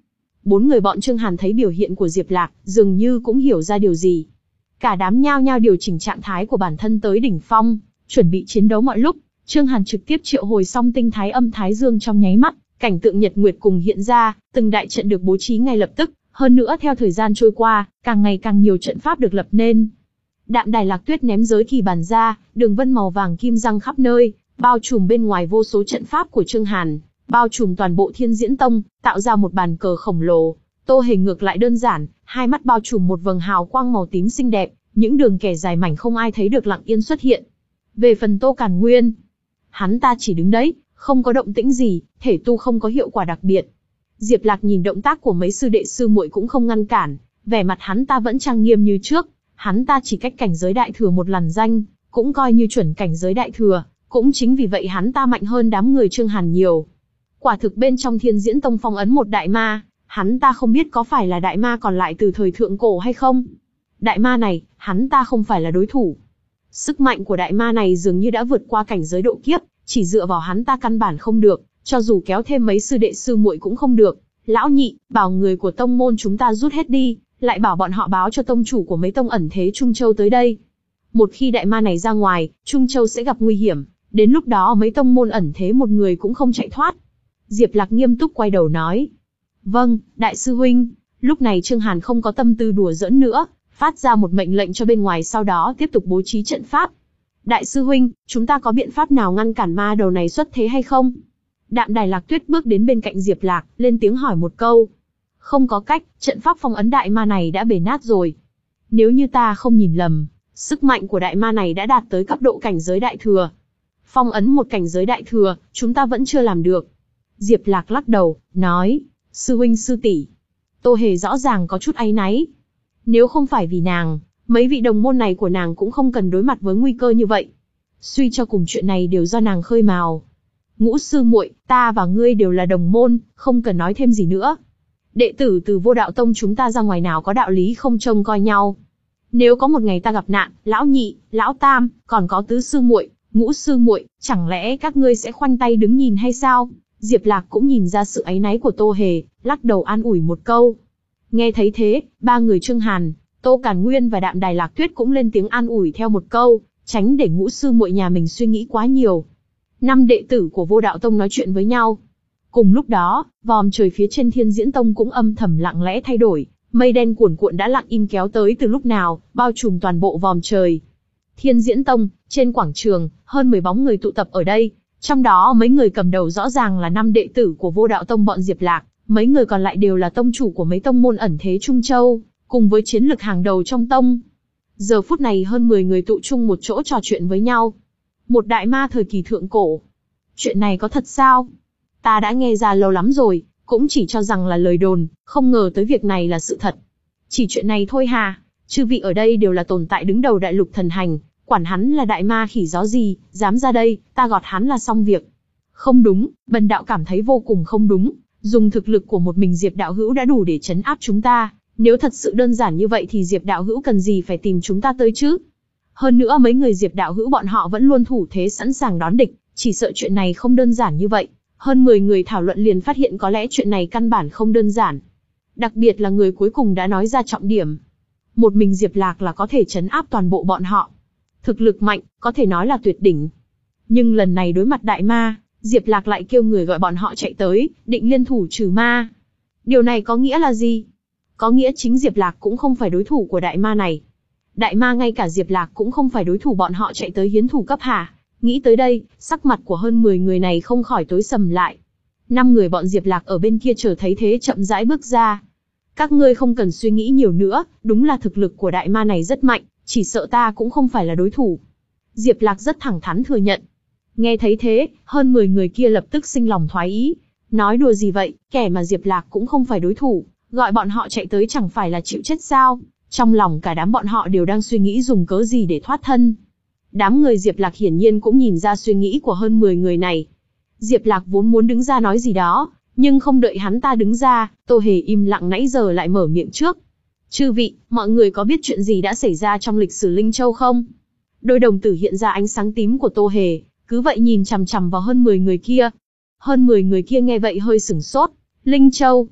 Bốn người bọn Trương Hàn thấy biểu hiện của Diệp Lạc, dường như cũng hiểu ra điều gì. Cả đám nhao nhao điều chỉnh trạng thái của bản thân tới đỉnh phong, chuẩn bị chiến đấu mọi lúc. Trương Hàn trực tiếp triệu hồi xong tinh thái âm thái dương trong nháy mắt, cảnh tượng nhật nguyệt cùng hiện ra, từng đại trận được bố trí ngay lập tức, hơn nữa theo thời gian trôi qua, càng ngày càng nhiều trận pháp được lập nên. Đạm Đài Lạc Tuyết ném giới kỳ bàn ra, đường vân màu vàng kim răng khắp nơi, bao trùm bên ngoài vô số trận pháp của Trương Hàn, bao trùm toàn bộ Thiên Diễn Tông, tạo ra một bàn cờ khổng lồ. Tô Hề ngược lại đơn giản, hai mắt bao trùm một vầng hào quang màu tím xinh đẹp, những đường kẻ dài mảnh không ai thấy được lặng yên xuất hiện. Về phần Tô Càn Nguyên, hắn ta chỉ đứng đấy, không có động tĩnh gì, thể tu không có hiệu quả đặc biệt. Diệp Lạc nhìn động tác của mấy sư đệ sư muội cũng không ngăn cản, vẻ mặt hắn ta vẫn trang nghiêm như trước, hắn ta chỉ cách cảnh giới đại thừa một làn danh, cũng coi như chuẩn cảnh giới đại thừa, cũng chính vì vậy hắn ta mạnh hơn đám người Trương Hàn nhiều. Quả thực bên trong Thiên Diễn Tông phong ấn một đại ma, hắn ta không biết có phải là đại ma còn lại từ thời thượng cổ hay không. Đại ma này, hắn ta không phải là đối thủ. Sức mạnh của đại ma này dường như đã vượt qua cảnh giới độ kiếp, chỉ dựa vào hắn ta căn bản không được, cho dù kéo thêm mấy sư đệ sư muội cũng không được. Lão nhị, bảo người của tông môn chúng ta rút hết đi, lại bảo bọn họ báo cho tông chủ của mấy tông ẩn thế Trung Châu tới đây. Một khi đại ma này ra ngoài, Trung Châu sẽ gặp nguy hiểm, đến lúc đó mấy tông môn ẩn thế một người cũng không chạy thoát. Diệp Lạc nghiêm túc quay đầu nói. Vâng, đại sư huynh. Lúc này Trương Hàn không có tâm tư đùa giỡn nữa, phát ra một mệnh lệnh cho bên ngoài, sau đó tiếp tục bố trí trận pháp. Đại sư huynh, chúng ta có biện pháp nào ngăn cản ma đầu này xuất thế hay không? Đạm Đài Lạc Tuyết bước đến bên cạnh Diệp Lạc, lên tiếng hỏi một câu. Không có cách, trận pháp phong ấn đại ma này đã bể nát rồi. Nếu như ta không nhìn lầm, sức mạnh của đại ma này đã đạt tới cấp độ cảnh giới đại thừa. Phong ấn một cảnh giới đại thừa, chúng ta vẫn chưa làm được. Diệp Lạc lắc đầu, nói, sư huynh sư tỷ. Tô Hề rõ ràng có chút áy náy. Nếu không phải vì nàng, mấy vị đồng môn này của nàng cũng không cần đối mặt với nguy cơ như vậy. Suy cho cùng chuyện này đều do nàng khơi mào. Ngũ sư muội, ta và ngươi đều là đồng môn, không cần nói thêm gì nữa. Đệ tử từ Vô Đạo Tông chúng ta ra ngoài nào có đạo lý không trông coi nhau. Nếu có một ngày ta gặp nạn, lão nhị, lão tam, còn có tứ sư muội, ngũ sư muội, chẳng lẽ các ngươi sẽ khoanh tay đứng nhìn hay sao? Diệp Lạc cũng nhìn ra sự áy náy của Tô Hề, lắc đầu an ủi một câu. Nghe thấy thế, ba người Trương Hàn, Tô Càn Nguyên và Đạm Đài Lạc Tuyết cũng lên tiếng an ủi theo một câu, tránh để ngũ sư muội nhà mình suy nghĩ quá nhiều. Năm đệ tử của Vô Đạo Tông nói chuyện với nhau. Cùng lúc đó, vòm trời phía trên Thiên Diễn Tông cũng âm thầm lặng lẽ thay đổi, mây đen cuồn cuộn đã lặng im kéo tới từ lúc nào, bao trùm toàn bộ vòm trời. Thiên Diễn Tông, trên quảng trường, hơn mười bóng người tụ tập ở đây, trong đó mấy người cầm đầu rõ ràng là năm đệ tử của Vô Đạo Tông bọn Diệp Lạc, mấy người còn lại đều là tông chủ của mấy tông môn ẩn thế Trung Châu, cùng với chiến lực hàng đầu trong tông. Giờ phút này hơn mười người tụ chung một chỗ trò chuyện với nhau. Một đại ma thời kỳ thượng cổ. Chuyện này có thật sao? Ta đã nghe ra lâu lắm rồi, cũng chỉ cho rằng là lời đồn, không ngờ tới việc này là sự thật. Chỉ chuyện này thôi hà, chư vị ở đây đều là tồn tại đứng đầu đại lục thần hành, quản hắn là đại ma khỉ gió gì, dám ra đây, ta gọt hắn là xong việc. Không đúng, bần đạo cảm thấy vô cùng không đúng, dùng thực lực của một mình Diệp đạo hữu đã đủ để trấn áp chúng ta, nếu thật sự đơn giản như vậy thì Diệp đạo hữu cần gì phải tìm chúng ta tới chứ? Hơn nữa mấy người Diệp đạo hữu bọn họ vẫn luôn thủ thế sẵn sàng đón địch, chỉ sợ chuyện này không đơn giản như vậy. Hơn mười người thảo luận liền phát hiện có lẽ chuyện này căn bản không đơn giản. Đặc biệt là người cuối cùng đã nói ra trọng điểm. Một mình Diệp Lạc là có thể trấn áp toàn bộ bọn họ. Thực lực mạnh, có thể nói là tuyệt đỉnh. Nhưng lần này đối mặt đại ma, Diệp Lạc lại kêu người gọi bọn họ chạy tới, định liên thủ trừ ma. Điều này có nghĩa là gì? Có nghĩa chính Diệp Lạc cũng không phải đối thủ của đại ma này. Đại ma ngay cả Diệp Lạc cũng không phải đối thủ bọn họ chạy tới hiến thủ cấp hả? Nghĩ tới đây, sắc mặt của hơn mười người này không khỏi tối sầm lại. Năm người bọn Diệp Lạc ở bên kia chờ thấy thế chậm rãi bước ra. Các ngươi không cần suy nghĩ nhiều nữa, đúng là thực lực của đại ma này rất mạnh, chỉ sợ ta cũng không phải là đối thủ. Diệp Lạc rất thẳng thắn thừa nhận. Nghe thấy thế, hơn mười người kia lập tức sinh lòng thoái ý. Nói đùa gì vậy, kẻ mà Diệp Lạc cũng không phải đối thủ, gọi bọn họ chạy tới chẳng phải là chịu chết sao? Trong lòng cả đám bọn họ đều đang suy nghĩ dùng cớ gì để thoát thân. Đám người Diệp Lạc hiển nhiên cũng nhìn ra suy nghĩ của hơn mười người này. Diệp Lạc vốn muốn đứng ra nói gì đó, nhưng không đợi hắn ta đứng ra, Tô Hề im lặng nãy giờ lại mở miệng trước. Chư vị, mọi người có biết chuyện gì đã xảy ra trong lịch sử Linh Châu không? Đôi đồng tử hiện ra ánh sáng tím của Tô Hề, cứ vậy nhìn chằm chằm vào hơn mười người kia. Hơn mười người kia nghe vậy hơi sửng sốt. Linh Châu?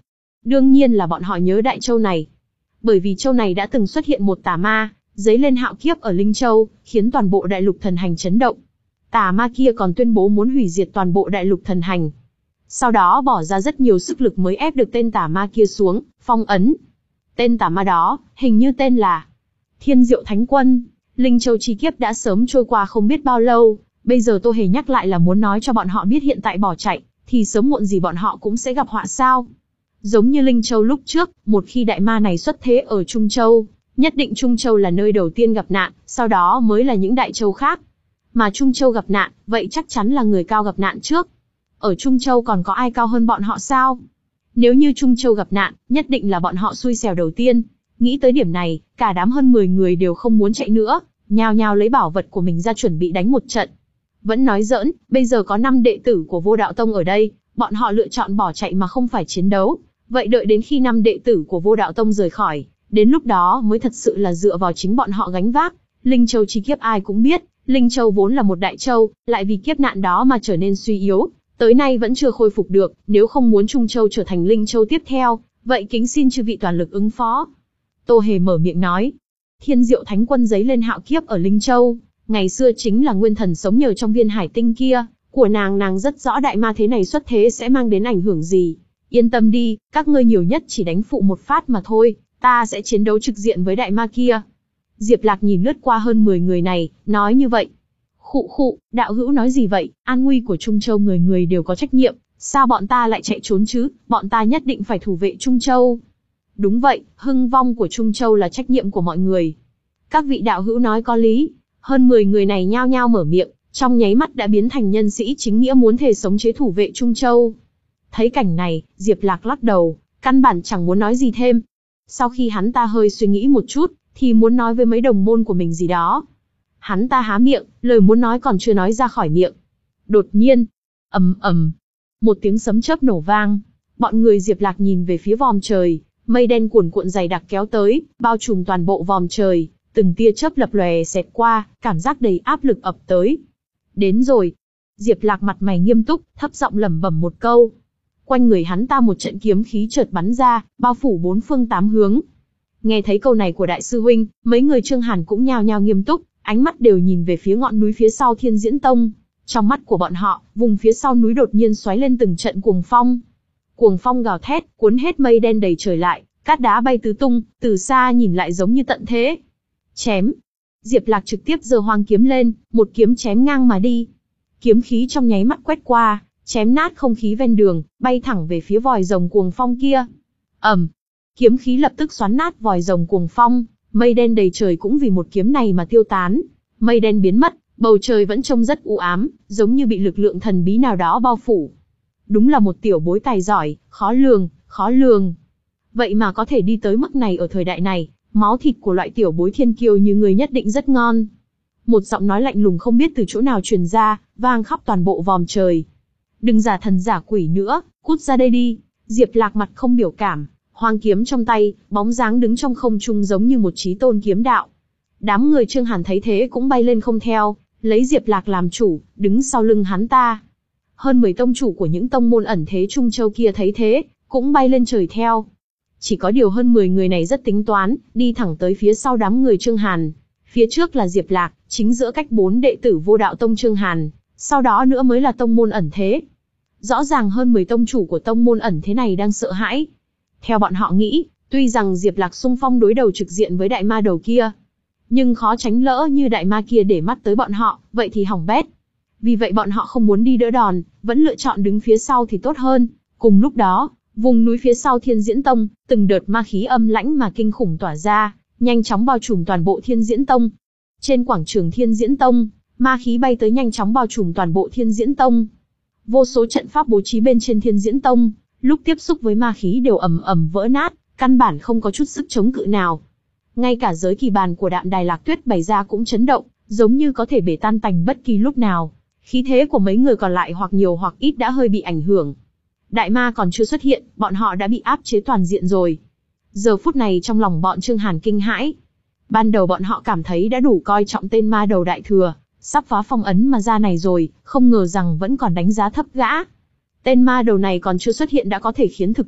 Đương nhiên là bọn họ nhớ Đại Châu này. Bởi vì châu này đã từng xuất hiện một tà ma, dấy lên hạo kiếp ở Linh Châu, khiến toàn bộ đại lục thần hành chấn động. Tà ma kia còn tuyên bố muốn hủy diệt toàn bộ đại lục thần hành. Sau đó bỏ ra rất nhiều sức lực mới ép được tên tà ma kia xuống, phong ấn. Tên tà ma đó, hình như tên là Thiên Diệu Thánh Quân. Linh Châu chi kiếp đã sớm trôi qua không biết bao lâu, bây giờ Tô Hề nhắc lại là muốn nói cho bọn họ biết hiện tại bỏ chạy, thì sớm muộn gì bọn họ cũng sẽ gặp họa sao. Giống như Linh Châu lúc trước, một khi đại ma này xuất thế ở Trung Châu, nhất định Trung Châu là nơi đầu tiên gặp nạn, sau đó mới là những đại châu khác. Mà Trung Châu gặp nạn, vậy chắc chắn là người cao gặp nạn trước. Ở Trung Châu còn có ai cao hơn bọn họ sao? Nếu như Trung Châu gặp nạn, nhất định là bọn họ xui xẻo đầu tiên. Nghĩ tới điểm này, cả đám hơn mười người đều không muốn chạy nữa, nhao nhao lấy bảo vật của mình ra chuẩn bị đánh một trận. Vẫn nói giỡn, bây giờ có năm đệ tử của Vô Đạo Tông ở đây, bọn họ lựa chọn bỏ chạy mà không phải chiến đấu. Vậy đợi đến khi năm đệ tử của Vô Đạo Tông rời khỏi, đến lúc đó mới thật sự là dựa vào chính bọn họ gánh vác. Linh Châu chi kiếp ai cũng biết, Linh Châu vốn là một đại châu, lại vì kiếp nạn đó mà trở nên suy yếu, tới nay vẫn chưa khôi phục được, nếu không muốn Trung Châu trở thành Linh Châu tiếp theo, vậy kính xin chư vị toàn lực ứng phó. Tô Hề mở miệng nói, Thiên Diệu Thánh Quân giấy lên hạo kiếp ở Linh Châu, ngày xưa chính là nguyên thần sống nhờ trong viên hải tinh kia, của nàng nàng rất rõ đại ma thế này xuất thế sẽ mang đến ảnh hưởng gì. Yên tâm đi, các ngươi nhiều nhất chỉ đánh phụ một phát mà thôi, ta sẽ chiến đấu trực diện với đại ma kia. Diệp Lạc nhìn lướt qua hơn mười người này, nói như vậy. Khụ khụ, đạo hữu nói gì vậy, an nguy của Trung Châu người người đều có trách nhiệm, sao bọn ta lại chạy trốn chứ, bọn ta nhất định phải thủ vệ Trung Châu. Đúng vậy, hưng vong của Trung Châu là trách nhiệm của mọi người. Các vị đạo hữu nói có lý, hơn mười người này nhao nhao mở miệng, trong nháy mắt đã biến thành nhân sĩ chính nghĩa muốn thề sống chế thủ vệ Trung Châu. Thấy cảnh này, Diệp Lạc lắc đầu, căn bản chẳng muốn nói gì thêm. Sau khi hắn ta hơi suy nghĩ một chút, thì muốn nói với mấy đồng môn của mình gì đó. Hắn ta há miệng, lời muốn nói còn chưa nói ra khỏi miệng. Đột nhiên, ầm ầm, một tiếng sấm chớp nổ vang. Bọn người Diệp Lạc nhìn về phía vòm trời, mây đen cuồn cuộn dày đặc kéo tới, bao trùm toàn bộ vòm trời, từng tia chớp lập lòe xẹt qua, cảm giác đầy áp lực ập tới. Đến rồi. Diệp Lạc mặt mày nghiêm túc, thấp giọng lẩm bẩm một câu. Quanh người hắn ta một trận kiếm khí chợt bắn ra, bao phủ bốn phương tám hướng. Nghe thấy câu này của đại sư huynh, mấy người Trương Hàn cũng nhao nhao nghiêm túc, ánh mắt đều nhìn về phía ngọn núi phía sau Thiên Diễn Tông. Trong mắt của bọn họ, vùng phía sau núi đột nhiên xoáy lên từng trận cuồng phong. Cuồng phong gào thét, cuốn hết mây đen đầy trời lại, cát đá bay tứ tung, từ xa nhìn lại giống như tận thế. Chém. Diệp Lạc trực tiếp giơ hoang kiếm lên, một kiếm chém ngang mà đi. Kiếm khí trong nháy mắt quét qua, chém nát không khí ven đường, bay thẳng về phía vòi rồng cuồng phong kia. Ầm. Kiếm khí lập tức xoắn nát vòi rồng cuồng phong, mây đen đầy trời cũng vì một kiếm này mà tiêu tán. Mây đen biến mất, bầu trời vẫn trông rất u ám, giống như bị lực lượng thần bí nào đó bao phủ. Đúng là một tiểu bối tài giỏi, khó lường, khó lường. Vậy mà có thể đi tới mức này ở thời đại này, máu thịt của loại tiểu bối thiên kiêu như người nhất định rất ngon. Một giọng nói lạnh lùng không biết từ chỗ nào truyền ra, vang khắp toàn bộ vòm trời. Đừng giả thần giả quỷ nữa, cút ra đây đi. Diệp Lạc mặt không biểu cảm, hoang kiếm trong tay, bóng dáng đứng trong không trung giống như một chí tôn kiếm đạo. Đám người Trương Hàn thấy thế cũng bay lên không theo, lấy Diệp Lạc làm chủ, đứng sau lưng hắn ta. Hơn mười tông chủ của những tông môn ẩn thế Trung Châu kia thấy thế, cũng bay lên trời theo. Chỉ có điều hơn mười người này rất tính toán, đi thẳng tới phía sau đám người Trương Hàn. Phía trước là Diệp Lạc, chính giữa cách bốn đệ tử Vô Đạo Tông Trương Hàn, sau đó nữa mới là tông môn ẩn thế. Rõ ràng hơn mười tông chủ của tông môn ẩn thế này đang sợ hãi. Theo bọn họ nghĩ, tuy rằng Diệp Lạc xung phong đối đầu trực diện với đại ma đầu kia, nhưng khó tránh lỡ như đại ma kia để mắt tới bọn họ, vậy thì hỏng bét. Vì vậy bọn họ không muốn đi đỡ đòn, vẫn lựa chọn đứng phía sau thì tốt hơn. Cùng lúc đó, vùng núi phía sau Thiên Diễn Tông, từng đợt ma khí âm lãnh mà kinh khủng tỏa ra, nhanh chóng bao trùm toàn bộ Thiên Diễn Tông. Trên quảng trường Thiên Diễn Tông, ma khí bay tới nhanh chóng bao trùm toàn bộ Thiên Diễn Tông. Vô số trận pháp bố trí bên trên Thiên Diễn Tông, lúc tiếp xúc với ma khí đều ầm ầm vỡ nát, căn bản không có chút sức chống cự nào. Ngay cả giới kỳ bàn của Đạm Đài Lạc Tuyết bày ra cũng chấn động, giống như có thể bể tan tành bất kỳ lúc nào. Khí thế của mấy người còn lại hoặc nhiều hoặc ít đã hơi bị ảnh hưởng. Đại ma còn chưa xuất hiện, bọn họ đã bị áp chế toàn diện rồi. Giờ phút này trong lòng bọn Trương Hàn kinh hãi. Ban đầu bọn họ cảm thấy đã đủ coi trọng tên ma đầu đại thừa, sắp phá phong ấn mà ra này rồi, không ngờ rằng vẫn còn đánh giá thấp gã. Tên ma đầu này còn chưa xuất hiện đã có thể khiến thực lực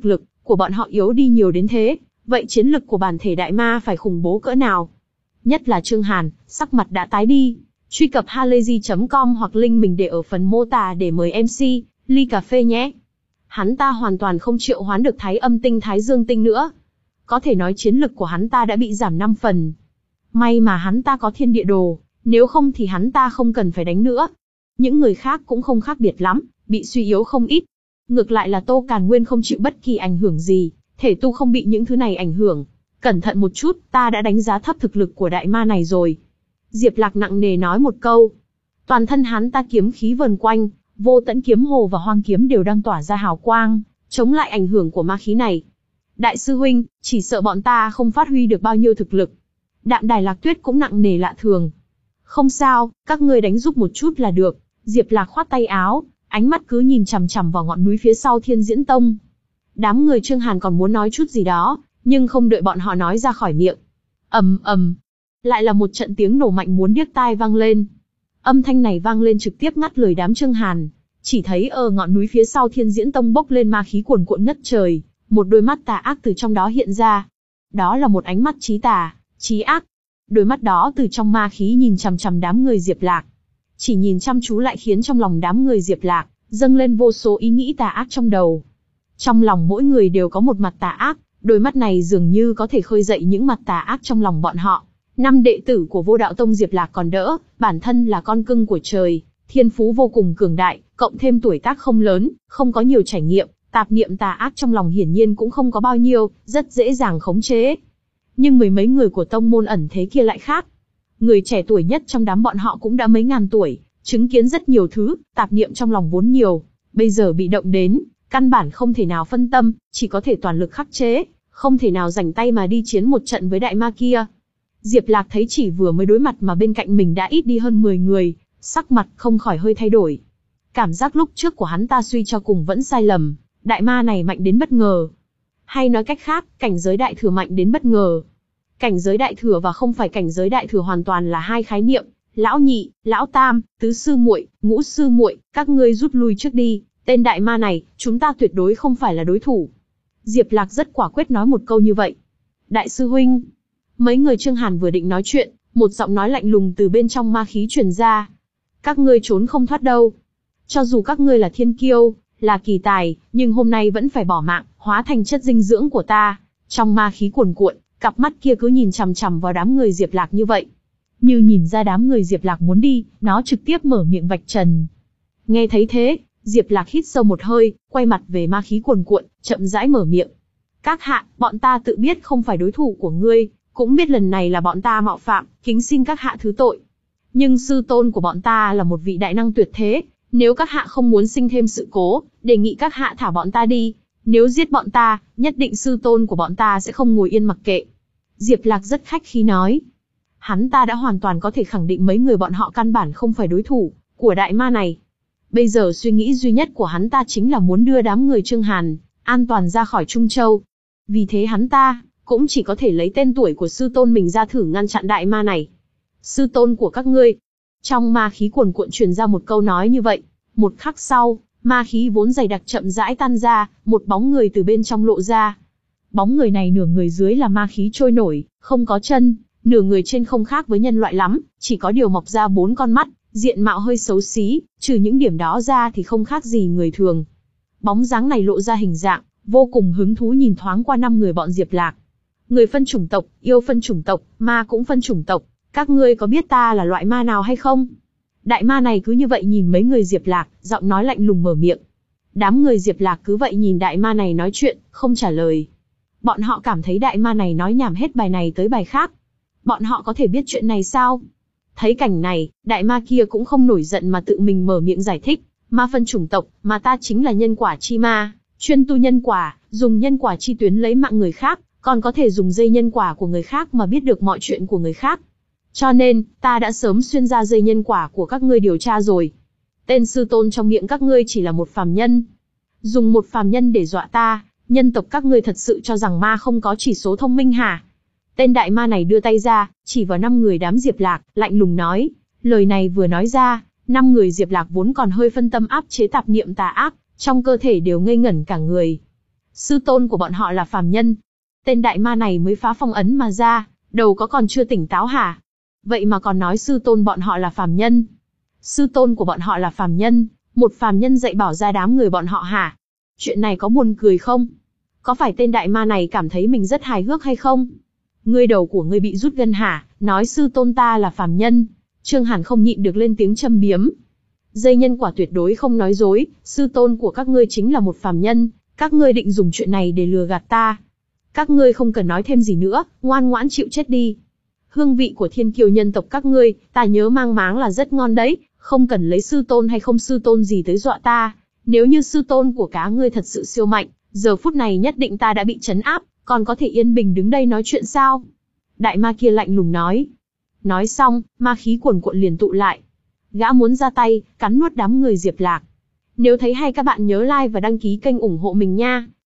của bọn họ yếu đi nhiều đến thế, vậy chiến lực của bản thể đại ma phải khủng bố cỡ nào? Nhất là Trương Hàn, sắc mặt đã tái đi. Truy cập halayzi chấm com hoặc link mình để ở phần mô tả để mời em xê, ly cà phê nhé. Hắn ta hoàn toàn không triệu hoán được Thái Âm Tinh Thái Dương Tinh nữa. Có thể nói chiến lực của hắn ta đã bị giảm năm phần. May mà hắn ta có thiên địa đồ, nếu không thì hắn ta không cần phải đánh nữa. Những người khác cũng không khác biệt lắm, bị suy yếu không ít. Ngược lại là Tô Càn Nguyên không chịu bất kỳ ảnh hưởng gì, thể tu không bị những thứ này ảnh hưởng. Cẩn thận một chút, ta đã đánh giá thấp thực lực của đại ma này rồi. Diệp Lạc nặng nề nói một câu. Toàn thân hắn ta kiếm khí vần quanh, Vô Tận Kiếm Hồ và Hoang Kiếm đều đang tỏa ra hào quang, chống lại ảnh hưởng của ma khí này. Đại sư huynh, chỉ sợ bọn ta không phát huy được bao nhiêu thực lực. Đạm Đài Lạc Tuyết cũng nặng nề lạ thường. Không sao, các ngươi đánh giúp một chút là được. Diệp Lạc khoát tay áo, ánh mắt cứ nhìn chằm chằm vào ngọn núi phía sau Thiên Diễn Tông. Đám người Trương Hàn còn muốn nói chút gì đó, nhưng không đợi bọn họ nói ra khỏi miệng. Ầm ầm, lại là một trận tiếng nổ mạnh muốn điếc tai vang lên. Âm thanh này vang lên trực tiếp ngắt lời đám Trương Hàn. Chỉ thấy ở ngọn núi phía sau Thiên Diễn Tông bốc lên ma khí cuồn cuộn ngất trời, một đôi mắt tà ác từ trong đó hiện ra. Đó là một ánh mắt chí tà, chí ác. Đôi mắt đó từ trong ma khí nhìn chằm chằm đám người Diệp Lạc. Chỉ nhìn chăm chú lại khiến trong lòng đám người Diệp Lạc dâng lên vô số ý nghĩ tà ác trong đầu. Trong lòng mỗi người đều có một mặt tà ác, đôi mắt này dường như có thể khơi dậy những mặt tà ác trong lòng bọn họ. Năm đệ tử của Vô Đạo Tông Diệp Lạc còn đỡ, bản thân là con cưng của trời, thiên phú vô cùng cường đại, cộng thêm tuổi tác không lớn, không có nhiều trải nghiệm, tạp niệm tà ác trong lòng hiển nhiên cũng không có bao nhiêu, rất dễ dàng khống chế. Nhưng mười mấy người của tông môn ẩn thế kia lại khác. Người trẻ tuổi nhất trong đám bọn họ cũng đã mấy ngàn tuổi, chứng kiến rất nhiều thứ, tạp niệm trong lòng vốn nhiều, bây giờ bị động đến, căn bản không thể nào phân tâm, chỉ có thể toàn lực khắc chế, không thể nào rảnh tay mà đi chiến một trận với đại ma kia. Diệp Lạc thấy chỉ vừa mới đối mặt mà bên cạnh mình đã ít đi hơn mười người, sắc mặt không khỏi hơi thay đổi. Cảm giác lúc trước của hắn ta suy cho cùng vẫn sai lầm, đại ma này mạnh đến bất ngờ. Hay nói cách khác, cảnh giới đại thừa mạnh đến bất ngờ. Cảnh giới đại thừa và không phải cảnh giới đại thừa hoàn toàn là hai khái niệm. Lão nhị, lão tam, tứ sư muội, ngũ sư muội, các ngươi rút lui trước đi, tên đại ma này, chúng ta tuyệt đối không phải là đối thủ. Diệp Lạc rất quả quyết nói một câu như vậy. Đại sư huynh. Mấy người Trương Hàn vừa định nói chuyện, một giọng nói lạnh lùng từ bên trong ma khí truyền ra. Các ngươi trốn không thoát đâu. Cho dù các ngươi là thiên kiêu, là kỳ tài, nhưng hôm nay vẫn phải bỏ mạng, hóa thành chất dinh dưỡng của ta. Trong ma khí cuồn cuộn, cặp mắt kia cứ nhìn chằm chằm vào đám người Diệp Lạc như vậy. Như nhìn ra đám người Diệp Lạc muốn đi, nó trực tiếp mở miệng vạch trần. Nghe thấy thế, Diệp Lạc hít sâu một hơi, quay mặt về ma khí cuồn cuộn, chậm rãi mở miệng. Các hạ, bọn ta tự biết không phải đối thủ của ngươi, cũng biết lần này là bọn ta mạo phạm, kính xin các hạ thứ tội. Nhưng sư tôn của bọn ta là một vị đại năng tuyệt thế, nếu các hạ không muốn sinh thêm sự cố, đề nghị các hạ thả bọn ta đi. Nếu giết bọn ta, nhất định sư tôn của bọn ta sẽ không ngồi yên mặc kệ. Diệp Lạc rất khách khí nói. Hắn ta đã hoàn toàn có thể khẳng định mấy người bọn họ căn bản không phải đối thủ của đại ma này. Bây giờ suy nghĩ duy nhất của hắn ta chính là muốn đưa đám người Trương Hàn an toàn ra khỏi Trung Châu. Vì thế hắn ta cũng chỉ có thể lấy tên tuổi của sư tôn mình ra thử ngăn chặn đại ma này. Sư tôn của các ngươi. Trong ma khí cuồn cuộn truyền ra một câu nói như vậy. Một khắc sau, ma khí vốn dày đặc chậm rãi tan ra, một bóng người từ bên trong lộ ra. Bóng người này nửa người dưới là ma khí trôi nổi, không có chân, nửa người trên không khác với nhân loại lắm, chỉ có điều mọc ra bốn con mắt, diện mạo hơi xấu xí, trừ những điểm đó ra thì không khác gì người thường. Bóng dáng này lộ ra hình dạng, vô cùng hứng thú nhìn thoáng qua năm người bọn Diệp Lạc. Người phân chủng tộc, yêu phân chủng tộc, ma cũng phân chủng tộc, các ngươi có biết ta là loại ma nào hay không? Đại ma này cứ như vậy nhìn mấy người Diệp Lạc, giọng nói lạnh lùng mở miệng. Đám người Diệp Lạc cứ vậy nhìn đại ma này nói chuyện, không trả lời. Bọn họ cảm thấy đại ma này nói nhảm hết bài này tới bài khác. Bọn họ có thể biết chuyện này sao? Thấy cảnh này, đại ma kia cũng không nổi giận mà tự mình mở miệng giải thích. Ma phân chủng tộc, mà ta chính là nhân quả chi ma, chuyên tu nhân quả, dùng nhân quả chi tuyến lấy mạng người khác, còn có thể dùng dây nhân quả của người khác mà biết được mọi chuyện của người khác. Cho nên, ta đã sớm xuyên ra dây nhân quả của các ngươi điều tra rồi. Tên sư tôn trong miệng các ngươi chỉ là một phàm nhân. Dùng một phàm nhân để dọa ta, nhân tộc các ngươi thật sự cho rằng ma không có chỉ số thông minh hả? Tên đại ma này đưa tay ra, chỉ vào năm người đám Diệp Lạc, lạnh lùng nói. Lời này vừa nói ra, năm người Diệp Lạc vốn còn hơi phân tâm áp chế tạp niệm tà ác, trong cơ thể đều ngây ngẩn cả người. Sư tôn của bọn họ là phàm nhân. Tên đại ma này mới phá phong ấn mà ra, đầu có còn chưa tỉnh táo hả? Vậy mà còn nói sư tôn bọn họ là phàm nhân. Sư tôn của bọn họ là phàm nhân, một phàm nhân dạy bảo ra đám người bọn họ hả? Chuyện này có buồn cười không? Có phải tên đại ma này cảm thấy mình rất hài hước hay không? Ngươi đầu của ngươi bị rút gân hả? Nói sư tôn ta là phàm nhân. Trương Hàn không nhịn được lên tiếng châm biếm. Dây nhân quả tuyệt đối không nói dối, sư tôn của các ngươi chính là một phàm nhân, các ngươi định dùng chuyện này để lừa gạt ta. Các ngươi không cần nói thêm gì nữa, ngoan ngoãn chịu chết đi. Hương vị của thiên kiều nhân tộc các ngươi, ta nhớ mang máng là rất ngon đấy, không cần lấy sư tôn hay không sư tôn gì tới dọa ta. Nếu như sư tôn của cá ngươi thật sự siêu mạnh, giờ phút này nhất định ta đã bị trấn áp, còn có thể yên bình đứng đây nói chuyện sao? Đại ma kia lạnh lùng nói. Nói xong, ma khí cuồn cuộn liền tụ lại. Gã muốn ra tay, cắn nuốt đám người Diệp Lạc. Nếu thấy hay các bạn nhớ like và đăng ký kênh ủng hộ mình nha.